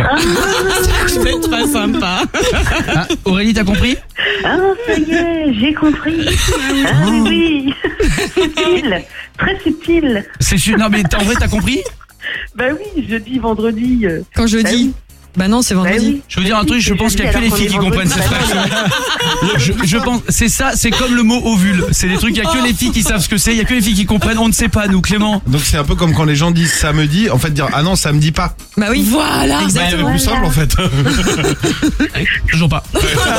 [SPEAKER 7] Vous êtes pas sympa.
[SPEAKER 6] Aurélie, t'as compris?
[SPEAKER 1] Ah ça y est, j'ai compris. Ah oui, subtil, très subtil.
[SPEAKER 6] Non mais en vrai t'as compris?
[SPEAKER 1] Bah oui, jeudi, vendredi.
[SPEAKER 15] Quand je dis. Bah non, c'est vendredi.
[SPEAKER 1] Bah oui.
[SPEAKER 6] Je veux dire un truc, je pense qu'il n'y a que les filles qui comprennent cette réaction. Je pense, c'est ça, c'est comme le mot ovule. C'est des trucs, il n'y a que les filles qui savent ce que c'est, il n'y a que les filles qui comprennent, on ne sait pas, nous, Clément.
[SPEAKER 13] Donc c'est un peu comme quand les gens disent samedi, en fait dire ah non, samedi pas.
[SPEAKER 15] Bah oui.
[SPEAKER 7] Voilà.
[SPEAKER 13] Exactement. Plus simple en fait.
[SPEAKER 6] Toujours pas.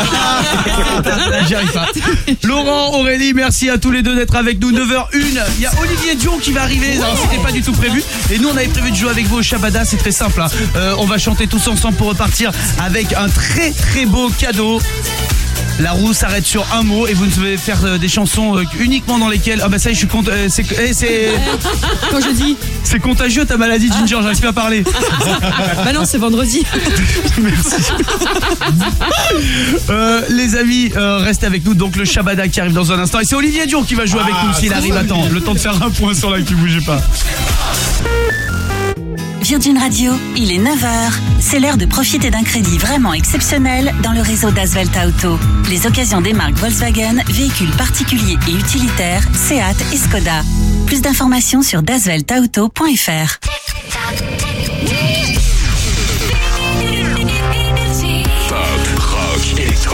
[SPEAKER 6] J'y arrive pas. Laurent, Aurélie, merci à tous les deux d'être avec nous. 9h01. Il y a Olivier Dion qui va arriver. Alors, c'était pas du tout prévu. Et nous, on avait prévu de jouer avec vous au Shabada. C'est très simple. Hein. On va chanter tous ensemble pour repartir avec un très très beau cadeau. La roue s'arrête sur un mot et vous devez faire des chansons uniquement dans lesquelles ah bah ça je suis content c'est
[SPEAKER 15] quand je dis
[SPEAKER 6] c'est contagieux ta maladie Ginger, j'arrive pas à parler.
[SPEAKER 15] Bah non c'est vendredi.
[SPEAKER 6] Merci. Les amis restez avec nous, donc le Shabada qui arrive dans un instant et c'est Olivier Dion qui va jouer avec nous s'il arrive à temps. Le temps de faire un point sur l'actu, bougez pas.
[SPEAKER 18] Virgin Radio, il est 9h. C'est l'heure de profiter d'un crédit vraiment exceptionnel dans le réseau d'Asvelt Auto. Les occasions des marques Volkswagen, véhicules particuliers et utilitaires, Seat et Skoda. Plus d'informations sur dasveltauto.fr.
[SPEAKER 9] Pop, rock, électro.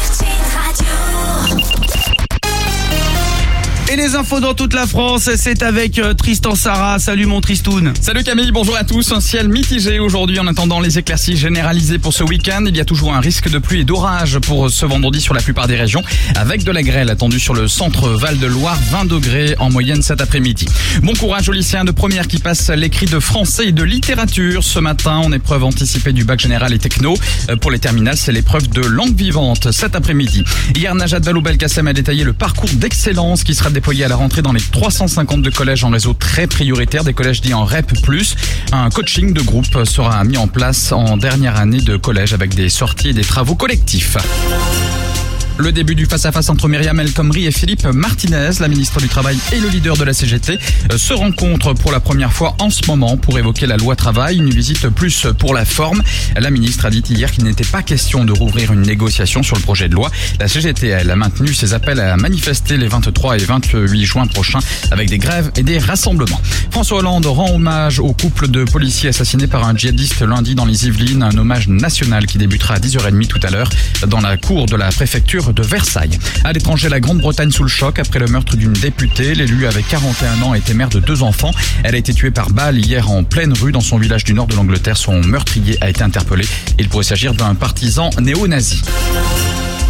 [SPEAKER 6] Et les infos dans toute la France, c'est avec Tristan Sarah. Salut mon Tristoun.
[SPEAKER 5] Salut Camille, bonjour à tous. Un ciel mitigé aujourd'hui en attendant les éclaircies généralisées pour ce week-end. Il y a toujours un risque de pluie et d'orage pour ce vendredi sur la plupart des régions, avec de la grêle attendue sur le centre Val-de-Loire, 20 degrés en moyenne cet après-midi. Bon courage aux lycéens de première qui passent l'écrit de français et de littérature ce matin en épreuve anticipée du bac général et techno. Pour les terminales, c'est l'épreuve de langue vivante cet après-midi. Hier, Najat Vallaud-Belkacem a détaillé le parcours d'excellence qui sera déployé à la rentrée dans les 352 collèges en réseau très prioritaire, des collèges dits en REP+. Un coaching de groupe sera mis en place en dernière année de collège avec des sorties et des travaux collectifs. Le début du face-à-face entre Myriam El Khomri et Philippe Martinez, la ministre du Travail et le leader de la CGT, se rencontrent pour la première fois en ce moment pour évoquer la loi travail, une visite plus pour la forme. La ministre a dit hier qu'il n'était pas question de rouvrir une négociation sur le projet de loi. La CGT, elle, a maintenu ses appels à manifester les 23 et 28 juin prochains avec des grèves et des rassemblements. François Hollande rend hommage au couple de policiers assassinés par un djihadiste lundi dans les Yvelines, un hommage national qui débutera à 10h30 tout à l'heure dans la cour de la préfecture de Versailles. À l'étranger, la Grande-Bretagne sous le choc après le meurtre d'une députée. L'élu avait 41 ans, était mère de 2 enfants. Elle a été tuée par balle hier en pleine rue dans son village du nord de l'Angleterre. Son meurtrier a été interpellé. Il pourrait s'agir d'un partisan néo-nazi.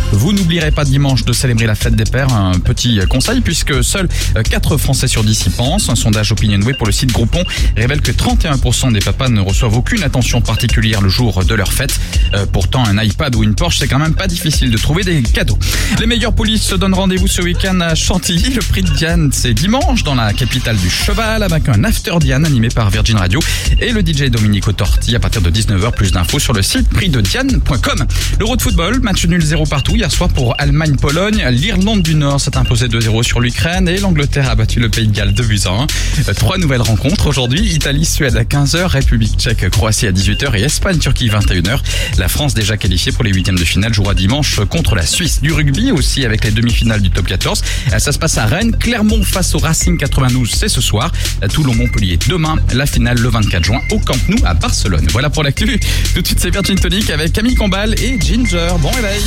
[SPEAKER 5] Vous n'oublierez pas dimanche de célébrer la fête des pères. Un petit conseil puisque seuls 4 Français sur 10 y pensent. Un sondage Opinionway pour le site Groupon révèle que 31% des papas ne reçoivent aucune attention particulière le jour de leur fête. Pourtant, un iPad ou une Porsche, c'est quand même pas difficile de trouver des cadeaux. Les meilleures polices se donnent rendez-vous ce week-end à Chantilly. Le prix de Diane, c'est dimanche dans la capitale du cheval avec un After Diane animé par Virgin Radio et le DJ Domenico Torti à partir de 19h. Plus d'infos sur le site prixdediane.com. L'Euro de football, match nul 0 partout hier soir pour Allemagne-Pologne. L'Irlande du Nord s'est imposée 2-0 sur l'Ukraine et l'Angleterre a battu le Pays de Galles 2-1. 3 nouvelles rencontres aujourd'hui. Italie-Suède à 15h, République tchèque, Croatie à 18h et Espagne-Turquie 21h. La France déjà qualifiée pour les 8e de finale jouera dimanche contre la Suisse. Du rugby aussi avec les demi-finales du top 14. Ça se passe à Rennes. Clermont face au Racing 92, c'est ce soir. Toulon-Montpellier demain. La finale le 24 juin au Camp Nou à Barcelone. Voilà pour l'actu. Tout de suite c'est Virgin Tonic avec Camille Combal et Ginger. Bon réveil.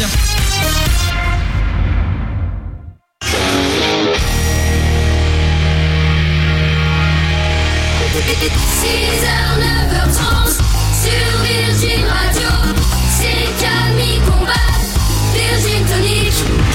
[SPEAKER 2] Sur Virgin Radio, c'est Camille Combal, Virgin Tonic,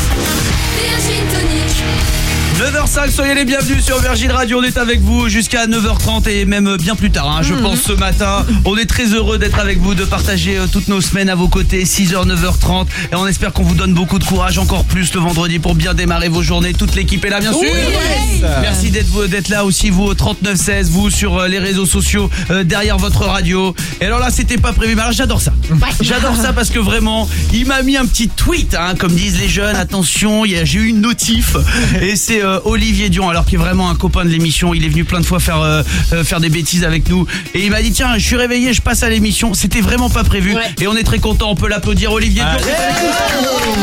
[SPEAKER 2] Virgin Tonic.
[SPEAKER 6] 9h05, soyez les bienvenus sur Virgin Radio, on est avec vous jusqu'à 9h30 et même bien plus tard, je pense ce matin. On est très heureux d'être avec vous, de partager toutes nos semaines à vos côtés, 6h, 9h30 et on espère qu'on vous donne beaucoup de courage, encore plus le vendredi pour bien démarrer vos journées. Toute l'équipe est là bien sûr.
[SPEAKER 2] Yes.
[SPEAKER 6] Merci d'être là aussi, vous au 3916, vous sur les réseaux sociaux, derrière votre radio. Et alors là c'était pas prévu, mais alors j'adore ça. J'adore ça parce que vraiment, il m'a mis un petit tweet, comme disent les jeunes, attention, j'ai eu une notif et c'est Olivier Dion, alors qui est vraiment un copain de l'émission. Il est venu plein de fois faire des bêtises avec nous et il m'a dit tiens, je suis réveillé, je passe à l'émission. C'était vraiment pas prévu et on est très content, on peut l'applaudir. Olivier Dion.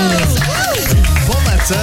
[SPEAKER 8] Bon matin.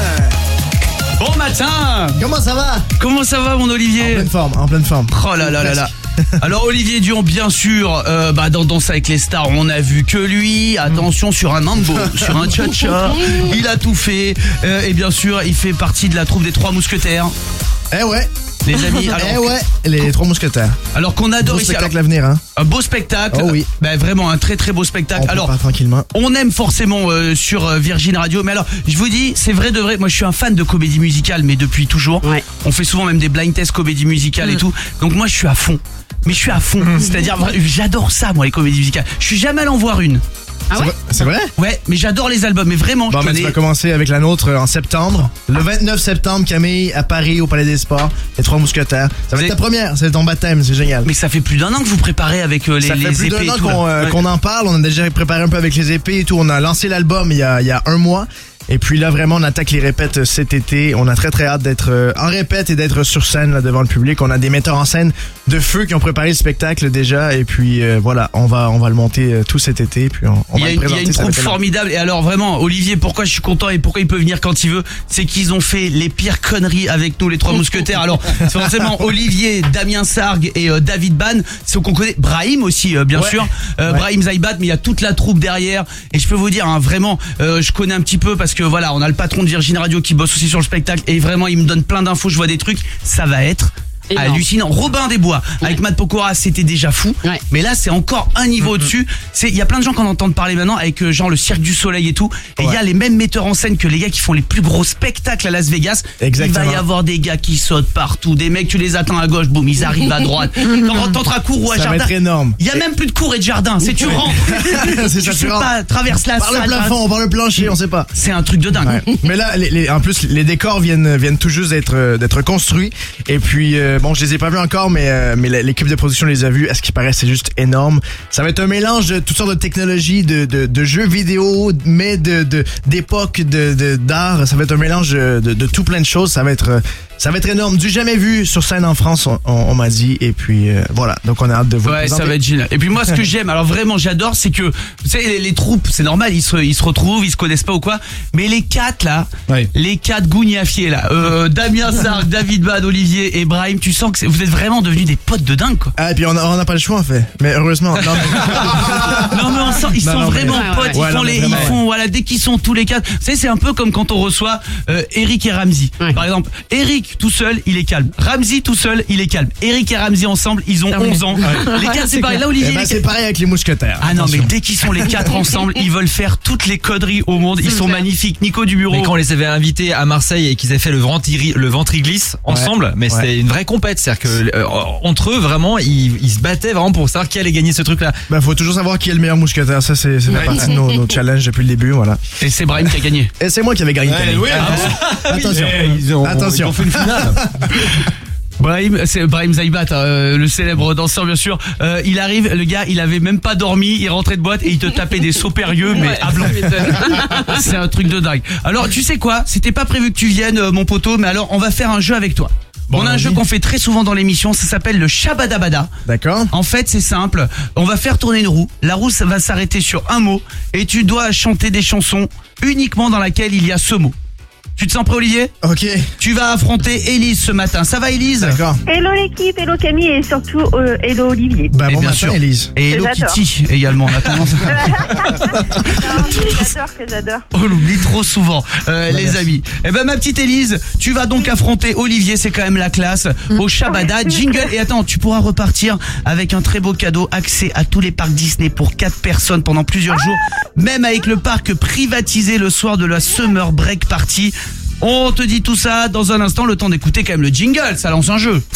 [SPEAKER 6] Bon matin. Comment ça va mon Olivier?
[SPEAKER 8] En pleine forme.
[SPEAKER 6] Oh là là là là. Alors Olivier Dion, bien sûr, dans Danse avec les stars, on a vu que lui. Attention, sur un mambo, sur un cha-cha, il a tout fait. Et bien sûr, il fait partie de la troupe des 3 mousquetaires.
[SPEAKER 8] Eh ouais.
[SPEAKER 6] Les amis, alors,
[SPEAKER 8] les 3 mousquetaires.
[SPEAKER 6] Alors qu'on adore
[SPEAKER 8] beau
[SPEAKER 6] ici.
[SPEAKER 8] Spectacle à venir,
[SPEAKER 6] Un beau spectacle.
[SPEAKER 8] Oh oui.
[SPEAKER 6] Vraiment un très très beau spectacle.
[SPEAKER 8] On
[SPEAKER 6] alors
[SPEAKER 8] part tranquillement.
[SPEAKER 6] On aime forcément sur Virgin Radio. Mais alors, je vous dis, c'est vrai de vrai. Moi, je suis un fan de comédie musicale, mais depuis toujours. On fait souvent même des blind tests comédie musicale et tout. Donc moi, je suis à fond. Mais je suis à fond. C'est-à-dire, j'adore ça, moi, les comédies musicales. Je suis jamais allé en voir une.
[SPEAKER 7] Ah ouais?
[SPEAKER 8] C'est vrai?
[SPEAKER 6] Ouais, mais j'adore les albums, mais vraiment,
[SPEAKER 8] Bon, tu vas commencer avec la nôtre en septembre. Le 29 septembre, Camille, à Paris, au Palais des Sports, les 3 mousquetaires. Ça va être ta première, c'est ton baptême, c'est génial.
[SPEAKER 6] Mais ça fait plus d'1 an que vous préparez avec les épées. Ça fait plus
[SPEAKER 8] d'un an qu'on en parle, on a déjà préparé un peu avec les épées et tout. On a lancé l'album il y a 1 mois. Et puis là, vraiment, on attaque les répètes cet été. On a très très hâte d'être en répète et d'être sur scène là, devant le public. On a des metteurs en scène de feu qui ont préparé le spectacle déjà. Et puis voilà, on va le monter tout cet été. Puis on va le présenter.
[SPEAKER 6] Il y a une troupe formidable. Et alors vraiment, Olivier, pourquoi je suis content et pourquoi il peut venir quand il veut, c'est qu'ils ont fait les pires conneries avec nous, les 3 mousquetaires. Alors, c'est forcément Olivier, Damien Sargue et David Ban. C'est qu'on connaît. Brahim aussi, bien sûr. Brahim Zaibat, mais il y a toute la troupe derrière. Et je peux vous dire, vraiment, je connais un petit peu parce que voilà, on a le patron de Virgin Radio qui bosse aussi sur le spectacle et vraiment il me donne plein d'infos, je vois des trucs, ça va être hallucinant. Robin des Bois avec Matt Pokora, c'était déjà fou, mais là c'est encore un niveau au-dessus. Il y a plein de gens qui en entendent parler maintenant avec genre le Cirque du Soleil et tout, et il y a les mêmes metteurs en scène que les gars qui font les plus gros spectacles à Las Vegas.
[SPEAKER 8] Exactement.
[SPEAKER 6] Il va y avoir des gars qui sautent partout, des mecs tu les attends à gauche, boum, ils arrivent à droite. T'entras cours ou à jardin.
[SPEAKER 8] Ça va être énorme.
[SPEAKER 6] Il y a même plus de cours et de jardin, c'est tu rentres.
[SPEAKER 8] C'est ça,
[SPEAKER 6] tu sais pas, traverse la
[SPEAKER 8] par
[SPEAKER 6] salle.
[SPEAKER 8] le plafond, par le plancher, on sait pas.
[SPEAKER 6] C'est un truc de dingue.
[SPEAKER 8] Mais là, en plus, les décors viennent tout juste d'être construits. Et puis, bon, je les ai pas vus encore, mais l'équipe de production les a vus. À ce qui paraît, c'est juste énorme. Ça va être un mélange de toutes sortes de technologies, de jeux vidéo, mais d'époque, d'art. Ça va être un mélange de tout plein de choses. Ça va être énorme. Du jamais vu sur scène en France, on m'a dit. Et puis, voilà. Donc, on a hâte de vous le présenter.
[SPEAKER 6] Ça va être génial. Et puis, moi, ce que j'aime, alors vraiment, j'adore, c'est que, tu sais, les troupes, c'est normal, ils se retrouvent, ils se connaissent pas ou quoi. Mais les 4, là, les 4 gougnafiers, là, Damien Sargue, David Bad, Olivier et Brahim, tu sens que vous êtes vraiment devenus des potes de dingue, quoi.
[SPEAKER 8] Ah, et puis, on n'a pas le choix, en fait. Mais heureusement.
[SPEAKER 6] Non, mais on sent, ils sont vraiment potes. Ils font, voilà, dès qu'ils sont tous les 4. Tu sais, c'est un peu comme quand on reçoit Eric et Ramzy. Par exemple, Eric, Eric tout seul, il est calme. Ramzy tout seul, il est calme. Eric et Ramzy ensemble, ils ont 11 ans. Les 4 c'est pareil. Là Olivier,
[SPEAKER 8] c'est pareil avec les mousquetaires.
[SPEAKER 6] Ah non, mais dès qu'ils sont les 4 ensemble, ils veulent faire toutes les conneries au monde. Ils sont magnifiques. Nico du bureau.
[SPEAKER 3] Mais quand on les avait invités à Marseille et qu'ils avaient fait le ventriglisse ensemble, mais c'était une vraie compète. C'est-à-dire que entre eux, vraiment, ils se battaient vraiment pour savoir qui allait gagner ce truc-là.
[SPEAKER 8] Bah, faut toujours savoir qui est le meilleur mousquetaire. Ça, c'est fait partie de nos challenges depuis le début, voilà.
[SPEAKER 6] Et c'est Brahim qui a gagné.
[SPEAKER 8] Et c'est moi qui avais gagné. Attention.
[SPEAKER 13] Ils ont fait une finale.
[SPEAKER 6] Brahim, c'est Brahim Zaibat, le célèbre danseur bien sûr. Il arrive, le gars, il avait même pas dormi, il rentrait de boîte et il te tapait des sauts périlleux, mais à blanc. C'est un truc de dingue. Alors, tu sais quoi? C'était pas prévu que tu viennes, mon poteau, mais alors on va faire un jeu avec toi. On a un jeu qu'on fait très souvent dans l'émission, ça s'appelle le Shabadabada.
[SPEAKER 8] D'accord.
[SPEAKER 6] En fait, c'est simple. On va faire tourner une roue. La roue, ça va s'arrêter sur un mot et tu dois chanter des chansons uniquement dans laquelle il y a ce mot. Tu te sens prêt, Olivier?
[SPEAKER 8] Ok.
[SPEAKER 6] Tu vas affronter Élise ce matin. Ça va, Élise?
[SPEAKER 8] D'accord.
[SPEAKER 1] Hello l'équipe, hello Camille et surtout hello Olivier.
[SPEAKER 8] Bah, bon
[SPEAKER 6] bien
[SPEAKER 8] matin,
[SPEAKER 6] sûr.
[SPEAKER 8] Élise.
[SPEAKER 6] Et hello
[SPEAKER 1] J'adore.
[SPEAKER 6] Kitty également. On a tendance.
[SPEAKER 1] J'adore.
[SPEAKER 6] On l'oublie trop souvent, les amis. Eh ben, ma petite Élise, tu vas donc affronter Olivier, c'est quand même la classe, au Shabada. Jingle. Et attends, tu pourras repartir avec un très beau cadeau, accès à tous les parcs Disney pour 4 personnes pendant plusieurs jours, même avec le parc privatisé le soir de la Summer Break Party. On te dit tout ça dans un instant, le temps d'écouter quand même le jingle, ça lance un jeu.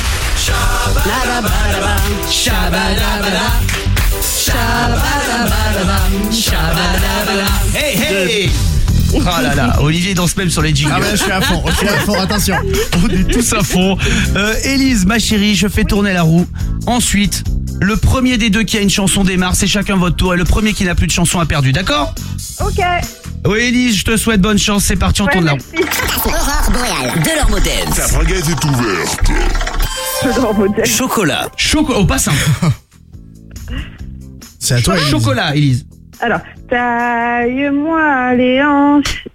[SPEAKER 6] Hey hey. Oh là là, Olivier danse même sur les jingles.
[SPEAKER 8] Ah ouais, je suis à fond, attention.
[SPEAKER 6] On est tous à fond. Élise, ma chérie, je fais tourner la roue. Ensuite, le premier des deux qui a une chanson démarre, c'est chacun votre tour. Et le premier qui n'a plus de chanson a perdu, d'accord?
[SPEAKER 1] Ok.
[SPEAKER 6] Oui, Élise, je te souhaite bonne chance. C'est parti, on tourne la roue.
[SPEAKER 11] Aurore boréale, de leur modèle.
[SPEAKER 9] Ta braguette est ouverte.
[SPEAKER 11] Chocolat.
[SPEAKER 6] Chocolat, oh, pas simple.
[SPEAKER 8] C'est à toi, Élise.
[SPEAKER 6] Chocolat, Élise.
[SPEAKER 1] Alors, taille-moi les hanches.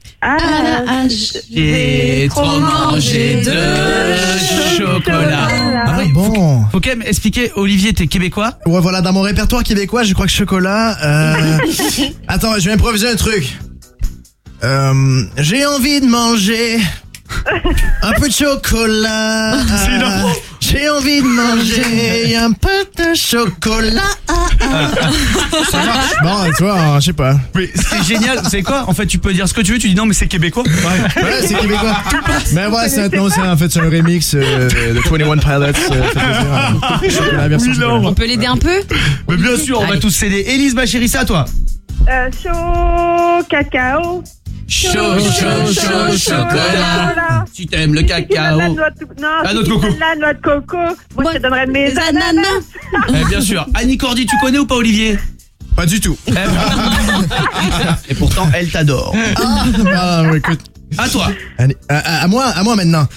[SPEAKER 6] J'ai trop mangé de chocolat.
[SPEAKER 8] Ah bon.
[SPEAKER 6] Faut quand même expliquer, Olivier, t'es québécois?
[SPEAKER 8] Ouais, voilà, dans mon répertoire québécois, je crois que chocolat. Attends, je vais improviser un truc. J'ai envie de manger un peu de chocolat. J'ai envie de manger un peu de chocolat. Ça marche. Bon, tu vois, je sais pas.
[SPEAKER 6] Mais c'est génial, c'est quoi? En fait, tu peux dire ce que tu veux, tu dis non, mais c'est québécois.
[SPEAKER 8] Ouais, c'est québécois. Mais ouais, c'est un remix de 21 Pilots. Chocolat version chocolat.
[SPEAKER 7] On peut l'aider un peu?
[SPEAKER 6] Mais bien sûr, on va tous s'aider. Élise, ma chérie, c'est à toi.
[SPEAKER 1] Chaud cacao.
[SPEAKER 6] Chaud chocolat. Si t'aimes le cacao.
[SPEAKER 1] La noix de coco. La noix de coco. Moi, je te donnerais mes ananas.
[SPEAKER 6] Bien sûr. Annie Cordy, tu connais ou pas, Olivier?
[SPEAKER 8] Pas du tout.
[SPEAKER 6] Et pourtant, elle t'adore.
[SPEAKER 8] Écoute.
[SPEAKER 6] À toi.
[SPEAKER 8] À moi maintenant.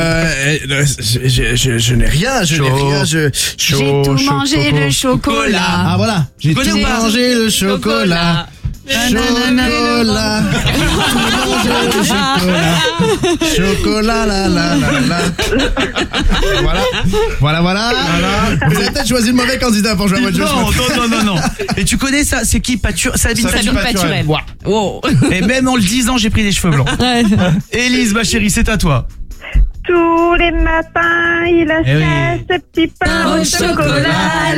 [SPEAKER 8] Je n'ai rien.
[SPEAKER 7] J'ai tout mangé le chocolat.
[SPEAKER 8] Ah voilà. J'ai tout mangé le chocolat. Chocolat. Chocolat, la la la la. Voilà. Vous avez peut-être choisi le mauvais candidat pour jouer à votre jeu.
[SPEAKER 6] Non. Et tu connais ça? C'est qui? Sabine Paturel.
[SPEAKER 7] Wow.
[SPEAKER 6] Et même en le disant, j'ai pris des cheveux blancs. Élise, ma chérie, c'est à toi.
[SPEAKER 1] Tous les matins, il a fait ce petit pain au chocolat.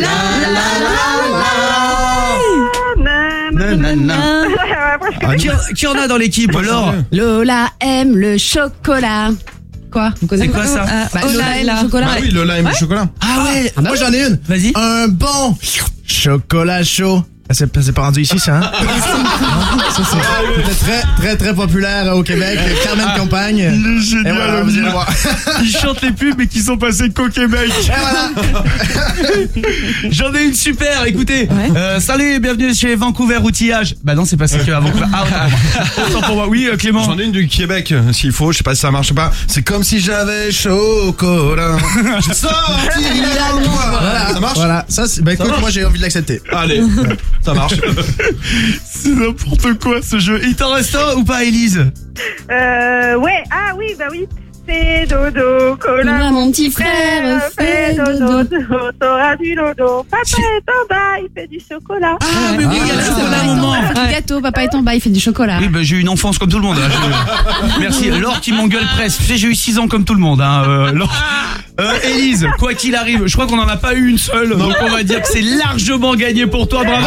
[SPEAKER 6] Qui en a dans l'équipe, Laure?
[SPEAKER 7] Lola aime le chocolat. Quoi?
[SPEAKER 6] C'est quoi ça?
[SPEAKER 7] Lola aime le chocolat.
[SPEAKER 13] Bah oui, Lola aime le chocolat.
[SPEAKER 8] Ah ouais. Moi j'en ai une.
[SPEAKER 6] Vas-y.
[SPEAKER 8] Un bon chocolat chaud. C'est pas rendu ici, ça, hein? Ça, c'est très populaire au Québec. Carmen Campagne.
[SPEAKER 6] Il est génial.
[SPEAKER 8] Voilà, vous allez voir.
[SPEAKER 6] Ils chantent les pubs, mais qui sont passés qu'au Québec.
[SPEAKER 8] Voilà.
[SPEAKER 6] J'en ai une super, écoutez. Salut et bienvenue chez Vancouver Outillage. Bah non, c'est passé qu'à Vancouver. Ah, autant pour moi. Oui, Clément.
[SPEAKER 13] J'en ai une du Québec, s'il faut. Je sais pas si ça marche pas. C'est comme si j'avais chocolat. J'ai sorti la loi.
[SPEAKER 8] Voilà,
[SPEAKER 13] ça marche?
[SPEAKER 8] Voilà. Ça, écoute, moi j'ai envie de l'accepter.
[SPEAKER 13] Allez. Ça marche.
[SPEAKER 6] C'est n'importe quoi ce jeu. Il t'en reste un ou pas, Élise?
[SPEAKER 1] Ouais. Ah oui, bah oui. fais dodo. Cola,
[SPEAKER 7] mon petit frère,
[SPEAKER 1] fais dodo. T'auras du lodo. Papa est en bas, il fait du chocolat.
[SPEAKER 6] Ah, mais oui, il y a le chocolat, maman.
[SPEAKER 7] Gâteau, papa est en bas, il fait du chocolat.
[SPEAKER 6] Oui, bah, j'ai eu une enfance comme tout le monde. Hein. Merci. Laure qui m'engueule presque. Tu sais, j'ai eu 6 ans comme tout le monde. Hein. Laure. Élise, quoi qu'il arrive, je crois qu'on n'en a pas eu une seule. Donc on va dire que c'est largement gagné pour toi. Bravo.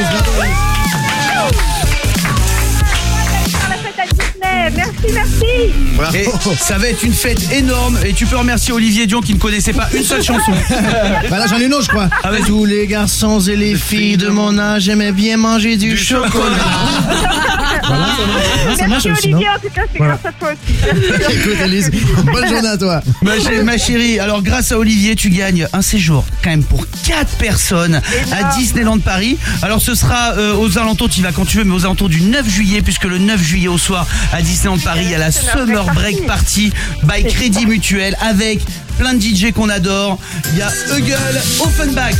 [SPEAKER 1] Merci.
[SPEAKER 6] Et ça va être une fête énorme. Et tu peux remercier Olivier Dion qui ne connaissait pas une seule chanson.
[SPEAKER 8] Bah là j'en ai une autre je crois.
[SPEAKER 6] Ah, vas-y.
[SPEAKER 8] Tous les garçons et les filles de mon âge aimaient bien manger du chocolat. Voilà, ça marche
[SPEAKER 1] Merci
[SPEAKER 8] aussi, non?
[SPEAKER 1] Olivier, en tout cas c'est grâce à toi aussi.
[SPEAKER 8] Écoute Elise, bonne journée à toi.
[SPEAKER 6] Ma chérie, alors grâce à Olivier, tu gagnes un séjour quand même pour 4 personnes à Disneyland Paris. Alors ce sera aux alentours, tu y vas quand tu veux, mais aux alentours du 9 juillet, puisque le 9 juillet au soir à Disneyland Paris, il y a la Summer Break Party by Crédit Mutuel avec plein de DJ qu'on adore. Il y a Hugel, Offenbach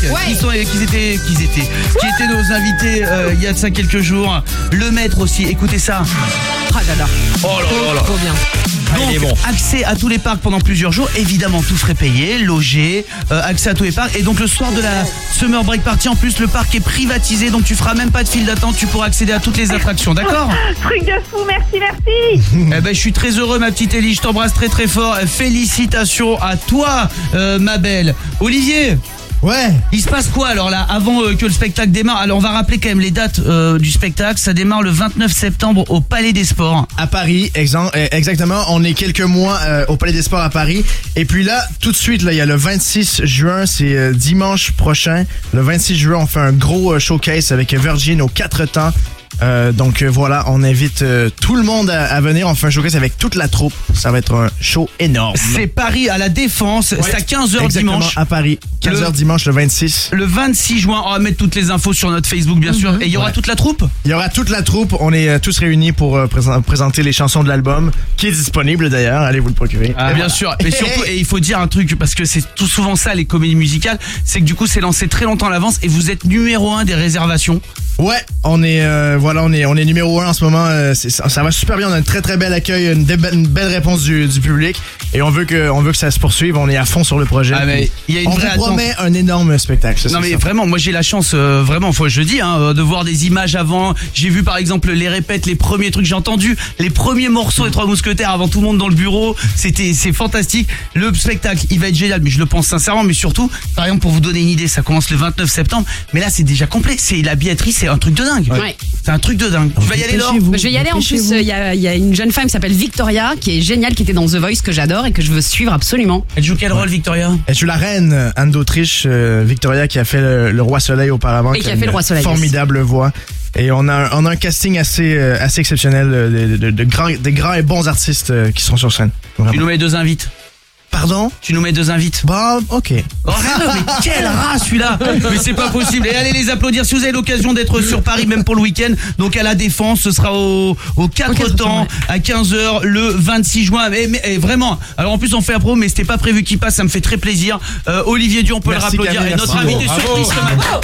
[SPEAKER 6] qui étaient nos invités il y a de ça quelques jours. Le Maître aussi, écoutez ça.
[SPEAKER 15] Ah là là.
[SPEAKER 6] Oh là là.
[SPEAKER 15] Trop bien.
[SPEAKER 6] Donc, accès à tous les parcs pendant plusieurs jours, évidemment tout frais payé, logé, accès à tous les parcs. Et donc le soir de la Summer Break Party, en plus le parc est privatisé, donc tu feras même pas de file d'attente, tu pourras accéder à toutes les attractions, d'accord?
[SPEAKER 1] Truc de fou, merci.
[SPEAKER 6] Eh ben je suis très heureux ma petite Ellie, je t'embrasse très très fort. Félicitations à toi ma belle. Olivier.
[SPEAKER 8] Ouais.
[SPEAKER 6] Il se passe quoi alors là avant que le spectacle démarre? Alors on va rappeler quand même les dates du spectacle. Ça démarre le 29 septembre au Palais des Sports.
[SPEAKER 8] À Paris, exactement. On est quelques mois au Palais des Sports à Paris. Et puis là, tout de suite, là, il y a le 26 juin, c'est dimanche prochain. Le 26 juin, on fait un gros showcase avec Virgin aux 4 temps. Donc voilà, on invite tout le monde à venir. On fait un showcase avec toute la troupe. Ça va être un show énorme.
[SPEAKER 6] C'est Paris à la Défense. Ouais. C'est à 15h dimanche.
[SPEAKER 8] À Paris. 15h dimanche le 26.
[SPEAKER 6] Le 26 juin, on va mettre toutes les infos sur notre Facebook bien sûr. Et il y aura toute la troupe? Il
[SPEAKER 8] y aura toute la troupe. On est tous réunis pour présenter les chansons de l'album qui est disponible d'ailleurs. Allez vous le procurer.
[SPEAKER 6] Bien sûr. Mais surtout, et il faut dire un truc parce que c'est tout souvent ça les comédies musicales, c'est que du coup c'est lancé très longtemps à l'avance et vous êtes numéro 1 des réservations.
[SPEAKER 8] Ouais, on est on est numéro 1 en ce moment. Ça va super bien. On a un très très bel accueil, une belle réponse du public, et on veut que ça se poursuive. On est à fond sur le projet.
[SPEAKER 6] Ah, mais il y a une
[SPEAKER 8] on
[SPEAKER 6] vraie
[SPEAKER 8] vous promet un énorme spectacle.
[SPEAKER 6] Non mais vraiment, moi j'ai la chance, vraiment, je dis, de voir des images avant. J'ai vu par exemple les répètes, les premiers trucs. J'ai entendu les premiers morceaux des Trois Mousquetaires avant tout le monde dans le bureau. C'est fantastique. Le spectacle, il va être génial, mais je le pense sincèrement. Mais surtout, par exemple, pour vous donner une idée, ça commence le 29 septembre, mais là c'est déjà complet. C'est la billetterie, c'est un truc de dingue.
[SPEAKER 7] Ouais.
[SPEAKER 6] C'est un truc de dingue. Tu vas y aller, Laure?
[SPEAKER 7] Je vais y aller. En plus, il y a une jeune femme qui s'appelle Victoria, qui est géniale, qui était dans The Voice, que j'adore et que je veux suivre absolument.
[SPEAKER 6] Elle joue quel rôle, Victoria?
[SPEAKER 8] Elle joue la reine Anne d'Autriche, Victoria, qui a fait le Roi Soleil auparavant.
[SPEAKER 7] Et qui a fait le Roi Soleil.
[SPEAKER 8] Formidable voix. Et on a un casting assez exceptionnel de grands et bons artistes qui sont sur scène. Vraiment.
[SPEAKER 6] Tu nous mets 2 invites.
[SPEAKER 8] Pardon?
[SPEAKER 6] Tu nous mets 2 invites.
[SPEAKER 8] Bah, ok.
[SPEAKER 6] Oh, mais quelle race celui-là! Mais c'est pas possible. Et allez les applaudir si vous avez l'occasion d'être sur Paris, même pour le week-end. Donc à la Défense, ce sera au 4 temps, à 15h, le 26 juin. Mais vraiment, alors en plus on fait un pro, mais c'était pas prévu qu'il passe, ça me fait très plaisir. Olivier Dion, on peut le applaudir. Et notre invité surprise ce matin.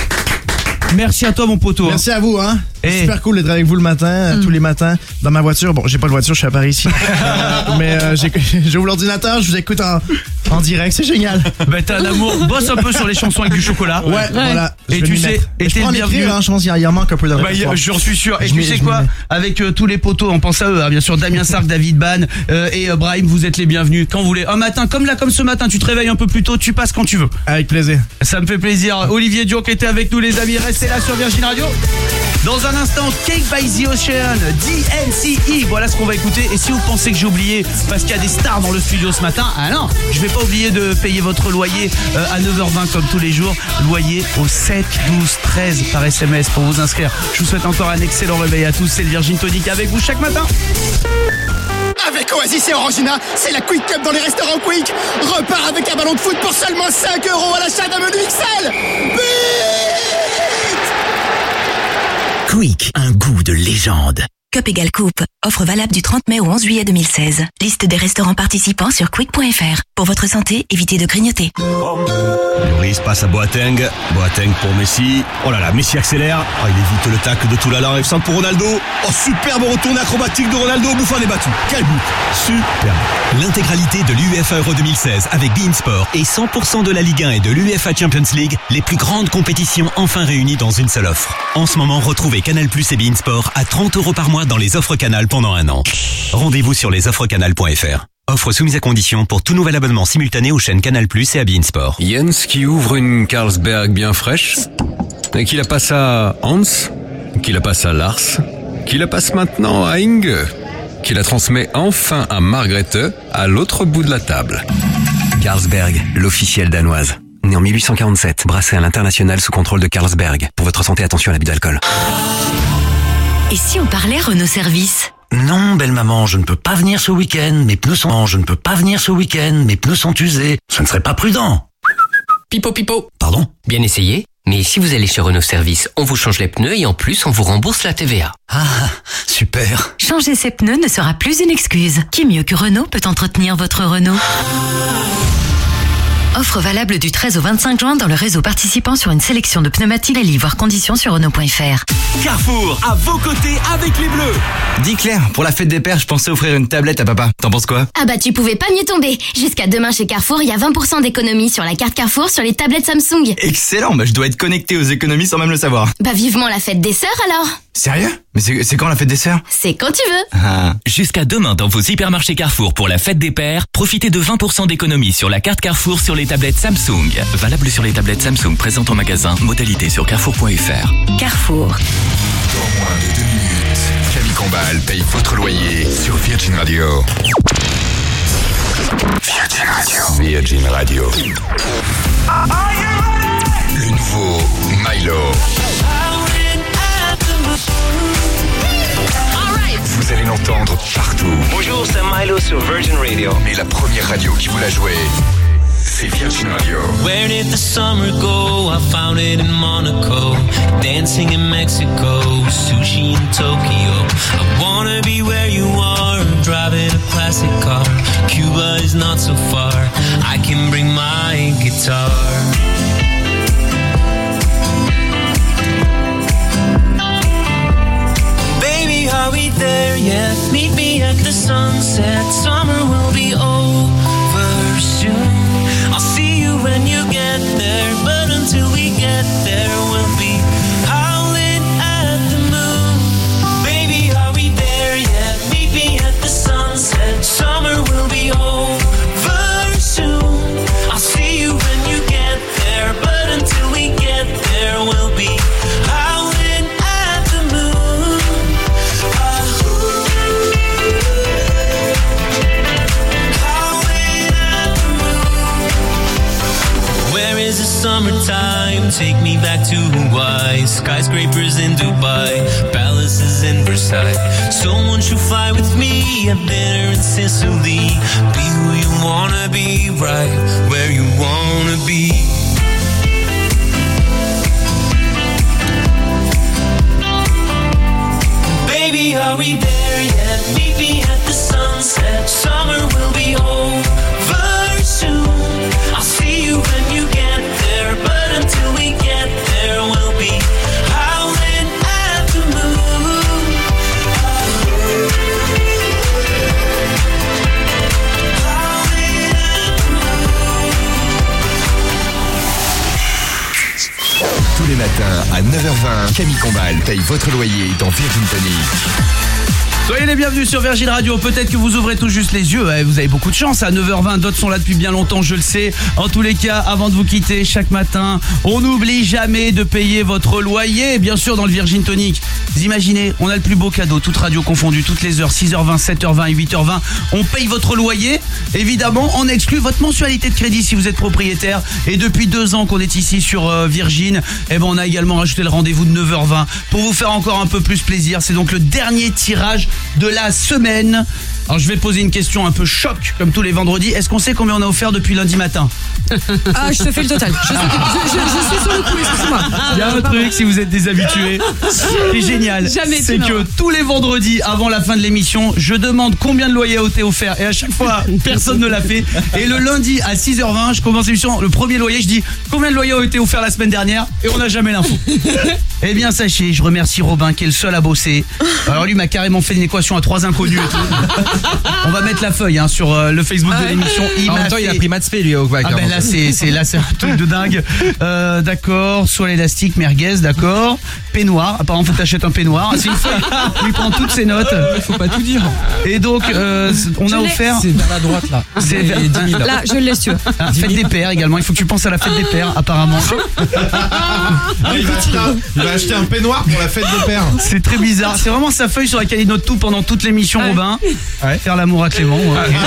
[SPEAKER 6] Merci à toi mon poteau.
[SPEAKER 8] Merci à vous super cool d'être avec vous le matin, tous les matins dans ma voiture. Bon, j'ai pas de voiture, je suis à Paris ici. Mais j'ouvre l'ordinateur, je vous écoute en direct, c'est génial.
[SPEAKER 6] Bah t'as l'amour, bosse un peu sur les chansons avec du chocolat.
[SPEAKER 8] Ouais. Voilà.
[SPEAKER 6] Et tu sais, et t'es le bienvenu.
[SPEAKER 8] Je pense qu'il y en manque un peu de répertoire.
[SPEAKER 6] J'en suis sûr. Et tu sais quoi, avec tous les poteaux, on pense à eux, bien sûr, Damien Sark, David Ban et Brahim, vous êtes les bienvenus quand vous voulez. Un matin comme ce matin, tu te réveilles un peu plus tôt, tu passes quand tu veux.
[SPEAKER 8] Avec plaisir.
[SPEAKER 6] Ça me fait plaisir. Olivier Dion qui était avec nous les amis, restez là sur Virgin Radio. Dans un instant, Cake by the Ocean, DNCE, voilà ce qu'on va écouter. Et si vous pensez que j'ai oublié parce qu'il y a des stars dans le studio ce matin, ah non, je vais pas oublier de payer votre loyer à 9h20 comme tous les jours. Loyer au 7 12 13 par SMS pour vous inscrire. Je vous souhaite encore un excellent réveil à tous. C'est le Virgin Tonic avec vous chaque matin.
[SPEAKER 26] Avec Oasis et Orangina, c'est la Quick Cup dans les restaurants Quick. Repars avec un ballon de foot pour seulement 5 € à l'achat d'un menu XL.
[SPEAKER 10] Quick, un goût de légende.
[SPEAKER 12] Cup égale coupe. Offre valable du 30 mai au 11 juillet 2016. Liste des restaurants participants sur quick.fr. Pour votre santé, évitez de grignoter.
[SPEAKER 10] Lloris passe à Boateng. Boateng pour Messi. Oh là là, Messi accélère. Oh, il évite le tacle de Toulala. Et centre pour Ronaldo. Oh, superbe retourné acrobatique de Ronaldo. Buffon est battu. Quel but. Superbe.
[SPEAKER 14] L'intégralité de l'UEFA Euro 2016 avec beIN Sport et 100% de la Ligue 1 et de l'UEFA Champions League, les plus grandes compétitions enfin réunies dans une seule offre. En ce moment, retrouvez Canal+ et beIN Sport à 30 € par mois dans les offres Canal pendant un an. Rendez-vous sur lesoffrescanal.fr. Offre soumise à condition pour tout nouvel abonnement simultané aux chaînes Canal+ et à beIN Sport.
[SPEAKER 16] Jens qui ouvre une Carlsberg bien fraîche et qui la passe à Hans, qui la passe à Lars, qui la passe maintenant à Inge, qui la transmet enfin à Margrethe à l'autre bout de la table.
[SPEAKER 17] Carlsberg, l'officielle danoise. Né en 1847, brassé à l'international sous contrôle de Carlsberg. Pour votre santé, attention à l'abus d'alcool.
[SPEAKER 12] Et si on parlait Renault Service ?
[SPEAKER 25] Non, belle maman, je ne peux pas venir ce week-end. Mes pneus sont... Je ne peux pas venir ce week-end. Mes pneus sont usés. Ce ne serait pas prudent.
[SPEAKER 19] Pipo pipo.
[SPEAKER 25] Pardon ?
[SPEAKER 19] Bien essayé. Mais si vous allez chez Renault Service, on vous change les pneus et en plus on vous rembourse la TVA.
[SPEAKER 25] Ah, super.
[SPEAKER 12] Changer ses pneus ne sera plus une excuse. Qui mieux que Renault peut entretenir votre Renault ? Offre valable du 13 au 25 juin dans le réseau participant sur une sélection de pneumatiques et voir conditions sur Renault.fr.
[SPEAKER 20] Carrefour, à vos côtés avec les Bleus.
[SPEAKER 21] Dis Claire, pour la fête des pères, je pensais offrir une tablette à papa. T'en penses quoi ?
[SPEAKER 22] Ah bah tu pouvais pas mieux tomber. Jusqu'à demain chez Carrefour, il y a 20% d'économie sur la carte Carrefour sur les tablettes Samsung.
[SPEAKER 21] Excellent, bah je dois être connecté aux économies sans même le savoir.
[SPEAKER 22] Bah vivement la fête des sœurs alors.
[SPEAKER 21] Sérieux ? Mais c'est quand la fête des sœurs ?
[SPEAKER 22] C'est quand tu veux.
[SPEAKER 21] Ah.
[SPEAKER 28] Jusqu'à demain dans vos hypermarchés Carrefour pour la fête des pères, profitez de 20% d'économie sur la carte Carrefour sur les tablettes Samsung. Valable sur les tablettes Samsung présentes en magasin. Modalité sur carrefour.fr.
[SPEAKER 12] Carrefour.
[SPEAKER 9] Dans moins de 2 minutes, Camille Combal paye votre loyer sur Virgin Radio. Virgin Radio. Le nouveau Milo. Vous allez l'entendre partout.
[SPEAKER 23] Bonjour, c'est Milo sur Virgin Radio.
[SPEAKER 9] Mais la première radio qui vous l'a joué, c'est Virgin Radio.
[SPEAKER 2] Where did the summer go? I found it in Monaco. Dancing in Mexico. Sushi in Tokyo. I wanna be where you are. Driving a classic car. Cuba is not so far. I can bring my guitar. Are we there yet? Meet me at the sunset. Summer will be over soon. I'll see you when you get there. But until we get there, we'll be howling at the moon. Baby, are we there yet? Meet me at the sunset. Summer will be over soon. I'll see you when you get there. But until we get there, we'll be howling at the moon. Is the summertime, take me back to Hawaii. Skyscrapers in Dubai, palaces in Versailles. Someone should fly with me, a dinner in Sicily. Be who you wanna be, right where you wanna be. Baby, are we there yet? Meet me at the sunset. Summer will be over soon. I'll see you when you get there, but until we get there, we'll be howling at the moon. Howling at the
[SPEAKER 9] moon. Tous les matins à 9h20, Camille Combal paye votre loyer dans Virgin Tony.
[SPEAKER 6] Soyez les bienvenus sur Virgin Radio. Peut-être que vous ouvrez tout juste les yeux. Vous avez beaucoup de chance. À 9h20, d'autres sont là depuis bien longtemps, je le sais. En tous les cas, avant de vous quitter, chaque matin, on n'oublie jamais de payer votre loyer. Bien sûr, dans le Virgin Tonic. Vous imaginez, on a le plus beau cadeau, toutes radios confondues, toutes les heures, 6h20, 7h20 et 8h20. On paye votre loyer. Évidemment, on exclut votre mensualité de crédit si vous êtes propriétaire. Et depuis 2 ans qu'on est ici sur Virgin, on a également rajouté le rendez-vous de 9h20 pour vous faire encore un peu plus plaisir. C'est donc le dernier tirage de la semaine. Alors je vais poser une question un peu choc, comme tous les vendredis. Est-ce qu'on sait combien on a offert depuis lundi matin?
[SPEAKER 15] Ah, je te fais le total. Je suis sur le coup, excuse-moi.
[SPEAKER 6] Il y a un truc, si vous êtes des habitués, c'est génial. C'est que tous les vendredis, avant la fin de l'émission, je demande combien de loyers a été offert. Et à chaque fois, personne ne l'a fait. Et le lundi à 6h20, je commence l'émission, le premier loyer, je dis combien de loyers ont été offerts la semaine dernière? Et on n'a jamais l'info. Eh bien, sachez, je remercie Robin qui est le seul à bosser. Alors lui m'a carrément fait une équation à 3 inconnus et tout. On va mettre la feuille sur le Facebook de l'émission.
[SPEAKER 3] En même temps, il a pris maths spé lui au bac.
[SPEAKER 6] Ah ben là c'est un truc de dingue. D'accord, soit l'élastique merguez, d'accord. Peignoir, apparemment faut t'achètes un peignoir. C'est une feuille. Il prend toutes ses notes.
[SPEAKER 3] Faut pas tout dire.
[SPEAKER 6] Et donc on a offert.
[SPEAKER 3] C'est vers la droite là.
[SPEAKER 6] C'est vers
[SPEAKER 3] 10 000.
[SPEAKER 15] Là, je le laisse tu veux.
[SPEAKER 6] Fête des pères également. Il faut que tu penses à la fête des pères apparemment.
[SPEAKER 8] Il va acheter un peignoir pour la fête des pères.
[SPEAKER 6] C'est très bizarre. C'est vraiment sa feuille sur laquelle il note tout pendant toute l'émission, Robin. Faire l'amour à Clément.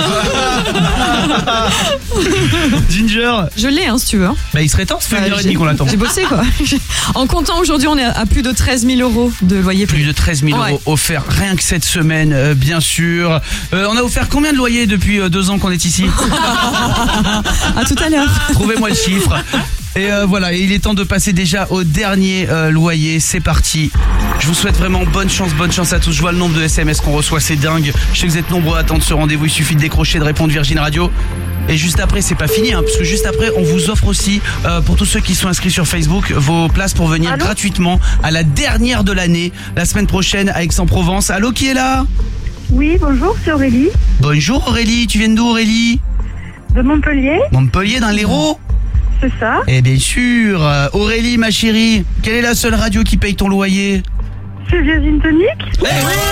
[SPEAKER 6] Ginger.
[SPEAKER 15] Je l'ai, si tu veux.
[SPEAKER 6] Bah, il serait temps, ça fait 1h30 qu'on l'attend.
[SPEAKER 15] J'ai bossé, quoi. En comptant, aujourd'hui, on est à plus de 13 000 euros de loyer.
[SPEAKER 6] Plus de 13 000 euros offerts rien que cette semaine, bien sûr. On a offert combien de loyers depuis 2 ans qu'on est ici?
[SPEAKER 15] À tout à l'heure.
[SPEAKER 6] Trouvez-moi le chiffre. Et voilà, et il est temps de passer déjà au dernier loyer. C'est parti. Je vous souhaite vraiment bonne chance à tous. Je vois le nombre de SMS qu'on reçoit, c'est dingue. Je sais que vous êtes nombreux à attendre ce rendez-vous. Il suffit de décrocher, de répondre Virgin Radio. Et juste après, c'est pas fini, parce que juste après, on vous offre aussi, pour tous ceux qui sont inscrits sur Facebook, vos places pour venir gratuitement à la dernière de l'année, la semaine prochaine à Aix-en-Provence. Allô, qui est là?
[SPEAKER 1] Oui, bonjour, c'est Aurélie.
[SPEAKER 6] Bonjour Aurélie, tu viens d'où Aurélie?
[SPEAKER 1] De Montpellier.
[SPEAKER 6] Montpellier, dans l'Hérault?
[SPEAKER 1] C'est ça.
[SPEAKER 6] Eh bien sûr. Aurélie, ma chérie, quelle est la seule radio qui paye ton loyer?
[SPEAKER 1] C'est Virgin Tonic.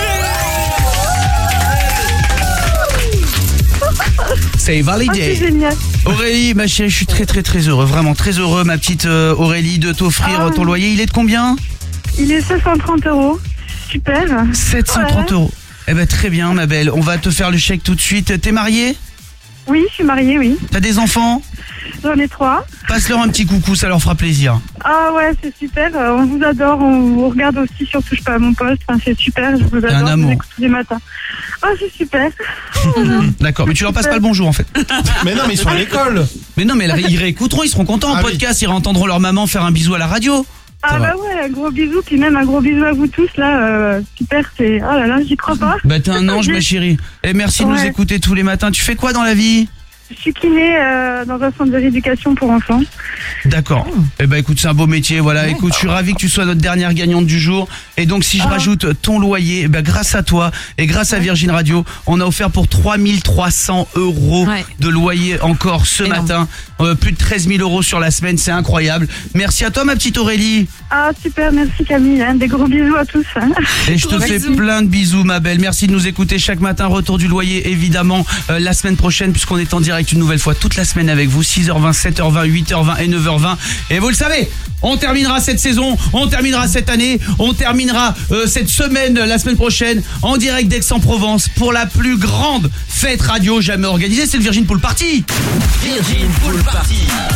[SPEAKER 6] C'est validé.
[SPEAKER 1] C'est génial.
[SPEAKER 6] Aurélie, ma chérie, je suis très très très heureux, vraiment très heureux, ma petite Aurélie, de t'offrir ton loyer. Il est de combien?
[SPEAKER 1] Il est 730 €. Super.
[SPEAKER 6] 730 €. Eh ben très bien, ma belle. On va te faire le chèque tout de suite. T'es mariée?
[SPEAKER 1] Oui, je suis mariée, oui.
[SPEAKER 6] T'as des enfants?
[SPEAKER 1] J'en ai 3.
[SPEAKER 6] Passe-leur un petit coucou, ça leur fera plaisir.
[SPEAKER 1] Ah ouais, c'est super. On vous adore. On vous regarde aussi sur Touche pas à mon poste. Enfin, c'est super. Je vous adore.
[SPEAKER 6] Un amour.
[SPEAKER 1] Je vous écoute tous les matins. Ah, c'est super.
[SPEAKER 6] D'accord, mais tu leur passes pas le bonjour en fait.
[SPEAKER 8] Mais non, mais ils sont à l'école.
[SPEAKER 6] Mais non, mais ils réécouteront, ils seront contents en podcast, ils réentendront leur maman faire un bisou à la radio.
[SPEAKER 1] Ah bah ouais, un gros bisou, puis même un gros bisou à vous tous là, super, c'est... Oh là là, j'y crois pas.
[SPEAKER 6] Bah t'es un ange ma chérie. Et merci de nous écouter tous les matins. Tu fais quoi dans la vie?
[SPEAKER 1] Je suis kiné dans un centre de rééducation pour enfants.
[SPEAKER 6] D'accord. Eh ben écoute, c'est un beau métier, voilà. Écoute, je suis ravi que tu sois notre dernière gagnante du jour. Et donc si je rajoute ton loyer, grâce à toi et grâce à Virgin Radio, on a offert pour 3 300 € de loyer encore ce matin. Plus de 13 000 € sur la semaine, c'est incroyable. Merci à toi ma petite Aurélie.
[SPEAKER 1] Ah super, merci Camille, des gros bisous à tous.
[SPEAKER 6] Et je te fais plein de bisous ma belle. Merci de nous écouter chaque matin. Retour du loyer évidemment la semaine prochaine puisqu'on est en direct une nouvelle fois toute la semaine avec vous. 6h20, 7h20, 8h20 et 9h20. Et vous le savez, on terminera cette saison, on terminera cette année, on terminera cette semaine, la semaine prochaine, en direct d'Aix-en-Provence pour la plus grande fête radio jamais organisée. C'est le Virgin Pool Party. Virgin Pool Party.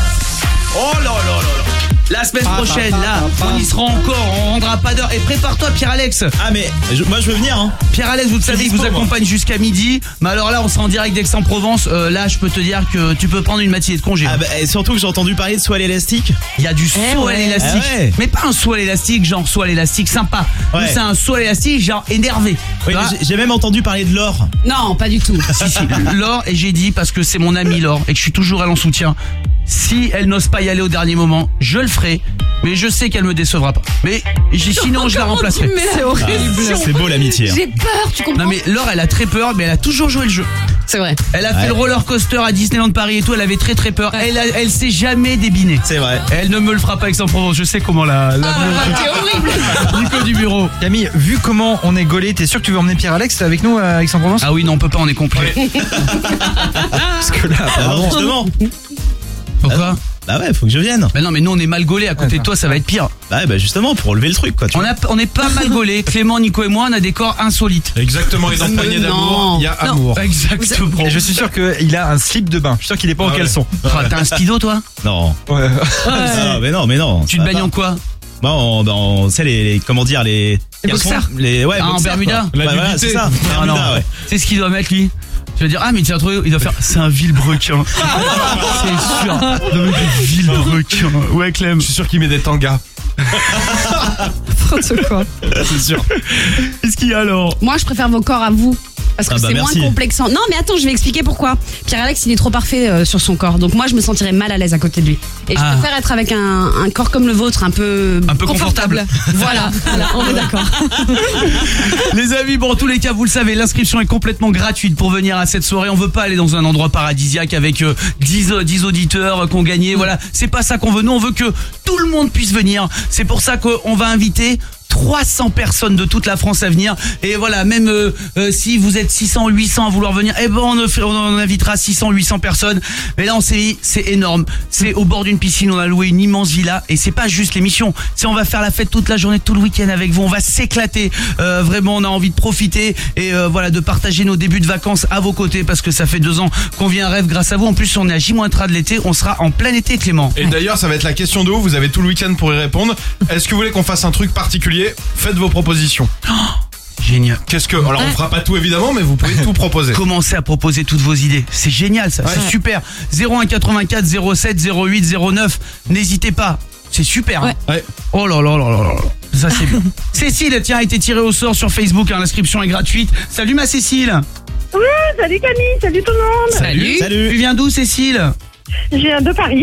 [SPEAKER 6] Oh là là là là. La semaine prochaine, là, on y sera encore, on rendra pas d'heure. Et prépare-toi, Pierre-Alex.
[SPEAKER 3] Ah, mais moi je veux venir, hein.
[SPEAKER 6] Pierre-Alex, vous le savez, il vous accompagne jusqu'à midi. Mais alors là, on sera en direct d'Aix-en-Provence. Là, je peux te dire que tu peux prendre une matinée de congé.
[SPEAKER 3] Ah, bah, et surtout que j'ai entendu parler de saut à l'élastique.
[SPEAKER 6] Il y a du saut à l'élastique. Mais pas un saut à l'élastique, genre saut à l'élastique sympa. Nous, c'est un saut à l'élastique, genre énervé.
[SPEAKER 3] Oui, j'ai même entendu parler de Laure.
[SPEAKER 7] Non, pas du tout.
[SPEAKER 6] Si, Laure, et j'ai dit, parce que c'est mon amie Laure, et que je suis toujours elle en soutien. Si elle n'ose pas y aller au dernier moment, je le ferai. Mais je sais qu'elle me décevra pas. Mais sinon, je la remplacerai.
[SPEAKER 7] C'est horrible.
[SPEAKER 3] C'est beau l'amitié.
[SPEAKER 7] J'ai peur, tu comprends?
[SPEAKER 6] Non mais Laure, elle a très peur, mais elle a toujours joué le jeu.
[SPEAKER 7] C'est vrai.
[SPEAKER 6] Elle a fait le roller coaster à Disneyland Paris et tout. Elle avait très très peur. Elle s'est jamais débinée.
[SPEAKER 3] C'est vrai.
[SPEAKER 6] Elle ne me le fera pas avec Aix-en-Provence. Je sais comment
[SPEAKER 7] c'est horrible.
[SPEAKER 6] Nico du bureau.
[SPEAKER 3] Camille, vu comment on est gaulé, t'es sûr que tu veux emmener Pierre-Alex avec nous à Aix-en-Provence?
[SPEAKER 6] Ah oui, non, on peut pas, on est complet.
[SPEAKER 3] Parce que là, justement.
[SPEAKER 6] Pourquoi?
[SPEAKER 3] Bah ouais, faut que je vienne.
[SPEAKER 6] Mais non, mais nous on est mal gaulés. À côté de toi, ça va être pire.
[SPEAKER 3] Bah justement, pour relever le truc, quoi.
[SPEAKER 6] On est pas mal gaulés. Clément, Nico et moi, on a des corps insolites.
[SPEAKER 8] Exactement, et dans le panier d'amour, il y a amour.
[SPEAKER 6] Exactement.
[SPEAKER 3] Et je suis sûr qu'il a un slip de bain. Je suis sûr qu'il est pas en caleçon.
[SPEAKER 6] T'as un speedo, toi?
[SPEAKER 3] Non. Ouais. Ah, mais non.
[SPEAKER 6] Tu te baignes en quoi?
[SPEAKER 4] tu sais, comment dire, les garçons,
[SPEAKER 6] boxeurs.
[SPEAKER 4] les
[SPEAKER 6] en
[SPEAKER 4] boxeurs,
[SPEAKER 6] Bermuda.
[SPEAKER 4] quoi. Ouais, voilà, c'est ça.
[SPEAKER 6] Ah, non.
[SPEAKER 4] Bermuda, ouais.
[SPEAKER 6] C'est ce qu'il doit mettre lui. Tu vas dire, ah mais tu as trouvé, il doit faire, c'est un vilebrequin. C'est sûr. Non, mais vilebrequin. Ouais, Clem.
[SPEAKER 5] Je suis sûr qu'il met des tangas.
[SPEAKER 15] N'importe quoi.
[SPEAKER 4] C'est sûr.
[SPEAKER 6] Qu'est-ce qu'il y a alors?
[SPEAKER 7] Moi, je préfère vos corps à vous. Parce que c'est
[SPEAKER 4] merci.
[SPEAKER 7] moins complexant. Non, mais attends, je vais expliquer pourquoi. Pierre-Alex, il est trop parfait sur son corps. Donc moi, je me sentirais mal à l'aise à côté de lui. Et je préfère être avec un corps comme le vôtre, un peu
[SPEAKER 6] confortable.
[SPEAKER 7] Voilà, on est d'accord.
[SPEAKER 6] Les amis, bon, en tous les cas, vous le savez, l'inscription est complètement gratuite pour venir à cette soirée. On veut pas aller dans un endroit paradisiaque avec 10 auditeurs qu'on gagnait. Voilà, c'est pas ça qu'on veut. Nous, on veut que tout le monde puisse venir. C'est pour ça qu'on va inviter 300 personnes de toute la France à venir. Et voilà, même si vous êtes 600, 800 à vouloir venir, eh ben on invitera 600, 800 personnes. Mais là, on s'est dit, c'est énorme. C'est au bord d'une piscine, on a loué une immense villa. Et c'est pas juste l'émission. C'est on va faire la fête toute la journée, tout le week-end avec vous. On va s'éclater. Vraiment, on a envie de profiter et voilà, de partager nos débuts de vacances à vos côtés parce que ça fait 2 ans qu'on vit un rêve grâce à vous. En plus, on est à J-3 de l'été. On sera en plein été, Clément.
[SPEAKER 5] Et d'ailleurs, ça va être la question de haut. Vous avez tout le week-end pour y répondre. Est-ce que vous voulez qu'on fasse un truc particulier? Faites vos propositions.
[SPEAKER 6] Génial.
[SPEAKER 5] Alors on fera pas tout évidemment, mais vous pouvez tout proposer.
[SPEAKER 6] Commencez à proposer toutes vos idées. C'est génial ça, c'est super. 01 84 07 08 09. N'hésitez pas. C'est super.
[SPEAKER 5] Ouais.
[SPEAKER 6] Oh là là là là là. Ça c'est bien. Cécile, tiens, a été tirée au sort sur Facebook, l'inscription est gratuite. Salut ma Cécile.
[SPEAKER 1] Ouais, salut Camille, salut tout le monde.
[SPEAKER 6] Salut. Tu viens d'où Cécile?
[SPEAKER 1] Je viens de Paris.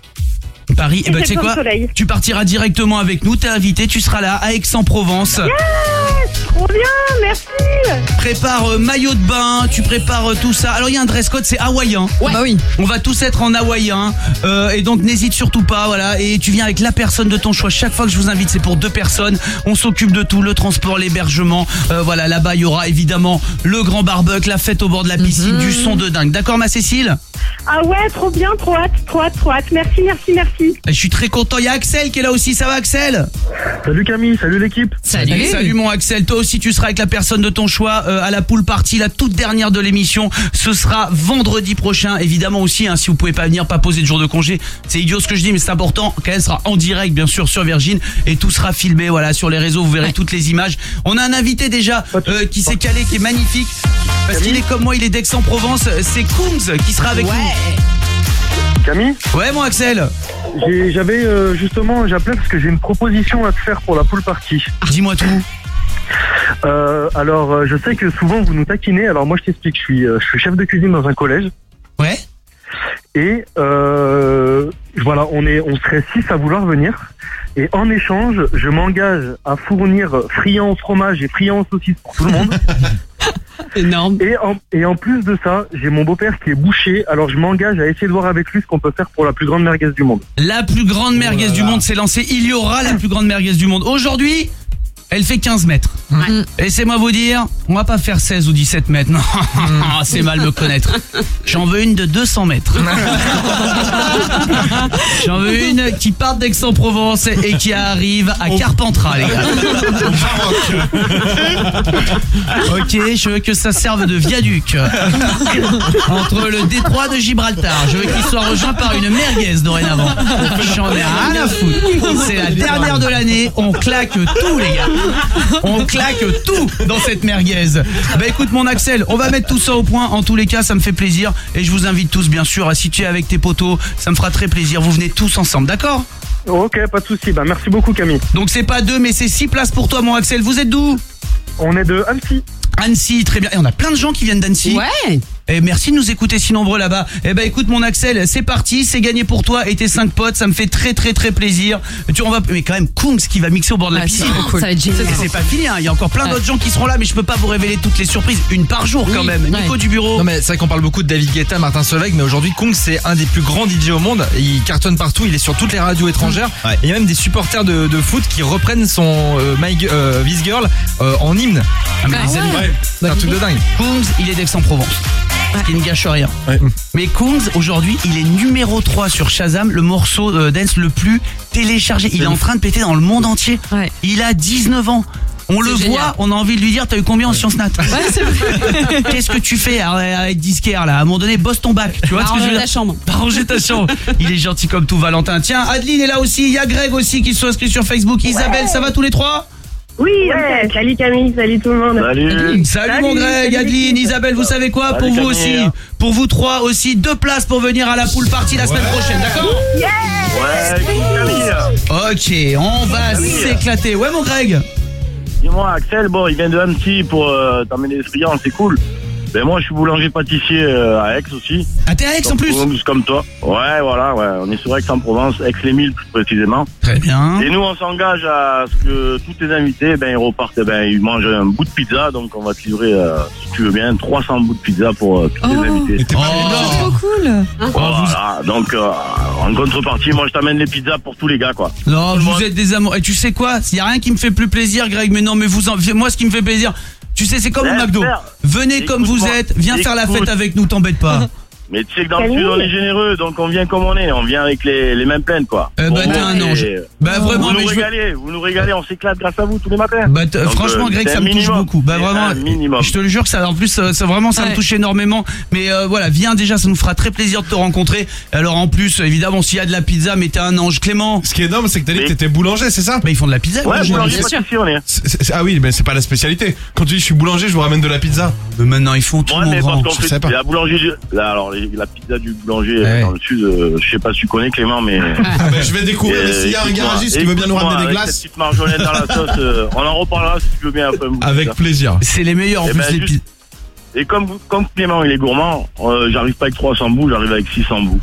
[SPEAKER 6] Paris, et bah tu sais quoi, tu partiras directement avec nous, t'es invité, tu seras là à Aix-en-Provence.
[SPEAKER 1] Yes, trop bien, merci.
[SPEAKER 6] Prépare maillot de bain, tu prépares tout ça. Alors il y a un dress code, c'est hawaïen.
[SPEAKER 15] Ouais. Bah oui.
[SPEAKER 6] On va tous être en hawaïen et donc n'hésite surtout pas, voilà. Et tu viens avec la personne de ton choix. Chaque fois que je vous invite, c'est pour 2 personnes. On s'occupe de tout, le transport, l'hébergement. Voilà, là-bas il y aura évidemment le grand barbecue, la fête au bord de la piscine, du son de dingue. D'accord ma Cécile?
[SPEAKER 1] Ah ouais, trop bien, trop hâte. Merci.
[SPEAKER 6] Je suis très content. Il y a Axel qui est là aussi. Ça va Axel?
[SPEAKER 11] Salut Camille, salut l'équipe.
[SPEAKER 6] Salut mon Axel. Toi aussi tu seras avec la personne de ton choix à la pool party, la toute dernière de l'émission. Ce sera vendredi prochain. Évidemment aussi, si vous pouvez pas venir, pas poser de jour de congé. C'est idiot ce que je dis, mais c'est important. Quand elle sera en direct bien sûr sur Virgin et tout sera filmé. Voilà, sur les réseaux vous verrez toutes les images. On a un invité déjà qui s'est calé, qui est magnifique. Parce qu'il est comme moi, il est d'Aix-en-Provence. C'est Kungs qui sera avec nous.
[SPEAKER 11] Camille?
[SPEAKER 6] Ouais mon Axel.
[SPEAKER 11] J'avais j'appelais parce que j'ai une proposition à te faire pour la pool party.
[SPEAKER 6] Dis-moi tout.
[SPEAKER 11] Alors je sais que souvent vous nous taquinez, alors moi je t'explique, je suis chef de cuisine dans un collège.
[SPEAKER 6] Ouais.
[SPEAKER 11] Et voilà, on serait 6 à vouloir venir. Et en échange, je m'engage à fournir friand au fromage et friand aux saucisses pour tout le monde.
[SPEAKER 7] Énorme.
[SPEAKER 11] Et en plus de ça, j'ai mon beau-père qui est boucher, alors je m'engage à essayer de voir avec lui ce qu'on peut faire pour la plus grande merguez du monde.
[SPEAKER 6] La plus grande merguez du monde s'est lancée. Il y aura la plus grande merguez du monde. Aujourd'hui, elle fait 15 mètres. Ouais. Laissez-moi vous dire, on va pas faire 16 ou 17 mètres. Non, c'est mal me connaître. J'en veux une de 200 mètres. J'en veux une qui part d'Aix-en-Provence et qui arrive à Carpentras, les gars. Ok, je veux que ça serve de viaduc entre le détroit de Gibraltar. Je veux qu'il soit rejoint par une merguez dorénavant. J'en ai rien à foutre. C'est la dernière de l'année. On claque tout, les gars. On claque tout dans cette merguez. Bah écoute mon Axel, on va mettre tout ça au point. En tous les cas, ça me fait plaisir. Et je vous invite tous, bien sûr, à situer avec tes potos. Ça me fera très plaisir. Vous venez tous ensemble, d'accord?
[SPEAKER 11] Ok, pas de souci. Bah merci beaucoup Camille.
[SPEAKER 6] Donc c'est pas 2, mais c'est 6 places pour toi mon Axel. Vous êtes d'où?
[SPEAKER 11] On est de Annecy.
[SPEAKER 6] Annecy, très bien. Et on a plein de gens qui viennent d'Annecy.
[SPEAKER 7] Ouais.
[SPEAKER 6] Et merci de nous écouter si nombreux là-bas. Eh ben écoute mon Axel, c'est parti, c'est gagné pour toi et tes 5 potes, ça me fait très très très plaisir. Mais quand même Kungs qui va mixer au bord de la piscine.
[SPEAKER 7] Cool. Ça va être génial.
[SPEAKER 6] Et c'est pas fini, hein. Il y a encore plein d'autres gens qui seront là, mais je peux pas vous révéler toutes les surprises. Une par jour quand même. Nico du bureau.
[SPEAKER 3] Non mais c'est vrai qu'on parle beaucoup de David Guetta, Martin Solveig, mais aujourd'hui Kungs c'est un des plus grands DJ au monde. Il cartonne partout, il est sur toutes les radios étrangères. Et il y a même des supporters de foot qui reprennent son This Girl en hymne.
[SPEAKER 6] Ah mais les amis,
[SPEAKER 3] c'est un truc de dingue.
[SPEAKER 6] Kungs, il est d'Aix-en-Provence. Ce qui ne gâche rien. Ouais. Mais Kungs, aujourd'hui, il est numéro 3 sur Shazam, le morceau dance le plus téléchargé. Il est en train de péter dans le monde entier. Ouais. Il a 19 ans. On le voit, on a envie de lui dire, t'as eu combien en sciences nat? Qu'est-ce que tu fais à être disquaire là? À un moment donné, bosse ton bac. Tu vois ce que je veux dire? Ranger ta chambre. Il est gentil comme tout, Valentin. Tiens, Adeline est là aussi. Il y a Greg aussi qui sont inscrits sur Facebook. Isabelle, ça va tous les trois?
[SPEAKER 10] Oui, ouais. Salut Camille, salut tout le monde.
[SPEAKER 6] Salut mon Greg, Adeline, Isabelle, vous savez quoi? Pour vous
[SPEAKER 10] Camille.
[SPEAKER 6] aussi, pour vous trois aussi, 2 places pour venir à la pool party la semaine prochaine, d'accord? Ok, on va s'éclater. Ouais mon Greg.
[SPEAKER 13] Dis-moi Axel, bon il vient de Annecy pour t'emmener des friands, c'est cool. Ben moi je suis boulanger pâtissier à Aix aussi.
[SPEAKER 6] Ah t'es à Aix en plus?
[SPEAKER 13] Comme toi. Ouais voilà, ouais. On est sur Aix-en-Provence, Aix-les-Milles plus précisément.
[SPEAKER 6] Très bien.
[SPEAKER 13] Et nous on s'engage à ce que tous tes invités, ben ils repartent, ben ils mangent un bout de pizza, donc on va te livrer, si tu veux bien, 300 bouts de pizza pour tous tes invités.
[SPEAKER 15] C'est trop cool.
[SPEAKER 13] Voilà, donc en contrepartie, moi je t'amène les pizzas pour tous les gars quoi.
[SPEAKER 6] Non, vous êtes des amours. Et tu sais quoi? Il y a rien qui me fait plus plaisir, Greg, mais non, mais moi ce qui me fait plaisir, tu sais, c'est comme au McDo. Venez comme vous êtes, viens faire la fête avec nous, t'embête pas.
[SPEAKER 13] Mais tu sais que dans le sud on est généreux, donc on vient comme on vient avec les mêmes pleines quoi.
[SPEAKER 6] Bah t'es un ange. Bah vraiment,
[SPEAKER 13] vous nous régalez, on s'éclate grâce à vous tous les matins.
[SPEAKER 6] Bah franchement Greg, ça me touche beaucoup. Bah vraiment, je te le jure que ça en plus ça me touche énormément. Mais voilà, viens déjà, ça nous fera très plaisir de te rencontrer. Alors en plus, évidemment, s'il y a de la pizza, mais t'es un ange. Clément.
[SPEAKER 5] Ce qui est énorme, c'est que t'as dit que t'étais boulanger, c'est ça?
[SPEAKER 6] Bah ils font de la pizza.
[SPEAKER 13] Ouais, boulanger pâtissier on est.
[SPEAKER 5] Ah oui, mais c'est pas la spécialité. Quand tu dis je suis boulanger, je vous ramène de la pizza.
[SPEAKER 6] Mais maintenant ils font tout mon grand.
[SPEAKER 5] Je sais pas.
[SPEAKER 13] La boulangerie, alors la pizza du boulanger dans le sud, je sais pas si tu connais Clément, mais
[SPEAKER 5] je vais découvrir s'il y a un garagiste qui veut bien nous ramener des glaces.
[SPEAKER 13] Cette petite marjolaine dans la sauce, on en reparlera si tu veux bien après.
[SPEAKER 5] Avec plaisir.
[SPEAKER 6] C'est les meilleurs en plus les pizzas.
[SPEAKER 13] Et comme Clément il est gourmand, j'arrive pas avec 300 bouts, j'arrive avec 600 bouts.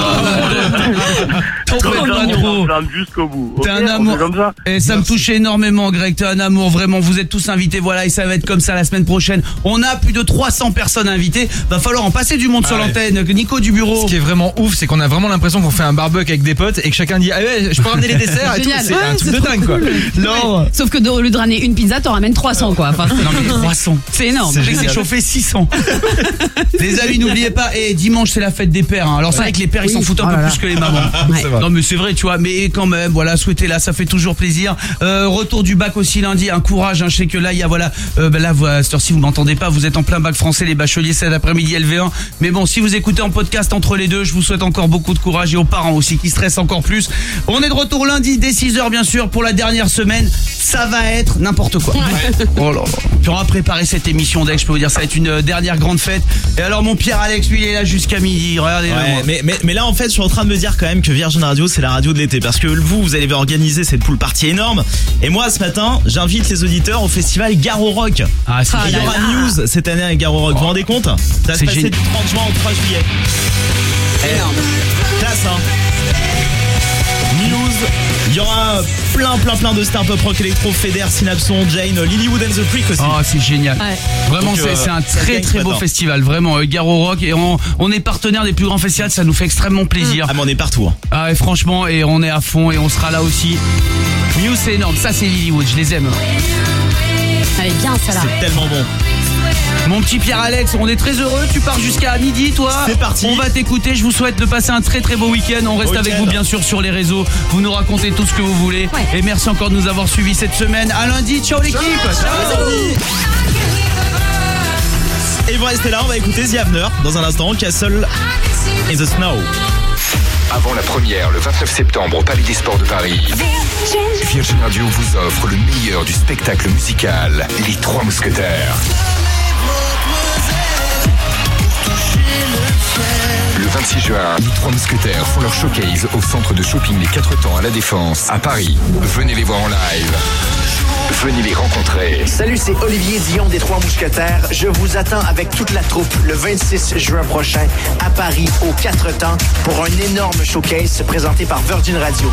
[SPEAKER 13] Jusqu'au bout.
[SPEAKER 6] T'es un amour. Comme ça. Et ça me touche énormément, Greg. T'es un amour, vraiment. Vous êtes tous invités, voilà, et ça va être comme ça la semaine prochaine. On a plus de 300 personnes invitées. Va falloir en passer du monde sur l'antenne. Nico du bureau.
[SPEAKER 3] Ce qui est vraiment ouf, c'est qu'on a vraiment l'impression qu'on fait un barbecue avec des potes et que chacun dit ah ouais, je peux ramener les desserts et tout. C'est un truc de dingue quoi.
[SPEAKER 6] Non.
[SPEAKER 7] Sauf que au lieu de ramener une pizza, t'en ramènes 300 quoi. Enfin,
[SPEAKER 6] non mais 300.
[SPEAKER 7] C'est énorme.
[SPEAKER 6] C'est chauffé 600. Les amis, n'oubliez pas, et dimanche c'est la fête des pères. Alors c'est vrai que les pères ils s'en foutent un peu plus que les mamans. Non mais c'est vrai, tu vois. Mais quand même, voilà, souhaitez-la, ça fait toujours plaisir. Retour du bac aussi lundi, un courage. Je sais que là il y a voilà, là à cette heure-ci vous m'entendez pas, vous êtes en plein bac français, les bacheliers cet après-midi LV1. Mais bon, si vous écoutez en podcast entre les deux, je vous souhaite encore beaucoup de courage et aux parents aussi qui stressent encore plus. On est de retour lundi dès 6h bien sûr pour la dernière semaine. Ça va être n'importe quoi. Oh là là. Puis on va préparer cette émission dès que je peux vous dire, ça va être une dernière grande fête. Et alors mon Pierre-Alex, lui il est là jusqu'à midi. Regardez-le.
[SPEAKER 4] Mais là en fait je suis en train de me dire quand même que Virgin Radio c'est la radio de l'été, parce que vous allez organiser cette pool party énorme, et moi ce matin j'invite les auditeurs au festival Garo Rock. Il y aura News cette année avec Garo Rock. Vous vous rendez compte? Ça va se passer du 30 juin au 3 juillet. Énorme. Classe hein. News, il y aura plein de stars pop rock électro, Feder, Synapson, Jane, Lilywood and the Freak aussi.
[SPEAKER 6] Oh c'est génial. Vraiment donc, c'est un très beau festival, vraiment Garo Rock, et on est partenaire des plus grands festivals, ça nous fait extrêmement plaisir.
[SPEAKER 4] Ah mais on est partout hein.
[SPEAKER 6] Ah et franchement, et on est à fond et on sera là aussi. News c'est énorme, ça c'est Lilywood, je les aime.
[SPEAKER 7] Elle est bien celle-là.
[SPEAKER 4] C'est tellement bon.
[SPEAKER 6] Mon petit Pierre-Alex, on est très heureux, tu pars jusqu'à midi toi.
[SPEAKER 4] C'est parti.
[SPEAKER 6] On va t'écouter, je vous souhaite de passer un très beau week-end. On reste avec vous bien sûr sur les réseaux, vous nous racontez tout ce que vous voulez. Et merci encore de nous avoir suivis cette semaine. À lundi, ciao l'équipe.
[SPEAKER 4] Et vous restez là, on va écouter The Avener dans un instant, Castle in the Snow.
[SPEAKER 9] Avant la première, le 29 septembre au Palais des Sports de Paris, Virgin Radio vous offre le meilleur du spectacle musical, Les Trois Mousquetaires. Le 26 juin, Les Trois Mousquetaires font leur showcase au centre de shopping Les Quatre Temps à La Défense, à Paris. Venez les voir en live. Venez les rencontrer.
[SPEAKER 14] Salut, c'est Olivier Dion des Trois Mousquetaires. Je vous attends avec toute la troupe le 26 juin prochain à Paris, aux Quatre Temps, pour un énorme showcase présenté par Virgin Radio.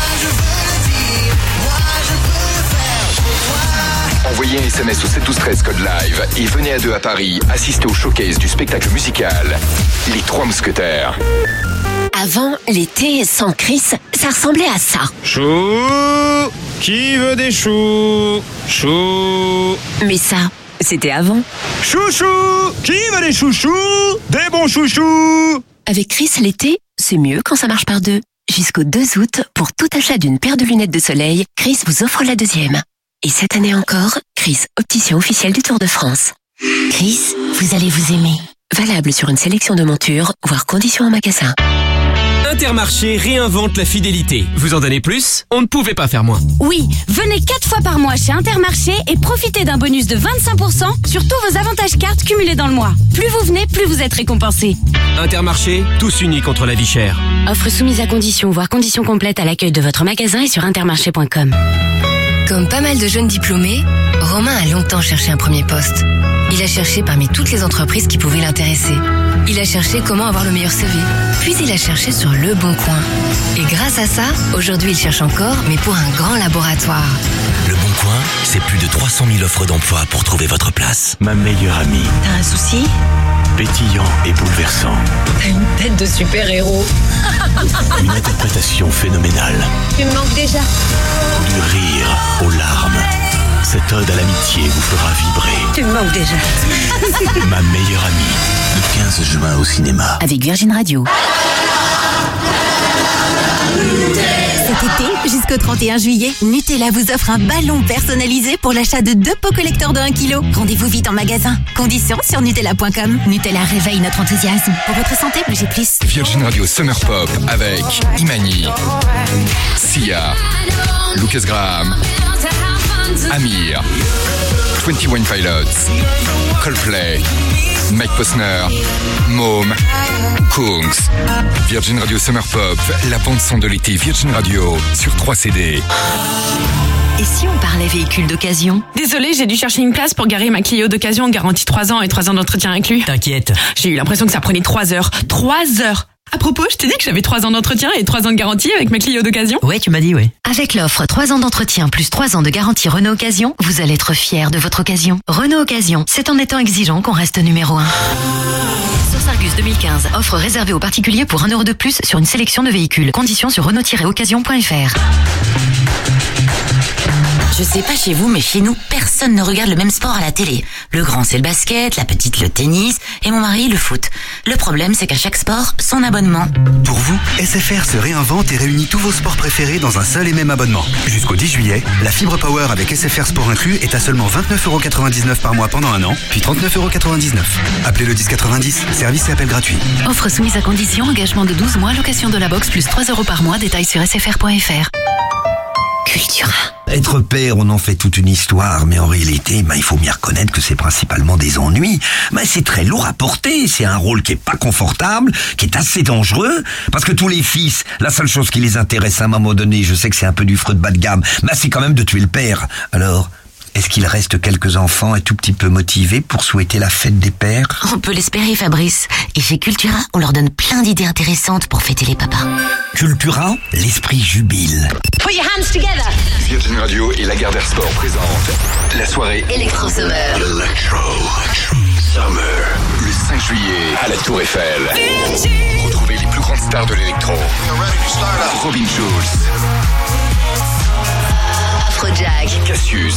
[SPEAKER 9] Envoyez un SMS au 71213 code live et venez à 2 à Paris assister au showcase du spectacle musical Les Trois Mousquetaires.
[SPEAKER 12] Avant, l'été sans Chris, ça ressemblait à ça.
[SPEAKER 16] Chou, qui veut des choux? Chou.
[SPEAKER 12] Mais ça, c'était avant.
[SPEAKER 16] Chouchou, qui veut des chouchous? Des bons chouchous.
[SPEAKER 12] Avec Chris, l'été, c'est mieux quand ça marche par deux. Jusqu'au 2 août, pour tout achat d'une paire de lunettes de soleil, Chris vous offre la deuxième.
[SPEAKER 17] Et cette année encore, Chris, opticien officiel du Tour de France. Chris, vous allez vous aimer. Valable sur une sélection de montures, voire conditions en magasin.
[SPEAKER 18] Intermarché réinvente la fidélité. Vous en donnez plus? On ne pouvait pas faire moins.
[SPEAKER 12] Oui, venez 4 fois par mois chez Intermarché et profitez d'un bonus de 25% sur tous vos avantages cartes cumulés dans le mois. Plus vous venez, plus vous êtes récompensé.
[SPEAKER 18] Intermarché, tous unis contre la vie chère.
[SPEAKER 12] Offre soumise à conditions, voire conditions complètes à l'accueil de votre magasin et sur intermarché.com.
[SPEAKER 17] Comme pas mal de jeunes diplômés, Romain a longtemps cherché un premier poste. Il a cherché parmi toutes les entreprises qui pouvaient l'intéresser. Il a cherché comment avoir le meilleur CV. Puis il a cherché sur Le Bon Coin. Et grâce à ça, aujourd'hui il cherche encore, mais pour un grand laboratoire.
[SPEAKER 19] Le Bon Coin, c'est plus de 300 000 offres d'emploi pour trouver votre place. Ma meilleure amie.
[SPEAKER 17] T'as un souci?
[SPEAKER 19] Pétillant et bouleversant.
[SPEAKER 17] T'as une tête de super-héros.
[SPEAKER 19] Une interprétation phénoménale.
[SPEAKER 17] Tu me manques déjà.
[SPEAKER 19] Du rire aux larmes. Cette ode à l'amitié vous fera vibrer.
[SPEAKER 17] Tu me manques déjà.
[SPEAKER 19] Ma meilleure amie. Le 15 juin au cinéma.
[SPEAKER 12] Avec Virgin Radio.
[SPEAKER 20] Cet été, jusqu'au 31 juillet, Nutella vous offre un ballon personnalisé pour l'achat de 2 pots collecteurs de 1 kg. Rendez-vous vite en magasin. Conditions sur Nutella.com. Nutella réveille notre enthousiasme. Pour votre santé, bougez plus.
[SPEAKER 9] Virgin Radio Summer Pop avec Imani, Sia, Lucas Graham, Amir, 21 Pilots, Coldplay, Mike Posner, Môme, Kungs. Virgin Radio Summer Pop, la bande-son de l'été Virgin Radio sur 3 CD.
[SPEAKER 20] Et si on parlait véhicule d'occasion?
[SPEAKER 24] Désolée, j'ai dû chercher une place pour garer ma Clio d'occasion, garantie 3 ans et 3 ans d'entretien inclus.
[SPEAKER 19] T'inquiète.
[SPEAKER 24] J'ai eu l'impression que ça prenait 3 heures. 3 heures! À propos, je t'ai dit que j'avais 3 ans d'entretien et 3 ans de garantie avec ma Clio d'occasion?
[SPEAKER 19] Ouais, tu m'as dit, ouais.
[SPEAKER 20] Avec l'offre 3 ans d'entretien plus 3 ans de garantie Renault Occasion, vous allez être fiers de votre occasion. Renault Occasion, c'est en étant exigeant qu'on reste numéro 1. Source Argus 2015, offre réservée aux particuliers pour 1 € de plus sur une sélection de véhicules. Conditions sur Renault-occasion.fr.
[SPEAKER 12] Je sais pas chez vous, mais chez nous, personne ne regarde le même sport à la télé. Le grand, c'est le basket, la petite, le tennis, et mon mari, le foot. Le problème, c'est qu'à chaque sport, son abonnement.
[SPEAKER 25] Pour vous, SFR se réinvente et réunit tous vos sports préférés dans un seul et même abonnement. Jusqu'au 10 juillet, la fibre Power avec SFR Sport inclus est à seulement 29,99 € par mois pendant 1 an, puis 39,99 €. Appelez le 1090, service et appel gratuit.
[SPEAKER 20] Offre soumise à condition, engagement de 12 mois, location de la box plus 3 € par mois, détails sur sfr.fr.
[SPEAKER 12] Cultura.
[SPEAKER 26] Être père, on en fait toute une histoire, mais en réalité, il faut bien reconnaître que c'est principalement des ennuis. C'est très lourd à porter, c'est un rôle qui est pas confortable, qui est assez dangereux, parce que tous les fils, la seule chose qui les intéresse à un moment donné, je sais que c'est un peu du fruit de bas de gamme, c'est quand même de tuer le père. Alors, est-ce qu'il reste quelques enfants un tout petit peu motivés pour souhaiter la fête des pères?
[SPEAKER 12] On peut l'espérer, Fabrice. Et chez Cultura, on leur donne plein d'idées intéressantes pour fêter les papas.
[SPEAKER 26] Cultura, l'esprit jubile.
[SPEAKER 12] Put your hands together.
[SPEAKER 9] Virgin Radio et Lagardère Sport présentent la soirée
[SPEAKER 12] Electro Summer.
[SPEAKER 9] Summer. Le 5 juillet à la Tour Eiffel. Retrouvez les plus grandes stars de l'électro. Robin Schulz,
[SPEAKER 12] Afrojack,
[SPEAKER 9] Cassius,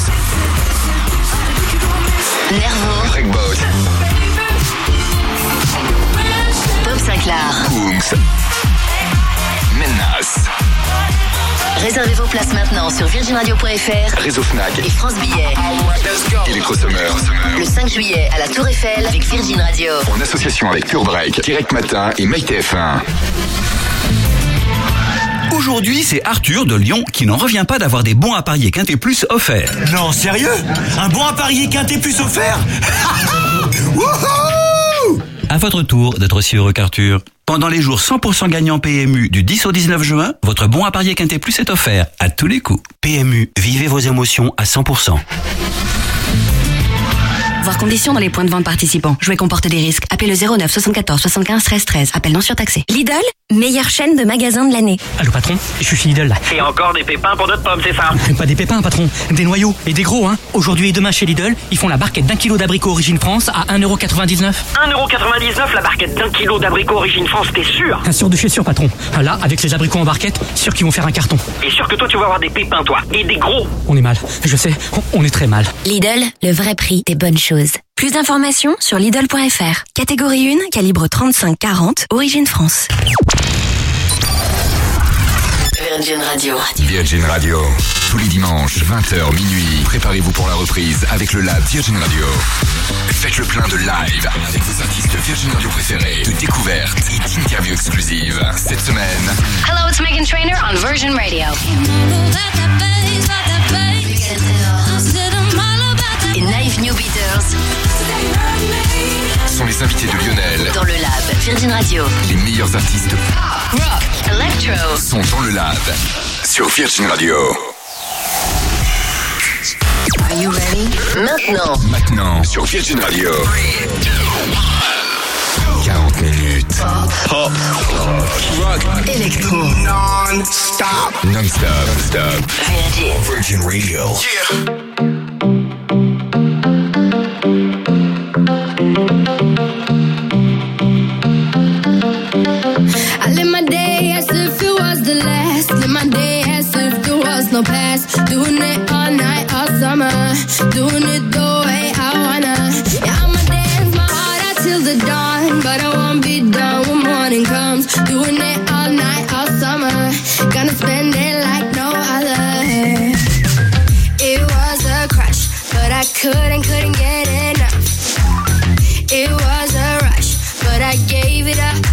[SPEAKER 12] Nervo,
[SPEAKER 9] Greg Boss,
[SPEAKER 12] Bob Sinclair,
[SPEAKER 9] Kungs, Menace.
[SPEAKER 12] Réservez vos places maintenant sur virginradio.fr,
[SPEAKER 9] Réseau Fnac
[SPEAKER 12] et France Billets.
[SPEAKER 9] Electro Summer.
[SPEAKER 12] Le 5 juillet à la Tour Eiffel avec Virgin Radio.
[SPEAKER 9] En association avec Pure Break, Direct Matin et MyTF1.
[SPEAKER 27] Aujourd'hui, c'est Arthur de Lyon qui n'en revient pas d'avoir des bons à parier Quintet Plus offerts.
[SPEAKER 16] Non, sérieux? Un bon à parier Quintet Plus offert? Wouhou!
[SPEAKER 27] À votre tour d'être aussi heureux qu'Arthur. Pendant les jours 100% gagnants PMU du 10 au 19 juin, votre bon à parier Quintet Plus est offert à tous les coups. PMU, vivez vos émotions à 100%.
[SPEAKER 12] Voir conditions dans les points de vente participants. Jouer comporte des risques. Appelez le 09 74 75 13 13. Appel non surtaxé.
[SPEAKER 20] Lidl, meilleure chaîne de magasins de l'année.
[SPEAKER 29] Allô patron, je suis chez Lidl là.
[SPEAKER 23] Et encore des pépins pour notre pomme, c'est ça?
[SPEAKER 29] Pas des pépins patron, des noyaux et des gros hein. Aujourd'hui et demain chez Lidl, ils font la barquette d'1 kg d'abricots Origine France à 1,99 €.
[SPEAKER 23] 1,99 € la barquette d'1 kg d'abricots Origine France, t'es sûr?
[SPEAKER 29] Sûr de chez sûr patron. Là, avec les abricots en barquette, sûr qu'ils vont faire un carton.
[SPEAKER 23] Et sûr que toi tu vas avoir des pépins toi, et des gros.
[SPEAKER 29] On est mal, je sais, on est très mal.
[SPEAKER 20] Lidl, le vrai prix des bonnes choses. Plus d'informations sur Lidl.fr. Catégorie 1, calibre 35-40, Origine France.
[SPEAKER 17] Virgin Radio.
[SPEAKER 9] Virgin Radio. Tous les dimanches, 20h minuit. Préparez-vous pour la reprise avec le Lab Virgin Radio. Faites le plein de live avec vos artistes Virgin Radio préférés, de découvertes et d'interviews exclusives. Cette semaine,
[SPEAKER 20] Hello, it's Meghan Trainor on Virgin Radio. Et Naive New Beaters
[SPEAKER 9] sont les invités de Lionel.
[SPEAKER 20] dans le Lab Virgin Radio.
[SPEAKER 9] Les meilleurs artistes
[SPEAKER 20] Rock, Electro.
[SPEAKER 9] sont dans le Lab sur Virgin Radio.
[SPEAKER 20] Are you ready?
[SPEAKER 9] Maintenant sur Virgin Radio. 40 minutes. Pop. Rock.
[SPEAKER 20] Electro.
[SPEAKER 9] Non-stop. Stop. Virgin Radio.
[SPEAKER 1] I live my day as if it was the last. Live my day as if there was no past. Doing it all night, all summer. Doing it the way I wanna. Yeah, I'ma dance my heart out till the dawn. But I won't be done when morning comes. Doing it all night, all summer. Gonna spend it like no other. It was a crush, but I couldn't get enough. It was a rush, but I gave it up.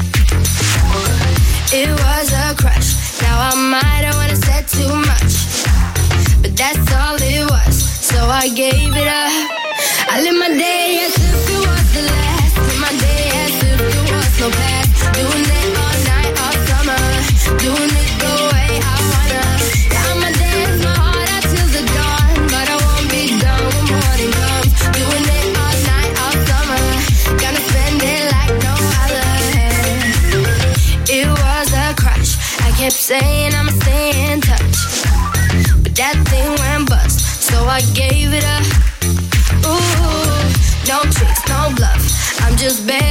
[SPEAKER 1] It was a crush. Now I might have wanna said too much, but that's all it was. So I gave it up. I live my day as if it was the last. Live my day as if there was no past. Doing it all night, all summer. Doing it the way I wanna. Yeah, I'ma dance my heart out till the dawn, but I won't be done when morning comes. Doing it all night, all summer. Gonna spend it like no other. It was a crush. I kept saying I'ma stay in touch, but that thing went bust, so I gave it up. Ooh, no tricks, no bluff. I'm just begging.